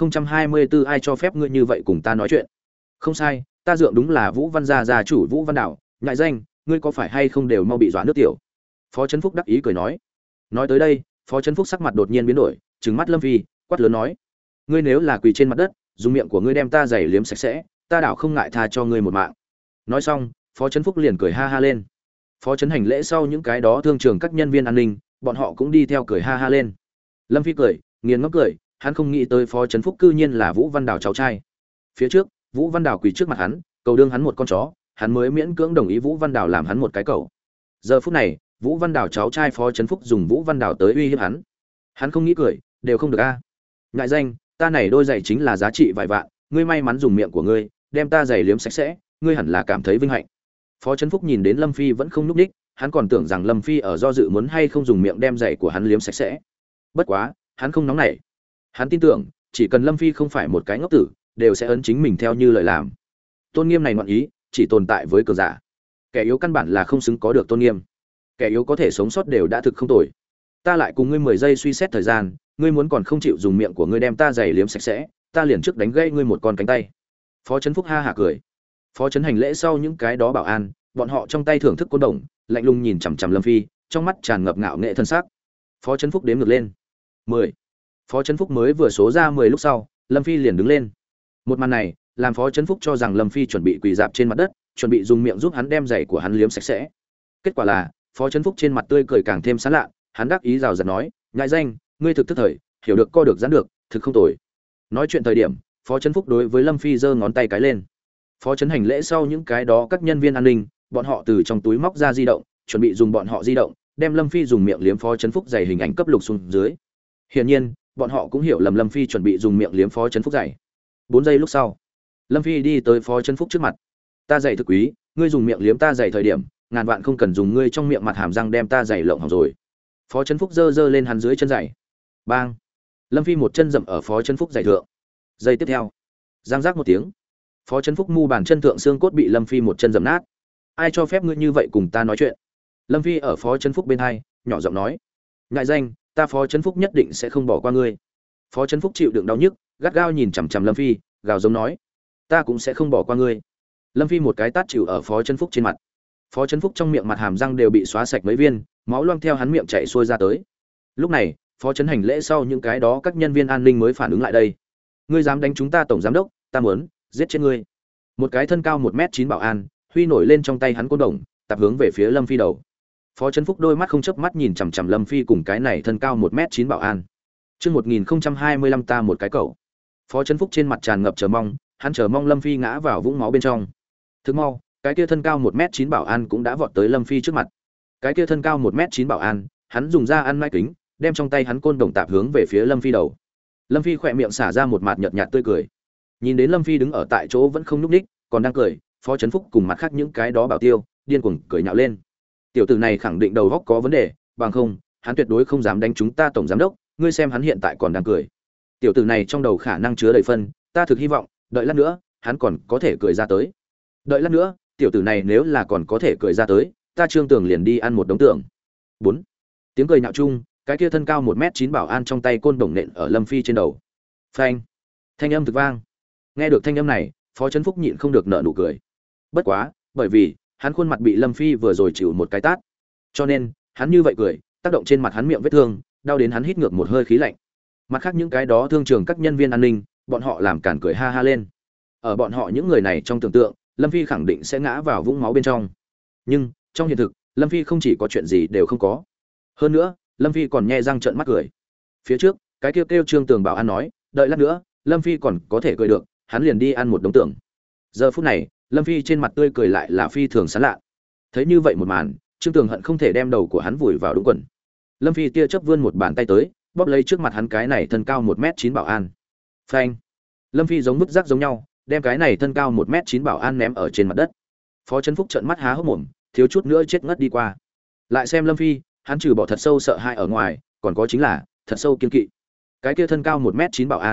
1024 ai cho phép ngươi như vậy cùng ta nói chuyện? Không sai, ta dượng đúng là Vũ Văn gia gia chủ Vũ Văn Đào, ngại danh, ngươi có phải hay không đều mau bị dọa nước tiểu. Phó Trấn Phúc đắc ý cười nói. Nói tới đây, Phó Trấn Phúc sắc mặt đột nhiên biến đổi, trừng mắt Lâm Phi, quát lớn nói: "Ngươi nếu là quỳ trên mặt đất, dùng miệng của ngươi đem ta giày liếm sạch sẽ, ta đảo không ngại tha cho ngươi một mạng." Nói xong, Phó Trấn Phúc liền cười ha ha lên. Phó Trấn hành lễ sau những cái đó thương trường các nhân viên an ninh, bọn họ cũng đi theo cười ha ha lên. Lâm Phi cười, nghiền ngẫm cười, hắn không nghĩ tới Phó Trấn Phúc cư nhiên là Vũ Văn Đào cháu trai. Phía trước, Vũ Văn Đào quỳ trước mặt hắn, cầu đương hắn một con chó, hắn mới miễn cưỡng đồng ý Vũ Văn Đào làm hắn một cái cẩu. Giờ phút này, Vũ Văn Đào cháu trai Phó Trấn Phúc dùng Vũ Văn Đào tới uy hiếp hắn. Hắn không nghĩ cười, đều không được a. Ngại danh, ta này đôi giày chính là giá trị vài vạn, ngươi may mắn dùng miệng của ngươi, đem ta giày liếm sạch sẽ, ngươi hẳn là cảm thấy vinh hạnh. Phó Trấn Phúc nhìn đến Lâm Phi vẫn không núp đích, hắn còn tưởng rằng Lâm Phi ở do dự muốn hay không dùng miệng đem giày của hắn liếm sạch sẽ. Bất quá, hắn không nóng nảy. Hắn tin tưởng, chỉ cần Lâm Phi không phải một cái ngốc tử, đều sẽ ấn chính mình theo như lời làm. Tôn nghiêm này ngoạn ý, chỉ tồn tại với cường giả. Kẻ yếu căn bản là không xứng có được tôn nghiêm. Kẻ yếu có thể sống sót đều đã thực không tồi. Ta lại cùng ngươi 10 giây suy xét thời gian, ngươi muốn còn không chịu dùng miệng của ngươi đem ta giày liếm sạch sẽ, ta liền trước đánh gãy ngươi một con cánh tay. Phó Trấn Phúc ha hả cười. Phó Trấn hành lễ sau những cái đó bảo an, bọn họ trong tay thưởng thức côn đồng, lạnh lùng nhìn chằm chằm Lâm Phi, trong mắt tràn ngập ngạo nghệ thân sắc. Phó Trấn Phúc đếm ngược lên. 10. Phó Trấn Phúc mới vừa số ra 10 lúc sau, Lâm Phi liền đứng lên. Một màn này, làm Phó Trấn Phúc cho rằng Lâm Phi chuẩn bị quỳ dạp trên mặt đất, chuẩn bị dùng miệng giúp hắn đem giày của hắn liếm sạch sẽ. Kết quả là, Phó Trấn Phúc trên mặt tươi cười càng thêm sán lạ, hắn đắc ý rào rạt nói: "Nhãi danh, ngươi thực thức thời, hiểu được co được giãn được, thực không tồi." Nói chuyện thời điểm, Phó Trấn Phúc đối với Lâm Phi giơ ngón tay cái lên. Phó Trấn hành lễ sau những cái đó các nhân viên an ninh, bọn họ từ trong túi móc ra di động, chuẩn bị dùng bọn họ di động, đem Lâm Phi dùng miệng liếm Phó Trấn Phúc giày hình ảnh cấp lục xuống dưới. Hiển nhiên, bọn họ cũng hiểu lầm Lâm Phi chuẩn bị dùng miệng liếm Phó Trấn Phúc giày. 4 giây lúc sau, Lâm Phi đi tới Phó Trấn Phúc trước mặt. "Ta giày thực quý, ngươi dùng miệng liếm ta giày thời điểm, ngàn vạn không cần dùng ngươi trong miệng mặt hàm răng đem ta giày lộng hỏng rồi." Phó Trấn Phúc giơ lên hắn dưới chân giày. Bang! Lâm Phi một chân dậm ở Phó Trấn Phúc giày thượng. Giây tiếp theo, giang rác một tiếng, Phó Trấn Phúc mu bàn chân thượng xương cốt bị Lâm Phi một chân dậm nát. "Ai cho phép ngươi như vậy cùng ta nói chuyện?" Lâm Phi ở Phó Trấn Phúc bên hai, nhỏ giọng nói. "Ngại danh, ta Phó Trấn Phúc nhất định sẽ không bỏ qua ngươi." Phó Trấn Phúc chịu đựng đau nhức, gắt gao nhìn chằm chằm Lâm Phi, gào giống nói: "Ta cũng sẽ không bỏ qua ngươi." Lâm Phi một cái tát chịu ở Phó Trấn Phúc trên mặt. Phó Trấn Phúc trong miệng mặt hàm răng đều bị xóa sạch mấy viên, máu loang theo hắn miệng chảy xuôi ra tới. Lúc này, Phó Trấn hành lễ sau những cái đó các nhân viên an ninh mới phản ứng lại đây. "Ngươi dám đánh chúng ta tổng giám đốc, ta muốn giết chết ngươi." Một cái thân cao 1m9 bảo an, huy nổi lên trong tay hắn côn đồng, tập hướng về phía Lâm Phi đầu. Phó Trấn Phúc đôi mắt không chớp mắt nhìn chằm chằm Lâm Phi cùng cái này thân cao 1m9 bảo an. Chương 1025 ta một cái cẩu. Phó Trấn Phúc trên mặt tràn ngập chờ mong, hắn chờ mong Lâm Phi ngã vào vũng máu bên trong. Thức mau, cái kia thân cao 1m9 bảo an cũng đã vọt tới Lâm Phi trước mặt. Cái kia thân cao 1m9 bảo an, hắn dùng ra ăn mai kính, đem trong tay hắn côn đồng tạp hướng về phía Lâm Phi đầu. Lâm Phi khỏe miệng xả ra một mạt nhợt nhạt tươi cười. Nhìn đến Lâm Phi đứng ở tại chỗ vẫn không nhúc nhích, còn đang cười, Phó Trấn Phúc cùng mặt khác những cái đó bảo tiêu, điên cuồng cười nhạo lên. Tiểu tử này khẳng định đầu óc có vấn đề, bằng không, hắn tuyệt đối không dám đánh chúng ta tổng giám đốc, ngươi xem hắn hiện tại còn đang cười. Tiểu tử này trong đầu khả năng chứa đầy phân, ta thực hy vọng, đợi lát nữa, hắn còn có thể cười ra tới. Đợi lát nữa, tiểu tử này nếu là còn có thể cười ra tới, ta Trương Tường liền đi ăn một đống tưởng. 4. Tiếng cười nhạo chung, cái kia thân cao 1m9 bảo an trong tay côn đồng nện ở Lâm Phi trên đầu. Phanh! Thanh âm thực vang. Nghe được thanh âm này, Phó Trấn Phúc nhịn không được nở nụ cười. Bất quá, bởi vì hắn khuôn mặt bị Lâm Phi vừa rồi chịu một cái tát, cho nên hắn như vậy cười, tác động trên mặt hắn miệng vết thương, đau đến hắn hít ngược một hơi khí lạnh. Mặt khác những cái đó thương trường các nhân viên an ninh, bọn họ làm cản cười ha ha lên. Ở bọn họ những người này trong tưởng tượng, Lâm Phi khẳng định sẽ ngã vào vũng máu bên trong. Nhưng trong hiện thực, Lâm Phi không chỉ có chuyện gì đều không có. Hơn nữa, Lâm Phi còn nhe răng trợn mắt cười. Phía trước, cái kêu Trương Tường bảo an nói, đợi lát nữa, Lâm Phi còn có thể cười được, hắn liền đi ăn một đống tưởng. Giờ phút này, Lâm Phi trên mặt tươi cười lại là phi thường sán lạ. Thấy như vậy một màn, Trương Tường hận không thể đem đầu của hắn vùi vào đúng quần. Lâm Phi tia chớp vươn một bàn tay tới, bóp lấy trước mặt hắn cái này thân cao 1m9 bảo an. Phanh! Lâm Phi giống vứt rác giống nhau, đem cái này thân cao 1m9 bảo an ném ở trên mặt đất. Phó Trấn Phúc trợn mắt há hốc mồm, thiếu chút nữa chết ngất đi qua. Lại xem Lâm Phi, hắn trừ bỏ thật sâu sợ hãi ở ngoài, còn có chính là thật sâu kiên kỵ. Cái kia thân cao 1m9 bảo an,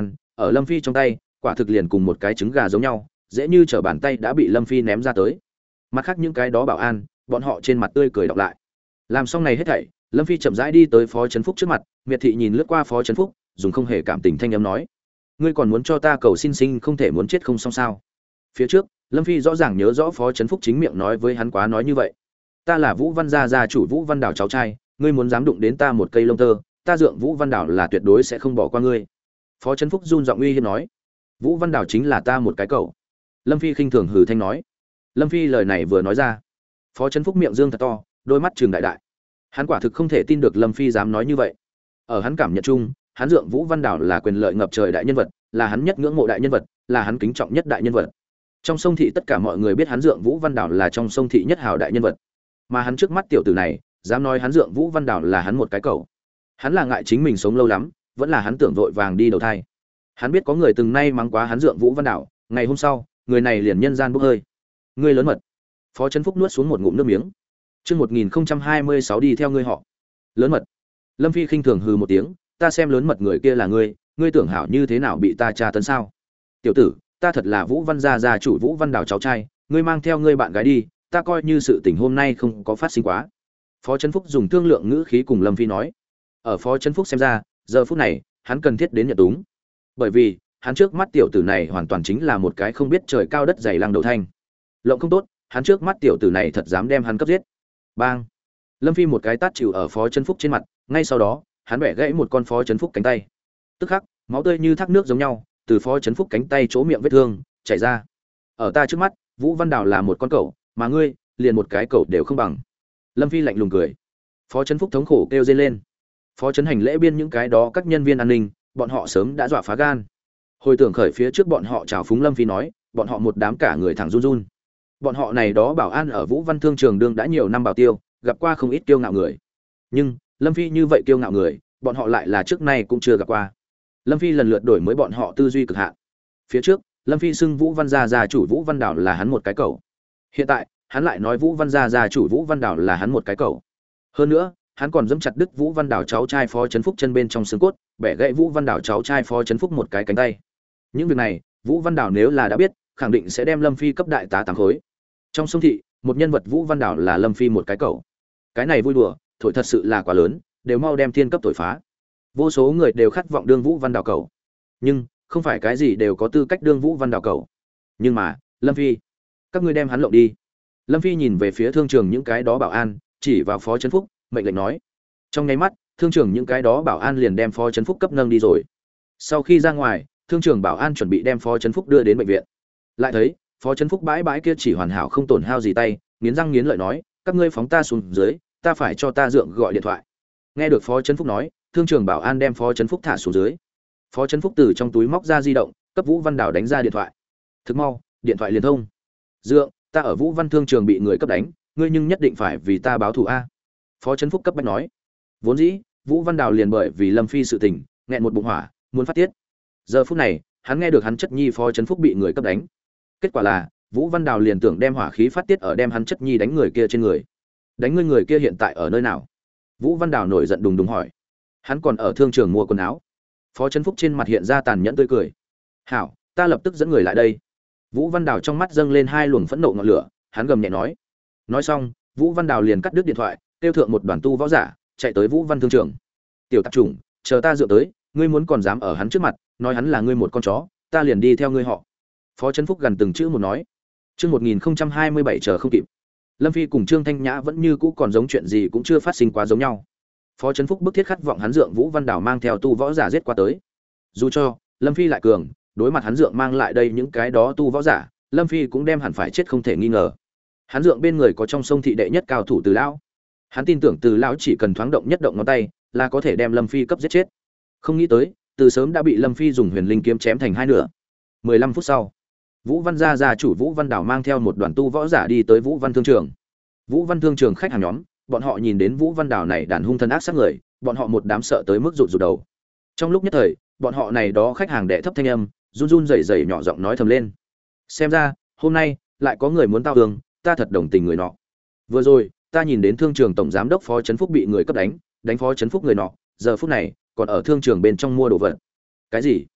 ở Lâm Phi trong tay, quả thực liền cùng một cái trứng gà giống nhau, dễ như trở bàn tay đã bị Lâm Phi ném ra tới. Mặt khác những cái đó bảo an, bọn họ trên mặt tươi cười đọc lại. Làm xong này hết thảy, Lâm Phi chậm rãi đi tới Phó Chấn Phúc trước mặt, Miệt Thị nhìn lướt qua Phó Chấn Phúc, dùng không hề cảm tình thanh âm nói: "Ngươi còn muốn cho ta cầu xin sinh không thể muốn chết không xong sao?" Phía trước, Lâm Phi rõ ràng nhớ rõ Phó Chấn Phúc chính miệng nói với hắn quá nói như vậy. "Ta là Vũ Văn gia gia chủ Vũ Văn Đảo cháu trai, ngươi muốn dám đụng đến ta một cây lông tơ, ta dượng Vũ Văn Đảo là tuyệt đối sẽ không bỏ qua ngươi." Phó Chấn Phúc run giọng uy hiếp nói: "Vũ Văn Đảo chính là ta một cái cậu." Lâm Phi khinh thường hừ thanh nói. Lâm Phi lời này vừa nói ra, Phó Chấn Phúc miệng dương thật to, đôi mắt trừng đại đại. Hắn quả thực không thể tin được Lâm Phi dám nói như vậy. Ở hắn cảm nhận chung, hắn dượng Vũ Văn Đảo là quyền lợi ngập trời đại nhân vật, là hắn nhất ngưỡng mộ đại nhân vật, là hắn kính trọng nhất đại nhân vật. Trong sông thị tất cả mọi người biết hắn dượng Vũ Văn Đảo là trong sông thị nhất hào đại nhân vật. Mà hắn trước mắt tiểu tử này, dám nói hắn dượng Vũ Văn Đảo là hắn một cái cẩu. Hắn là ngại chính mình sống lâu lắm, vẫn là hắn tưởng vội vàng đi đầu thai. Hắn biết có người từng nay mắng quá hắn dượng Vũ Văn Đảo, ngày hôm sau, người này liền nhân gian bốc hơi. Ngươi lớn mật. Phó Chấn Phúc nuốt xuống một ngụm nước miếng. Chương 1026 đi theo ngươi họ. Lớn mật. Lâm Phi khinh thường hừ một tiếng, ta xem lớn mật người kia là ngươi, ngươi tưởng hảo như thế nào bị ta tra tấn sao? Tiểu tử, ta thật là Vũ Văn gia gia chủ Vũ Văn Đảo cháu trai, ngươi mang theo ngươi bạn gái đi, ta coi như sự tình hôm nay không có phát sinh quá. Phó Chấn Phúc dùng thương lượng ngữ khí cùng Lâm Phi nói. Ở Phó Chấn Phúc xem ra, giờ phút này, hắn cần thiết đến nhận túng. Bởi vì, hắn trước mắt tiểu tử này hoàn toàn chính là một cái không biết trời cao đất dày lăng đầu thanh. Lộng không tốt, hắn trước mắt tiểu tử này thật dám đem hắn cấp giết. Bang! Lâm Phi một cái tát chịu ở Phó Chấn Phúc trên mặt, ngay sau đó, hắn bẻ gãy một con Phó Chấn Phúc cánh tay. Tức khắc, máu tươi như thác nước giống nhau, từ Phó Chấn Phúc cánh tay chỗ miệng vết thương chảy ra. Ở ta trước mắt, Vũ Văn Đảo là một con cẩu, mà ngươi, liền một cái cẩu đều không bằng. Lâm Phi lạnh lùng cười. Phó Chấn Phúc thống khổ kêu rên lên. Phó Chấn Hành lễ biên những cái đó các nhân viên an ninh, bọn họ sớm đã dọa phá gan. Hồi tưởng khởi phía trước bọn họ chào phúng Lâm Phi nói, bọn họ một đám cả người thẳng run run. Bọn họ này đó bảo an ở Vũ Văn Thương Trường đương đã nhiều năm bảo tiêu, gặp qua không ít kiêu ngạo người. Nhưng, Lâm Phi như vậy kiêu ngạo người, bọn họ lại là trước nay cũng chưa gặp qua. Lâm Phi lần lượt đổi mới bọn họ tư duy cực hạn. Phía trước, Lâm Phi xưng Vũ Văn gia gia chủ Vũ Văn Đảo là hắn một cái cẩu. Hiện tại, hắn lại nói Vũ Văn gia gia chủ Vũ Văn Đảo là hắn một cái cẩu. Hơn nữa, hắn còn dẫm chặt đứt Vũ Văn Đảo cháu trai Phó Chấn Phúc chân bên trong xương cốt, bẻ gãy Vũ Văn Đảo cháu trai Phó Chấn Phúc một cái cánh tay. Những việc này, Vũ Văn Đảo nếu là đã biết, khẳng định sẽ đem Lâm Phi cấp đại tá tám khối. Trong sông thị, một nhân vật Vũ Văn Đảo là Lâm Phi một cái cẩu. Cái này vui đùa, thổi thật sự là quá lớn, đều mau đem thiên cấp thổi phá. Vô số người đều khát vọng đương Vũ Văn Đảo cẩu. Nhưng, không phải cái gì đều có tư cách đương Vũ Văn Đảo cẩu. Nhưng mà, Lâm Phi, các ngươi đem hắn lộng đi. Lâm Phi nhìn về phía thương trường những cái đó bảo an, chỉ vào Phó Chấn Phúc, mệnh lệnh nói. Trong nháy mắt, thương trường những cái đó bảo an liền đem Phó Chấn Phúc cấp nâng đi rồi. Sau khi ra ngoài, thương trường bảo an chuẩn bị đem Phó Chấn Phúc đưa đến bệnh viện. Lại thấy, Phó Chấn Phúc bãi bãi kia chỉ hoàn hảo không tổn hao gì tay, nghiến răng nghiến lợi nói, các ngươi phóng ta xuống dưới, ta phải cho ta dượng gọi điện thoại. Nghe được Phó Chấn Phúc nói, thương trường bảo an đem Phó Chấn Phúc thả xuống dưới. Phó Chấn Phúc từ trong túi móc ra di động, cấp Vũ Văn Đảo đánh ra điện thoại. Thực mau, điện thoại liền thông. Dượng, ta ở Vũ Văn thương trường bị người cấp đánh, ngươi nhưng nhất định phải vì ta báo thù a. Phó Chấn Phúc cấp bách nói. Vốn dĩ, Vũ Văn Đảo liền bởi vì Lâm Phi sự tình, nghẹn một bụng hỏa, muốn phát tiết. Giờ phút này, hắn nghe được hắn chất nhi Phó Chấn Phúc bị người cấp đánh. Kết quả là, Vũ Văn Đảo liền tưởng đem hỏa khí phát tiết ở đem hắn chất nhi đánh người kia trên người. Đánh ngươi người kia hiện tại ở nơi nào? Vũ Văn Đảo nổi giận đùng đùng hỏi. Hắn còn ở thương trường mua quần áo. Phó Chấn Phúc trên mặt hiện ra tàn nhẫn tươi cười. Hảo, ta lập tức dẫn người lại đây. Vũ Văn Đảo trong mắt dâng lên hai luồng phẫn nộ ngọn lửa, hắn gầm nhẹ nói. Nói xong, Vũ Văn Đảo liền cắt đứt điện thoại, tiêu thượng một đoàn tu võ giả, chạy tới Vũ Văn thương trường. Tiểu tạp chủng, chờ ta dựa tới, ngươi muốn còn dám ở hắn trước mặt, nói hắn là ngươi một con chó, ta liền đi theo ngươi họ. Phó Chấn Phúc gần từng chữ một nói. Chương 1027 chờ không kịp. Lâm Phi cùng Trương Thanh Nhã vẫn như cũ còn giống chuyện gì cũng chưa phát sinh quá giống nhau. Phó Chấn Phúc bức thiết khát vọng hắn dượng Vũ Văn Đảo mang theo tu võ giả giết qua tới. Dù cho Lâm Phi lại cường, đối mặt hắn dượng mang lại đây những cái đó tu võ giả, Lâm Phi cũng đem hẳn phải chết không thể nghi ngờ. Hắn dượng bên người có trong sông thị đệ nhất cao thủ Từ lão. Hắn tin tưởng Từ lão chỉ cần thoáng động nhất động ngón tay, là có thể đem Lâm Phi cấp giết chết. Không nghĩ tới, từ sớm đã bị Lâm Phi dùng huyền linh kiếm chém thành hai nửa. 15 phút sau, Vũ Văn gia gia chủ Vũ Văn Đảo mang theo một đoàn tu võ giả đi tới Vũ Văn thương trường. Vũ Văn thương trường khách hàng nhóm, bọn họ nhìn đến Vũ Văn Đảo này đàn hung thân ác sát người, bọn họ một đám sợ tới mức rụt rụt đầu. Trong lúc nhất thời, bọn họ này đó khách hàng đệ thấp thanh âm, run run rẩy rẩy nhỏ giọng nói thầm lên. Xem ra, hôm nay lại có người muốn tao tường, ta thật đồng tình người nọ. Vừa rồi, ta nhìn đến thương trường tổng giám đốc Phó Chấn Phúc bị người cấp đánh Phó Chấn Phúc người nọ, giờ phút này còn ở thương trường bên trong mua đồ vật. Cái gì?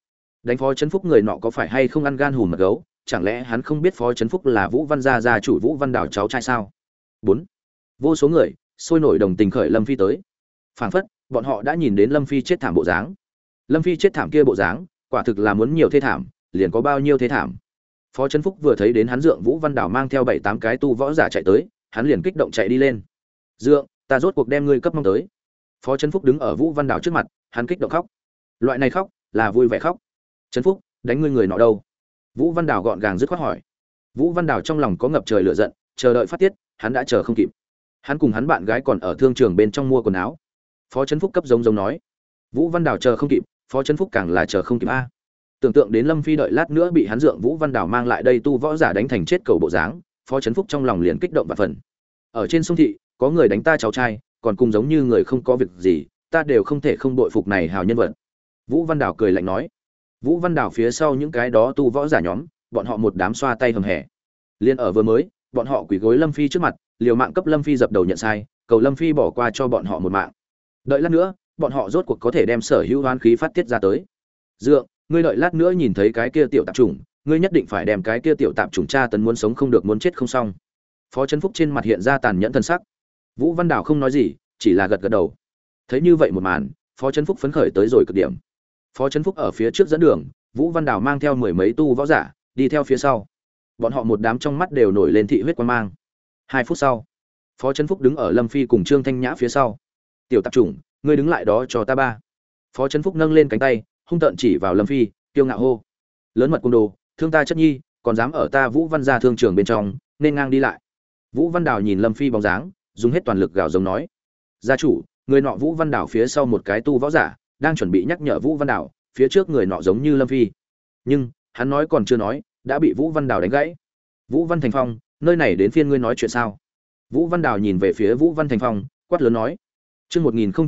Đánh Phó Chấn Phúc người nọ có phải hay không ăn gan hùm mật gấu, chẳng lẽ hắn không biết Phó Chấn Phúc là Vũ Văn gia gia chủ Vũ Văn Đào cháu trai sao? 4. Vô số người sôi nổi đồng tình khởi Lâm Phi tới. Phảng phất, bọn họ đã nhìn đến Lâm Phi chết thảm bộ dáng. Lâm Phi chết thảm kia bộ dáng, quả thực là muốn nhiều thê thảm, liền có bao nhiêu thê thảm. Phó Chấn Phúc vừa thấy đến hắn dượng Vũ Văn Đào mang theo 7-8 cái tu võ giả chạy tới, hắn liền kích động chạy đi lên. "Dượng, ta rốt cuộc đem ngươi cấp mong tới." Phó Chấn Phúc đứng ở Vũ Văn Đào trước mặt, hắn kích động khóc. Loại này khóc là vui vẻ khóc. "Chấn Phúc, đánh ngươi người nọ đâu?" Vũ Văn Đào gọn gàng dứt khoát hỏi. Vũ Văn Đào trong lòng có ngập trời lửa giận, chờ đợi phát tiết, hắn đã chờ không kịp. Hắn cùng hắn bạn gái còn ở thương trường bên trong mua quần áo. Phó Chấn Phúc cấp giống nói. Vũ Văn Đào chờ không kịp, Phó Chấn Phúc càng là chờ không kịp a. Tưởng tượng đến Lâm Phi đợi lát nữa bị hắn dượng Vũ Văn Đào mang lại đây tu võ giả đánh thành chết cầu bộ dáng, Phó Chấn Phúc trong lòng liền kích động và phần. Ở trên sông thị, có người đánh ta cháu trai, còn cùng giống như người không có việc gì, ta đều không thể không bội phục này hào nhân vật. Vũ Văn Đào cười lạnh nói. Vũ Văn Đào phía sau những cái đó tu võ giả nhóm, bọn họ một đám xoa tay hầm hẻ. Liên ở vừa mới, bọn họ quỳ gối Lâm Phi trước mặt, liều mạng cấp Lâm Phi dập đầu nhận sai, cầu Lâm Phi bỏ qua cho bọn họ một mạng. Đợi lát nữa, bọn họ rốt cuộc có thể đem sở hữu oán khí phát tiết ra tới. Dượng, ngươi đợi lát nữa nhìn thấy cái kia tiểu tạp chủng, ngươi nhất định phải đem cái kia tiểu tạp chủng tra tấn muốn sống không được muốn chết không xong. Phó Chấn Phúc trên mặt hiện ra tàn nhẫn thân sắc. Vũ Văn Đào không nói gì, chỉ là gật gật đầu. Thấy như vậy một màn, Phó Chấn Phúc phấn khởi tới rồi cực điểm. Phó Chấn Phúc ở phía trước dẫn đường, Vũ Văn Đào mang theo mười mấy tu võ giả, đi theo phía sau. Bọn họ một đám trong mắt đều nổi lên thị huyết quan mang. 2 phút sau, Phó Chấn Phúc đứng ở Lâm Phi cùng Trương Thanh Nhã phía sau. "Tiểu tạp chủng, ngươi đứng lại đó cho ta ba." Phó Chấn Phúc nâng lên cánh tay, hung tợn chỉ vào Lâm Phi, kiêu ngạo hô: "Lớn mật côn đồ, thương ta chất nhi, còn dám ở ta Vũ Văn gia thương trường bên trong, nên ngang đi lại." Vũ Văn Đào nhìn Lâm Phi bóng dáng, dùng hết toàn lực gào giống nói: "Gia chủ!" Người nọ Vũ Văn Đào phía sau một cái tu võ giả, đang chuẩn bị nhắc nhở Vũ Văn Đào, phía trước người nọ giống như Lâm Phi. Nhưng, hắn nói còn chưa nói, đã bị Vũ Văn Đào đánh gãy. "Vũ Văn Thành Phong, nơi này đến phiên ngươi nói chuyện sao?" Vũ Văn Đào nhìn về phía Vũ Văn Thành Phong, quát lớn nói: "Chương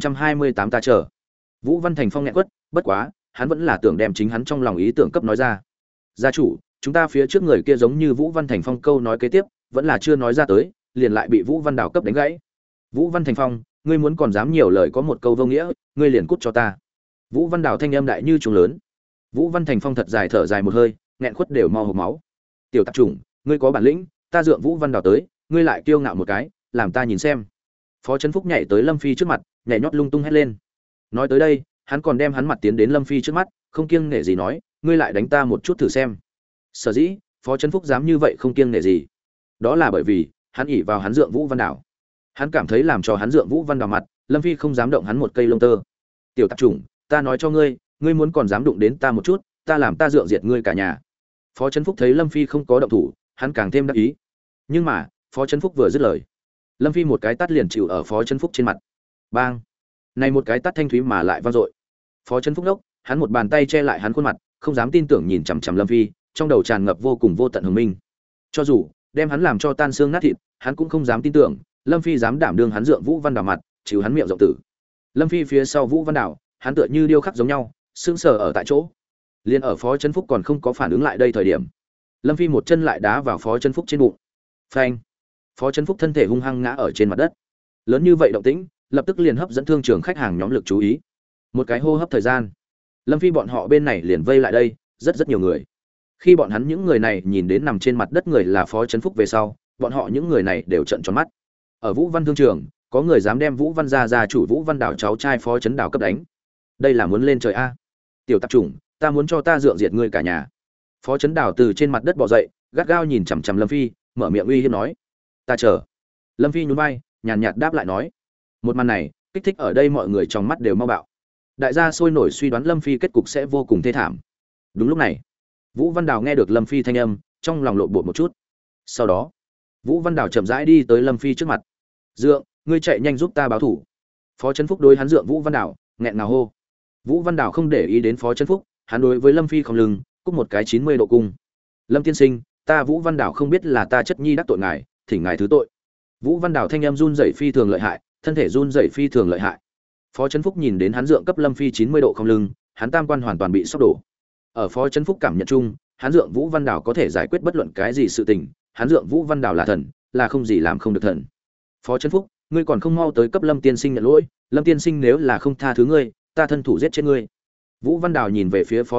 1028 ta chờ." Vũ Văn Thành Phong nghẹn quất, bất quá, hắn vẫn là tưởng đem chính hắn trong lòng ý tưởng cấp nói ra. "Gia chủ, chúng ta phía trước người kia giống như Vũ Văn Thành Phong câu nói kế tiếp, vẫn là chưa nói ra tới, liền lại bị Vũ Văn Đào cấp đánh gãy. Vũ Văn Thành Phong, ngươi muốn còn dám nhiều lời có một câu vô nghĩa, ngươi liền cút cho ta." Vũ Văn Đào thanh âm đại như trùng lớn. Vũ Văn Thành Phong thật dài thở dài một hơi, nghẹn khuất đều mau hộc máu. "Tiểu tạp chủng, ngươi có bản lĩnh, ta dượng Vũ Văn Đào tới, ngươi lại kiêu ngạo một cái, làm ta nhìn xem." Phó Chấn Phúc nhảy tới Lâm Phi trước mặt, nhảy nhót lung tung hét lên. Nói tới đây, hắn còn đem hắn mặt tiến đến Lâm Phi trước mắt, không kiêng nể gì nói: "Ngươi lại đánh ta một chút thử xem." Sở dĩ, Phó Chấn Phúc dám như vậy không kiêng nể gì, đó là bởi vì hắn ỷ vào hắn dượng Vũ Văn Đào. Hắn cảm thấy làm cho hắn dượng Vũ Văn Đào mặt, Lâm Phi không dám động hắn một cây lông tơ. "Tiểu tạp chủng, ta nói cho ngươi, ngươi muốn còn dám đụng đến ta một chút, ta làm ta dượng diệt ngươi cả nhà." Phó Chấn Phúc thấy Lâm Phi không có động thủ, hắn càng thêm đắc ý. Nhưng mà, Phó Chấn Phúc vừa dứt lời, Lâm Phi một cái tát liền chịu ở Phó Chấn Phúc trên mặt. Bang! Này một cái tát thanh thúy mà lại vang dội. Phó Chấn Phúc đốc, hắn một bàn tay che lại hắn khuôn mặt, không dám tin tưởng nhìn chằm chằm Lâm Phi, trong đầu tràn ngập vô cùng vô tận hùng minh. Cho dù đem hắn làm cho tan xương nát thịt, hắn cũng không dám tin tưởng, Lâm Phi dám đảm đương hắn dượng Vũ Văn Đào mặt, chịu hắn miệng rộng tử. Lâm Phi phía sau Vũ Văn Đào, hắn tựa như điêu khắc giống nhau, sững sờ ở tại chỗ. Liên ở Phó Chấn Phúc còn không có phản ứng lại đây thời điểm, Lâm Phi một chân lại đá vào Phó Chấn Phúc trên bụng. Phanh! Phó Chấn Phúc thân thể hung hăng ngã ở trên mặt đất. Lớn như vậy động tĩnh, lập tức liền hấp dẫn thương trường khách hàng nhóm lực chú ý. Một cái hô hấp thời gian, Lâm Phi bọn họ bên này liền vây lại đây, rất nhiều người. Khi bọn hắn những người này nhìn đến nằm trên mặt đất người là Phó Chấn Phúc về sau, bọn họ những người này đều trợn tròn mắt. Ở Vũ Văn thương trường, có người dám đem Vũ Văn gia chủ Vũ Văn Đào cháu trai Phó Chấn Đào cấp đánh. Đây là muốn lên trời a. Tiểu tạp chủng, ta muốn cho ta dượng diệt ngươi cả nhà. Phó Chấn Đào từ trên mặt đất bò dậy, gắt gao nhìn chằm chằm Lâm Phi, mở miệng uy hiếp nói: "Ta chờ." Lâm Phi nhún vai, nhàn nhạt đáp lại nói. Một màn này, kích thích ở đây mọi người trong mắt đều mau bạo. Đại gia sôi nổi suy đoán Lâm Phi kết cục sẽ vô cùng thê thảm. Đúng lúc này, Vũ Văn Đào nghe được Lâm Phi thanh âm, trong lòng lộn bột một chút. Sau đó, Vũ Văn Đào chậm rãi đi tới Lâm Phi trước mặt. "Dượng, ngươi chạy nhanh giúp ta báo thủ." Phó Chấn Phúc đối hắn dượng Vũ Văn Đào, nghẹn ngào hô. Vũ Văn Đào không để ý đến Phó Chấn Phúc, hắn đối với Lâm Phi không lưng, cúc một cái 90 độ cung. "Lâm tiên sinh, ta Vũ Văn Đào không biết là ta chất nhi đắc tội ngài, thỉnh ngài thứ tội." Vũ Văn Đào thanh âm run rẩy phi thường lợi hại, thân thể run rẩy phi thường lợi hại. Phó Chấn Phúc nhìn đến hắn dượng cấp Lâm Phi 90 độ không lưng, hắn tam quan hoàn toàn bị sốc đổ. Ở Phó Chấn Phúc cảm nhận chung, hắn dượng Vũ Văn Đào có thể giải quyết bất luận cái gì sự tình, hắn dượng Vũ Văn Đào là thần, là không gì làm không được thần. "Phó Chấn Phúc, ngươi còn không mau tới cấp Lâm tiên sinh nhận lỗi, Lâm tiên sinh nếu là không tha thứ ngươi, ta thân thủ giết chết ngươi." Vũ Văn Đào nhìn về phía Phó Chấn Phúc,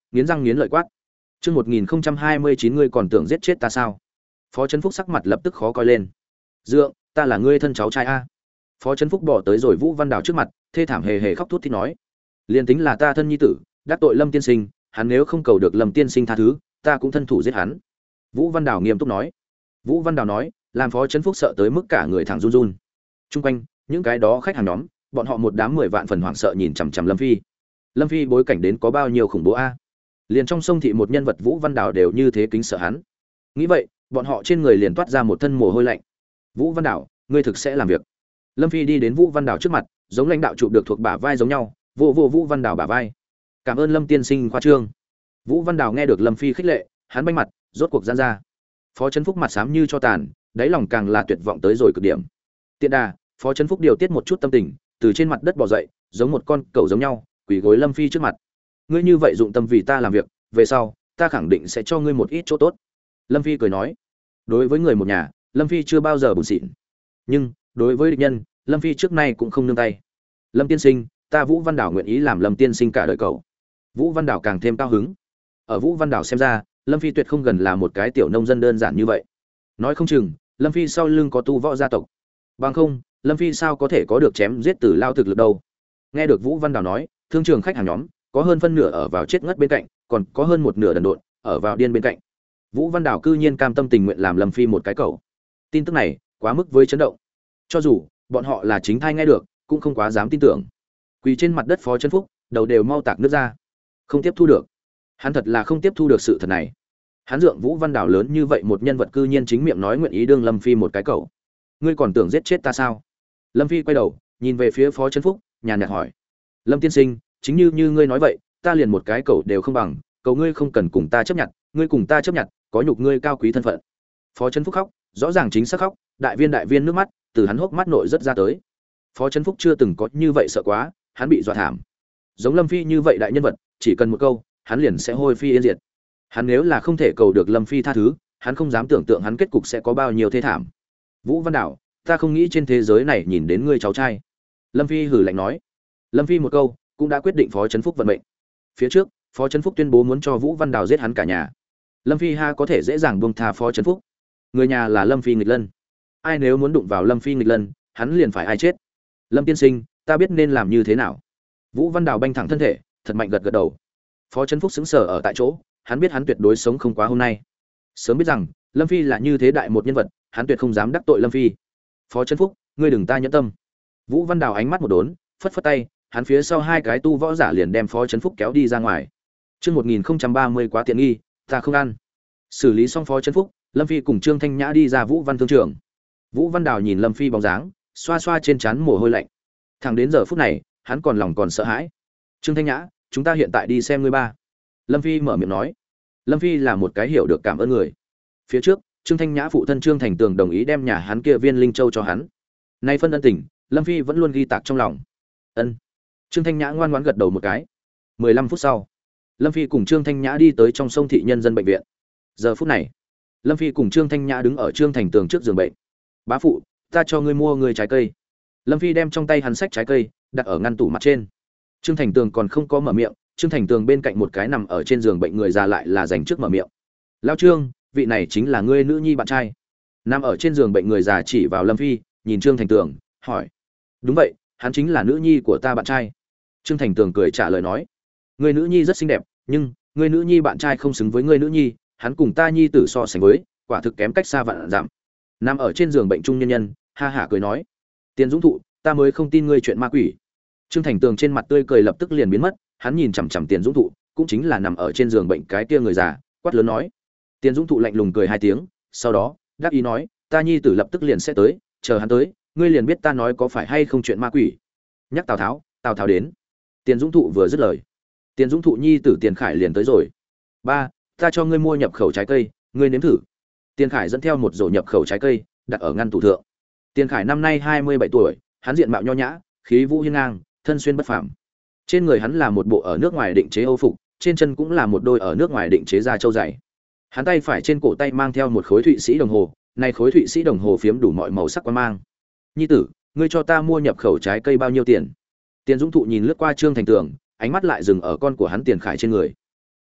nghiến răng nghiến lợi quát. Chương 1029 ngươi còn tưởng giết chết ta sao? Phó Chấn Phúc sắc mặt lập tức khó coi lên. Dượng, ta là ngươi thân cháu trai a. Phó Chấn Phúc bỏ tới rồi Vũ Văn Đào trước mặt, thê thảm hề hề khóc thút thít nói: "Liên tính là ta thân nhi tử, đắc tội Lâm tiên sinh, hắn nếu không cầu được Lâm tiên sinh tha thứ, ta cũng thân thủ giết hắn." Vũ Văn Đào nghiêm túc nói. Vũ Văn Đào nói, làm Phó Chấn Phúc sợ tới mức cả người thẳng run run. Trung quanh, những cái đó khách hàng nhóm, bọn họ một đám 10 vạn phần hoảng sợ nhìn chằm chằm Lâm Phi. Lâm Phi bối cảnh đến có bao nhiêu khủng bố a? Liền trong sông thị một nhân vật Vũ Văn Đào đều như thế kính sợ hắn. Nghĩ vậy, bọn họ trên người liền toát ra một thân mồ hôi lạnh. Vũ Văn Đào, ngươi thực sẽ làm việc. Lâm Phi đi đến Vũ Văn Đào trước mặt, giống lãnh đạo chụp được thuộc bả vai giống nhau, vô Vũ Văn Đào bả vai. Cảm ơn Lâm tiên sinh khoa trương. Vũ Văn Đào nghe được Lâm Phi khích lệ, hắn banh mặt, rốt cuộc giãn ra. Phó Chấn Phúc mặt xám như cho tàn, đáy lòng càng là tuyệt vọng tới rồi cực điểm. Tiện đà, Phó Chấn Phúc điều tiết một chút tâm tình, từ trên mặt đất bò dậy, giống một con cẩu giống nhau, quỳ gối Lâm Phi trước mặt. Ngươi như vậy dụng tâm vì ta làm việc, về sau, ta khẳng định sẽ cho ngươi một ít chỗ tốt. Lâm Phi cười nói. Đối với người một nhà, Lâm Phi chưa bao giờ buồn xịn. Nhưng, đối với địch nhân, Lâm Phi trước nay cũng không nương tay. Lâm tiên sinh, ta Vũ Văn Đào nguyện ý làm Lâm tiên sinh cả đời cậu. Vũ Văn Đào càng thêm cao hứng. Ở Vũ Văn Đào xem ra, Lâm Phi tuyệt không gần là một cái tiểu nông dân đơn giản như vậy. Nói không chừng, Lâm Phi sau lưng có tu võ gia tộc. Bằng không, Lâm Phi sao có thể có được chém giết từ lao thực lực đâu. Nghe được Vũ Văn Đào nói, thương trường khách hàng nhóm, có hơn phân nửa ở vào chết ngất bên cạnh, còn có hơn một nửa đần độn, ở vào điên bên cạnh. Vũ Văn Đào cư nhiên cam tâm tình nguyện làm Lâm Phi một cái cẩu. Tin tức này, quá mức với chấn động. Cho dù bọn họ là chính thai nghe được, cũng không quá dám tin tưởng. Quỳ trên mặt đất Phó Chấn Phúc, đầu đều mau tạc nước ra. Không tiếp thu được. Hắn thật là không tiếp thu được sự thật này. Hắn dượng Vũ Văn Đào lớn như vậy một nhân vật cư nhiên chính miệng nói nguyện ý đương Lâm Phi một cái cẩu. Ngươi còn tưởng giết chết ta sao? Lâm Phi quay đầu, nhìn về phía Phó Chấn Phúc, nhàn nhạt hỏi: "Lâm tiên sinh, chính như ngươi nói vậy, ta liền một cái cẩu đều không bằng, cầu ngươi không cần cùng ta chấp nhận, ngươi cùng ta chấp nhận, có nhục ngươi cao quý thân phận." Phó Chấn Phúc khóc, rõ ràng chính xác khóc, đại viên nước mắt từ hắn hốc mắt nội rất ra tới. Phó Chấn Phúc chưa từng có như vậy sợ quá, hắn bị dọa thảm. Giống Lâm Phi như vậy đại nhân vật, chỉ cần một câu, hắn liền sẽ hôi phi yên diệt. Hắn nếu là không thể cầu được Lâm Phi tha thứ, hắn không dám tưởng tượng hắn kết cục sẽ có bao nhiêu thê thảm. Vũ Văn Đào, ta không nghĩ trên thế giới này nhìn đến ngươi cháu trai. Lâm Phi hử lạnh nói. Lâm Phi một câu, cũng đã quyết định Phó Chấn Phúc vận mệnh. Phía trước, Phó Chấn Phúc tuyên bố muốn cho Vũ Văn Đào giết hắn cả nhà. Lâm Phi ha có thể dễ dàng buông tha Phó Chấn Phúc. Người nhà là Lâm Phi nghịch lân. Ai nếu muốn đụng vào Lâm Phi nghịch lân, hắn liền phải ai chết. Lâm tiên sinh, ta biết nên làm như thế nào. Vũ Văn Đào banh thẳng thân thể, thật mạnh gật gật đầu. Phó Chấn Phúc sững sờ ở tại chỗ, hắn biết hắn tuyệt đối sống không quá hôm nay. Sớm biết rằng Lâm Phi là như thế đại một nhân vật, hắn tuyệt không dám đắc tội Lâm Phi. Phó Chấn Phúc, ngươi đừng ta nhẫn tâm. Vũ Văn Đào ánh mắt một đốn, phất phất tay, hắn phía sau hai cái tu võ giả liền đem Phó Chấn Phúc kéo đi ra ngoài. Chương 1030 quá tiện nghi, ta không ăn. Xử lý xong Phó Chấn Phúc, Lâm Phi cùng Trương Thanh Nhã đi ra Vũ Văn thương trường. Vũ Văn Đào nhìn Lâm Phi bóng dáng, xoa xoa trên trán mồ hôi lạnh. Thẳng đến giờ phút này, hắn còn lòng còn sợ hãi. Trương Thanh Nhã, chúng ta hiện tại đi xem ngươi ba. Lâm Phi mở miệng nói. Lâm Phi là một cái hiểu được cảm ơn người. Phía trước, Trương Thanh Nhã phụ thân Trương Thành Tường đồng ý đem nhà hắn kia viên linh châu cho hắn. Nay phân ân tình, Lâm Phi vẫn luôn ghi tạc trong lòng. Ân. Trương Thanh Nhã ngoan ngoãn gật đầu một cái. 15 phút sau, Lâm Phi cùng Trương Thanh Nhã đi tới trong sông thị nhân dân bệnh viện. Giờ phút này, Lâm Phi cùng Trương Thanh Nhã đứng ở Trương Thành Tường trước giường bệnh. Bá phụ, ta cho ngươi mua người trái cây. Lâm Phi đem trong tay hắn sách trái cây đặt ở ngăn tủ mặt trên. Trương Thành Tường còn không có mở miệng, Trương Thành Tường bên cạnh một cái nằm ở trên giường bệnh người già lại là dành trước mở miệng. Lão Trương, vị này chính là ngươi nữ nhi bạn trai. Nằm ở trên giường bệnh người già chỉ vào Lâm Phi, nhìn Trương Thành Tường, hỏi. Đúng vậy, hắn chính là nữ nhi của ta bạn trai. Trương Thành Tường cười trả lời nói. Ngươi nữ nhi rất xinh đẹp, nhưng ngươi nữ nhi bạn trai không xứng với ngươi nữ nhi, hắn cùng ta nhi tử so sánh với, quả thực kém cách xa vạn dặm. Nằm ở trên giường bệnh trung nhân nhân, ha hả cười nói. Tiền Dũng Thụ, ta mới không tin ngươi chuyện ma quỷ. Trương Thành Tường trên mặt tươi cười lập tức liền biến mất, hắn nhìn chằm chằm Tiền Dũng Thụ, cũng chính là nằm ở trên giường bệnh cái kia người già, quát lớn nói. Tiền Dũng Thụ lạnh lùng cười hai tiếng, sau đó, đáp ý nói, ta nhi tử lập tức liền sẽ tới, chờ hắn tới, ngươi liền biết ta nói có phải hay không chuyện ma quỷ. Nhắc Tào Tháo đến. Tiền Dũng Thụ vừa dứt lời, Tiền Dũng Thụ nhi tử Tiền Khải liền tới rồi. Ba, ta cho ngươi mua nhập khẩu trái cây, ngươi nếm thử. Tiền Khải dẫn theo một rổ nhập khẩu trái cây, đặt ở ngăn tủ thượng. Tiền Khải năm nay 27 tuổi, hắn diện mạo nho nhã, khí vũ hiên ngang, thân xuyên bất phàm. Trên người hắn là một bộ ở nước ngoài định chế Âu phục, trên chân cũng là một đôi ở nước ngoài định chế da trâu dày. Hắn tay phải trên cổ tay mang theo một khối Thụy Sĩ đồng hồ, này khối Thụy Sĩ đồng hồ phiếm đủ mọi màu sắc quang mang. Nhi tử, ngươi cho ta mua nhập khẩu trái cây bao nhiêu tiền? Tiền Dũng Thụ nhìn lướt qua Trương Thành Tường, ánh mắt lại dừng ở con của hắn Tiền Khải trên người.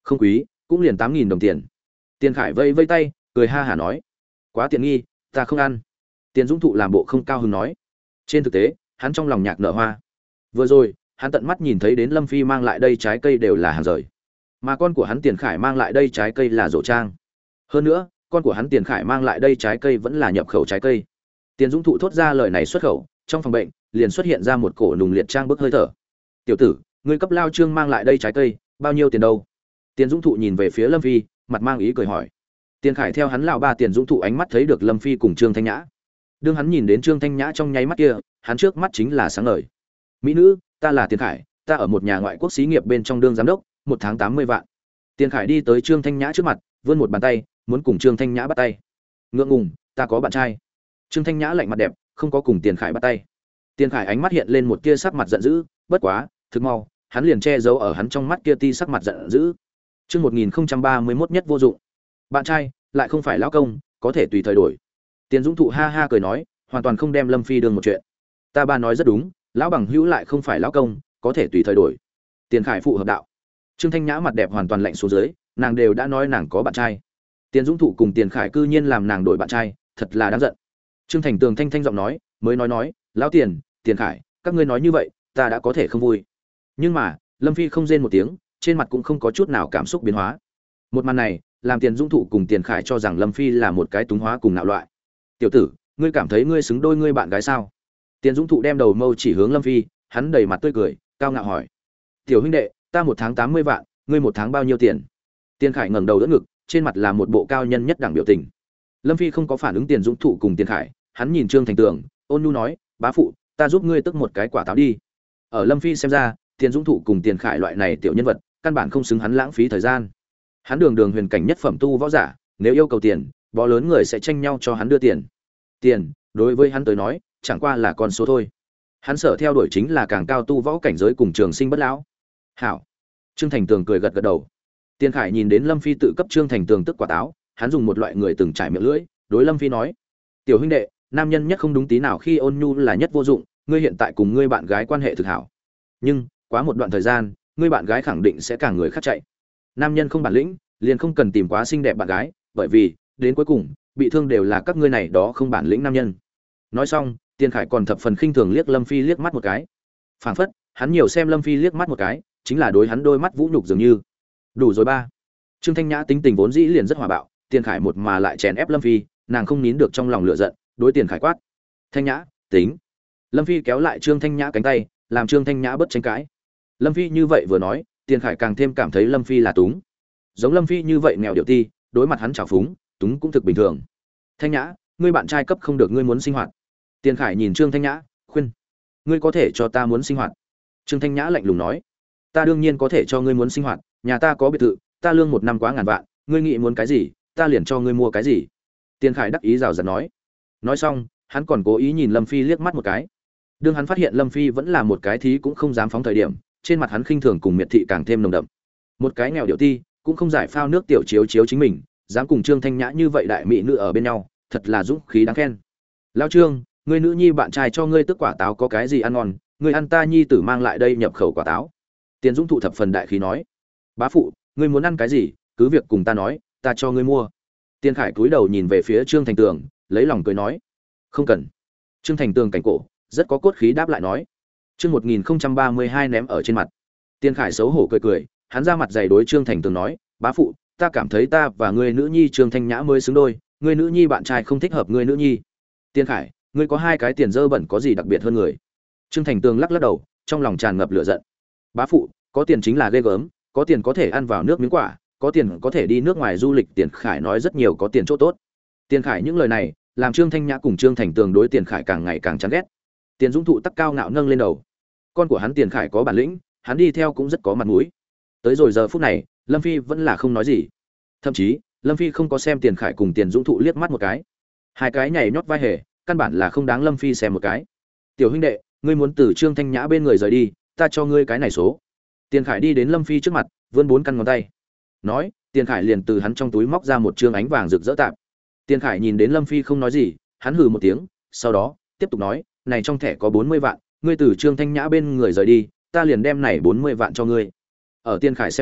Không quý, cũng liền 8.000 đồng tiền. Tiền Khải vây vây tay, cười ha hả nói, quá tiện nghi, ta không ăn. Tiền Dũng Thụ làm bộ không cao hứng nói. Trên thực tế, hắn trong lòng nhạc nở hoa. Vừa rồi, hắn tận mắt nhìn thấy đến Lâm Phi mang lại đây trái cây đều là hàng rời, mà con của hắn Tiền Khải mang lại đây trái cây là rổ trang. Hơn nữa, con của hắn Tiền Khải mang lại đây trái cây vẫn là nhập khẩu trái cây. Tiền Dũng Thụ thốt ra lời này xuất khẩu, trong phòng bệnh liền xuất hiện ra một cổ nùng liệt trang bức hơi thở. Tiểu tử, ngươi cấp lao trương mang lại đây trái cây, bao nhiêu tiền đâu? Tiền Dũng Thụ nhìn về phía Lâm Phi, mặt mang ý cười hỏi. Tiền Khải theo hắn lão ba Tiền Dũng Thụ ánh mắt thấy được Lâm Phi cùng Trương Thanh Nhã. Đương hắn nhìn đến Trương Thanh Nhã trong nháy mắt kia, hắn trước mắt chính là sáng ngời. Mỹ nữ, ta là Tiền Khải, ta ở một nhà ngoại quốc xí nghiệp bên trong đương giám đốc, một tháng 80 vạn. Tiền Khải đi tới Trương Thanh Nhã trước mặt, vươn một bàn tay, muốn cùng Trương Thanh Nhã bắt tay. Ngượng ngùng, ta có bạn trai. Trương Thanh Nhã lạnh mặt đẹp, không có cùng Tiền Khải bắt tay. Tiền Khải ánh mắt hiện lên một tia sắc mặt giận dữ, bất quá, thực mau, hắn liền che giấu ở hắn trong mắt kia ti sắc mặt giận dữ. Chương 1031 nhất vô dụng. Bạn trai, lại không phải lão công, có thể tùy thời đổi. Tiền Dũng Thụ ha ha cười nói, hoàn toàn không đem Lâm Phi đương một chuyện. Ta ba nói rất đúng, lão bằng hữu lại không phải lão công, có thể tùy thời đổi. Tiền Khải phụ hợp đạo. Trương Thanh Nhã mặt đẹp hoàn toàn lạnh xuống dưới, nàng đều đã nói nàng có bạn trai. Tiền Dũng Thụ cùng Tiền Khải cư nhiên làm nàng đổi bạn trai, thật là đáng giận. Trương Thành Tường thanh giọng nói, mới nói, lão Tiền, Tiền Khải, các ngươi nói như vậy, ta đã có thể không vui. Nhưng mà, Lâm Phi không rên một tiếng, trên mặt cũng không có chút nào cảm xúc biến hóa. Một màn này, làm Tiền Dũng Thụ cùng Tiền Khải cho rằng Lâm Phi là một cái túng hóa cùng nạo loại. Tiểu tử, ngươi cảm thấy ngươi xứng đôi ngươi bạn gái sao? Tiền Dũng Thụ đem đầu mâu chỉ hướng Lâm Phi, hắn đầy mặt tươi cười, cao ngạo hỏi. Tiểu huynh đệ, ta một tháng 80 vạn, ngươi một tháng bao nhiêu tiền? Tiền Khải ngẩng đầu đỡ ngực, trên mặt là một bộ cao nhân nhất đẳng biểu tình. Lâm Phi không có phản ứng Tiền Dũng Thụ cùng Tiền Khải, hắn nhìn Trương Thành Tường, ôn nhu nói, bá phụ, ta giúp ngươi tức một cái quả táo đi. Ở Lâm Phi xem ra, Tiền Dũng Thụ cùng Tiền Khải loại này tiểu nhân vật, căn bản không xứng hắn lãng phí thời gian. Hắn đường huyền cảnh nhất phẩm tu võ giả, nếu yêu cầu tiền, bó lớn người sẽ tranh nhau cho hắn đưa tiền. Tiền, đối với hắn tới nói, chẳng qua là con số thôi. Hắn sở theo đuổi chính là càng cao tu võ cảnh giới cùng trường sinh bất lão. Hảo. Trương Thành Tường cười gật gật đầu. Tiền Khải nhìn đến Lâm Phi tự cấp Trương Thành Tường tức quả táo, hắn dùng một loại người từng trải miệng lưỡi, đối Lâm Phi nói: "Tiểu huynh đệ, nam nhân nhất không đúng tí nào khi ôn nhu là nhất vô dụng, ngươi hiện tại cùng ngươi bạn gái quan hệ thực hảo. Nhưng, quá một đoạn thời gian, ngươi bạn gái khẳng định sẽ càng người khác chạy. Nam nhân không bản lĩnh, liền không cần tìm quá xinh đẹp bạn gái, bởi vì, đến cuối cùng, bị thương đều là các ngươi này đó không bản lĩnh nam nhân." Nói xong, Tiền Khải còn thập phần khinh thường liếc Lâm Phi liếc mắt một cái. Phảng phất, hắn nhiều xem Lâm Phi liếc mắt một cái, chính là đối hắn đôi mắt vũ nhục dường như. Đủ rồi ba. Trương Thanh Nhã tính tình vốn dĩ liền rất hòa bạo, Tiền Khải một mà lại chèn ép Lâm Phi, nàng không nín được trong lòng lửa giận, đối Tiền Khải quát: "Thanh Nhã, tính." Lâm Phi kéo lại Trương Thanh Nhã cánh tay, làm Trương Thanh Nhã bất tranh cãi. Lâm Phi như vậy vừa nói, Tiền Khải càng thêm cảm thấy Lâm Phi là túng. Giống Lâm Phi như vậy nghèo điệu ti, đối mặt hắn trào phúng, túng cũng thực bình thường. "Thanh Nhã, ngươi bạn trai cấp không được ngươi muốn sinh hoạt." Tiền Khải nhìn Trương Thanh Nhã, khuyên: "Ngươi có thể cho ta muốn sinh hoạt." Trương Thanh Nhã lạnh lùng nói: "Ta đương nhiên có thể cho ngươi muốn sinh hoạt, nhà ta có biệt thự, ta lương một năm quá ngàn vạn, ngươi nghĩ muốn cái gì, ta liền cho ngươi mua cái gì." Tiền Khải đắc ý rào rạt nói. Nói xong, hắn còn cố ý nhìn Lâm Phi liếc mắt một cái. Đương hắn phát hiện Lâm Phi vẫn là một cái thí cũng không dám phóng thời điểm, trên mặt hắn khinh thường cùng miệt thị càng thêm nồng đậm. Một cái nghèo điệu ti, cũng không giải phao nước tiểu chiếu chiếu chính mình, dám cùng Trương Thanh Nhã như vậy đại mỹ nữ ở bên nhau, thật là dũng khí đáng khen. Lão Trương, ngươi nữ nhi bạn trai cho ngươi tức quả táo có cái gì ăn ngon, ngươi ăn ta nhi tử mang lại đây nhập khẩu quả táo. Tiền Dũng Thụ thập phần đại khí nói: "Bá phụ, ngươi muốn ăn cái gì, cứ việc cùng ta nói, ta cho ngươi mua." Tiền Khải cúi đầu nhìn về phía Trương Thành Tường, lấy lòng cười nói: "Không cần." Trương Thành Tường cảnh cổ, rất có cốt khí đáp lại nói: "Chương 1032 ném ở trên mặt." Tiền Khải xấu hổ cười cười, hắn ra mặt dày đối Trương Thành Tường nói: "Bá phụ, ta cảm thấy ta và ngươi nữ nhi Trương Thanh Nhã mới xứng đôi, ngươi nữ nhi bạn trai không thích hợp ngươi nữ nhi." Tiền Khải, ngươi có hai cái tiền dơ bẩn có gì đặc biệt hơn người? Trương Thành Tường lắc lắc đầu, trong lòng tràn ngập lửa giận. "Bá phụ, có tiền chính là ghê gớm, có tiền có thể ăn vào nước miếng quả, có tiền có thể đi nước ngoài du lịch." Tiền Khải nói rất nhiều có tiền chỗ tốt. Tiền Khải những lời này, làm Trương Thanh Nhã cùng Trương Thành Tường đối Tiền Khải càng ngày càng chán ghét. Tiền Dũng Thụ tắc cao ngạo nâng lên đầu. Con của hắn Tiền Khải có bản lĩnh, hắn đi theo cũng rất có mặt mũi. Tới rồi giờ phút này, Lâm Phi vẫn là không nói gì. Thậm chí, Lâm Phi không có xem Tiền Khải cùng Tiền Dũng Thụ liếc mắt một cái. Hai cái nhảy nhót vai hề, căn bản là không đáng Lâm Phi xem một cái. "Tiểu huynh đệ, ngươi muốn từ Trương Thanh Nhã bên người rời đi, ta cho ngươi cái này số." Tiền Khải đi đến Lâm Phi trước mặt, vươn 4 căn ngón tay. Nói, Tiền Khải liền từ hắn trong túi móc ra một trương ánh vàng rực rỡ tạp. Tiền Khải nhìn đến Lâm Phi không nói gì, hắn hừ một tiếng, sau đó tiếp tục nói: "Này trong thẻ có 40 vạn, ngươi từ Trương Thanh Nhã bên người rời đi, ta liền đem này 40 vạn cho ngươi." Ở Tiền Khải xem ra,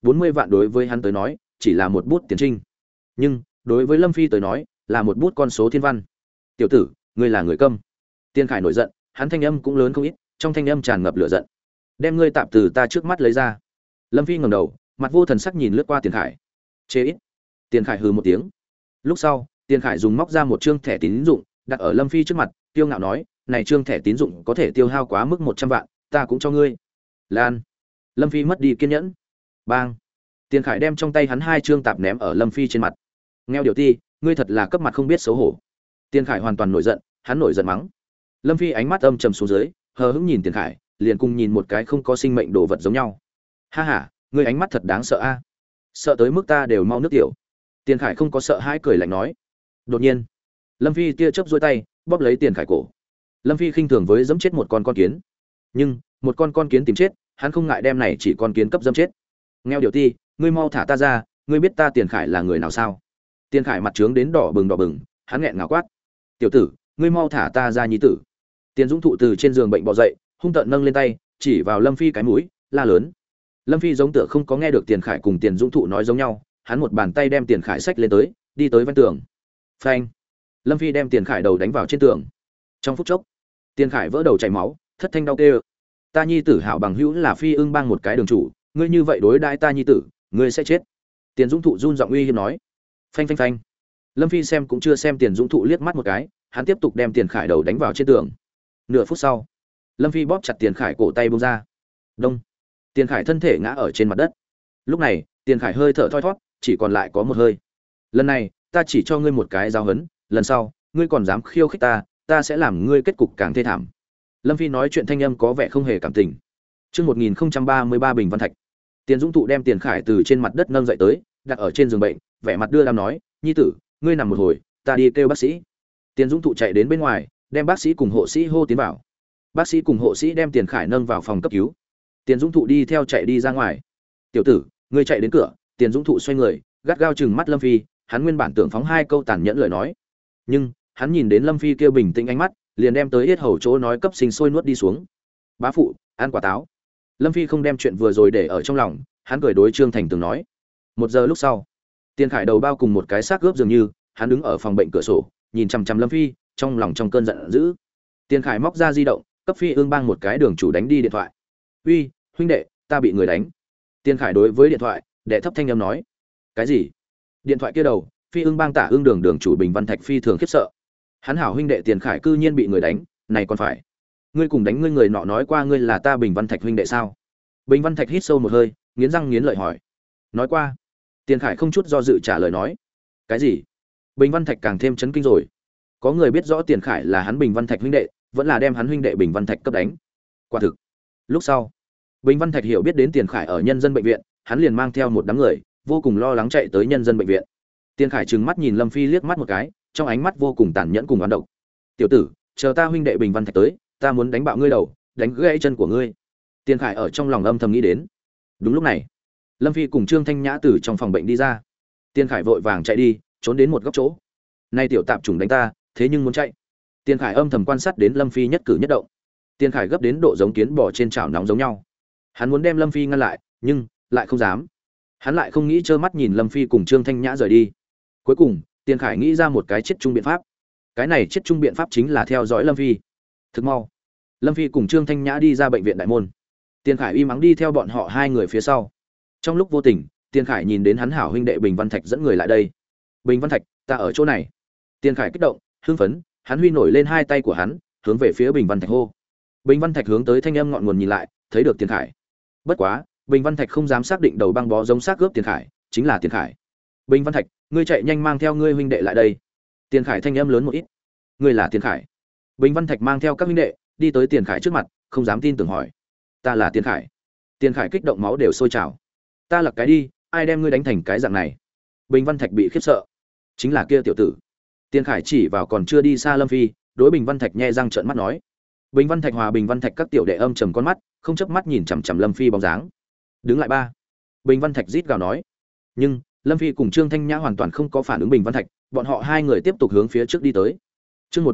40 vạn đối với hắn tới nói chỉ là một bút tiền trinh, nhưng đối với Lâm Phi tới nói là một bút con số thiên văn. Tiểu tử, ngươi là người câm. Tiền Khải nổi giận, hắn thanh âm cũng lớn không ít, trong thanh âm tràn ngập lửa giận. Đem ngươi tạm từ ta trước mắt lấy ra. Lâm Phi ngẩng đầu, mặt vô thần sắc nhìn lướt qua Tiền Khải. Chê ít. Tiền Khải hừ một tiếng. Lúc sau, Tiền Khải dùng móc ra một trương thẻ tín dụng, đặt ở Lâm Phi trước mặt, kiêu ngạo nói, này trương thẻ tín dụng có thể tiêu hao quá mức 100 vạn, ta cũng cho ngươi. Lan. Lâm Phi mất đi kiên nhẫn. Bang. Tiền Khải đem trong tay hắn hai trương tạp ném ở Lâm Phi trên mặt. Nghèo điều ti, ngươi thật là cấp mặt không biết xấu hổ. Tiền Khải hoàn toàn nổi giận, hắn nổi giận mắng. Lâm Phi ánh mắt âm trầm xuống dưới, hờ hững nhìn Tiền Khải, liền cùng nhìn một cái không có sinh mệnh đồ vật giống nhau. Ha ha, ngươi ánh mắt thật đáng sợ a. Sợ tới mức ta đều mau nước tiểu. Tiền Khải không có sợ hãi cười lạnh nói. Đột nhiên, Lâm Phi tia chớp duỗi tay, bóp lấy Tiền Khải cổ. Lâm Phi khinh thường với giẫm chết một con kiến. Nhưng, một con kiến tìm chết, hắn không ngại đem này chỉ con kiến cấp giẫm chết. Nghèo điều ti, ngươi mau thả ta ra, ngươi biết ta Tiền Khải là người nào sao? Tiền Khải mặt trướng đến đỏ bừng, hắn nghẹn ngào quát. Tiểu tử, ngươi mau thả ta ra nhi tử. Tiền Dũng Thụ từ trên giường bệnh bò dậy, hung tợn nâng lên tay, chỉ vào Lâm Phi cái mũi, la lớn. Lâm Phi giống tựa không có nghe được Tiền Khải cùng Tiền Dũng Thụ nói giống nhau, hắn một bàn tay đem Tiền Khải xách lên tới, đi tới ven tường. Phanh! Lâm Phi đem Tiền Khải đầu đánh vào trên tường. Trong phút chốc, Tiền Khải vỡ đầu chảy máu, thất thanh đau kêu. Ta nhi tử hảo bằng hữu là Phi Ưng Bang một cái đường chủ, ngươi như vậy đối đãi ta nhi tử, ngươi sẽ chết. Tiền Dũng Thụ run giọng uy hiếp nói. Phanh phanh phanh. Lâm Phi xem cũng chưa xem Tiền Dũng Thụ liếc mắt một cái, hắn tiếp tục đem Tiền Khải đầu đánh vào trên tường. Nửa phút sau, Lâm Phi bóp chặt Tiền Khải cổ tay buông ra. Đông. Tiền Khải thân thể ngã ở trên mặt đất. Lúc này, Tiền Khải hơi thở thoi thoát, chỉ còn lại có một hơi. Lần này, ta chỉ cho ngươi một cái giáo huấn, lần sau, ngươi còn dám khiêu khích ta sẽ làm ngươi kết cục càng thê thảm. Lâm Phi nói chuyện thanh âm có vẻ không hề cảm tình. Chương 1033 Bình Văn Thạch. Tiền Dũng Thụ đem Tiền Khải từ trên mặt đất nâng dậy tới, đặt ở trên giường bệnh, vẻ mặt đưa đám nói, "Nhi tử, ngươi nằm một hồi, ta đi kêu bác sĩ." Tiền Dũng Thụ chạy đến bên ngoài, đem bác sĩ cùng hộ sĩ hô tiến vào. Bác sĩ cùng hộ sĩ đem Tiền Khải nâng vào phòng cấp cứu. Tiền Dũng Thụ đi theo chạy đi ra ngoài. "Tiểu tử, ngươi chạy đến cửa." Tiền Dũng Thụ xoay người, gắt gao trừng mắt Lâm Phi, hắn nguyên bản tưởng phóng hai câu tàn nhẫn lời nói, nhưng hắn nhìn đến Lâm Phi kia bình tĩnh ánh mắt, liền đem tới hết hầu chỗ nói cấp sinh sôi nuốt đi xuống. "Bá phụ, ăn quả táo." Lâm Phi không đem chuyện vừa rồi để ở trong lòng, hắn cười đối Trương Thành Tường nói. 1 giờ lúc sau, Tiền Khải đầu bao cùng một cái xác gớp dường như, hắn đứng ở phòng bệnh cửa sổ, nhìn chằm chằm Lâm Phi, trong lòng trong cơn giận dữ. Tiền Khải móc ra di động, cấp Phi Ưng Bang một cái đường chủ đánh đi điện thoại. "Uy, huynh đệ, ta bị người đánh." Tiền Khải đối với điện thoại, đệ thấp thanh âm nói. "Cái gì?" Điện thoại kia đầu, Phi Ưng Bang Tả Ưng đường đường chủ Bình Văn Thạch phi thường khiếp sợ. Hắn hảo huynh đệ Tiền Khải cư nhiên bị người đánh, này còn phải? Ngươi cùng đánh ngươi người nọ nói qua ngươi là ta Bình Văn Thạch huynh đệ sao? Bình Văn Thạch hít sâu một hơi, nghiến răng nghiến lợi hỏi. Nói qua. Tiền Khải không chút do dự trả lời nói. Cái gì? Bình Văn Thạch càng thêm chấn kinh rồi. Có người biết rõ Tiền Khải là hắn Bình Văn Thạch huynh đệ, vẫn là đem hắn huynh đệ Bình Văn Thạch cấp đánh. Quả thực. Lúc sau, Bình Văn Thạch hiểu biết đến Tiền Khải ở nhân dân bệnh viện, hắn liền mang theo một đám người, vô cùng lo lắng chạy tới nhân dân bệnh viện. Tiền Khải trừng mắt nhìn Lâm Phi liếc mắt một cái, trong ánh mắt vô cùng tàn nhẫn cùng oán độc. "Tiểu tử, chờ ta huynh đệ Bình Văn Thạch tới, ta muốn đánh bạo ngươi đầu, đánh gãy chân của ngươi." Tiền Khải ở trong lòng âm thầm nghĩ đến. Đúng lúc này, Lâm Phi cùng Trương Thanh Nhã từ trong phòng bệnh đi ra. Tiền Khải vội vàng chạy đi, trốn đến một góc chỗ. "Nay tiểu tạp chủng đánh ta, thế nhưng muốn chạy." Tiền Khải âm thầm quan sát đến Lâm Phi nhất cử nhất động. Tiền Khải gấp đến độ giống kiến bò trên chảo nóng giống nhau. Hắn muốn đem Lâm Phi ngăn lại, nhưng lại không dám. Hắn lại không nghĩ trơ mắt nhìn Lâm Phi cùng Trương Thanh Nhã rời đi. Cuối cùng, Tiền Khải nghĩ ra một cái chết chung biện pháp. Cái này chết chung biện pháp chính là theo dõi Lâm Phi. Thực mau, Lâm Phi cùng Trương Thanh Nhã đi ra bệnh viện đại môn. Tiền Khải im ắng đi theo bọn họ hai người phía sau. Trong lúc vô tình, Tiền Khải nhìn đến hắn hảo huynh đệ Bình Văn Thạch dẫn người lại đây. "Bình Văn Thạch, ta ở chỗ này." Tiền Khải kích động, hưng phấn, hắn huy nổi lên hai tay của hắn, hướng về phía Bình Văn Thạch hô. Bình Văn Thạch hướng tới thanh âm ngọn nguồn nhìn lại, thấy được Tiền Khải. Bất quá, Bình Văn Thạch không dám xác định đầu băng bó giống xác cướp Tiền Khải, chính là Tiền Khải. "Bình Văn Thạch, ngươi chạy nhanh mang theo ngươi huynh đệ lại đây." Tiền Khải thanh âm lớn một ít. "Ngươi là Tiền Khải?" Bình Văn Thạch mang theo các huynh đệ đi tới Tiền Khải trước mặt, không dám tin tưởng hỏi. "Ta là Tiền Khải." Tiền Khải kích động máu đều sôi trào. "Ta lặc cái đi, ai đem ngươi đánh thành cái dạng này?" Bình Văn Thạch bị khiếp sợ. "Chính là kia tiểu tử." Tiền Khải chỉ vào còn chưa đi xa Lâm Phi, đối Bình Văn Thạch nhe răng trợn mắt nói. Bình Văn Thạch hòa Bình Văn Thạch các tiểu đệ âm trầm con mắt, không chớp mắt nhìn chằm chằm Lâm Phi bóng dáng. "Đứng lại ba." Bình Văn Thạch rít gào nói. Nhưng Lâm Phi cùng Trương Thanh Nhã hoàn toàn không có phản ứng Bình Văn Thạch, bọn họ hai người tiếp tục hướng phía trước đi tới. Chương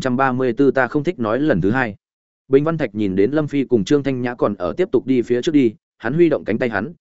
1034 ta không thích nói lần thứ hai. Bình Văn Thạch nhìn đến Lâm Phi cùng Trương Thanh Nhã còn ở tiếp tục đi phía trước đi, hắn huy động cánh tay hắn,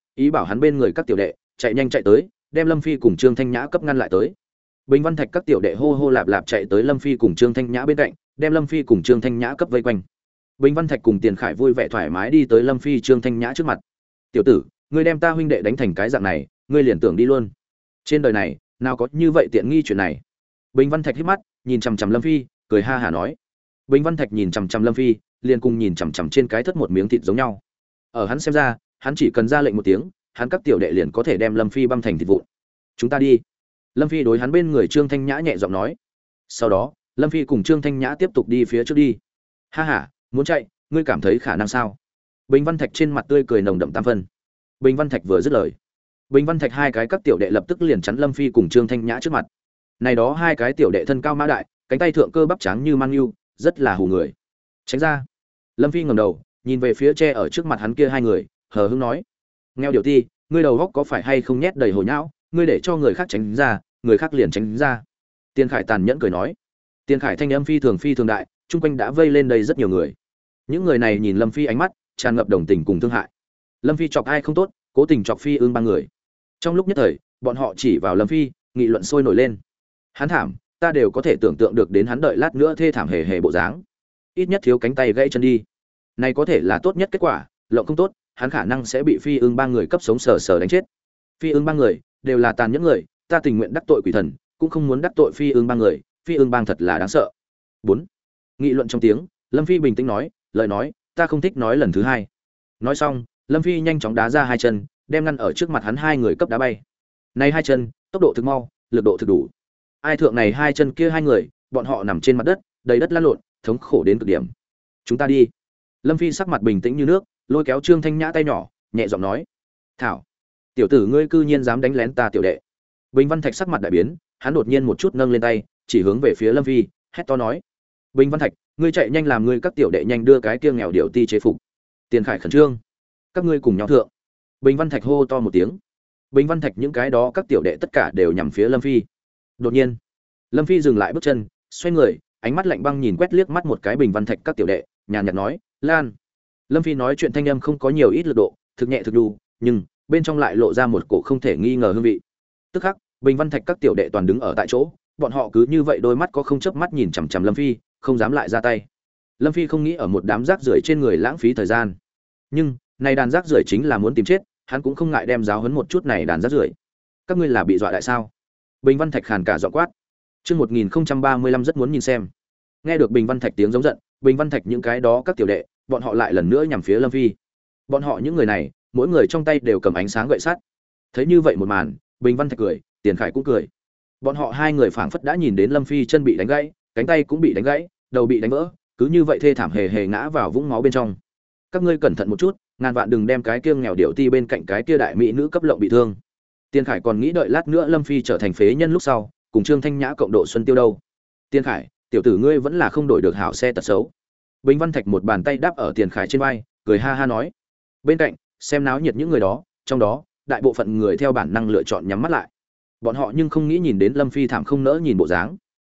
ý bảo hắn bên người các tiểu đệ chạy nhanh chạy tới, đem Lâm Phi cùng Trương Thanh Nhã cấp ngăn lại tới. Bình Văn Thạch các tiểu đệ hô hô lạp lạp chạy tới Lâm Phi cùng Trương Thanh Nhã bên cạnh, đem Lâm Phi cùng Trương Thanh Nhã cấp vây quanh. Bình Văn Thạch cùng Tiền Khải vui vẻ thoải mái đi tới Lâm Phi Trương Thanh Nhã trước mặt. "Tiểu tử, ngươi đem ta huynh đệ đánh thành cái dạng này, ngươi liền tưởng đi luôn? Trên đời này, nào có như vậy tiện nghi chuyện này?" Bình Văn Thạch hít mắt, nhìn chằm chằm Lâm Phi, cười ha hả nói. Bình Văn Thạch nhìn chằm chằm Lâm Phi, liền cùng nhìn chằm chằm trên cái thất một miếng thịt giống nhau. Ở hắn xem ra, hắn chỉ cần ra lệnh một tiếng, hắn các tiểu đệ liền có thể đem Lâm Phi băm thành thịt vụn. "Chúng ta đi." Lâm Phi đối hắn bên người Trương Thanh Nhã nhẹ giọng nói. Sau đó, Lâm Phi cùng Trương Thanh Nhã tiếp tục đi phía trước đi. "Ha ha, muốn chạy, ngươi cảm thấy khả năng sao?" Bình Văn Thạch trên mặt tươi cười nồng đậm tam phân. Bình Văn Thạch vừa dứt lời, Bình Văn Thạch hai cái các tiểu đệ lập tức liền chắn Lâm Phi cùng Trương Thanh Nhã trước mặt. Này đó hai cái tiểu đệ thân cao mã đại, cánh tay thượng cơ bắp trắng như man nhu, rất là hù người. "Tránh ra." Lâm Phi ngẩng đầu, nhìn về phía tre ở trước mặt hắn kia hai người, hờ hững nói: "Nghèo điều ti, ngươi đầu góc có phải hay không nhét đầy hồ nhão, ngươi để cho người khác tránh ra, người khác liền tránh ra." Tiền Khải tàn nhẫn cười nói. Tiền Khải thanh âm phi thường đại, chung quanh đã vây lên đây rất nhiều người. Những người này nhìn Lâm Phi ánh mắt tràn ngập đồng tình cùng thương hại. Lâm Phi chọc ai không tốt, cố tình chọc Phi Ưng ba người. Trong lúc nhất thời, bọn họ chỉ vào Lâm Phi, nghị luận sôi nổi lên. Hắn thảm, ta đều có thể tưởng tượng được đến hắn đợi lát nữa thê thảm hề hề bộ dáng. Ít nhất thiếu cánh tay gãy chân đi. Này có thể là tốt nhất kết quả, lộng không tốt, hắn khả năng sẽ bị Phi Ưng ba người cấp sống sờ sờ đánh chết. Phi Ưng ba người đều là tàn nhẫn người, ta tình nguyện đắc tội quỷ thần, cũng không muốn đắc tội Phi Ưng ba người, Phi Ưng bang thật là đáng sợ. 4. Nghị luận trong tiếng, Lâm Phi bình tĩnh nói, lời nói, ta không thích nói lần thứ hai. Nói xong, Lâm Phi nhanh chóng đá ra hai chân, đem ngăn ở trước mặt hắn hai người cấp đá bay. Này hai chân, tốc độ thực mau, lực độ thực đủ. Ai thượng này hai chân kia hai người, bọn họ nằm trên mặt đất, đầy đất lăn lộn, thống khổ đến cực điểm. "Chúng ta đi." Lâm Phi sắc mặt bình tĩnh như nước, lôi kéo Trương Thanh Nhã tay nhỏ, nhẹ giọng nói: "Thảo, tiểu tử ngươi cư nhiên dám đánh lén ta tiểu đệ." Bình Văn Thạch sắc mặt đại biến, hắn đột nhiên một chút nâng lên tay, chỉ hướng về phía Lâm Phi, hét to nói: "Bình Văn Thạch, ngươi chạy nhanh làm ngươi các tiểu đệ nhanh đưa cái kia nghèo điệu ti chế phục." Tiền Khải khẩn trương: "Các ngươi cùng nhau thượng." Bình Văn Thạch hô to một tiếng. Bình Văn Thạch những cái đó các tiểu đệ tất cả đều nhằm phía Lâm Phi. Đột nhiên, Lâm Phi dừng lại bước chân, xoay người, ánh mắt lạnh băng nhìn quét liếc mắt một cái Bình Văn Thạch các tiểu đệ, nhàn nhạt nói: "Lan." Lâm Phi nói chuyện thanh âm không có nhiều ít lực độ, thực nhẹ thực đu, nhưng bên trong lại lộ ra một cổ không thể nghi ngờ hương vị. Tức khắc, Bình Văn Thạch các tiểu đệ toàn đứng ở tại chỗ, bọn họ cứ như vậy đôi mắt có không chớp mắt nhìn chằm chằm Lâm Phi, không dám lại ra tay. Lâm Phi không nghĩ ở một đám rác rưởi trên người lãng phí thời gian. Nhưng, này đàn rác rưởi chính là muốn tìm chết, hắn cũng không ngại đem giáo huấn một chút này đàn rác rưởi. "Các ngươi là bị dọa đại sao?" Bình Văn Thạch khàn cả giọng quát. Chương 1035 rất muốn nhìn xem. Nghe được Bình Văn Thạch tiếng giống giận, Bình Văn Thạch những cái đó các tiểu đệ, bọn họ lại lần nữa nhằm phía Lâm Phi. Bọn họ những người này, mỗi người trong tay đều cầm ánh sáng gậy sắt. Thấy như vậy một màn, Bình Văn Thạch cười, Tiền Khải cũng cười. Bọn họ hai người phảng phất đã nhìn đến Lâm Phi chân bị đánh gãy, cánh tay cũng bị đánh gãy, đầu bị đánh vỡ, cứ như vậy thê thảm hề hề ngã vào vũng máu bên trong. "Các ngươi cẩn thận một chút, ngàn vạn đừng đem cái kia nghèo điệu ti bên cạnh cái kia đại mỹ nữ cấp lộng bị thương." Tiền Khải còn nghĩ đợi lát nữa Lâm Phi trở thành phế nhân lúc sau, cùng Trương Thanh Nhã cộng độ xuân tiêu đâu. "Tiền Khải, tiểu tử ngươi vẫn là không đổi được hảo xe tật xấu." Bình Văn Thạch một bàn tay đáp ở Tiền Khải trên vai, cười ha ha nói. Bên cạnh, xem náo nhiệt những người đó, trong đó, đại bộ phận người theo bản năng lựa chọn nhắm mắt lại. Bọn họ nhưng không nghĩ nhìn đến Lâm Phi thảm không nỡ nhìn bộ dáng.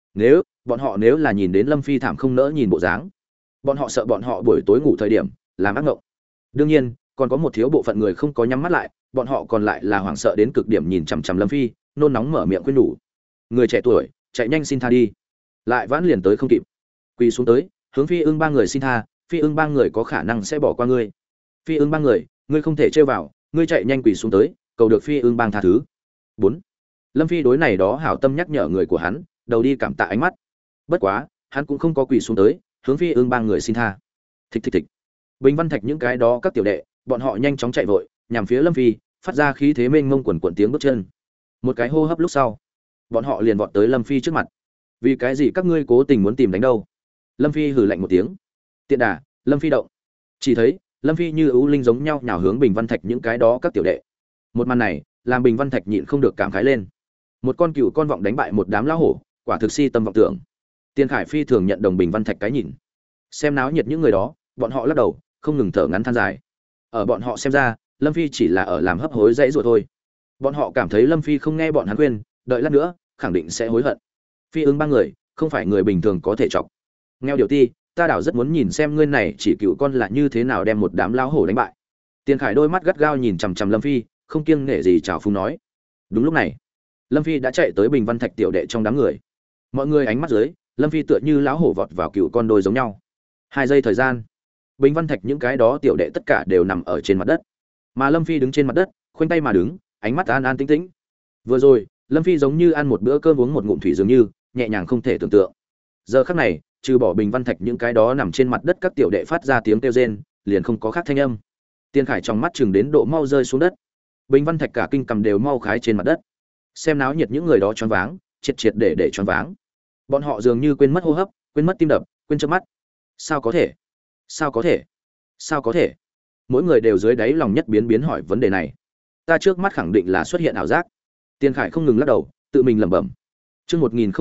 Nếu là nhìn đến Lâm Phi thảm không nỡ nhìn bộ dáng, bọn họ sợ bọn họ buổi tối ngủ thời điểm làm ác mộng. Đương nhiên, còn có một thiếu bộ phận người không có nhắm mắt lại, bọn họ còn lại là hoảng sợ đến cực điểm nhìn chằm chằm Lâm Phi, nôn nóng mở miệng khuyên nhủ. "Người trẻ tuổi, chạy nhanh xin tha đi." Lại vãn liền tới không kịp. Quỳ xuống tới, hướng Phi Ưng ba người xin tha, Phi Ưng ba người có khả năng sẽ bỏ qua ngươi. Phi Ưng ba người, ngươi không thể trêu vào, ngươi chạy nhanh quỳ xuống tới, cầu được Phi Ưng bang tha thứ. 4. Lâm Phi đối này đó hảo tâm nhắc nhở người của hắn, đầu đi cảm tạ ánh mắt. Bất quá, hắn cũng không có quỳ xuống tới, hướng Phi Ưng bang người xin tha. Thịch thịch thịch. Bình Văn Thạch những cái đó các tiểu đệ, bọn họ nhanh chóng chạy vội, nhằm phía Lâm Phi, phát ra khí thế mênh mông quần quần tiếng bước chân. Một cái hô hấp lúc sau, bọn họ liền vọt tới Lâm Phi trước mặt. "Vì cái gì các ngươi cố tình muốn tìm đánh đâu?" Lâm Phi hừ lạnh một tiếng. "Tiện đà." Lâm Phi động. Chỉ thấy, Lâm Phi như ưu linh giống nhau nhào hướng Bình Văn Thạch những cái đó các tiểu đệ. Một màn này, làm Bình Văn Thạch nhịn không được cảm khái lên. Một con cừu con vọng đánh bại một đám lão hổ, quả thực si tâm vọng tưởng. Tiền Khải phi thường nhận đồng Bình Văn Thạch cái nhìn. Xem náo nhiệt những người đó, bọn họ lắc đầu, không ngừng thở ngắn than dài. Ở bọn họ xem ra, Lâm Phi chỉ là ở làm hấp hối dãy rủa thôi. Bọn họ cảm thấy Lâm Phi không nghe bọn hắn khuyên, đợi lát nữa, khẳng định sẽ hối hận. Phi Ưng ba người, không phải người bình thường có thể chọc. Nghèo điều ti, ta đảo rất muốn nhìn xem ngươi này chỉ cựu con là như thế nào đem một đám lão hổ đánh bại. Tiền Khải đôi mắt gắt gao nhìn chằm chằm Lâm Phi, không kiêng nể gì chào phúng nói. Đúng lúc này, Lâm Phi đã chạy tới Bình Văn Thạch tiểu đệ trong đám người. Mọi người ánh mắt dưới, Lâm Phi tựa như lão hổ vọt vào cựu con đôi giống nhau. 2 giây thời gian, Bình Văn Thạch những cái đó tiểu đệ tất cả đều nằm ở trên mặt đất, mà Lâm Phi đứng trên mặt đất, khoanh tay mà đứng, ánh mắt an an tĩnh tĩnh. Vừa rồi, Lâm Phi giống như ăn một bữa cơm uống một ngụm thủy dường như, nhẹ nhàng không thể tưởng tượng. Giờ khắc này, trừ bỏ Bình Văn Thạch những cái đó nằm trên mặt đất các tiểu đệ phát ra tiếng kêu rên, liền không có khác thanh âm. Tiền Khải trong mắt chừng đến độ mau rơi xuống đất. Bình Văn Thạch cả kinh cầm đều mau khái trên mặt đất. Xem náo nhiệt những người đó choáng váng, triệt để choáng váng. Bọn họ dường như quên mất hô hấp, quên mất tim đập, quên chớp mắt. Sao có thể? Sao có thể? Sao có thể? Mỗi người đều dưới đáy lòng nhất biến hỏi vấn đề này. Ta trước mắt khẳng định là xuất hiện ảo giác. Tiền Khải không ngừng lắc đầu, tự mình lẩm bẩm. Chương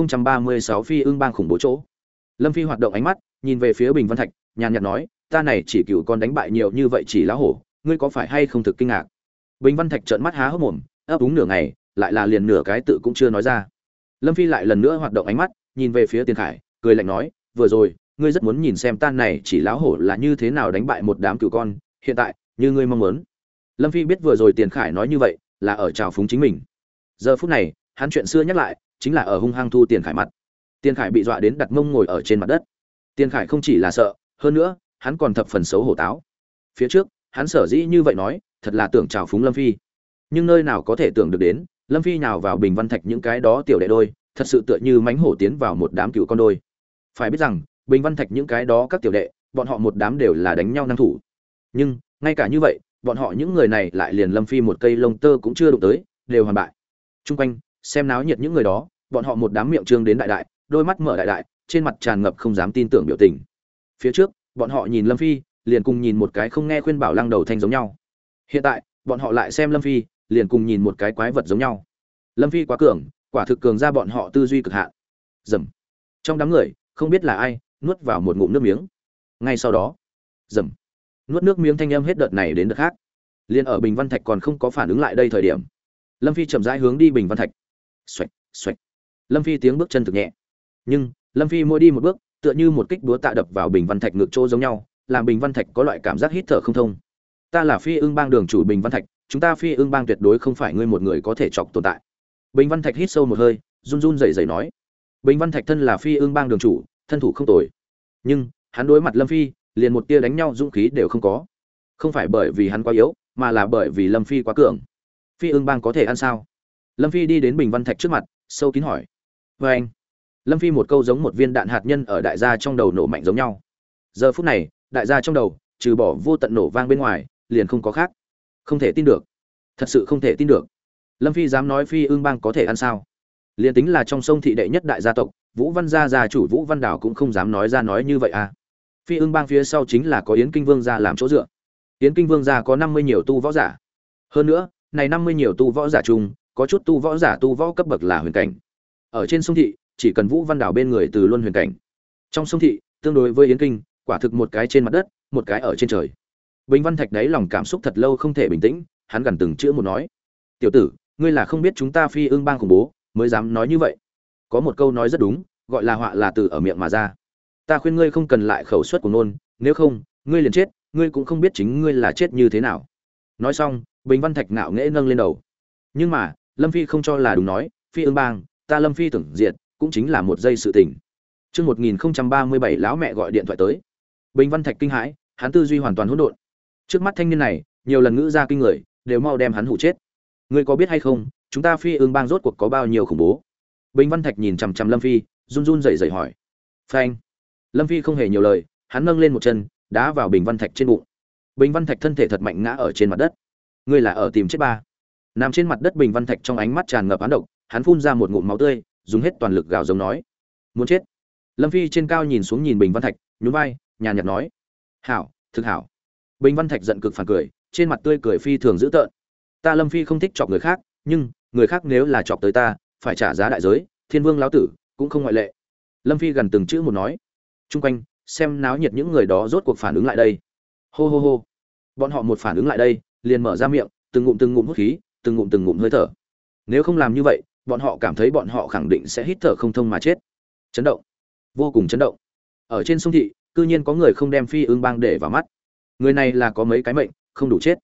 1036 Phi Ưng Bang khủng bố chỗ. Lâm Phi hoạt động ánh mắt, nhìn về phía Bình Văn Thạch, nhàn nhạt nói, ta này chỉ cựu con đánh bại nhiều như vậy chỉ lá hổ, ngươi có phải hay không thực kinh ngạc? Bình Văn Thạch trợn mắt há hốc mồm, ấp úng nửa ngày, lại là liền nửa cái tự cũng chưa nói ra. Lâm Phi lại lần nữa hoạt động ánh mắt, nhìn về phía Tiền Khải, cười lạnh nói, vừa rồi, ngươi rất muốn nhìn xem ta này chỉ lá hổ là như thế nào đánh bại một đám cựu con, hiện tại, như ngươi mong muốn. Lâm Phi biết vừa rồi Tiền Khải nói như vậy, là ở trào phúng chính mình. Giờ phút này, hắn chuyện xưa nhắc lại, chính là ở hung hăng thu Tiền Khải mặt. Tiền Khải bị dọa đến đặt mông ngồi ở trên mặt đất. Tiền Khải không chỉ là sợ, hơn nữa, hắn còn thập phần xấu hổ táo. Phía trước, hắn sở dĩ như vậy nói, thật là tưởng trào phúng Lâm Phi. Nhưng nơi nào có thể tưởng được đến, Lâm Phi nào vào Bình Văn Thạch những cái đó tiểu đệ đôi, thật sự tựa như mánh hổ tiến vào một đám cựu con đôi. Phải biết rằng, Bình Văn Thạch những cái đó các tiểu đệ, bọn họ một đám đều là đánh nhau năng thủ. Nhưng, ngay cả như vậy, bọn họ những người này lại liền Lâm Phi một cây lông tơ cũng chưa đụng tới, đều hoàn bại. Trung quanh, xem náo nhiệt những người đó, bọn họ một đám miệng trương đến đại đại, đôi mắt mở đại đại, trên mặt tràn ngập không dám tin tưởng biểu tình. Phía trước, bọn họ nhìn Lâm Phi, liền cùng nhìn một cái không nghe khuyên bảo lăng đầu thanh giống nhau. Hiện tại, bọn họ lại xem Lâm Phi, liền cùng nhìn một cái quái vật giống nhau. Lâm Phi quá cường, quả thực cường ra bọn họ tư duy cực hạn. Rầm. Trong đám người, không biết là ai, nuốt vào một ngụm nước miếng. Ngay sau đó, rầm. Nuốt nước miếng thanh âm hết đợt này đến đợt khác. Liên ở Bình Văn Thạch còn không có phản ứng lại đây thời điểm, Lâm Phi chậm rãi hướng đi Bình Văn Thạch. Xoạch, xoạch. Lâm Phi tiếng bước chân thực nhẹ. Nhưng, Lâm Phi mỗi đi một bước, tựa như một kích búa tạ đập vào Bình Văn Thạch ngược chỗ giống nhau, làm Bình Văn Thạch có loại cảm giác hít thở không thông. Ta là Phi Ưng Bang đường chủ Bình Văn Thạch, chúng ta Phi Ưng Bang tuyệt đối không phải ngươi một người có thể chọc tồn tại. Bình Văn Thạch hít sâu một hơi, run run rẩy rẩy nói. Bình Văn Thạch thân là Phi Ưng Bang đường chủ, thân thủ không tồi. Nhưng, hắn đối mặt Lâm Phi, liền một tia đánh nhau dũng khí đều không có. Không phải bởi vì hắn quá yếu, mà là bởi vì Lâm Phi quá cường. Phi Ưng Bang có thể ăn sao? Lâm Phi đi đến Bình Văn Thạch trước mặt, sâu kín hỏi. Và anh. Lâm Phi một câu giống một viên đạn hạt nhân ở đại gia trong đầu nổ mạnh giống nhau. Giờ phút này, đại gia trong đầu, trừ bỏ vô tận nổ vang bên ngoài, liền không có khác. Không thể tin được. Thật sự không thể tin được. Lâm Phi dám nói Phi Ưng Bang có thể ăn sao? Liền tính là trong sông thị đệ nhất đại gia tộc, Vũ Văn gia gia chủ Vũ Văn Đảo cũng không dám nói ra nói như vậy à. Phi Ưng Bang phía sau chính là có Yến Kinh Vương gia làm chỗ dựa. Yến Kinh Vương gia có 50 nhiều tu võ giả. Hơn nữa, này 50 nhiều tu võ giả chung, có chút tu võ giả tu võ cấp bậc là huyền cảnh. Ở trên sông thị, chỉ cần Vũ Văn Đảo bên người từ luân huyền cảnh. Trong sông thị, tương đối với Yến Kinh, quả thực một cái trên mặt đất, một cái ở trên trời. Bình Văn Thạch đấy lòng cảm xúc thật lâu không thể bình tĩnh, hắn gần từng chữ một nói: "Tiểu tử, ngươi là không biết chúng ta Phi Ưng Bang khủng bố, mới dám nói như vậy." Có một câu nói rất đúng, gọi là họa là từ ở miệng mà ra. Ta khuyên ngươi không cần lại khẩu suất của nôn, nếu không, ngươi liền chết, ngươi cũng không biết chính ngươi là chết như thế nào. Nói xong, Bình Văn Thạch ngạo nghễ nâng lên đầu. Nhưng mà, Lâm Phi không cho là đúng nói, Phi Ưng Bang, ta Lâm Phi tưởng diệt, cũng chính là một giây sự tình. Chương 1037 lão mẹ gọi điện thoại tới. Bình Văn Thạch kinh hãi, hắn tư duy hoàn toàn hỗn độn. Trước mắt thanh niên này, nhiều lần ngữ ra kinh người, đều mau đem hắn hủ chết. Ngươi có biết hay không, chúng ta Phi Ưng Bang rốt cuộc có bao nhiêu khủng bố? Bình Văn Thạch nhìn chằm chằm Lâm Phi, run run rẩy rẩy hỏi. Phanh. Lâm Phi không hề nhiều lời, hắn nâng lên một chân, đá vào Bình Văn Thạch trên bụng. Bình Văn Thạch thân thể thật mạnh ngã ở trên mặt đất. Ngươi là ở tìm chết ba? Nằm trên mặt đất Bình Văn Thạch trong ánh mắt tràn ngập oán độc, hắn phun ra một ngụm máu tươi, dùng hết toàn lực gào giống nói: "Muốn chết." Lâm Phi trên cao nhìn xuống nhìn Bình Văn Thạch, nhún vai, nhàn nhạt nói: "Hảo, thực hảo." Bình Văn Thạch giận cực phản cười, trên mặt tươi cười phi thường dữ tợn. Ta Lâm Phi không thích chọc người khác, nhưng người khác nếu là chọc tới ta, phải trả giá đại giới, Thiên Vương lão tử cũng không ngoại lệ. Lâm Phi gần từng chữ một nói. Trung quanh, xem náo nhiệt những người đó rốt cuộc phản ứng lại đây. Hô hô hô. Bọn họ một phản ứng lại đây, liền mở ra miệng, từng ngụm hút khí, từng ngụm hơi thở. Nếu không làm như vậy, bọn họ cảm thấy bọn họ khẳng định sẽ hít thở không thông mà chết. Chấn động, vô cùng chấn động. Ở trên sông thị, cư nhiên có người không đem Phi Ưng Bang để vào mắt. Người này là có mấy cái mệnh, không đủ chết.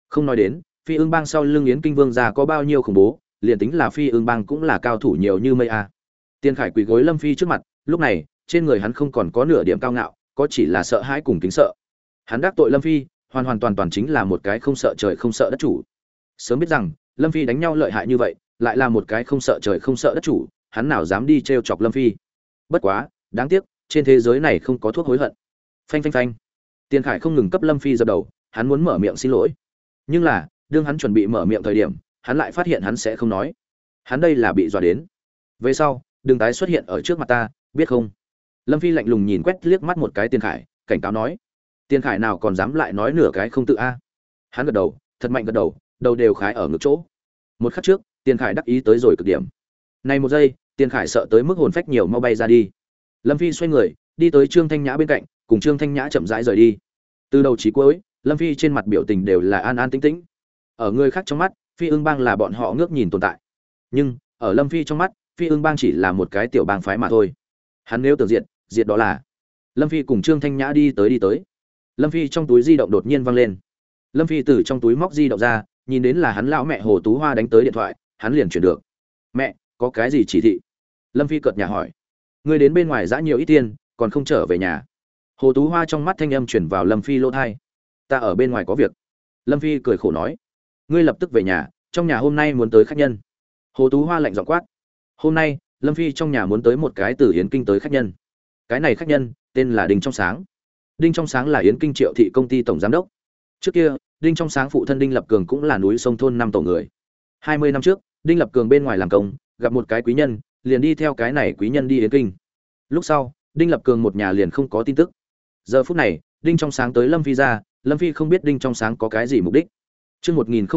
Không nói đến Phi Ưng Bang sau lưng Yến Kinh Vương gia có bao nhiêu khủng bố, liền tính là Phi Ưng Bang cũng là cao thủ nhiều như mây a. Tiền Khải quỳ gối Lâm Phi trước mặt, lúc này trên người hắn không còn có nửa điểm cao ngạo, có chỉ là sợ hãi cùng kính sợ. Hắn đắc tội Lâm Phi hoàn hoàn toàn toàn chính là một cái không sợ trời không sợ đất chủ. Sớm biết rằng Lâm Phi đánh nhau lợi hại như vậy, lại là một cái không sợ trời không sợ đất chủ, hắn nào dám đi trêu chọc Lâm Phi. Bất quá đáng tiếc trên thế giới này không có thuốc hối hận. Phanh phanh phanh. Tiền Khải không ngừng cấp Lâm Phi dập đầu, hắn muốn mở miệng xin lỗi, nhưng là đương hắn chuẩn bị mở miệng thời điểm, hắn lại phát hiện hắn sẽ không nói. Hắn đây là bị dọa đến. Về sau đừng tái xuất hiện ở trước mặt ta, biết không? Lâm Phi lạnh lùng nhìn quét liếc mắt một cái Tiền Khải, cảnh cáo nói. Tiền Khải nào còn dám lại nói nửa cái không tự a. Hắn gật đầu, thật mạnh gật đầu, đầu đều khái ở ngực chỗ. Một khắc trước Tiền Khải đắc ý tới rồi cực điểm. Này một giây Tiền Khải sợ tới mức hồn phách nhiều mau bay ra đi. Lâm Phi xoay người đi tới Trương Thanh Nhã bên cạnh, cùng Trương Thanh Nhã chậm rãi rời đi. Từ đầu chí cuối Lâm Phi trên mặt biểu tình đều là an an tĩnh tĩnh. Ở người khác trong mắt Phi Ưng Bang là bọn họ ngước nhìn tồn tại, nhưng ở Lâm Phi trong mắt Phi Ưng Bang chỉ là một cái tiểu bang phái mà thôi. Hắn nếu tưởng diệt đó là. Lâm Phi cùng Trương Thanh Nhã đi tới. Lâm Phi trong túi di động đột nhiên vang lên. Lâm Phi từ trong túi móc di động ra, nhìn đến là hắn lão mẹ Hồ Tú Hoa đánh tới điện thoại, hắn liền chuyển được. Mẹ, có cái gì chỉ thị? Lâm Phi cợt nhà hỏi. Ngươi đến bên ngoài dã nhiều ít tiền, còn không trở về nhà. Hồ Tú Hoa trong mắt thanh âm chuyển vào Lâm Phi lỗ tai. Ta ở bên ngoài có việc. Lâm Phi cười khổ nói. Ngươi lập tức về nhà, trong nhà hôm nay muốn tới khách nhân. Hồ Tú Hoa lạnh giọng quát. Hôm nay Lâm Phi trong nhà muốn tới một cái từ Yến Kinh tới khách nhân. Cái này khách nhân tên là Đinh Trong Sáng. Đinh Trong Sáng là Yến Kinh Triệu thị công ty tổng giám đốc. Trước kia Đinh Trong Sáng phụ thân Đinh Lập Cường cũng là núi sông thôn năm tổ người. 20 năm trước Đinh Lập Cường bên ngoài làm công, gặp một cái quý nhân, liền đi theo cái này quý nhân đi Yến Kinh. Lúc sau Đinh Lập Cường một nhà liền không có tin tức. Giờ phút này Đinh Trong Sáng tới Lâm Phi ra, Lâm Phi không biết Đinh Trong Sáng có cái gì mục đích. Chương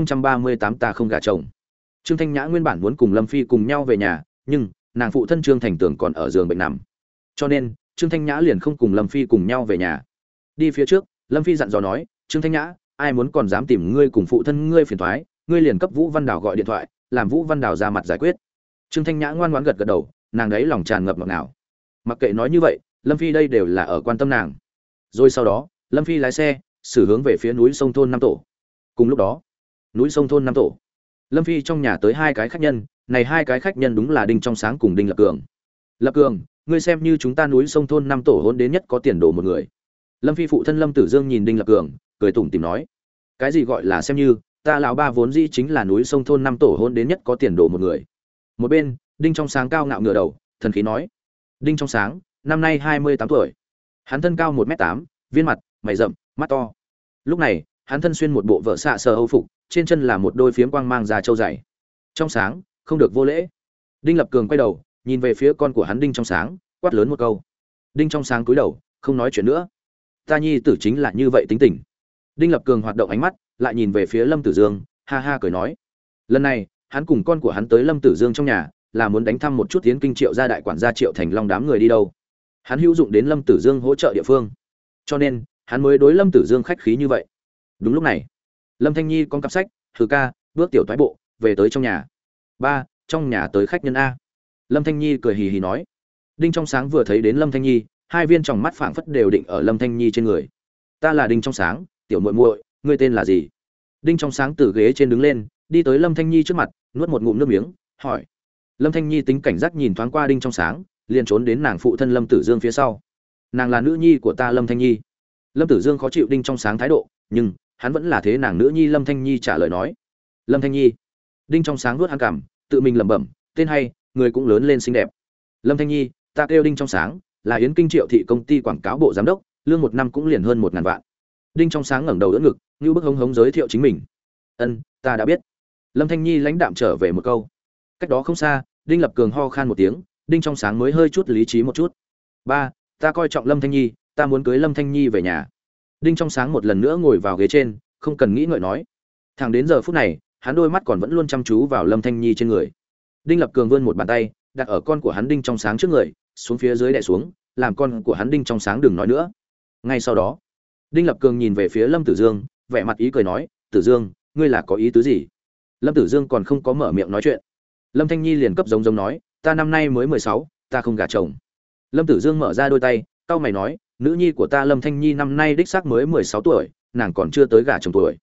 1038 ta không gả chồng. Trương Thanh Nhã nguyên bản muốn cùng Lâm Phi cùng nhau về nhà, nhưng nàng phụ thân Trương Thành Tưởng còn ở giường bệnh nằm. Cho nên, Trương Thanh Nhã liền không cùng Lâm Phi cùng nhau về nhà. Đi phía trước, Lâm Phi dặn dò nói, "Trương Thanh Nhã, ai muốn còn dám tìm ngươi cùng phụ thân ngươi phiền toái, ngươi liền cấp Vũ Văn Đào gọi điện thoại, làm Vũ Văn Đào ra mặt giải quyết." Trương Thanh Nhã ngoan ngoãn gật gật đầu, nàng đấy lòng tràn ngập ngọt ngào. Mặc kệ nói như vậy, Lâm Phi đây đều là ở quan tâm nàng. Rồi sau đó, Lâm Phi lái xe, xử hướng về phía núi sông thôn năm tổ. Cùng lúc đó, núi sông thôn năm tổ, Lâm Phi trong nhà tới hai cái khách nhân, này hai cái khách nhân đúng là Đinh Trong Sáng cùng Đinh Lập Cường. Lập Cường, ngươi xem như chúng ta núi sông thôn năm tổ hôn đến nhất có tiền đồ một người. Lâm Phi phụ thân Lâm Tử Dương nhìn Đinh Lập Cường, cười tủm tỉm nói, cái gì gọi là xem như, ta lão ba vốn dĩ chính là núi sông thôn năm tổ hôn đến nhất có tiền đồ một người. Một bên, Đinh Trong Sáng cao ngạo ngửa đầu, thần khí nói, Đinh Trong Sáng, năm nay 28 tuổi. Hắn thân cao 1m8, viên mặt, mày rậm, mắt to. Lúc này, hắn thân xuyên một bộ vợ xạ sờ Âu phục, trên chân là một đôi phiếm quang mang da trâu dày. Trong Sáng, không được vô lễ. Đinh Lập Cường quay đầu, nhìn về phía con của hắn Đinh Trong Sáng, quát lớn một câu. Đinh Trong Sáng cúi đầu, không nói chuyện nữa. Ta nhi tử chính là như vậy tính tình. Đinh Lập Cường hoạt động ánh mắt, lại nhìn về phía Lâm Tử Dương, ha ha cười nói. Lần này, hắn cùng con của hắn tới Lâm Tử Dương trong nhà, là muốn đánh thăm một chút Yến Kinh Triệu gia đại quản gia Triệu Thành Long đám người đi đâu. Hắn hữu dụng đến Lâm Tử Dương hỗ trợ địa phương, cho nên hắn mới đối Lâm Tử Dương khách khí như vậy. Đúng lúc này, Lâm Thanh Nhi con cặp sách, Hừ ca, bước tiểu thoái bộ, về tới trong nhà. Ba, trong nhà tới khách nhân a. Lâm Thanh Nhi cười hì hì nói. Đinh Trong Sáng vừa thấy đến Lâm Thanh Nhi, hai viên tròng mắt phảng phất đều định ở Lâm Thanh Nhi trên người. Ta là Đinh Trong Sáng, tiểu muội muội, ngươi tên là gì? Đinh Trong Sáng từ ghế trên đứng lên, đi tới Lâm Thanh Nhi trước mặt, nuốt một ngụm nước miếng, hỏi. Lâm Thanh Nhi tính cảnh giác nhìn thoáng qua Đinh Trong Sáng, liền trốn đến nàng phụ thân Lâm Tử Dương phía sau. Nàng là nữ nhi của ta Lâm Thanh Nhi. Lâm Tử Dương khó chịu Đinh Trong Sáng thái độ, nhưng hắn vẫn là thế nàng nữ nhi Lâm Thanh Nhi trả lời nói. Lâm Thanh Nhi. Đinh Trong Sáng nuốt hắn cảm, tự mình lẩm bẩm, tên hay, người cũng lớn lên xinh đẹp. Lâm Thanh Nhi, ta kêu Đinh Trong Sáng, là Yến Kinh Triệu thị công ty quảng cáo bộ giám đốc, lương một năm cũng liền hơn 1000 vạn. Đinh Trong Sáng ngẩng đầu đỡ ngực, như bức hống hống giới thiệu chính mình. Ân, ta đã biết. Lâm Thanh Nhi lãnh đạm trở về một câu. Cách đó không xa, Đinh Lập Cường ho khan một tiếng, Đinh Trong Sáng mới hơi chút lý trí một chút. Ba, ta coi trọng Lâm Thanh Nhi, ta muốn cưới Lâm Thanh Nhi về nhà. Đinh Trong Sáng một lần nữa ngồi vào ghế trên, không cần nghĩ ngợi nói. Thẳng đến giờ phút này, hắn đôi mắt còn vẫn luôn chăm chú vào Lâm Thanh Nhi trên người. Đinh Lập Cường vươn một bàn tay, đặt ở con của hắn Đinh Trong Sáng trước người, xuống phía dưới đè xuống, làm con của hắn Đinh Trong Sáng đừng nói nữa. Ngay sau đó, Đinh Lập Cường nhìn về phía Lâm Tử Dương, vẻ mặt ý cười nói, "Tử Dương, ngươi là có ý tứ gì?" Lâm Tử Dương còn không có mở miệng nói chuyện. Lâm Thanh Nhi liền cấp giống giống nói, "Ta năm nay mới 16, ta không gả chồng." Lâm Tử Dương mở ra đôi tay, cau mày nói, "Nữ nhi của ta Lâm Thanh Nhi năm nay đích xác mới 16 tuổi, nàng còn chưa tới gả chồng tuổi."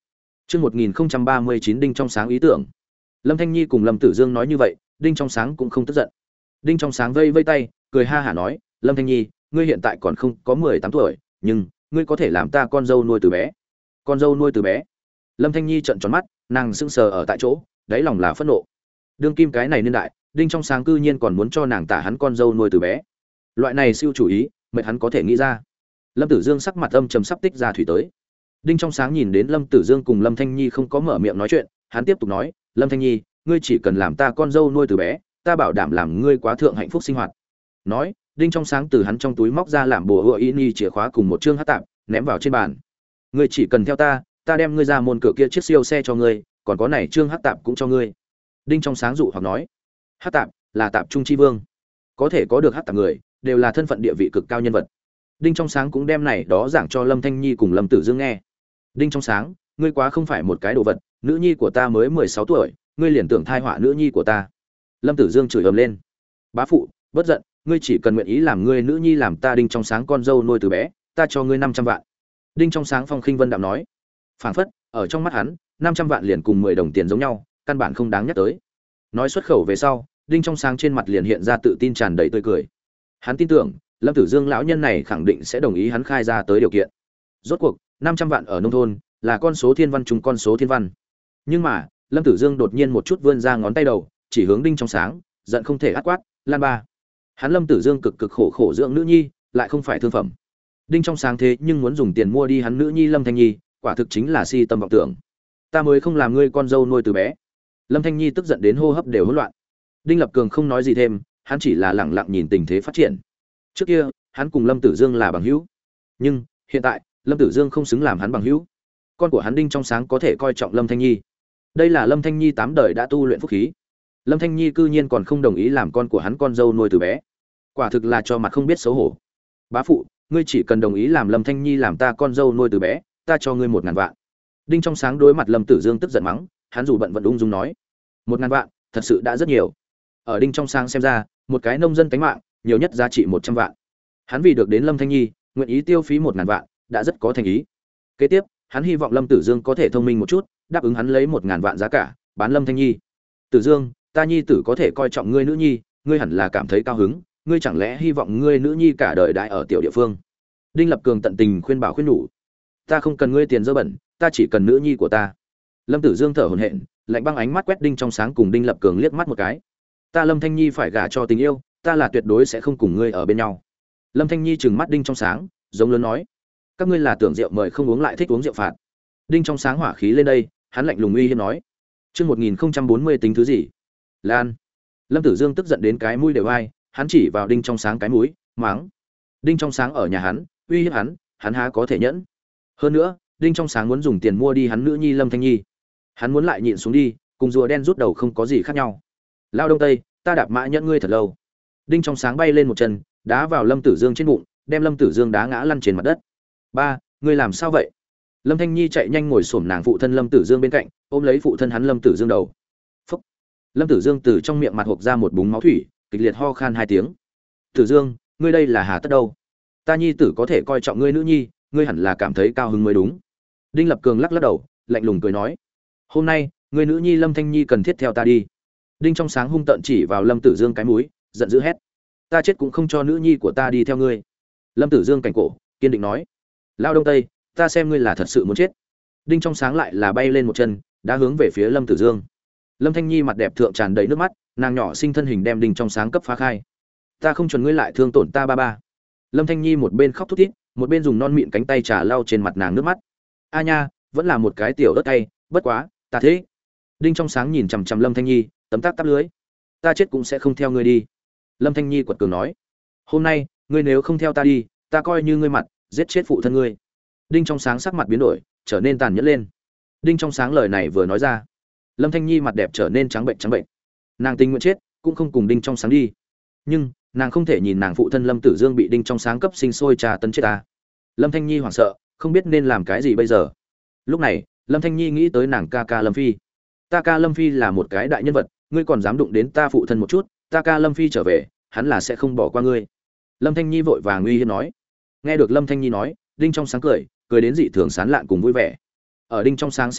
Chương 1039 Đinh Trong Sáng ý tưởng. Lâm Thanh Nhi cùng Lâm Tử Dương nói như vậy, Đinh Trong Sáng cũng không tức giận. Đinh Trong Sáng vây vây tay, cười ha hả nói, "Lâm Thanh Nhi, ngươi hiện tại còn không có 18 tuổi, nhưng ngươi có thể làm ta con dâu nuôi từ bé." Con dâu nuôi từ bé? Lâm Thanh Nhi trợn tròn mắt, nàng sững sờ ở tại chỗ, đáy lòng là phẫn nộ. Đương kim cái này niên đại, Đinh Trong Sáng cư nhiên còn muốn cho nàng tả hắn con dâu nuôi từ bé. Loại này siêu chủ ý, mệt hắn có thể nghĩ ra. Lâm Tử Dương sắc mặt âm trầm sắp tích ra thủy tới. Đinh Trong Sáng nhìn đến Lâm Tử Dương cùng Lâm Thanh Nhi không có mở miệng nói chuyện, hắn tiếp tục nói, "Lâm Thanh Nhi, ngươi chỉ cần làm ta con dâu nuôi từ bé, ta bảo đảm làm ngươi quá thượng hạnh phúc sinh hoạt." Nói, Đinh Trong Sáng từ hắn trong túi móc ra làm bùa hựa y ni chìa khóa cùng một chương hắc tạp, ném vào trên bàn. "Ngươi chỉ cần theo ta, ta đem ngươi ra môn cửa kia chiếc siêu xe cho ngươi, còn có này chương hắc tạp cũng cho ngươi." Đinh Trong Sáng dụ hoặc nói, hắc tạp là tạp trung chi vương, có thể có được hắc tạp người đều là thân phận địa vị cực cao nhân vật. Đinh Trong Sáng cũng đem này đó giảng cho Lâm Thanh Nhi cùng Lâm Tử Dương nghe. "Đinh Trong Sáng, ngươi quá không phải một cái đồ vật, nữ nhi của ta mới 16 tuổi, ngươi liền tưởng thai họa nữ nhi của ta." Lâm Tử Dương chửi ầm lên, "Bá phụ, bất giận, ngươi chỉ cần nguyện ý làm ngươi nữ nhi làm ta Đinh Trong Sáng con dâu nuôi từ bé, ta cho ngươi 500 vạn." Đinh Trong Sáng phong khinh vân đạm nói, phảng phất ở trong mắt hắn 500 vạn liền cùng 10 đồng tiền giống nhau, căn bản không đáng nhắc tới. Nói xuất khẩu về sau, Đinh Trong Sáng trên mặt liền hiện ra tự tin tràn đầy tươi cười. Hắn tin tưởng Lâm Tử Dương lão nhân này khẳng định sẽ đồng ý hắn khai ra tới điều kiện. Rốt cuộc 500 vạn ở nông thôn là con số thiên văn trùng con số thiên văn. Nhưng mà Lâm Tử Dương đột nhiên một chút vươn ra ngón tay đầu, chỉ hướng Đinh Trong Sáng, giận không thể át quát, "Lan ba." Hắn Lâm Tử Dương cực cực khổ khổ dưỡng nữ nhi, lại không phải thương phẩm. Đinh Trong Sáng thế nhưng muốn dùng tiền mua đi hắn nữ nhi Lâm Thanh Nhi, quả thực chính là si tâm vọng tưởng. "Ta mới không làm ngươi con dâu nuôi từ bé." Lâm Thanh Nhi tức giận đến hô hấp đều hỗn loạn. Đinh Lập Cường không nói gì thêm, hắn chỉ là lẳng lặng nhìn tình thế phát triển. Trước kia, hắn cùng Lâm Tử Dương là bằng hữu, nhưng hiện tại, Lâm Tử Dương không xứng làm hắn bằng hữu. Con của hắn Đinh Trong Sáng có thể coi trọng Lâm Thanh Nhi. Đây là Lâm Thanh Nhi 8 đời đã tu luyện phúc khí. Lâm Thanh Nhi cư nhiên còn không đồng ý làm con của hắn con dâu nuôi từ bé. Quả thực là cho mặt không biết xấu hổ. "Bá phụ, ngươi chỉ cần đồng ý làm Lâm Thanh Nhi làm ta con dâu nuôi từ bé, ta cho ngươi 1000 vạn." Đinh Trong Sáng đối mặt Lâm Tử Dương tức giận mắng, hắn dù bận vẫn ung dung nói, 1000 vạn, thật sự đã rất nhiều. Ở Đinh Trong Sáng xem ra, một cái nông dân tánh mạng, nhiều nhất giá trị 100 vạn. Hắn vì được đến Lâm Thanh Nhi, nguyện ý tiêu phí 1000 vạn, đã rất có thành ý. Kế tiếp, hắn hy vọng Lâm Tử Dương có thể thông minh một chút, đáp ứng hắn lấy 1000 vạn giá cả, bán Lâm Thanh Nhi. "Tử Dương, ta nhi tử có thể coi trọng ngươi nữ nhi, ngươi hẳn là cảm thấy cao hứng, ngươi chẳng lẽ hy vọng ngươi nữ nhi cả đời đại ở tiểu địa phương?" Đinh Lập Cường tận tình khuyên bảo khuyên nhủ. "Ta không cần ngươi tiền dơ bẩn, ta chỉ cần nữ nhi của ta." Lâm Tử Dương thở hổn hển, lạnh băng ánh mắt quét Đinh Trong Sáng cùng Đinh Lập Cường liếc mắt một cái. "Ta Lâm Thanh Nhi phải gả cho tình yêu, ta là tuyệt đối sẽ không cùng ngươi ở bên nhau." Lâm Thanh Nhi trừng mắt Đinh Trong Sáng, giống lớn nói, "Các ngươi là tưởng rượu mời không uống lại thích uống rượu phạt." Đinh Trong Sáng hỏa khí lên đây, hắn lạnh lùng uy hiếp nói, "Chương 1040 tính thứ gì?" "Lan." Lâm Tử Dương tức giận đến cái mũi đều ai, hắn chỉ vào Đinh Trong Sáng cái mũi, mắng. Đinh Trong Sáng ở nhà hắn, uy hiếp hắn há có thể nhẫn. Hơn nữa, Đinh Trong Sáng muốn dùng tiền mua đi hắn nữ nhi Lâm Thanh Nhi. Hắn muốn lại nhịn xuống đi, cùng rùa đen rút đầu không có gì khác nhau. "Lao Đông Tây, ta đạp mã nhẫn ngươi thật lâu." Đinh Trong Sáng bay lên một chân, đá vào Lâm Tử Dương trên bụng, đem Lâm Tử Dương đá ngã lăn trên mặt đất. "Ba, ngươi làm sao vậy?" Lâm Thanh Nhi chạy nhanh ngồi xổm nàng phụ thân Lâm Tử Dương bên cạnh, ôm lấy phụ thân hắn Lâm Tử Dương đầu. Phúc. Lâm Tử Dương từ trong miệng mặt hộc ra một búng máu thủy, kịch liệt ho khan 2 tiếng. "Tử Dương, ngươi đây là hà tất đâu? Ta nhi tử có thể coi trọng ngươi nữ nhi, ngươi hẳn là cảm thấy cao hứng mới đúng." Đinh Lập Cường lắc lắc đầu, lạnh lùng cười nói, "Hôm nay, ngươi nữ nhi Lâm Thanh Nhi cần thiết theo ta đi." Đinh Trong Sáng hung tợn chỉ vào Lâm Tử Dương cái mũi, giận dữ hét, "Ta chết cũng không cho nữ nhi của ta đi theo ngươi." Lâm Tử Dương cảnh cổ, kiên định nói, "Lao Đông Tây, ta xem ngươi là thật sự muốn chết." Đinh Trong Sáng lại là bay lên một chân, đã hướng về phía Lâm Tử Dương. Lâm Thanh Nhi mặt đẹp thượng tràn đầy nước mắt, nàng nhỏ sinh thân hình đem Đinh Trong Sáng cấp phá khai. "Ta không chuẩn ngươi lại thương tổn ta ba ba." Lâm Thanh Nhi một bên khóc thút thít, một bên dùng non mịn cánh tay trà lau trên mặt nàng nước mắt. "A nha, vẫn là một cái tiểu đất tay, bất quá, ta thế." Đinh Trong Sáng nhìn chằm chằm Lâm Thanh Nhi, tấm tắc tắp lưới. "Ta chết cũng sẽ không theo ngươi đi." Lâm Thanh Nhi quật cường nói, "Hôm nay, ngươi nếu không theo ta đi, ta coi như ngươi mặt, giết chết phụ thân ngươi." Đinh Trong Sáng sắc mặt biến đổi, trở nên tàn nhẫn lên. Đinh Trong Sáng lời này vừa nói ra, Lâm Thanh Nhi mặt đẹp trở nên trắng bệnh trắng bệnh. Nàng tình nguyện chết, cũng không cùng Đinh Trong Sáng đi. Nhưng, nàng không thể nhìn nàng phụ thân Lâm Tử Dương bị Đinh Trong Sáng cấp sinh sôi trà tấn chết ta. Lâm Thanh Nhi hoảng sợ, không biết nên làm cái gì bây giờ. Lúc này, Lâm Thanh Nhi nghĩ tới nàng ca ca Lâm Phi. "Ta ca Lâm Phi là một cái đại nhân vật, ngươi còn dám đụng đến ta phụ thân một chút, ta ca Lâm Phi trở về, hắn là sẽ không bỏ qua ngươi." Lâm Thanh Nhi vội vàng uy hiếp nói. Nghe được Lâm Thanh Nhi nói, Đinh Trong Sáng cười đến dị thường sán lạn cùng vui vẻ. Ở Đinh Trong Sáng xem ra,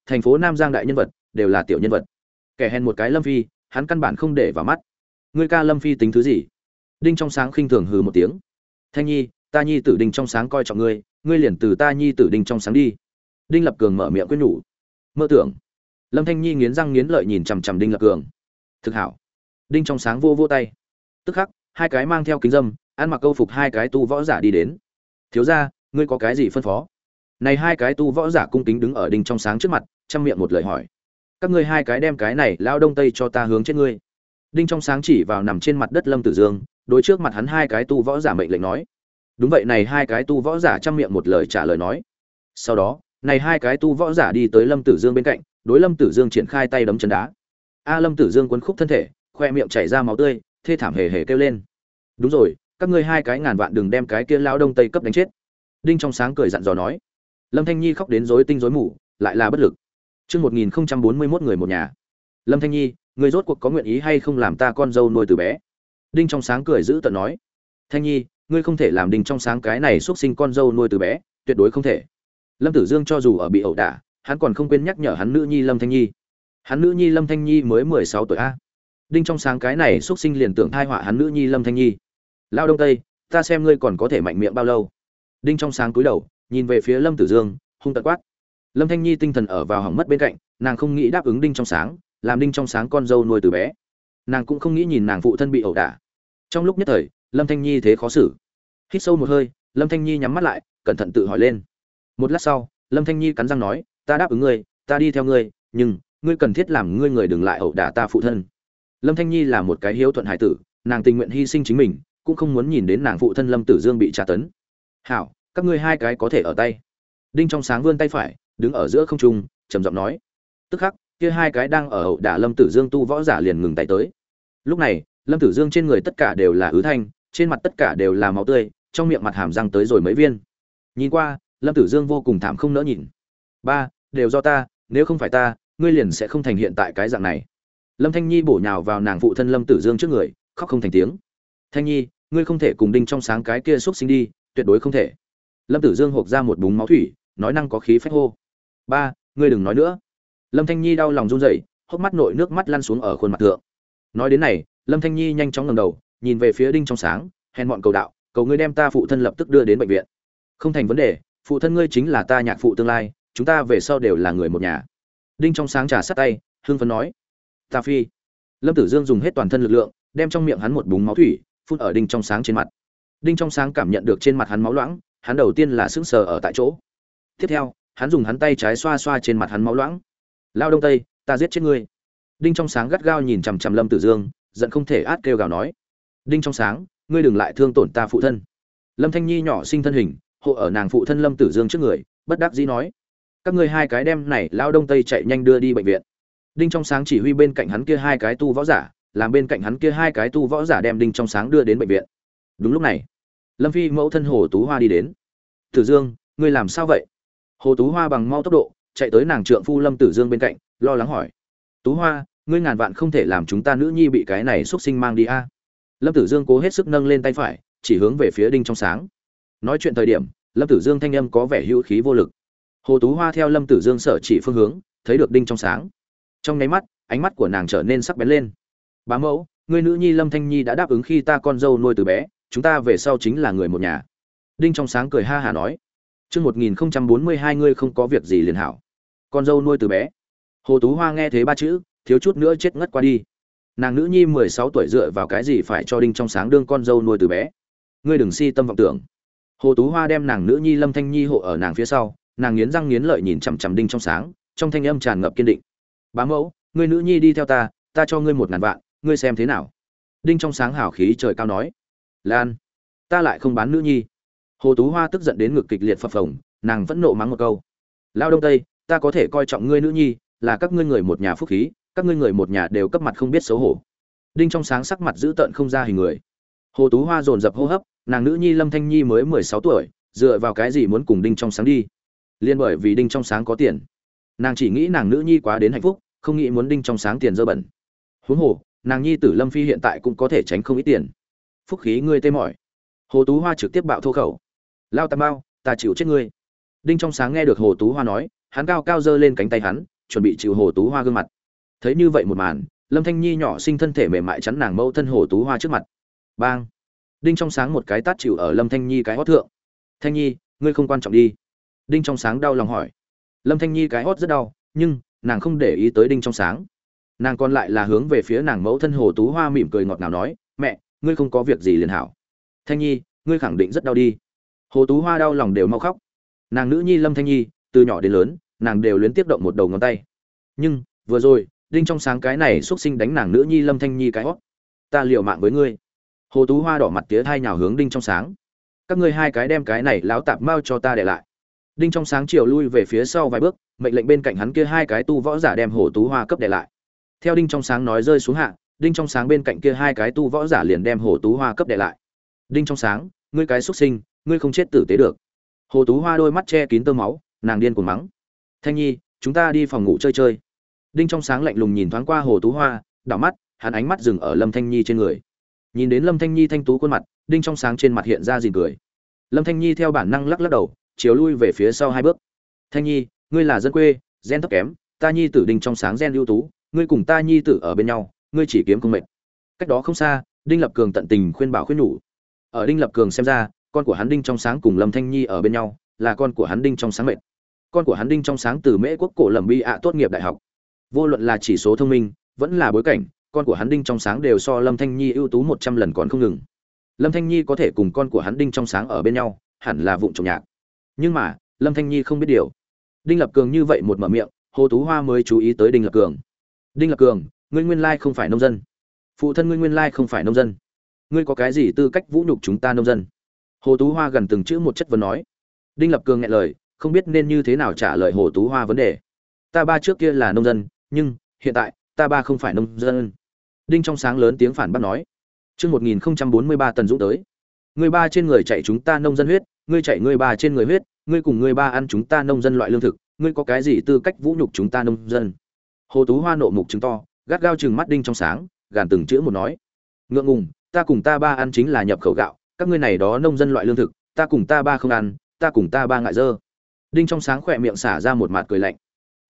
thành phố Nam Giang đại nhân vật đều là tiểu nhân vật. Kẻ hèn một cái Lâm Phi, hắn căn bản không để vào mắt. Ngươi ca Lâm Phi tính thứ gì? Đinh Trong Sáng khinh thường hừ một tiếng. Thanh Nhi, ta nhi tử Đinh Trong Sáng coi trọng ngươi, ngươi liền từ ta nhi tử Đinh Trong Sáng đi. Đinh Lập Cường mở miệng khuyên nhủ. Mơ tưởng. Lâm Thanh Nhi nghiến răng nghiến lợi nhìn chằm chằm Đinh Lập Cường. Thực hảo. Đinh Trong Sáng vô vô tay. Tức khắc, hai cái mang theo kính dâm, ăn mặc câu phục hai cái tu võ giả đi đến. Thiếu gia, ngươi có cái gì phân phó? Này hai cái tu võ giả cung kính đứng ở Đinh Trong Sáng trước mặt, trăm miệng một lời hỏi. Các ngươi hai cái đem cái này lao đông tây cho ta hướng chết ngươi. Đinh Trong Sáng chỉ vào nằm trên mặt đất Lâm Tử Dương, đối trước mặt hắn hai cái tu võ giả mệnh lệnh nói. Đúng vậy, này hai cái tu võ giả trăm miệng một lời trả lời nói. Sau đó, này hai cái tu võ giả đi tới Lâm Tử Dương bên cạnh, đối Lâm Tử Dương triển khai tay đấm chân đá. Lâm Tử Dương quấn khúc thân thể, khoe miệng chảy ra máu tươi, thê thảm hề hề kêu lên. Đúng rồi, các ngươi hai cái ngàn vạn đừng đem cái kia lão đông tây cấp đánh chết. Đinh Trong Sáng cười dặn dò nói. Lâm Thanh Nhi khóc đến rối tinh rối mù, lại là bất lực. Chương 1041 người một nhà. Lâm Thanh Nhi, ngươi rốt cuộc có nguyện ý hay không làm ta con dâu nuôi từ bé? Đinh Trong Sáng cười giữ tợn nói. Thanh Nhi, ngươi không thể làm Đinh Trong Sáng cái này xuất sinh con dâu nuôi từ bé, tuyệt đối không thể. Lâm Tử Dương cho dù ở bị ẩu đả, hắn còn không quên nhắc nhở hắn nữ nhi Lâm Thanh Nhi. Hắn nữ nhi Lâm Thanh Nhi mới 16 tuổi a. Đinh Trong Sáng cái này xuất sinh liền tưởng thai họa hắn nữ nhi Lâm Thanh Nhi. Lao đông tây, ta xem ngươi còn có thể mạnh miệng bao lâu. Đinh Trong Sáng cúi đầu, nhìn về phía Lâm Tử Dương, hung tợn quát. Lâm Thanh Nhi tinh thần ở vào hỏng mất bên cạnh, nàng không nghĩ đáp ứng Đinh Trong Sáng, làm Đinh Trong Sáng con dâu nuôi từ bé. Nàng cũng không nghĩ nhìn nàng phụ thân bị ẩu đả. Trong lúc nhất thời, Lâm Thanh Nhi thế khó xử. Hít sâu một hơi, Lâm Thanh Nhi nhắm mắt lại, cẩn thận tự hỏi lên. Một lát sau, Lâm Thanh Nhi cắn răng nói, ta đáp ứng ngươi, ta đi theo ngươi, nhưng ngươi cần thiết làm ngươi người đừng lại ẩu đả ta phụ thân. Lâm Thanh Nhi là một cái hiếu thuận hải tử, nàng tình nguyện hy sinh chính mình, cũng không muốn nhìn đến nàng phụ thân Lâm Tử Dương bị tra tấn. Hảo, các ngươi hai cái có thể ở tay. Đinh Trong Sáng vươn tay phải, đứng ở giữa không trung, trầm giọng nói. Tức khắc, kia hai cái đang ở ẩu đả Lâm Tử Dương tu võ giả liền ngừng tay tới. Lúc này, Lâm Tử Dương trên người tất cả đều là ứ thanh, trên mặt tất cả đều là máu tươi, trong miệng mặt hàm răng tới rồi mấy viên. Nhìn qua, Lâm Tử Dương vô cùng thảm không nỡ nhìn. Ba, đều do ta, nếu không phải ta, ngươi liền sẽ không thành hiện tại cái dạng này. Lâm Thanh Nhi bổ nhào vào nàng phụ thân Lâm Tử Dương trước người, khóc không thành tiếng. Thanh Nhi, ngươi không thể cùng Đinh Trong Sáng cái kia xúc sinh đi, tuyệt đối không thể. Lâm Tử Dương hộc ra một búng máu thủy, nói năng có khí phách hô. Ba, ngươi đừng nói nữa. Lâm Thanh Nhi đau lòng run rẩy, hốc mắt nội nước mắt lăn xuống ở khuôn mặt thượng. Nói đến này, Lâm Thanh Nhi nhanh chóng ngẩng đầu, nhìn về phía Đinh Trong Sáng, hèn mọn cầu đạo, cầu ngươi đem ta phụ thân lập tức đưa đến bệnh viện. Không thành vấn đề, phụ thân ngươi chính là ta nhạc phụ tương lai, chúng ta về sau đều là người một nhà. Đinh Trong Sáng trà sát tay, hưng phấn nói. Ta phi. Lâm Tử Dương dùng hết toàn thân lực lượng, đem trong miệng hắn một búng máu thủy phun ở Đinh Trong Sáng trên mặt. Đinh Trong Sáng cảm nhận được trên mặt hắn máu loãng, hắn đầu tiên là sững sờ ở tại chỗ. Tiếp theo, hắn dùng hắn tay trái xoa xoa trên mặt hắn máu loãng. Lao đông tây, ta giết chết ngươi. Đinh Trong Sáng gắt gao nhìn chằm chằm Lâm Tử Dương, giận không thể át kêu gào nói. Đinh Trong Sáng, ngươi đừng lại thương tổn ta phụ thân. Lâm Thanh Nhi nhỏ sinh thân hình, hộ ở nàng phụ thân Lâm Tử Dương trước người, bất đắc dĩ nói. Các ngươi hai cái đem này lao đông tây chạy nhanh đưa đi bệnh viện. Đinh Trong Sáng chỉ huy bên cạnh hắn kia hai cái tu võ giả, làm bên cạnh hắn kia hai cái tu võ giả đem Đinh Trong Sáng đưa đến bệnh viện. Đúng lúc này, Lâm Phi mẫu thân Hồ Tú Hoa đi đến. Tử Dương, ngươi làm sao vậy? Hồ Tú Hoa bằng mau tốc độ chạy tới nàng trượng phu Lâm Tử Dương bên cạnh, lo lắng hỏi. Tú Hoa, ngươi ngàn vạn không thể làm chúng ta nữ nhi bị cái này xuất sinh mang đi a. Lâm Tử Dương cố hết sức nâng lên tay phải, chỉ hướng về phía Đinh Trong Sáng. Nói chuyện thời điểm, Lâm Tử Dương thanh âm có vẻ hữu khí vô lực. Hồ Tú Hoa theo Lâm Tử Dương sở chỉ phương hướng, thấy được Đinh Trong Sáng. Trong nháy mắt, ánh mắt của nàng trở nên sắc bén lên. Bá mẫu, ngươi nữ nhi Lâm Thanh Nhi đã đáp ứng khi ta con dâu nuôi từ bé, chúng ta về sau chính là người một nhà. Đinh Trong Sáng cười ha hả nói. Chương 1042 ngươi không có việc gì liền hảo. Con dâu nuôi từ bé. Hồ Tú Hoa nghe thế ba chữ, thiếu chút nữa chết ngất qua đi. Nàng nữ nhi 16 tuổi dựa vào cái gì phải cho Đinh Trong Sáng đương con dâu nuôi từ bé? Ngươi đừng si tâm vọng tưởng. Hồ Tú Hoa đem nàng nữ nhi Lâm Thanh Nhi hộ ở nàng phía sau, nàng nghiến răng nghiến lợi nhìn chằm chằm Đinh Trong Sáng, trong thanh âm tràn ngập kiên định. Bá mẫu, ngươi nữ nhi đi theo ta, ta cho ngươi 1000 vạn, ngươi xem thế nào? Đinh Trong Sáng hào khí trời cao nói. Lan, ta lại không bán nữ nhi. Hồ Tú Hoa tức giận đến ngực kịch liệt phập phồng, nàng vẫn nộ mắng một câu. Lao đông tây, ta có thể coi trọng ngươi nữ nhi, là các ngươi người một nhà phúc khí, các ngươi người một nhà đều cấp mặt không biết xấu hổ. Đinh Trong Sáng sắc mặt giữ tợn không ra hình người. Hồ Tú Hoa dồn dập hô hấp, nàng nữ nhi Lâm Thanh Nhi mới 16 tuổi, dựa vào cái gì muốn cùng Đinh Trong Sáng đi? Liên bởi vì Đinh Trong Sáng có tiền. Nàng chỉ nghĩ nàng nữ nhi quá đến hạnh phúc, không nghĩ muốn Đinh Trong Sáng tiền dơ bẩn. Huống hồ, nàng nhi tử Lâm Phi hiện tại cũng có thể tránh không ít tiền. Phúc khí ngươi tê mỏi. Hồ Tú Hoa trực tiếp bạo thô khẩu. Lao Tam Bao, ta chịu chết ngươi. Đinh Trong Sáng nghe được Hồ Tú Hoa nói, hắn cao cao giơ lên cánh tay hắn, chuẩn bị chịu Hồ Tú Hoa gương mặt. Thấy như vậy một màn, Lâm Thanh Nhi nhỏ sinh thân thể mềm mại chắn nàng mẫu thân Hồ Tú Hoa trước mặt. Bang! Đinh Trong Sáng một cái tát chịu ở Lâm Thanh Nhi cái hót thượng. Thanh Nhi, ngươi không quan trọng đi. Đinh Trong Sáng đau lòng hỏi. Lâm Thanh Nhi cái hót rất đau, nhưng nàng không để ý tới Đinh Trong Sáng. Nàng còn lại là hướng về phía nàng mẫu thân Hồ Tú Hoa mỉm cười ngọt ngào nói, mẹ, ngươi không có việc gì liền hảo. Thanh Nhi, ngươi khẳng định rất đau đi. Hồ Tú Hoa đau lòng đều mau khóc. Nàng nữ nhi Lâm Thanh Nhi, từ nhỏ đến lớn, nàng đều luyến tiếp động một đầu ngón tay. Nhưng vừa rồi, Đinh Trong Sáng cái này xuất sinh đánh nàng nữ nhi Lâm Thanh Nhi cái hót. Ta liều mạng với ngươi. Hồ Tú Hoa đỏ mặt tía thai nhào hướng Đinh Trong Sáng. Các ngươi hai cái đem cái này láo tạp mau cho ta để lại. Đinh Trong Sáng chiều lui về phía sau vài bước, mệnh lệnh bên cạnh hắn kia hai cái tu võ giả đem Hồ Tú Hoa cấp để lại. Theo Đinh Trong Sáng nói rơi xuống hạ, Đinh Trong Sáng bên cạnh kia hai cái tu võ giả liền đem Hồ Tú Hoa cấp để lại. Đinh Trong Sáng, ngươi cái xuất sinh, ngươi không chết tử tế được. Hồ Tú Hoa đôi mắt che kín tơ máu, nàng điên cuồng mắng. Thanh Nhi, chúng ta đi phòng ngủ chơi chơi. Đinh Trong Sáng lạnh lùng nhìn thoáng qua Hồ Tú Hoa, đảo mắt, hắn ánh mắt dừng ở Lâm Thanh Nhi trên người. Nhìn đến Lâm Thanh Nhi thanh tú khuôn mặt, Đinh Trong Sáng trên mặt hiện ra gìn cười. Lâm Thanh Nhi theo bản năng lắc lắc đầu, chiều lui về phía sau hai bước. Thanh Nhi, ngươi là dân quê, gen thấp kém, ta nhi tử Đinh Trong Sáng gen ưu tú, ngươi cùng ta nhi tử ở bên nhau, ngươi chỉ kiếm không mệt. Cách đó không xa, Đinh Lập Cường tận tình khuyên bảo khuyên nhủ. Ở Đinh Lập Cường xem ra, con của hắn Đinh Trong Sáng cùng Lâm Thanh Nhi ở bên nhau, là con của hắn Đinh Trong Sáng mệt. Con của hắn Đinh Trong Sáng từ Mễ Quốc cổ Lẩm Bi ạ tốt nghiệp đại học. Vô luận là chỉ số thông minh, vẫn là bối cảnh, con của hắn Đinh Trong Sáng đều so Lâm Thanh Nhi ưu tú 100 lần còn không ngừng. Lâm Thanh Nhi có thể cùng con của hắn Đinh Trong Sáng ở bên nhau, hẳn là vụng trộm nhạc. Nhưng mà, Lâm Thanh Nhi không biết điều. Đinh Lập Cường như vậy một mở miệng, Hồ Tú Hoa mới chú ý tới Đinh Lập Cường. Đinh Lập Cường, ngươi nguyên lai không phải nông dân. Phụ thân ngươi nguyên lai không phải nông dân. Ngươi có cái gì tư cách vũ nhục chúng ta nông dân? Hồ Tú Hoa gần từng chữ một chất vấn nói. Đinh Lập Cường nghẹn lời, không biết nên như thế nào trả lời Hồ Tú Hoa vấn đề. Ta ba trước kia là nông dân, nhưng hiện tại ta ba không phải nông dân. Đinh Trong Sáng lớn tiếng phản bác nói. Chương 1043 Tần Dũng tới. Ngươi ba trên người chạy chúng ta nông dân huyết, ngươi chạy ngươi ba trên người huyết, ngươi cùng ngươi ba ăn chúng ta nông dân loại lương thực, ngươi có cái gì tư cách vũ nhục chúng ta nông dân? Hồ Tú Hoa nộ mục trừng to, gắt gao trừng mắt Đinh Trong Sáng, gàn từng chữ một nói. Ngượng ngùng, ta cùng ta ba ăn chính là nhập khẩu gạo, các ngươi này đó nông dân loại lương thực, ta cùng ta ba không ăn, ta cùng ta ba ngại dơ. Đinh Trong Sáng khỏe miệng xả ra một mạt cười lạnh.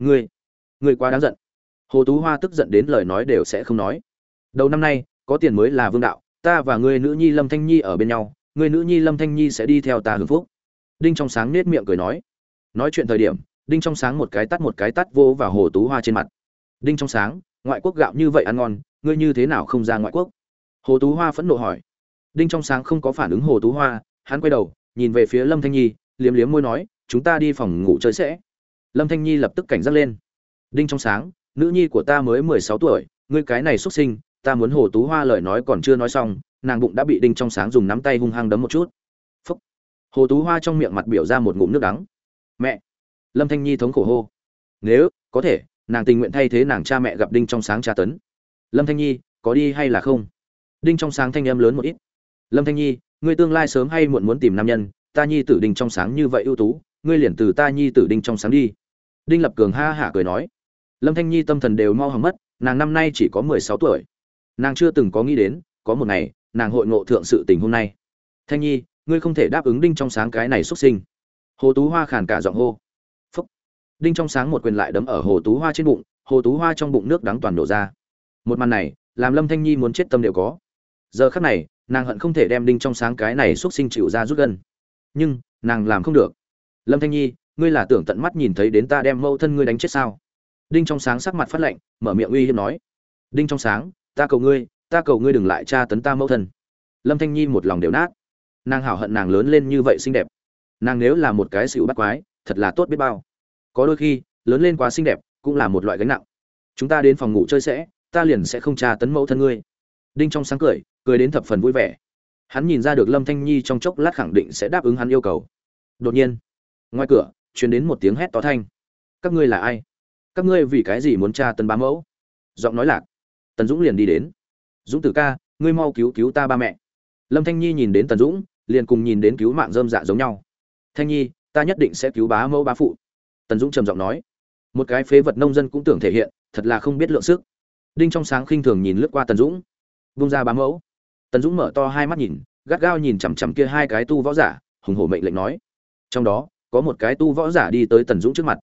Ngươi quá đáng giận. Hồ Tú Hoa tức giận đến lời nói đều sẽ không nói. Đầu năm nay, có tiền mới là vương đạo, ta và ngươi nữ nhi Lâm Thanh Nhi ở bên nhau, ngươi nữ nhi Lâm Thanh Nhi sẽ đi theo ta hưởng phúc. Đinh Trong Sáng nết miệng cười nói. Nói chuyện thời điểm, Đinh Trong Sáng một cái tát vô vào Hồ Tú Hoa trên mặt. Đinh Trong Sáng, ngoại quốc gạo như vậy ăn ngon, ngươi như thế nào không ra ngoại quốc? Hồ Tú Hoa phẫn nộ hỏi. Đinh Trong Sáng không có phản ứng Hồ Tú Hoa, hắn quay đầu, nhìn về phía Lâm Thanh Nhi, liếm liếm môi nói, chúng ta đi phòng ngủ chơi sẽ. Lâm Thanh Nhi lập tức cảnh giác lên. Đinh Trong Sáng, nữ nhi của ta mới 16 tuổi, ngươi cái này xuất sinh, ta muốn Hồ Tú Hoa lời nói còn chưa nói xong, nàng bụng đã bị Đinh Trong Sáng dùng nắm tay hung hăng đấm một chút. Phúc. Hồ Tú Hoa trong miệng mặt biểu ra một ngụm nước đắng. Mẹ. Lâm Thanh Nhi thống khổ hô. Nếu có thể, nàng tình nguyện thay thế nàng cha mẹ gặp Đinh Trong Sáng tra tấn. Lâm Thanh Nhi, có đi hay là không? Đinh Trong Sáng thanh âm lớn một ít. Lâm Thanh Nhi, ngươi tương lai sớm hay muộn muốn tìm nam nhân, ta nhi tử Đinh Trong Sáng như vậy ưu tú, ngươi liền từ ta nhi tử Đinh Trong Sáng đi. Đinh Lập Cường ha hả cười nói. Lâm Thanh Nhi tâm thần đều mau hỏng mất, nàng năm nay chỉ có 16 tuổi. Nàng chưa từng có nghĩ đến, có một ngày, nàng hội ngộ thượng sự tình hôm nay. Thanh Nhi, ngươi không thể đáp ứng Đinh Trong Sáng cái này xuất sinh. Hồ Tú Hoa khàn cả giọng hô. Phúc. Đinh Trong Sáng một quyền lại đấm ở Hồ Tú Hoa trên bụng, Hồ Tú Hoa trong bụng nước đắng toàn đổ ra. Một màn này, làm Lâm Thanh Nhi muốn chết tâm đều có. Giờ khắc này, nàng hận không thể đem Đinh Trong Sáng cái này xuất sinh chịu ra rút gân. Nhưng, nàng làm không được. Lâm Thanh Nhi, ngươi là tưởng tận mắt nhìn thấy đến ta đem mẫu thân ngươi đánh chết sao? Đinh Trong Sáng sắc mặt phát lạnh, mở miệng uy hiếp nói. Đinh Trong Sáng, ta cầu ngươi đừng lại tra tấn ta mẫu thân. Lâm Thanh Nhi một lòng đều nát. Nàng hảo hận nàng lớn lên như vậy xinh đẹp. Nàng nếu là một cái xỉu bắt quái, thật là tốt biết bao. Có đôi khi, lớn lên quá xinh đẹp, cũng là một loại gánh nặng. Chúng ta đến phòng ngủ chơi sẽ, ta liền sẽ không tra tấn mẫu thân ngươi. Đinh Trong Sáng cười đến thập phần vui vẻ. Hắn nhìn ra được Lâm Thanh Nhi trong chốc lát khẳng định sẽ đáp ứng hắn yêu cầu. Đột nhiên, ngoài cửa truyền đến một tiếng hét to thanh. Các ngươi là ai? Các ngươi vì cái gì muốn tra tấn bá mẫu? Giọng nói lạc. Tần Dũng liền đi đến. Dũng tử ca, ngươi mau cứu ta ba mẹ. Lâm Thanh Nhi nhìn đến Tần Dũng, liền cùng nhìn đến cứu mạng rơm dạ giống nhau. Thanh Nhi, ta nhất định sẽ cứu bá mẫu bá phụ. Tần Dũng trầm giọng nói. Một cái phế vật nông dân cũng tưởng thể hiện, thật là không biết lượng sức. Đinh Trong Sáng khinh thường nhìn lướt qua Tần Dũng. Vung ra bá mẫu. Tần Dũng mở to hai mắt nhìn, gắt gao nhìn chằm chằm kia hai cái tu võ giả, hùng hổ mệnh lệnh nói. Trong đó, có một cái tu võ giả đi tới Tần Dũng trước mặt.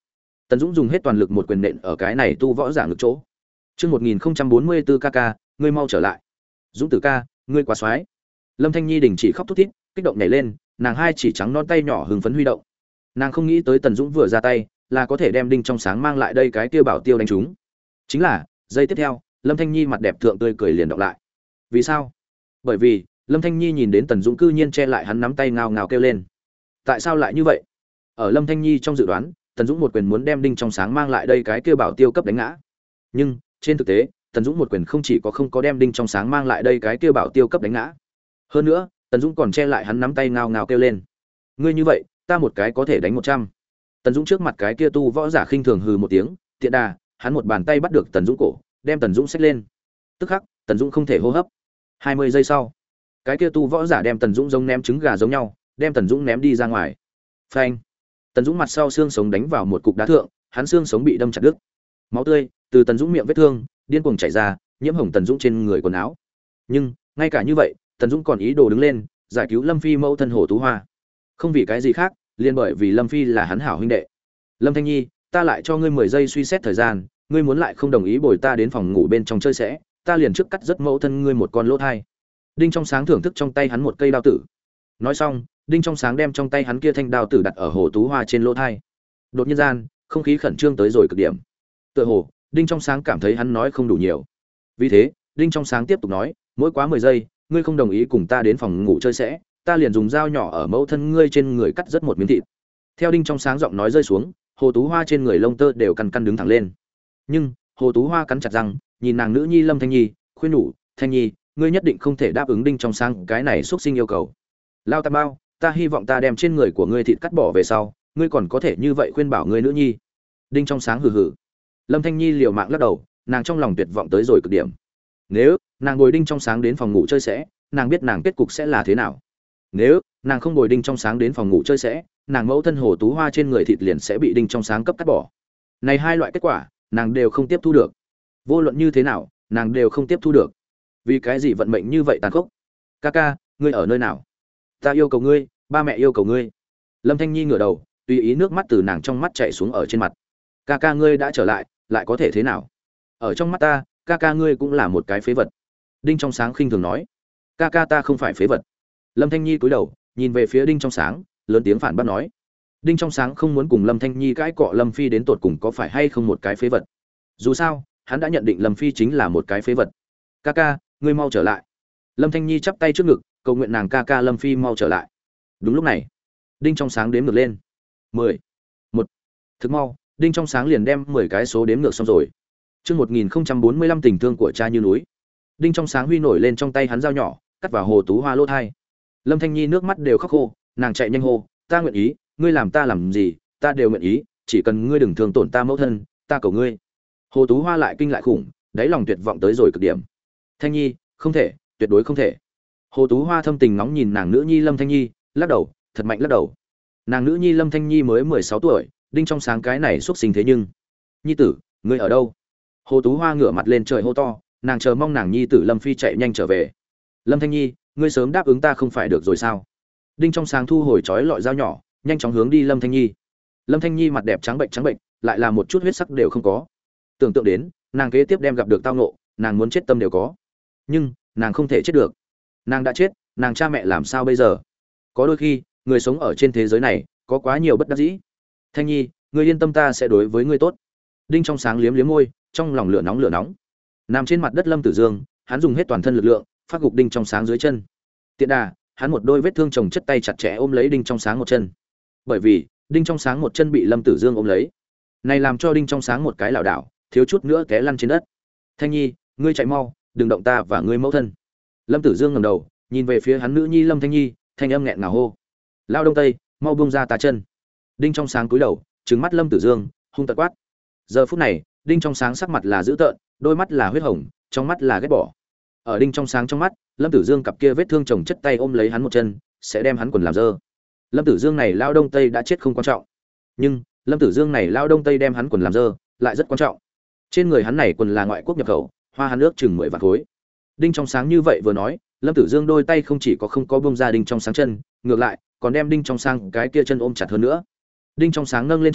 Tần Dũng dùng hết toàn lực một quyền nện ở cái này tu võ giả ngực chỗ. Chương 1044 ca ca, ngươi mau trở lại. Dũng tử ca, ngươi quá xoái. Lâm Thanh Nhi đình chỉ khóc thút thít, kích động nhảy lên, nàng hai chỉ trắng non tay nhỏ hưng phấn huy động. Nàng không nghĩ tới Tần Dũng vừa ra tay, là có thể đem đinh trong sáng mang lại đây cái kia bảo tiêu đánh trúng. Chính là, giây tiếp theo, Lâm Thanh Nhi mặt đẹp thượng tươi cười liền đọc lại. Vì sao? Bởi vì, Lâm Thanh Nhi nhìn đến Tần Dũng cư nhiên che lại hắn nắm tay ngao ngao kêu lên. Tại sao lại như vậy? Ở Lâm Thanh Nhi trong dự đoán, Tần Dũng một quyền muốn đem đinh trong sáng mang lại đây cái kia bảo tiêu cấp đánh ngã. Nhưng, trên thực tế, Tần Dũng một quyền không chỉ có không có đem đinh trong sáng mang lại đây cái kia bảo tiêu cấp đánh ngã. Hơn nữa, Tần Dũng còn che lại hắn nắm tay ngao ngao kêu lên. Ngươi như vậy, ta một cái có thể đánh 100. Tần Dũng trước mặt cái kia tu võ giả khinh thường hừ một tiếng, tiện đà, hắn một bàn tay bắt được Tần Dũng cổ, đem Tần Dũng xách lên. Tức khắc, Tần Dũng không thể hô hấp. 20 giây sau, cái kia tu võ giả đem Tần Dũng giống ném trứng gà giống nhau, đem Tần Dũng ném đi ra ngoài. Phanh! Tần Dũng mặt sau xương sống đánh vào một cục đá thượng, hắn xương sống bị đâm chặt đứt. Máu tươi từ Tần Dũng miệng vết thương điên cuồng chảy ra, nhiễm hồng Tần Dũng trên người quần áo. Nhưng, ngay cả như vậy, Tần Dũng còn ý đồ đứng lên, giải cứu Lâm Phi mẫu thân Hồ Tú Hoa. Không vì cái gì khác, liền bởi vì Lâm Phi là hắn hảo huynh đệ. Lâm Thanh Nhi, ta lại cho ngươi 10 giây suy xét thời gian, ngươi muốn lại không đồng ý bồi ta đến phòng ngủ bên trong chơi sẽ, ta liền trước cắt rất mẫu thân ngươi một con lỗ thai. Đinh trong sáng thưởng thức trong tay hắn một cây đao tử. Nói xong, Đinh trong sáng đem trong tay hắn kia thanh đao tử đặt ở Hồ Tú Hoa trên lỗ thai. Đột nhiên gian, không khí khẩn trương tới rồi cực điểm. Tựa hồ, Đinh trong sáng cảm thấy hắn nói không đủ nhiều. Vì thế, Đinh trong sáng tiếp tục nói, mỗi quá 10 giây, ngươi không đồng ý cùng ta đến phòng ngủ chơi sẽ, ta liền dùng dao nhỏ ở mẫu thân ngươi trên người cắt rất một miếng thịt. Theo Đinh trong sáng giọng nói rơi xuống, Hồ Tú Hoa trên người lông tơ đều căn căn đứng thẳng lên. Nhưng, Hồ Tú Hoa cắn chặt răng, nhìn nàng nữ nhi Lâm Thanh Nhi, khuyên nhủ, "Thanh Nhi, ngươi nhất định không thể đáp ứng Đinh trong sáng cái này xúc sinh yêu cầu. Lao Tam Bao, ta hy vọng ta đem trên người của ngươi thịt cắt bỏ về sau, ngươi còn có thể như vậy khuyên bảo ngươi nữ nhi." Đinh trong sáng hừ hừ. Lâm Thanh Nhi liều mạng lắc đầu, nàng trong lòng tuyệt vọng tới rồi cực điểm. Nếu nàng bồi Đinh trong sáng đến phòng ngủ chơi sẽ, nàng biết nàng kết cục sẽ là thế nào. Nếu nàng không bồi Đinh trong sáng đến phòng ngủ chơi sẽ, nàng mẫu thân Hồ Tú Hoa trên người thịt liền sẽ bị Đinh trong sáng cấp cắt bỏ. Này hai loại kết quả, nàng đều không tiếp thu được. Vô luận như thế nào, nàng đều không tiếp thu được. Vì cái gì vận mệnh như vậy tàn khốc? Ca ca, ngươi ở nơi nào? Ta yêu cầu ngươi, ba mẹ yêu cầu ngươi. Lâm Thanh Nhi ngửa đầu, tùy ý nước mắt từ nàng trong mắt chảy xuống ở trên mặt. Ca ca ngươi đã trở lại, lại có thể thế nào? Ở trong mắt ta, ca ca ngươi cũng là một cái phế vật. Đinh trong sáng khinh thường nói. Ca ca ta không phải phế vật. Lâm Thanh Nhi cúi đầu, nhìn về phía Đinh trong sáng, lớn tiếng phản bác nói. Đinh trong sáng không muốn cùng Lâm Thanh Nhi cãi cọ Lâm Phi đến tột cùng có phải hay không một cái phế vật. Dù sao, hắn đã nhận định Lâm Phi chính là một cái phế vật. Ca ca, ngươi mau trở lại. Lâm Thanh Nhi chắp tay trước ngực, cầu nguyện nàng ca ca Lâm Phi mau trở lại. Đúng lúc này, Đinh trong sáng đếm ngược lên. 10, 1. Thực mau, Đinh trong sáng liền đem 10 cái số đếm ngược xong rồi. Chương 1045 tình thương của cha như núi. Đinh trong sáng huy nổi lên trong tay hắn dao nhỏ, cắt vào Hồ Tú Hoa lỗ thai. Lâm Thanh Nhi nước mắt đều khóc khô, nàng chạy nhanh hô, "Ta nguyện ý, ngươi làm ta làm gì, ta đều nguyện ý, chỉ cần ngươi đừng thương tổn ta mẫu thân, ta cầu ngươi." Hồ Tú Hoa lại kinh lại khủng, đáy lòng tuyệt vọng tới rồi cực điểm. "Thanh Nhi, không thể, tuyệt đối không thể." Hồ Tú Hoa thâm tình ngóng nhìn nàng nữ nhi Lâm Thanh Nhi, lắc đầu, thật mạnh lắc đầu. Nàng nữ nhi Lâm Thanh Nhi mới 16 tuổi, Đinh trong sáng cái này xuất sinh thế nhưng. "Nhi tử, ngươi ở đâu?" Hồ Tú Hoa ngửa mặt lên trời hô to, nàng chờ mong nàng nhi tử Lâm Phi chạy nhanh trở về. "Lâm Thanh Nhi, ngươi sớm đáp ứng ta không phải được rồi sao?" Đinh trong sáng thu hồi chói lọi dao nhỏ, nhanh chóng hướng đi Lâm Thanh Nhi. Lâm Thanh Nhi mặt đẹp trắng bệnh, lại là một chút huyết sắc đều không có. Tưởng tượng đến, nàng kế tiếp đem gặp được tao ngộ, nàng muốn chết tâm đều có. Nhưng, nàng không thể chết được. Nàng đã chết, nàng cha mẹ làm sao bây giờ? Có đôi khi, người sống ở trên thế giới này, có quá nhiều bất đắc dĩ. "Thanh Nhi, ngươi yên tâm ta sẽ đối với ngươi tốt." Đinh trong sáng liếm liếm môi, trong lòng lửa nóng. Nằm trên mặt đất Lâm Tử Dương, hắn dùng hết toàn thân lực lượng, phát gục Đinh trong sáng dưới chân. Tiện đà, hắn một đôi vết thương chồng chất tay chặt chẽ ôm lấy Đinh trong sáng một chân. Bởi vì, Đinh trong sáng một chân bị Lâm Tử Dương ôm lấy. Này làm cho Đinh trong sáng một cái lảo đảo, thiếu chút nữa té lăn trên đất. "Thanh Nhi, ngươi chạy mau, đừng động ta và ngươi mẫu thân." Lâm Tử Dương ngẩng đầu, nhìn về phía hắn nữ nhi Lâm Thanh Nhi, thanh âm nghẹn ngào hô: "Lao Đông Tây, mau buông ra ta chân." Đinh trong sáng cúi đầu, trừng mắt Lâm Tử Dương, hung tợn quát. Giờ phút này, Đinh trong sáng sắc mặt là dữ tợn, đôi mắt là huyết hồng, trong mắt là ghét bỏ. Ở Đinh trong sáng trong mắt, Lâm Tử Dương cặp kia vết thương chồng chất tay ôm lấy hắn một chân, sẽ đem hắn quần làm dơ. Lâm Tử Dương này Lao Đông Tây đã chết không quan trọng, nhưng Lâm Tử Dương này Lao Đông Tây đem hắn quần làm dơ, lại rất quan trọng. Trên người hắn này quần là ngoại quốc nhập khẩu, hoa hắn ước chừng 10 vạn khối. Đinh trong sáng như vậy vừa nói, Lâm Tử Dương đôi tay không chỉ có không có buông ra Đinh trong sáng chân, ngược lại còn đem Đinh trong sáng cái kia chân ôm chặt hơn nữa. Đinh trong sáng nâng lên chân,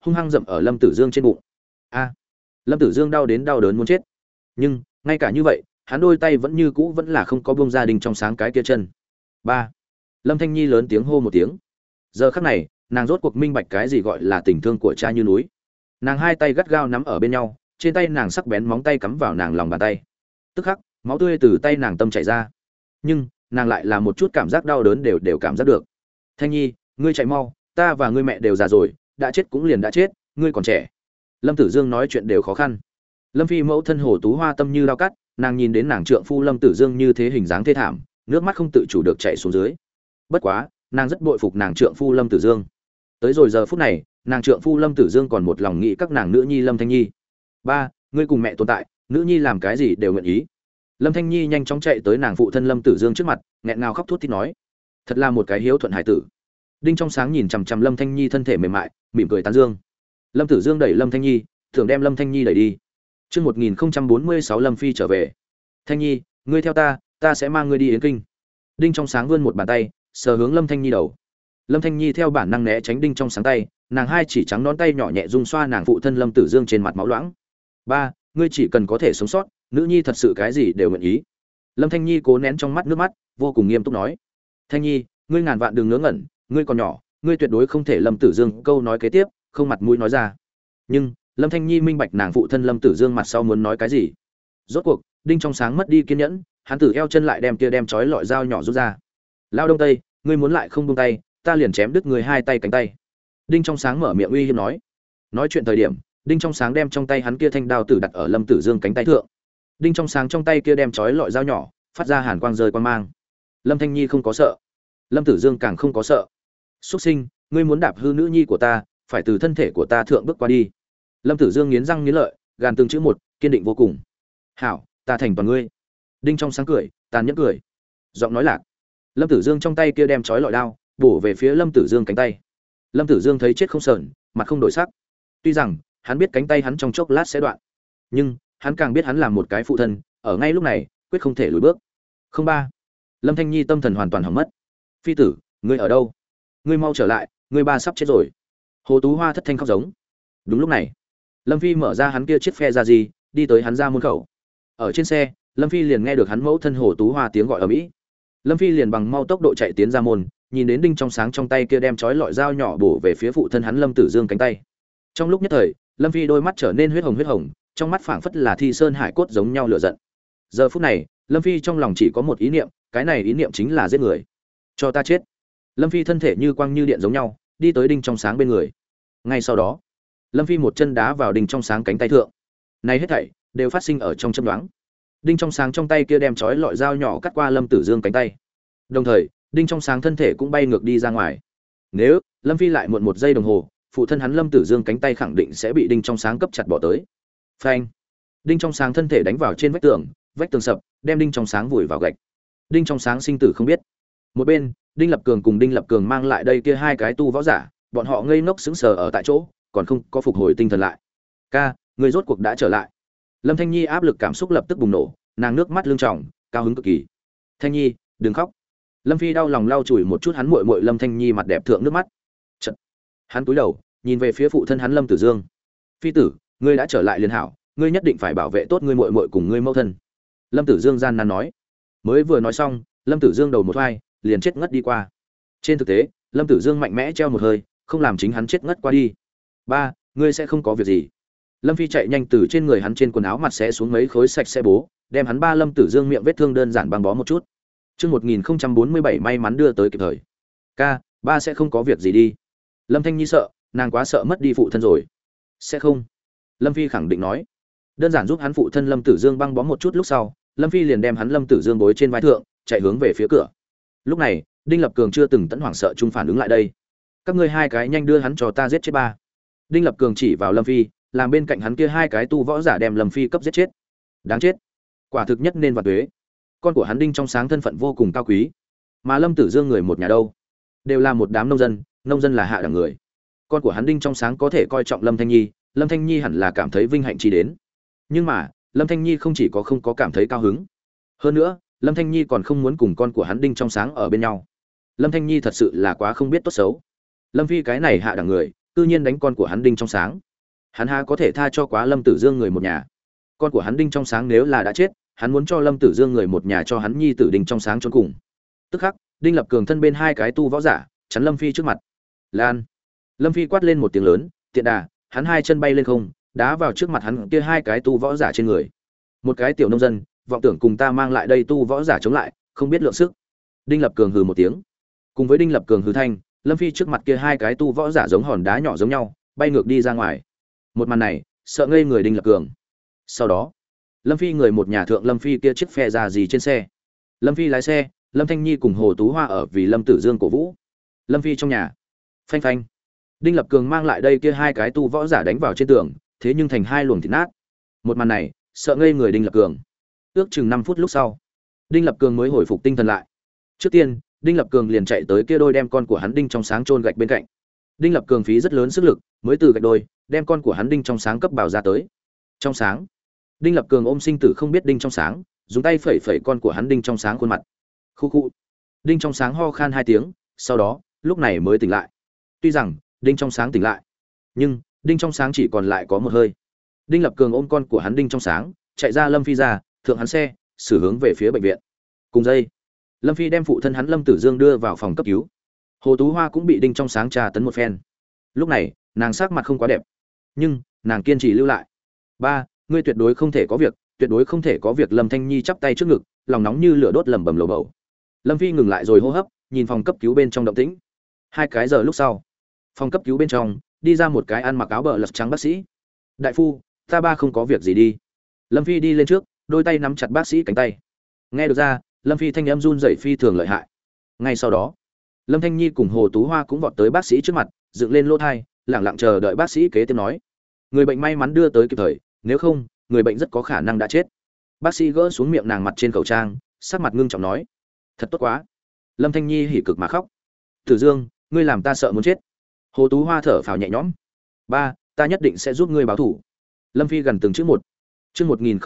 hung hăng dậm ở Lâm Tử Dương trên bụng. A! Lâm Tử Dương đau đến đau đớn muốn chết. Nhưng, ngay cả như vậy, hắn đôi tay vẫn như cũ vẫn là không có buông ra Đinh Trong Sáng cái kia chân. Ba! Lâm Thanh Nhi lớn tiếng hô một tiếng. Giờ khắc này, nàng rốt cuộc minh bạch cái gì gọi là tình thương của cha như núi. Nàng hai tay gắt gao nắm ở bên nhau, trên tay nàng sắc bén móng tay cắm vào nàng lòng bàn tay. Tức khắc, máu tươi từ tay nàng tâm chảy ra. Nhưng, nàng lại là một chút cảm giác đau đớn đều cảm giác được. Thanh Nhi, ngươi chạy mau, ta và ngươi mẹ đều già rồi, đã chết cũng liền đã chết, ngươi còn trẻ. Lâm Tử Dương nói chuyện đều khó khăn. Lâm Phi mẫu thân Hồ Tú Hoa tâm như dao cắt, nàng nhìn đến nàng trượng phu Lâm Tử Dương như thế hình dáng thê thảm, nước mắt không tự chủ được chảy xuống dưới. Bất quá, nàng rất bội phục nàng trượng phu Lâm Tử Dương. Tới rồi giờ phút này, nàng trượng phu Lâm Tử Dương còn một lòng nghĩ các nàng nữ nhi Lâm Thanh Nhi. Ba, ngươi cùng mẹ tồn tại, nữ nhi làm cái gì đều nguyện ý. Lâm Thanh Nhi nhanh chóng chạy tới nàng phụ thân Lâm Tử Dương trước mặt, nghẹn ngào khóc thút thít nói, thật là một cái hiếu thuận hải tử. Đinh Trong Sáng nhìn chằm chằm Lâm Thanh Nhi thân thể mềm mại, mỉm cười tán dương. Lâm Tử Dương đẩy Lâm Thanh Nhi, thường đem Lâm Thanh Nhi đẩy đi. Chương 1046 Lâm Phi trở về. Thanh Nhi, ngươi theo ta, ta sẽ mang ngươi đi Yến Kinh. Đinh Trong Sáng vươn một bàn tay, sờ hướng Lâm Thanh Nhi đầu. Lâm Thanh Nhi theo bản năng né tránh Đinh Trong Sáng tay, nàng hai chỉ trắng nón tay nhỏ nhẹ rung xoa nàng phụ thân Lâm Tử Dương trên mặt máu loãng. Ba, ngươi chỉ cần có thể sống sót, nữ nhi thật sự cái gì đều nguyện ý. Lâm Thanh Nhi cố nén trong mắt nước mắt, vô cùng nghiêm túc nói. Thanh Nhi, ngươi ngàn vạn đừng ngớ ngẩn, ngươi còn nhỏ, ngươi tuyệt đối không thể. Lâm Tử Dương câu nói kế tiếp, không mặt mũi nói ra. Nhưng Lâm Thanh Nhi minh bạch nàng phụ thân Lâm Tử Dương mặt sau muốn nói cái gì. Rốt cuộc, Đinh Trong Sáng mất đi kiên nhẫn, hắn từ eo chân lại đem kia đem chói lọi dao nhỏ rút ra. Lao Đông Tây, ngươi muốn lại không buông tay, ta liền chém đứt người hai tay cánh tay. Đinh Trong Sáng mở miệng uy hiếp nói. Nói chuyện thời điểm, Đinh Trong Sáng đem trong tay hắn kia thanh đao tử đặt ở Lâm Tử Dương cánh tay thượng. Đinh Trong Sáng trong tay kia đem chói lọi dao nhỏ, phát ra hàn quang rơi quang mang. Lâm Thanh Nhi không có sợ, Lâm Tử Dương càng không có sợ. Súc sinh, ngươi muốn đạp hư nữ nhi của ta, phải từ thân thể của ta thượng bước qua đi. Lâm Tử Dương nghiến răng nghiến lợi, gàn từng chữ một, kiên định vô cùng. Hảo, ta thành toàn ngươi. Đinh Trong Sáng cười, tàn nhẫn cười, giọng nói lạc. Lâm Tử Dương trong tay kia đem chói lọi đao, bổ về phía Lâm Tử Dương cánh tay. Lâm Tử Dương thấy chết không sờn, mặt không đổi sắc. Tuy rằng hắn biết cánh tay hắn trong chốc lát sẽ đoạn, nhưng hắn càng biết hắn là một cái phụ thân, ở ngay lúc này quyết không thể lùi bước. Không ba. Lâm Thanh Nhi tâm thần hoàn toàn hỏng mất. Phi tử, ngươi ở đâu? Ngươi mau trở lại, ngươi ba sắp chết rồi. Hồ Tú Hoa thất thanh khóc giống. Đúng lúc này, Lâm Phi mở ra hắn kia chiếc phe ra gì, đi tới hắn ra môn khẩu. Ở trên xe, Lâm Phi liền nghe được hắn mẫu thân Hồ Tú Hoa tiếng gọi ở mỹ. Lâm Phi liền bằng mau tốc độ chạy tiến ra môn, nhìn đến Đinh Trong Sáng trong tay kia đem chói lọi dao nhỏ bổ về phía phụ thân hắn Lâm Tử Dương cánh tay. Trong lúc nhất thời, Lâm Phi đôi mắt trở nên huyết hồng, trong mắt phảng phất là thi sơn hải cốt giống nhau lửa giận. Giờ phút này, Lâm Phi trong lòng chỉ có một ý niệm, cái này ý niệm chính là giết người. Cho ta chết. Lâm Phi thân thể như quang như điện giống nhau, đi tới Đinh Trong Sáng bên người. Ngay sau đó, Lâm Phi một chân đá vào Đinh Trong Sáng cánh tay thượng. Này hết thảy đều phát sinh ở trong chớp nhoáng. Đinh Trong Sáng trong tay kia đem chói lọi dao nhỏ cắt qua Lâm Tử Dương cánh tay. Đồng thời, Đinh Trong Sáng thân thể cũng bay ngược đi ra ngoài. Nếu Lâm Phi lại muộn một giây đồng hồ, phụ thân hắn Lâm Tử Dương cánh tay khẳng định sẽ bị Đinh Trong Sáng cấp chặt bỏ tới. Phanh! Đinh Trong Sáng thân thể đánh vào trên vách tường sập, đem Đinh Trong Sáng vùi vào gạch. Đinh Trong Sáng sinh tử không biết. Một bên, Đinh Lập Cường cùng Đinh Lập Cường mang lại đây kia hai cái tu võ giả, bọn họ ngây ngốc sững sờ ở tại chỗ, còn không có phục hồi tinh thần lại. Ca, người rốt cuộc đã trở lại. Lâm Thanh Nhi áp lực cảm xúc lập tức bùng nổ, nàng nước mắt lưng tròng, cao hứng cực kỳ. Thanh Nhi, đừng khóc. Lâm Phi đau lòng lau chùi một chút hắn muội muội Lâm Thanh Nhi mặt đẹp thượng nước mắt. Chật. Hắn cúi đầu, nhìn về phía phụ thân hắn Lâm Tử Dương. Phi tử, ngươi đã trở lại liền hảo, ngươi nhất định phải bảo vệ tốt ngươi muội muội cùng ngươi mẫu thân. Lâm Tử Dương gian nan nói. Mới vừa nói xong, Lâm Tử Dương đầu một vai, liền chết ngất đi qua. Trên thực tế, Lâm Tử Dương mạnh mẽ treo một hơi, không làm chính hắn chết ngất qua đi. Ba, ngươi sẽ không có việc gì. Lâm Phi chạy nhanh từ trên người hắn trên quần áo mặt xé xuống mấy khối sạch sẽ bố, đem hắn ba Lâm Tử Dương miệng vết thương đơn giản băng bó một chút. Chương 1047 may mắn đưa tới kịp thời. Ca, ba sẽ không có việc gì đi. Lâm Thanh Nhi sợ, nàng quá sợ mất đi phụ thân rồi. Sẽ không. Lâm Phi khẳng định nói. Đơn giản giúp hắn phụ thân Lâm Tử Dương băng bó một chút lúc sau, Lâm Phi liền đem hắn Lâm Tử Dương bối trên vai thượng, chạy hướng về phía cửa. Lúc này, Đinh Lập Cường chưa từng tận hoảng sợ chung phản ứng lại đây. Các ngươi hai cái nhanh đưa hắn cho ta giết chết ba. Đinh Lập Cường chỉ vào Lâm Phi, làm bên cạnh hắn kia hai cái tu võ giả đem Lâm Phi cấp giết chết. Đáng chết. Quả thực nhất nên vạn tuế. Con của hắn Đinh Trong Sáng thân phận vô cùng cao quý, mà Lâm Tử Dương người một nhà đâu, đều là một đám nông dân là hạ đẳng người. Con của hắn Đinh Trong Sáng có thể coi trọng Lâm Thanh Nhi hẳn là cảm thấy vinh hạnh chi đến. Nhưng mà, Lâm Thanh Nhi không chỉ có không có cảm thấy cao hứng, hơn nữa, Lâm Thanh Nhi còn không muốn cùng con của hắn Đinh Trong Sáng ở bên nhau. Lâm Thanh Nhi thật sự là quá không biết tốt xấu. Lâm Phi cái này hạ đẳng người, cư nhiên đánh con của hắn Đinh Trong Sáng. Hắn há có thể tha cho quá Lâm Tử Dương người một nhà. Con của hắn Đinh Trong Sáng nếu là đã chết, hắn muốn cho Lâm Tử Dương người một nhà cho hắn nhi tử Đinh Trong Sáng chôn cùng. Tức khắc, Đinh Lập Cường thân bên hai cái tu võ giả, chắn Lâm Phi trước mặt. Lan. Lâm Phi quát lên một tiếng lớn, tiện đà, hắn hai chân bay lên không, đá vào trước mặt hắn kia hai cái tu võ giả trên người. Một cái tiểu nông dân, vọng tưởng cùng ta mang lại đây tu võ giả chống lại, không biết lượng sức. Đinh Lập Cường hừ một tiếng. Cùng với Đinh Lập Cường hừ thanh, Lâm Phi trước mặt kia hai cái tu võ giả giống hòn đá nhỏ giống nhau, bay ngược đi ra ngoài. Một màn này, sợ ngây người Đinh Lập Cường. Sau đó, Lâm Phi người một nhà thượng Lâm Phi kia chiếc phe ra gì trên xe. Lâm Phi lái xe, Lâm Thanh Nhi cùng Hồ Tú Hoa ở vì Lâm Tử Dương cổ vũ. Lâm Phi trong nhà. Phanh phanh. Đinh Lập Cường mang lại đây kia hai cái tu võ giả đánh vào trên tường, thế nhưng thành hai luồng thịt nát. Một màn này, sợ ngây người Đinh Lập Cường. Ước chừng 5 phút lúc sau, Đinh Lập Cường mới hồi phục tinh thần lại. Trước tiên, Đinh Lập Cường liền chạy tới kia đôi đem con của hắn Đinh Trong Sáng chôn gạch bên cạnh. Đinh Lập Cường phí rất lớn sức lực, mới từ gạch đôi đem con của hắn Đinh Trong Sáng cấp bảo ra tới. Trong Sáng. Đinh Lập Cường ôm sinh tử không biết Đinh Trong Sáng, dùng tay phẩy phẩy con của hắn Đinh Trong Sáng khuôn mặt. Khu khu. Đinh Trong Sáng ho khan 2 tiếng, sau đó, lúc này mới tỉnh lại. Tuy rằng Đinh Trong Sáng tỉnh lại, nhưng Đinh Trong Sáng chỉ còn lại có một hơi. Đinh Lập Cường ôm con của hắn Đinh Trong Sáng, chạy ra Lâm Phi ra, thượng hắn xe, xử hướng về phía bệnh viện. Cùng dây, Lâm Phi đem phụ thân hắn Lâm Tử Dương đưa vào phòng cấp cứu. Hồ Tú Hoa cũng bị Đinh Trong Sáng tra tấn một phen. Lúc này, nàng sắc mặt không quá đẹp, nhưng nàng kiên trì lưu lại. Ba, ngươi tuyệt đối không thể có việc, tuyệt đối không thể có việc. Lâm Thanh Nhi chắp tay trước ngực, lòng nóng như lửa đốt lẩm bẩm lầu bầu. Lâm Phi ngừng lại rồi hô hấp, nhìn phòng cấp cứu bên trong động tĩnh. 2 cái giờ lúc sau, phòng cấp cứu bên trong đi ra một cái ăn mặc áo bờ lật trắng bác sĩ. Đại phu, ta ba không có việc gì đi. Lâm Phi đi lên trước, đôi tay nắm chặt bác sĩ cánh tay. Nghe được ra, Lâm Phi thanh âm run rẩy phi thường lợi hại. Ngay sau đó, Lâm Thanh Nhi cùng Hồ Tú Hoa cũng vọt tới bác sĩ trước mặt, dựng lên lỗ thai, lẳng lặng chờ đợi bác sĩ kế tiếp nói. Người bệnh may mắn đưa tới kịp thời, nếu không, người bệnh rất có khả năng đã chết. Bác sĩ gỡ xuống miệng nàng mặt trên khẩu trang, sắc mặt ngưng trọng nói. Thật tốt quá. Lâm Thanh Nhi hỉ cực mà khóc. Tử Dương, ngươi làm ta sợ muốn chết. Hồ Tú Hoa thở phào nhẹ nhõm. Ba, ta nhất định sẽ giúp ngươi báo thù. Lâm Phi gần từng chữ một. Chương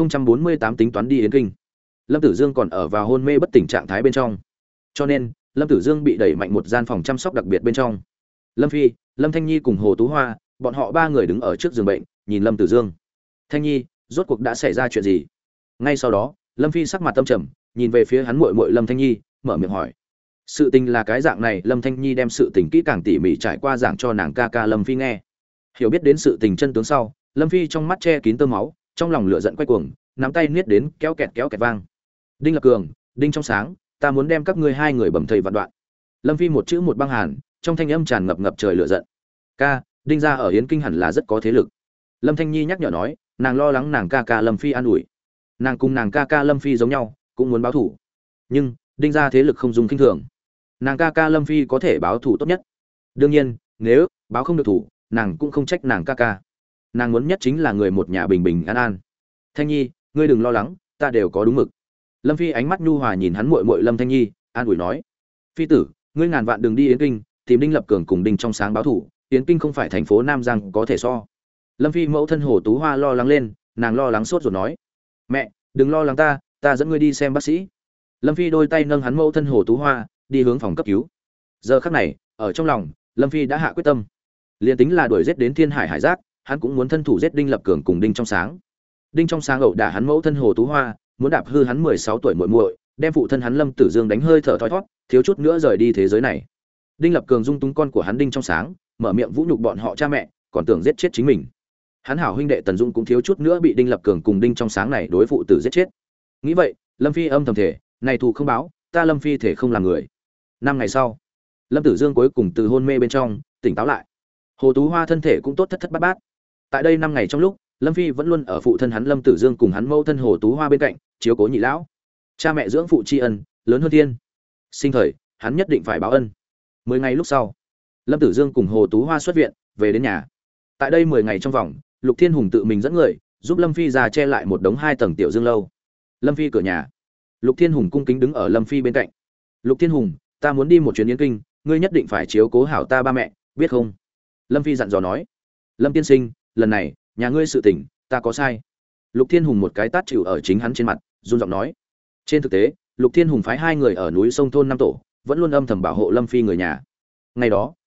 1048 tính toán đi Yến Kinh. Lâm Tử Dương còn ở vào hôn mê bất tỉnh trạng thái bên trong, cho nên Lâm Tử Dương bị đẩy mạnh một gian phòng chăm sóc đặc biệt bên trong. Lâm Phi, Lâm Thanh Nhi cùng Hồ Tú Hoa, bọn họ 3 người đứng ở trước giường bệnh, nhìn Lâm Tử Dương. Thanh Nhi, rốt cuộc đã xảy ra chuyện gì? Ngay sau đó, Lâm Phi sắc mặt tâm trầm, nhìn về phía hắn muội muội Lâm Thanh Nhi, mở miệng hỏi. Sự tình là cái dạng này. Lâm Thanh Nhi đem sự tình kỹ càng tỉ mỉ trải qua giảng cho nàng ca ca Lâm Phi nghe. Hiểu biết đến sự tình chân tướng sau, Lâm Phi trong mắt che kín tơ máu, trong lòng lửa giận quay cuồng, nắm tay niết đến kéo kẹt vang. Đinh Lập Cường, Đinh Trong Sáng, ta muốn đem các ngươi hai người bầm thây vạn đoạn. Lâm Phi một chữ một băng hàn, trong thanh âm tràn ngập ngập trời lửa giận. Ca, Đinh gia ở Yến Kinh hẳn là rất có thế lực. Lâm Thanh Nhi nhắc nhở nói, nàng lo lắng nàng ca ca Lâm Phi an ủi. Nàng cùng nàng ca ca Lâm Phi giống nhau, cũng muốn báo thủ. Nhưng, Đinh gia thế lực không dùng kinh thường. Nàng ca ca Lâm Phi có thể báo thủ tốt nhất. Đương nhiên, nếu báo không được thủ, nàng cũng không trách nàng ca ca. Nàng muốn nhất chính là người một nhà bình bình an an. Thanh Nhi, ngươi đừng lo lắng, ta đều có đúng mực. Lâm Phi ánh mắt nhu hòa nhìn hắn muội muội Lâm Thanh Nhi, an ủi nói: "Phi tử, ngươi ngàn vạn đừng đi Yến Kinh, tìm Đinh Lập Cường cùng Đinh Trong Sáng báo thủ, Yến Kinh không phải thành phố Nam Giang có thể so." Lâm Phi mẫu thân Hồ Tú Hoa lo lắng lên, nàng lo lắng sốt rồi nói: "Mẹ, đừng lo lắng ta dẫn ngươi đi xem bác sĩ." Lâm Phi đôi tay nâng hắn mẫu thân Hồ Tú Hoa, đi hướng phòng cấp cứu. Giờ khắc này, ở trong lòng, Lâm Phi đã hạ quyết tâm. Liên tính là đuổi giết đến Thiên Hải Hải Giác, hắn cũng muốn thân thủ giết Đinh Lập Cường cùng Đinh Trong Sáng. Đinh Trong Sáng ẩu đả hắn mẫu thân Hồ Tú Hoa, muốn đạp hư hắn 16 tuổi muội muội, đem phụ thân hắn Lâm Tử Dương đánh hơi thở thoi thoát, thiếu chút nữa rời đi thế giới này. Đinh Lập Cường dung túng con của hắn Đinh Trong Sáng, mở miệng vũ nhục bọn họ cha mẹ, còn tưởng giết chết chính mình. Hắn hảo huynh đệ Tần Dung cũng thiếu chút nữa bị Đinh Lập Cường cùng Đinh Trong Sáng này đối phụ tử giết chết. Nghĩ vậy, Lâm Phi âm thầm thể, này thù không báo, ta Lâm Phi thể không làm người. 5 ngày sau, Lâm Tử Dương cuối cùng từ hôn mê bên trong tỉnh táo lại. Hồ Tú Hoa thân thể cũng tốt thất thất bát bát. Tại đây 5 ngày trong lúc, Lâm Phi vẫn luôn ở phụ thân hắn Lâm Tử Dương cùng hắn mẫu thân Hồ Tú Hoa bên cạnh, chiếu cố nhị lão. Cha mẹ dưỡng phụ tri ân, lớn hơn thiên. Sinh thời, hắn nhất định phải báo ân. 10 ngày lúc sau, Lâm Tử Dương cùng Hồ Tú Hoa xuất viện, về đến nhà. Tại đây 10 ngày trong vòng, Lục Thiên Hùng tự mình dẫn người, giúp Lâm Phi già che lại một đống 2 tầng tiểu dương lâu. Lâm Phi cửa nhà, Lục Thiên Hùng cung kính đứng ở Lâm Phi bên cạnh. Lục Thiên Hùng, ta muốn đi một chuyến Yến Kinh, ngươi nhất định phải chiếu cố hảo ta ba mẹ, biết không? Lâm Phi dặn dò nói. Lâm tiên sinh, lần này nhà ngươi sự tình, ta có sai. Lục Thiên Hùng một cái tát chịu ở chính hắn trên mặt, run giọng nói. Trên thực tế, Lục Thiên Hùng phái 2 người ở núi sông thôn Nam Tổ, vẫn luôn âm thầm bảo hộ Lâm Phi người nhà. Ngày đó,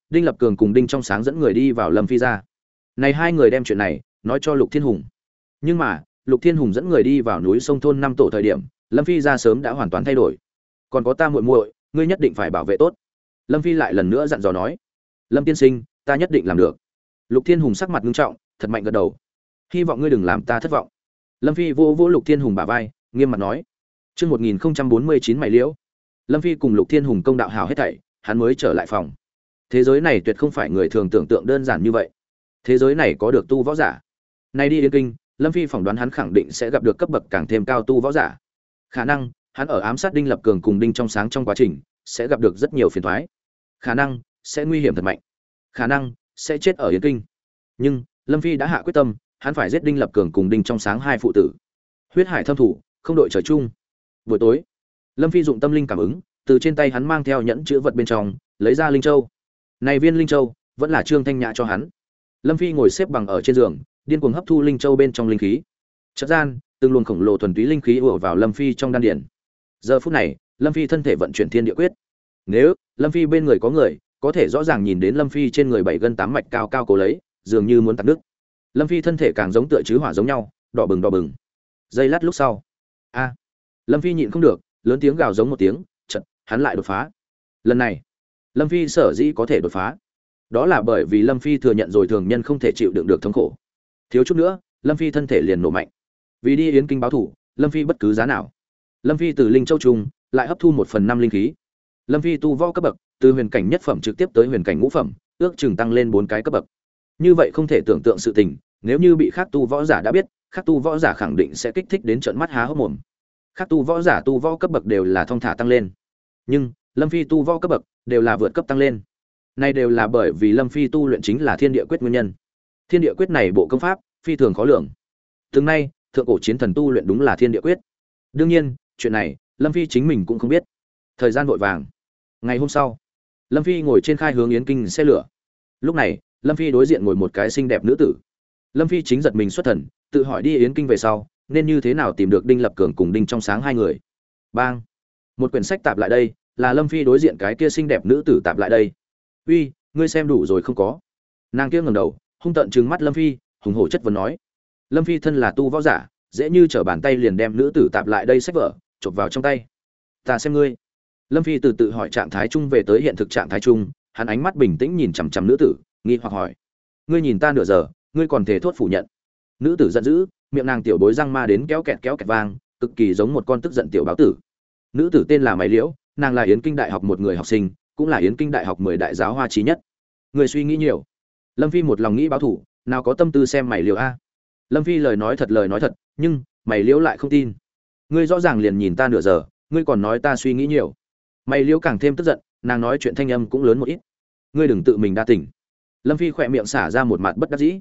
Đinh Lập Cường cùng Đinh Trong Sáng dẫn người đi vào Lâm Phi ra. Này hai người đem chuyện này nói cho Lục Thiên Hùng. Nhưng mà, Lục Thiên Hùng dẫn người đi vào núi sông thôn năm tổ thời điểm, Lâm Phi ra sớm đã hoàn toàn thay đổi. Còn có ta muội muội, ngươi nhất định phải bảo vệ tốt. Lâm Phi lại lần nữa dặn dò nói. Lâm tiên sinh, ta nhất định làm được. Lục Thiên Hùng sắc mặt nghiêm trọng, thật mạnh gật đầu. Hy vọng ngươi đừng làm ta thất vọng. Lâm Phi vô vô Lục Thiên Hùng bả vai, nghiêm mặt nói. Chương 1049 mày liễu. Lâm Phi cùng Lục Thiên Hùng công đạo hảo hết thảy, hắn mới trở lại phòng. Thế giới này tuyệt không phải người thường tưởng tượng đơn giản như vậy. Thế giới này có được tu võ giả. Nay đi Yên Kinh, Lâm Phi phỏng đoán hắn khẳng định sẽ gặp được cấp bậc càng thêm cao tu võ giả. Khả năng, hắn ở ám sát Đinh Lập Cường cùng Đinh Trong Sáng trong quá trình, sẽ gặp được rất nhiều phiền toái. Khả năng sẽ nguy hiểm thật mạnh. Khả năng sẽ chết ở Yên Kinh. Nhưng, Lâm Phi đã hạ quyết tâm, hắn phải giết Đinh Lập Cường cùng Đinh Trong Sáng hai phụ tử. Huyết hải thâm thủ, không đội trời chung. Buổi tối, Lâm Phi dụng tâm linh cảm ứng, từ trên tay hắn mang theo nhẫn chứa vật bên trong, lấy ra linh châu. Này viên linh châu vẫn là Trương Thanh Nhã cho hắn. Lâm Phi ngồi xếp bằng ở trên giường, điên cuồng hấp thu linh châu bên trong linh khí. Chợt gian, từng luồng khổng lồ thuần túy linh khí ùa vào Lâm Phi trong đan điền. Giờ phút này, Lâm Phi thân thể vận chuyển thiên địa quyết. Nếu Lâm Phi bên người có người, có thể rõ ràng nhìn đến Lâm Phi trên người bảy gân tám mạch cao cao cố lấy, dường như muốn tạt nước. Lâm Phi thân thể càng giống tựa chứ hỏa giống nhau, đỏ bừng đỏ bừng. Giây lát lúc sau, Lâm Phi nhịn không được, lớn tiếng gào giống một tiếng, chợt hắn lại đột phá. Lần này, Lâm Phi sở dĩ có thể đột phá, đó là bởi vì Lâm Phi thừa nhận rồi thường nhân không thể chịu đựng được thống khổ. Thiếu chút nữa, Lâm Phi thân thể liền nổ mạnh. Vì đi Yến Kinh báo thủ, Lâm Phi bất cứ giá nào. Lâm Phi từ linh châu trùng lại hấp thu 1/5 linh khí. Lâm Phi tu võ cấp bậc, từ huyền cảnh nhất phẩm trực tiếp tới huyền cảnh ngũ phẩm, ước chừng tăng lên 4 cái cấp bậc. Như vậy không thể tưởng tượng sự tình, nếu như bị khác tu võ giả đã biết, khác tu võ giả khẳng định sẽ kích thích đến trợn mắt há hốc mồm. Khác tu võ giả tu võ cấp bậc đều là thong thả tăng lên, nhưng Lâm Phi tu võ cấp bậc đều là vượt cấp tăng lên. Này đều là bởi vì Lâm Phi tu luyện chính là Thiên Địa Quyết nguyên nhân. Thiên Địa Quyết này bộ công pháp phi thường khó lường. Từng nay, thượng cổ chiến thần tu luyện đúng là Thiên Địa Quyết. Đương nhiên, chuyện này Lâm Phi chính mình cũng không biết. Thời gian vội vàng. Ngày hôm sau, Lâm Phi ngồi trên khai hướng Yến Kinh xe lửa. Lúc này, Lâm Phi đối diện ngồi một cái xinh đẹp nữ tử. Lâm Phi chính giật mình xuất thần, tự hỏi đi Yến Kinh về sau, nên như thế nào tìm được Đinh Lập Cường cùng Đinh Trong Sáng hai người. Bang! Một quyển sách tạp lại đây, là Lâm Phi đối diện cái kia xinh đẹp nữ tử tạp lại đây. Uy, ngươi xem đủ rồi không có? Nàng kia ngẩng đầu, hung tợn trừng mắt Lâm Phi, hùng hổ chất vấn nói. Lâm Phi thân là tu võ giả, dễ như trở bàn tay liền đem nữ tử tạp lại đây sách vở chộp vào trong tay. Ta xem ngươi. Lâm Phi từ tự hỏi trạng thái chung về tới hiện thực trạng thái chung, hắn ánh mắt bình tĩnh nhìn chằm chằm nữ tử, nghi hoặc hỏi: ngươi nhìn ta nửa giờ, ngươi còn thể thốt phủ nhận? Nữ tử giận dữ, miệng nàng tiểu bối răng ma đến kéo kẹt vang, cực kỳ giống một con tức giận tiểu báo tử. Nữ tử tên là Mày Liễu, nàng là Yến Kinh Đại học một người học sinh, cũng là Yến Kinh Đại học 10 đại giáo hoa trí nhất. Người suy nghĩ nhiều. Lâm Phi một lòng nghĩ báo thủ, nào có tâm tư xem Mày Liễu a. Lâm Phi lời nói thật, nhưng Mày Liễu lại không tin. Ngươi rõ ràng liền nhìn ta nửa giờ, ngươi còn nói ta suy nghĩ nhiều. Mày Liễu càng thêm tức giận, nàng nói chuyện thanh âm cũng lớn một ít. Ngươi đừng tự mình đa tỉnh. Lâm Phi khỏe miệng xả ra một mặt bất đắc dĩ.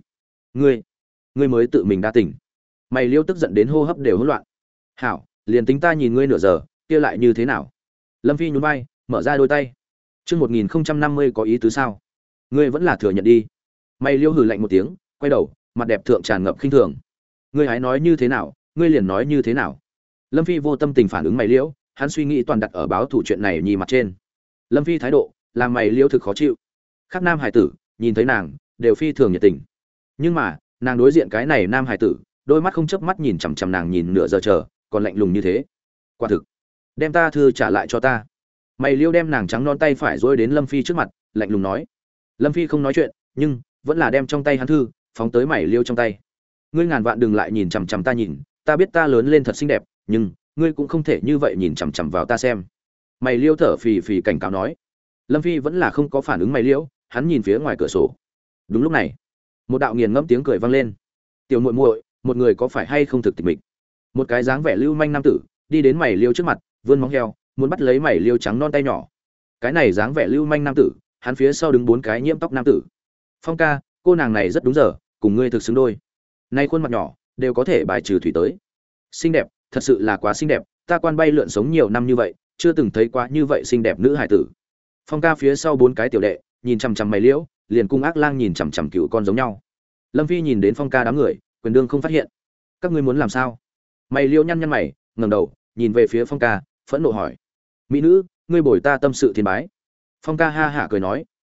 Ngươi mới tự mình đa tỉnh. Mày Liễu tức giận đến hô hấp đều hỗn loạn. Hảo, liền tính ta nhìn ngươi nửa giờ, kia lại như thế nào? Lâm Phi nhún vai, mở ra đôi tay. Chương 1050 có ý tứ sao? Ngươi vẫn là thừa nhận đi. Mày Liễu hừ lạnh một tiếng, quay đầu, mặt đẹp thượng tràn ngập khinh thường. Ngươi hãy nói như thế nào, ngươi liền nói như thế nào. Lâm Phi vô tâm tình phản ứng Mày Liễu, hắn suy nghĩ toàn đặt ở báo thủ chuyện này nhì mặt trên. Lâm Phi thái độ, làm Mày Liễu thực khó chịu. Khác nam hải tử, nhìn thấy nàng, đều phi thường nhiệt tình. Nhưng mà, nàng đối diện cái này nam hải tử, đôi mắt không chớp mắt nhìn chằm chằm nàng nhìn nửa giờ chờ, còn lạnh lùng như thế. Quả thực, đem ta thư trả lại cho ta. Mày Liễu đem nàng trắng non tay phải dối đến Lâm Phi trước mặt, lạnh lùng nói. Lâm Phi không nói chuyện, nhưng vẫn là đem trong tay hắn thư phóng tới Mày Liễu trong tay. Ngươi ngàn vạn đừng lại nhìn chằm chằm ta nhìn, ta biết ta lớn lên thật xinh đẹp, nhưng ngươi cũng không thể như vậy nhìn chằm chằm vào ta xem. Mày Liễu thở phì phì cảnh cáo nói. Lâm Phi vẫn là không có phản ứng Mày Liễu, hắn nhìn phía ngoài cửa sổ. Đúng lúc này, một đạo nghiền ngẫm tiếng cười vang lên. Tiểu muội muội, một người có phải hay không thực tịch mịch? Một cái dáng vẻ lưu manh nam tử đi đến Mày Liễu trước mặt, vươn móng heo, muốn bắt lấy Mày Liễu trắng non tay nhỏ. Cái này dáng vẻ lưu manh nam tử, hắn phía sau đứng 4 cái nhiễm tóc nam tử. Phong ca, cô nàng này rất đúng giờ, cùng ngươi thực xứng đôi. Nay khuôn mặt nhỏ đều có thể bài trừ thủy tới. Xinh đẹp, thật sự là quá xinh đẹp, ta quan bay lượn sống nhiều năm như vậy, chưa từng thấy quá như vậy xinh đẹp nữ hài tử. Phong ca phía sau 4 cái tiểu đệ, nhìn chằm chằm Mày Liễu, liền cung ác lang nhìn chằm chằm cựu con giống nhau. Lâm Phi nhìn đến Phong ca đám người, quyền đương không phát hiện. Các ngươi muốn làm sao? Mày Liễu nhăn nhăn mày, ngẩng đầu, nhìn về phía Phong ca, phẫn nộ hỏi: "Mỹ nữ, ngươi bồi ta tâm sự thiên bái?" Phong ca ha hả cười nói: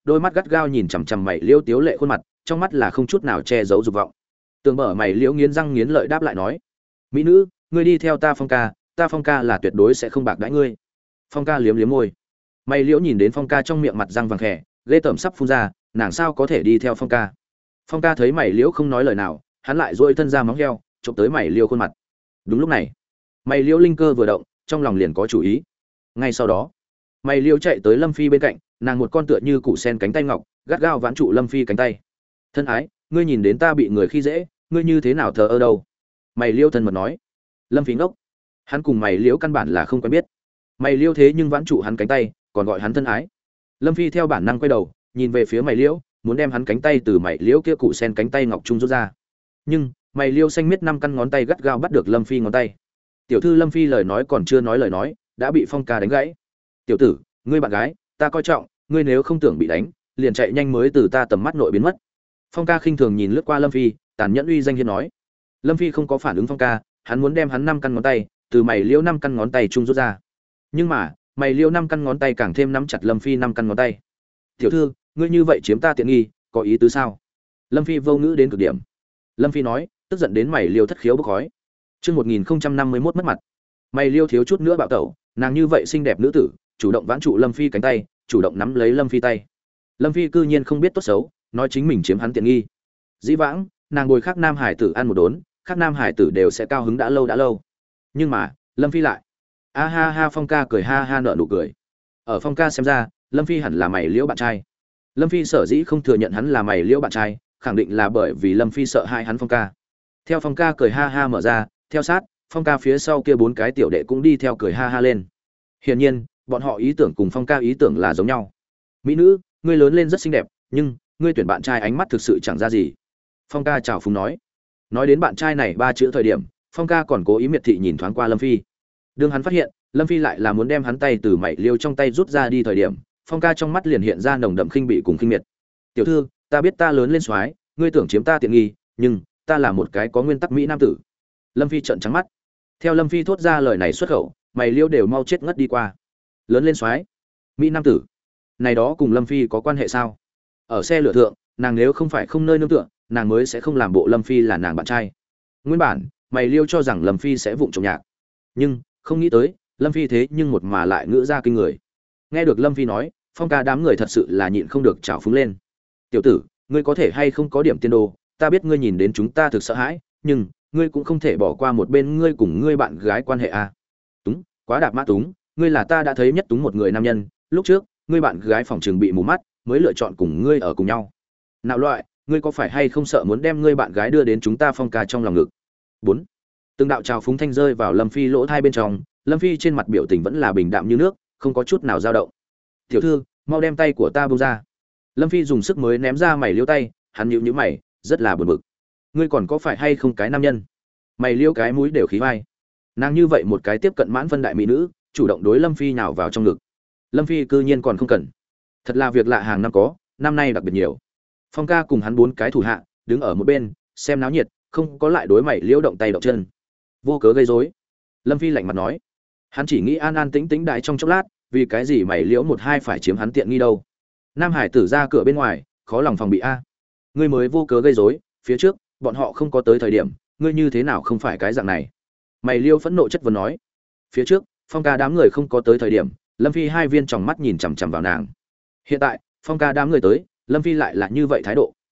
đôi mắt gắt gao nhìn chằm chằm mày liêu tiếu lệ khuôn mặt, trong mắt là không chút nào che giấu dục vọng. Tường Bở mày liễu nghiến răng nghiến lợi đáp lại nói: "Mỹ nữ, ngươi đi theo ta Phong ca là tuyệt đối sẽ không bạc đãi ngươi." Phong ca liếm liếm môi. Mày liễu nhìn đến Phong ca trong miệng mặt răng vàng khè, ghê tởm sắp phun ra, nàng sao có thể đi theo Phong ca. Phong ca thấy mày liễu không nói lời nào, hắn lại duỗi thân ra móng heo, chụp tới mày liễu khuôn mặt. Đúng lúc này, mày liễu linh cơ vừa động, trong lòng liền có chủ ý. Ngay sau đó, mày liễu chạy tới Lâm Phi bên cạnh, nàng một con tựa như củ sen cánh tay ngọc, gắt gao vãn trụ Lâm Phi cánh tay. "Thân ái, ngươi nhìn đến ta bị người khi dễ, ngươi như thế nào thờ ơ đâu?" Mày liễu thân mật nói. Lâm Phi ngốc, hắn cùng mày liễu căn bản là không quen biết. Mày liễu thế nhưng vãn trụ hắn cánh tay, còn gọi hắn thân ái. Lâm Phi theo bản năng quay đầu, nhìn về phía mày liễu, muốn đem hắn cánh tay từ mày liễu kia cụ sen cánh tay ngọc trung rút ra. Nhưng mày liễu xanh miết 5 căn ngón tay gắt gao bắt được Lâm Phi ngón tay. Tiểu thư Lâm Phi lời nói còn chưa nói lời nói, đã bị Phong ca đánh gãy. "Tiểu tử, ngươi bạn gái, ta coi trọng, ngươi nếu không tưởng bị đánh, liền chạy nhanh mới từ ta tầm mắt nội biến mất." Phong ca khinh thường nhìn lướt qua Lâm Phi, tàn nhẫn uy danh hiên nói. Lâm Phi không có phản ứng Phong ca, hắn muốn đem hắn 5 căn ngón tay từ mày liễu 5 căn ngón tay trung rút ra. Nhưng mà mày liễu 5 căn ngón tay càng thêm nắm chặt Lâm Phi 5 căn ngón tay. "Tiểu thư, ngươi như vậy chiếm ta tiện nghi, có ý tứ sao?" Lâm Phi vô ngữ đến cực điểm. Lâm Phi nói, tức giận đến mày liễu thất khiếu bốc khói. Chương 1051 mất mặt. Mày liễu thiếu chút nữa bạo tẩu, nàng như vậy xinh đẹp nữ tử, chủ động vãn trụ Lâm Phi cánh tay, chủ động nắm lấy Lâm Phi tay. Lâm Phi cư nhiên không biết tốt xấu, nói chính mình chiếm hắn tiện nghi. Dĩ vãng, nàng bồi khác nam hải tử ăn một đốn, khác nam hải tử đều sẽ cao hứng đã lâu. Nhưng mà, Lâm Phi lại, a ha ha, Phong ca cười ha ha nở nụ cười. Ở Phong ca xem ra, Lâm Phi hẳn là mày liễu bạn trai. Lâm Phi sở dĩ không thừa nhận hắn là mày liễu bạn trai, khẳng định là bởi vì Lâm Phi sợ hãi hắn Phong ca. Theo Phong ca cười ha ha mở ra, theo sát, Phong ca phía sau kia 4 cái tiểu đệ cũng đi theo cười ha ha lên. Hiển nhiên, bọn họ ý tưởng cùng Phong ca ý tưởng là giống nhau. "Mỹ nữ, ngươi lớn lên rất xinh đẹp, nhưng ngươi tuyển bạn trai ánh mắt thực sự chẳng ra gì." Phong ca chào phúng nói. Nói đến bạn trai này 3 chữ thời điểm, Phong ca còn cố ý miệt thị nhìn thoáng qua Lâm Phi. Đương hắn phát hiện, Lâm Phi lại là muốn đem hắn tay từ mảy liêu trong tay rút ra đi thời điểm, Phong ca trong mắt liền hiện ra nồng đậm khinh bị cùng khinh miệt. "Tiểu thư, ta biết ta lớn lên soái, ngươi tưởng chiếm ta tiện nghi, nhưng ta là một cái có nguyên tắc mỹ nam tử." Lâm Phi trợn trắng mắt. Theo Lâm Phi thốt ra lời này xuất khẩu, mày liêu đều mau chết ngất đi qua. Lớn lên soái, mỹ nam tử, này đó cùng Lâm Phi có quan hệ sao? Ở xe lửa thượng, nàng nếu không phải không nơi nương tựa, nàng mới sẽ không làm bộ Lâm Phi là nàng bạn trai. Nguyên bản, mày liêu cho rằng Lâm Phi sẽ vụng trộm nhạc, nhưng không nghĩ tới, Lâm Phi thế nhưng một mà lại ngữ ra kinh người. Nghe được Lâm Phi nói, Phong ca đám người thật sự là nhịn không được trào phúng lên. "Tiểu tử, ngươi có thể hay không có điểm tiên đồ, ta biết ngươi nhìn đến chúng ta thực sợ hãi, nhưng ngươi cũng không thể bỏ qua một bên ngươi cùng ngươi bạn gái quan hệ à?" "Túng, quá đạp mã túng, ngươi là ta đã thấy nhất túng một người nam nhân, lúc trước, ngươi bạn gái phòng trường bị mù mắt, mới lựa chọn cùng ngươi ở cùng nhau. Nào loại, ngươi có phải hay không sợ muốn đem ngươi bạn gái đưa đến chúng ta Phong ca trong lòng ngực?" 4. Từng đạo trào phúng thanh rơi vào Lâm Phi lỗ thai bên trong, Lâm Phi trên mặt biểu tình vẫn là bình đạm như nước, không có chút nào dao động. "Tiểu thư, mau đem tay của ta buông ra." Lâm Phi dùng sức mới ném ra mày liêu tay, hắn nhíu nhíu mày, rất là buồn bực. "Ngươi còn có phải hay không cái nam nhân?" Mày liêu cái mũi đều khí vai. Nàng như vậy một cái tiếp cận mãn phân đại mỹ nữ, chủ động đối Lâm Phi nhào vào trong ngực. Lâm Phi cư nhiên còn không cần. Thật là việc lạ hàng năm có, năm nay đặc biệt nhiều. Phong ca cùng hắn 4 cái thủ hạ, đứng ở một bên, xem náo nhiệt, không có lại đối mày liêu động tay động chân. Vô cớ gây rối. Lâm Phi lạnh mặt nói. Hắn chỉ nghĩ an an tĩnh tĩnh đại trong chốc lát, vì cái gì mày liễu một hai phải chiếm hắn tiện nghi đâu. Nam Hải tử ra cửa bên ngoài, khó lòng phòng bị a. Ngươi mới vô cớ gây rối, phía trước, bọn họ không có tới thời điểm, ngươi như thế nào không phải cái dạng này. Mày liêu phẫn nộ chất vấn nói. Phía trước, Phong ca đám người không có tới thời điểm, Lâm Phi hai viên tròng mắt nhìn chằm chằm vào nàng. Hiện tại, Phong ca đám người tới, Lâm Phi lại là như vậy thái độ.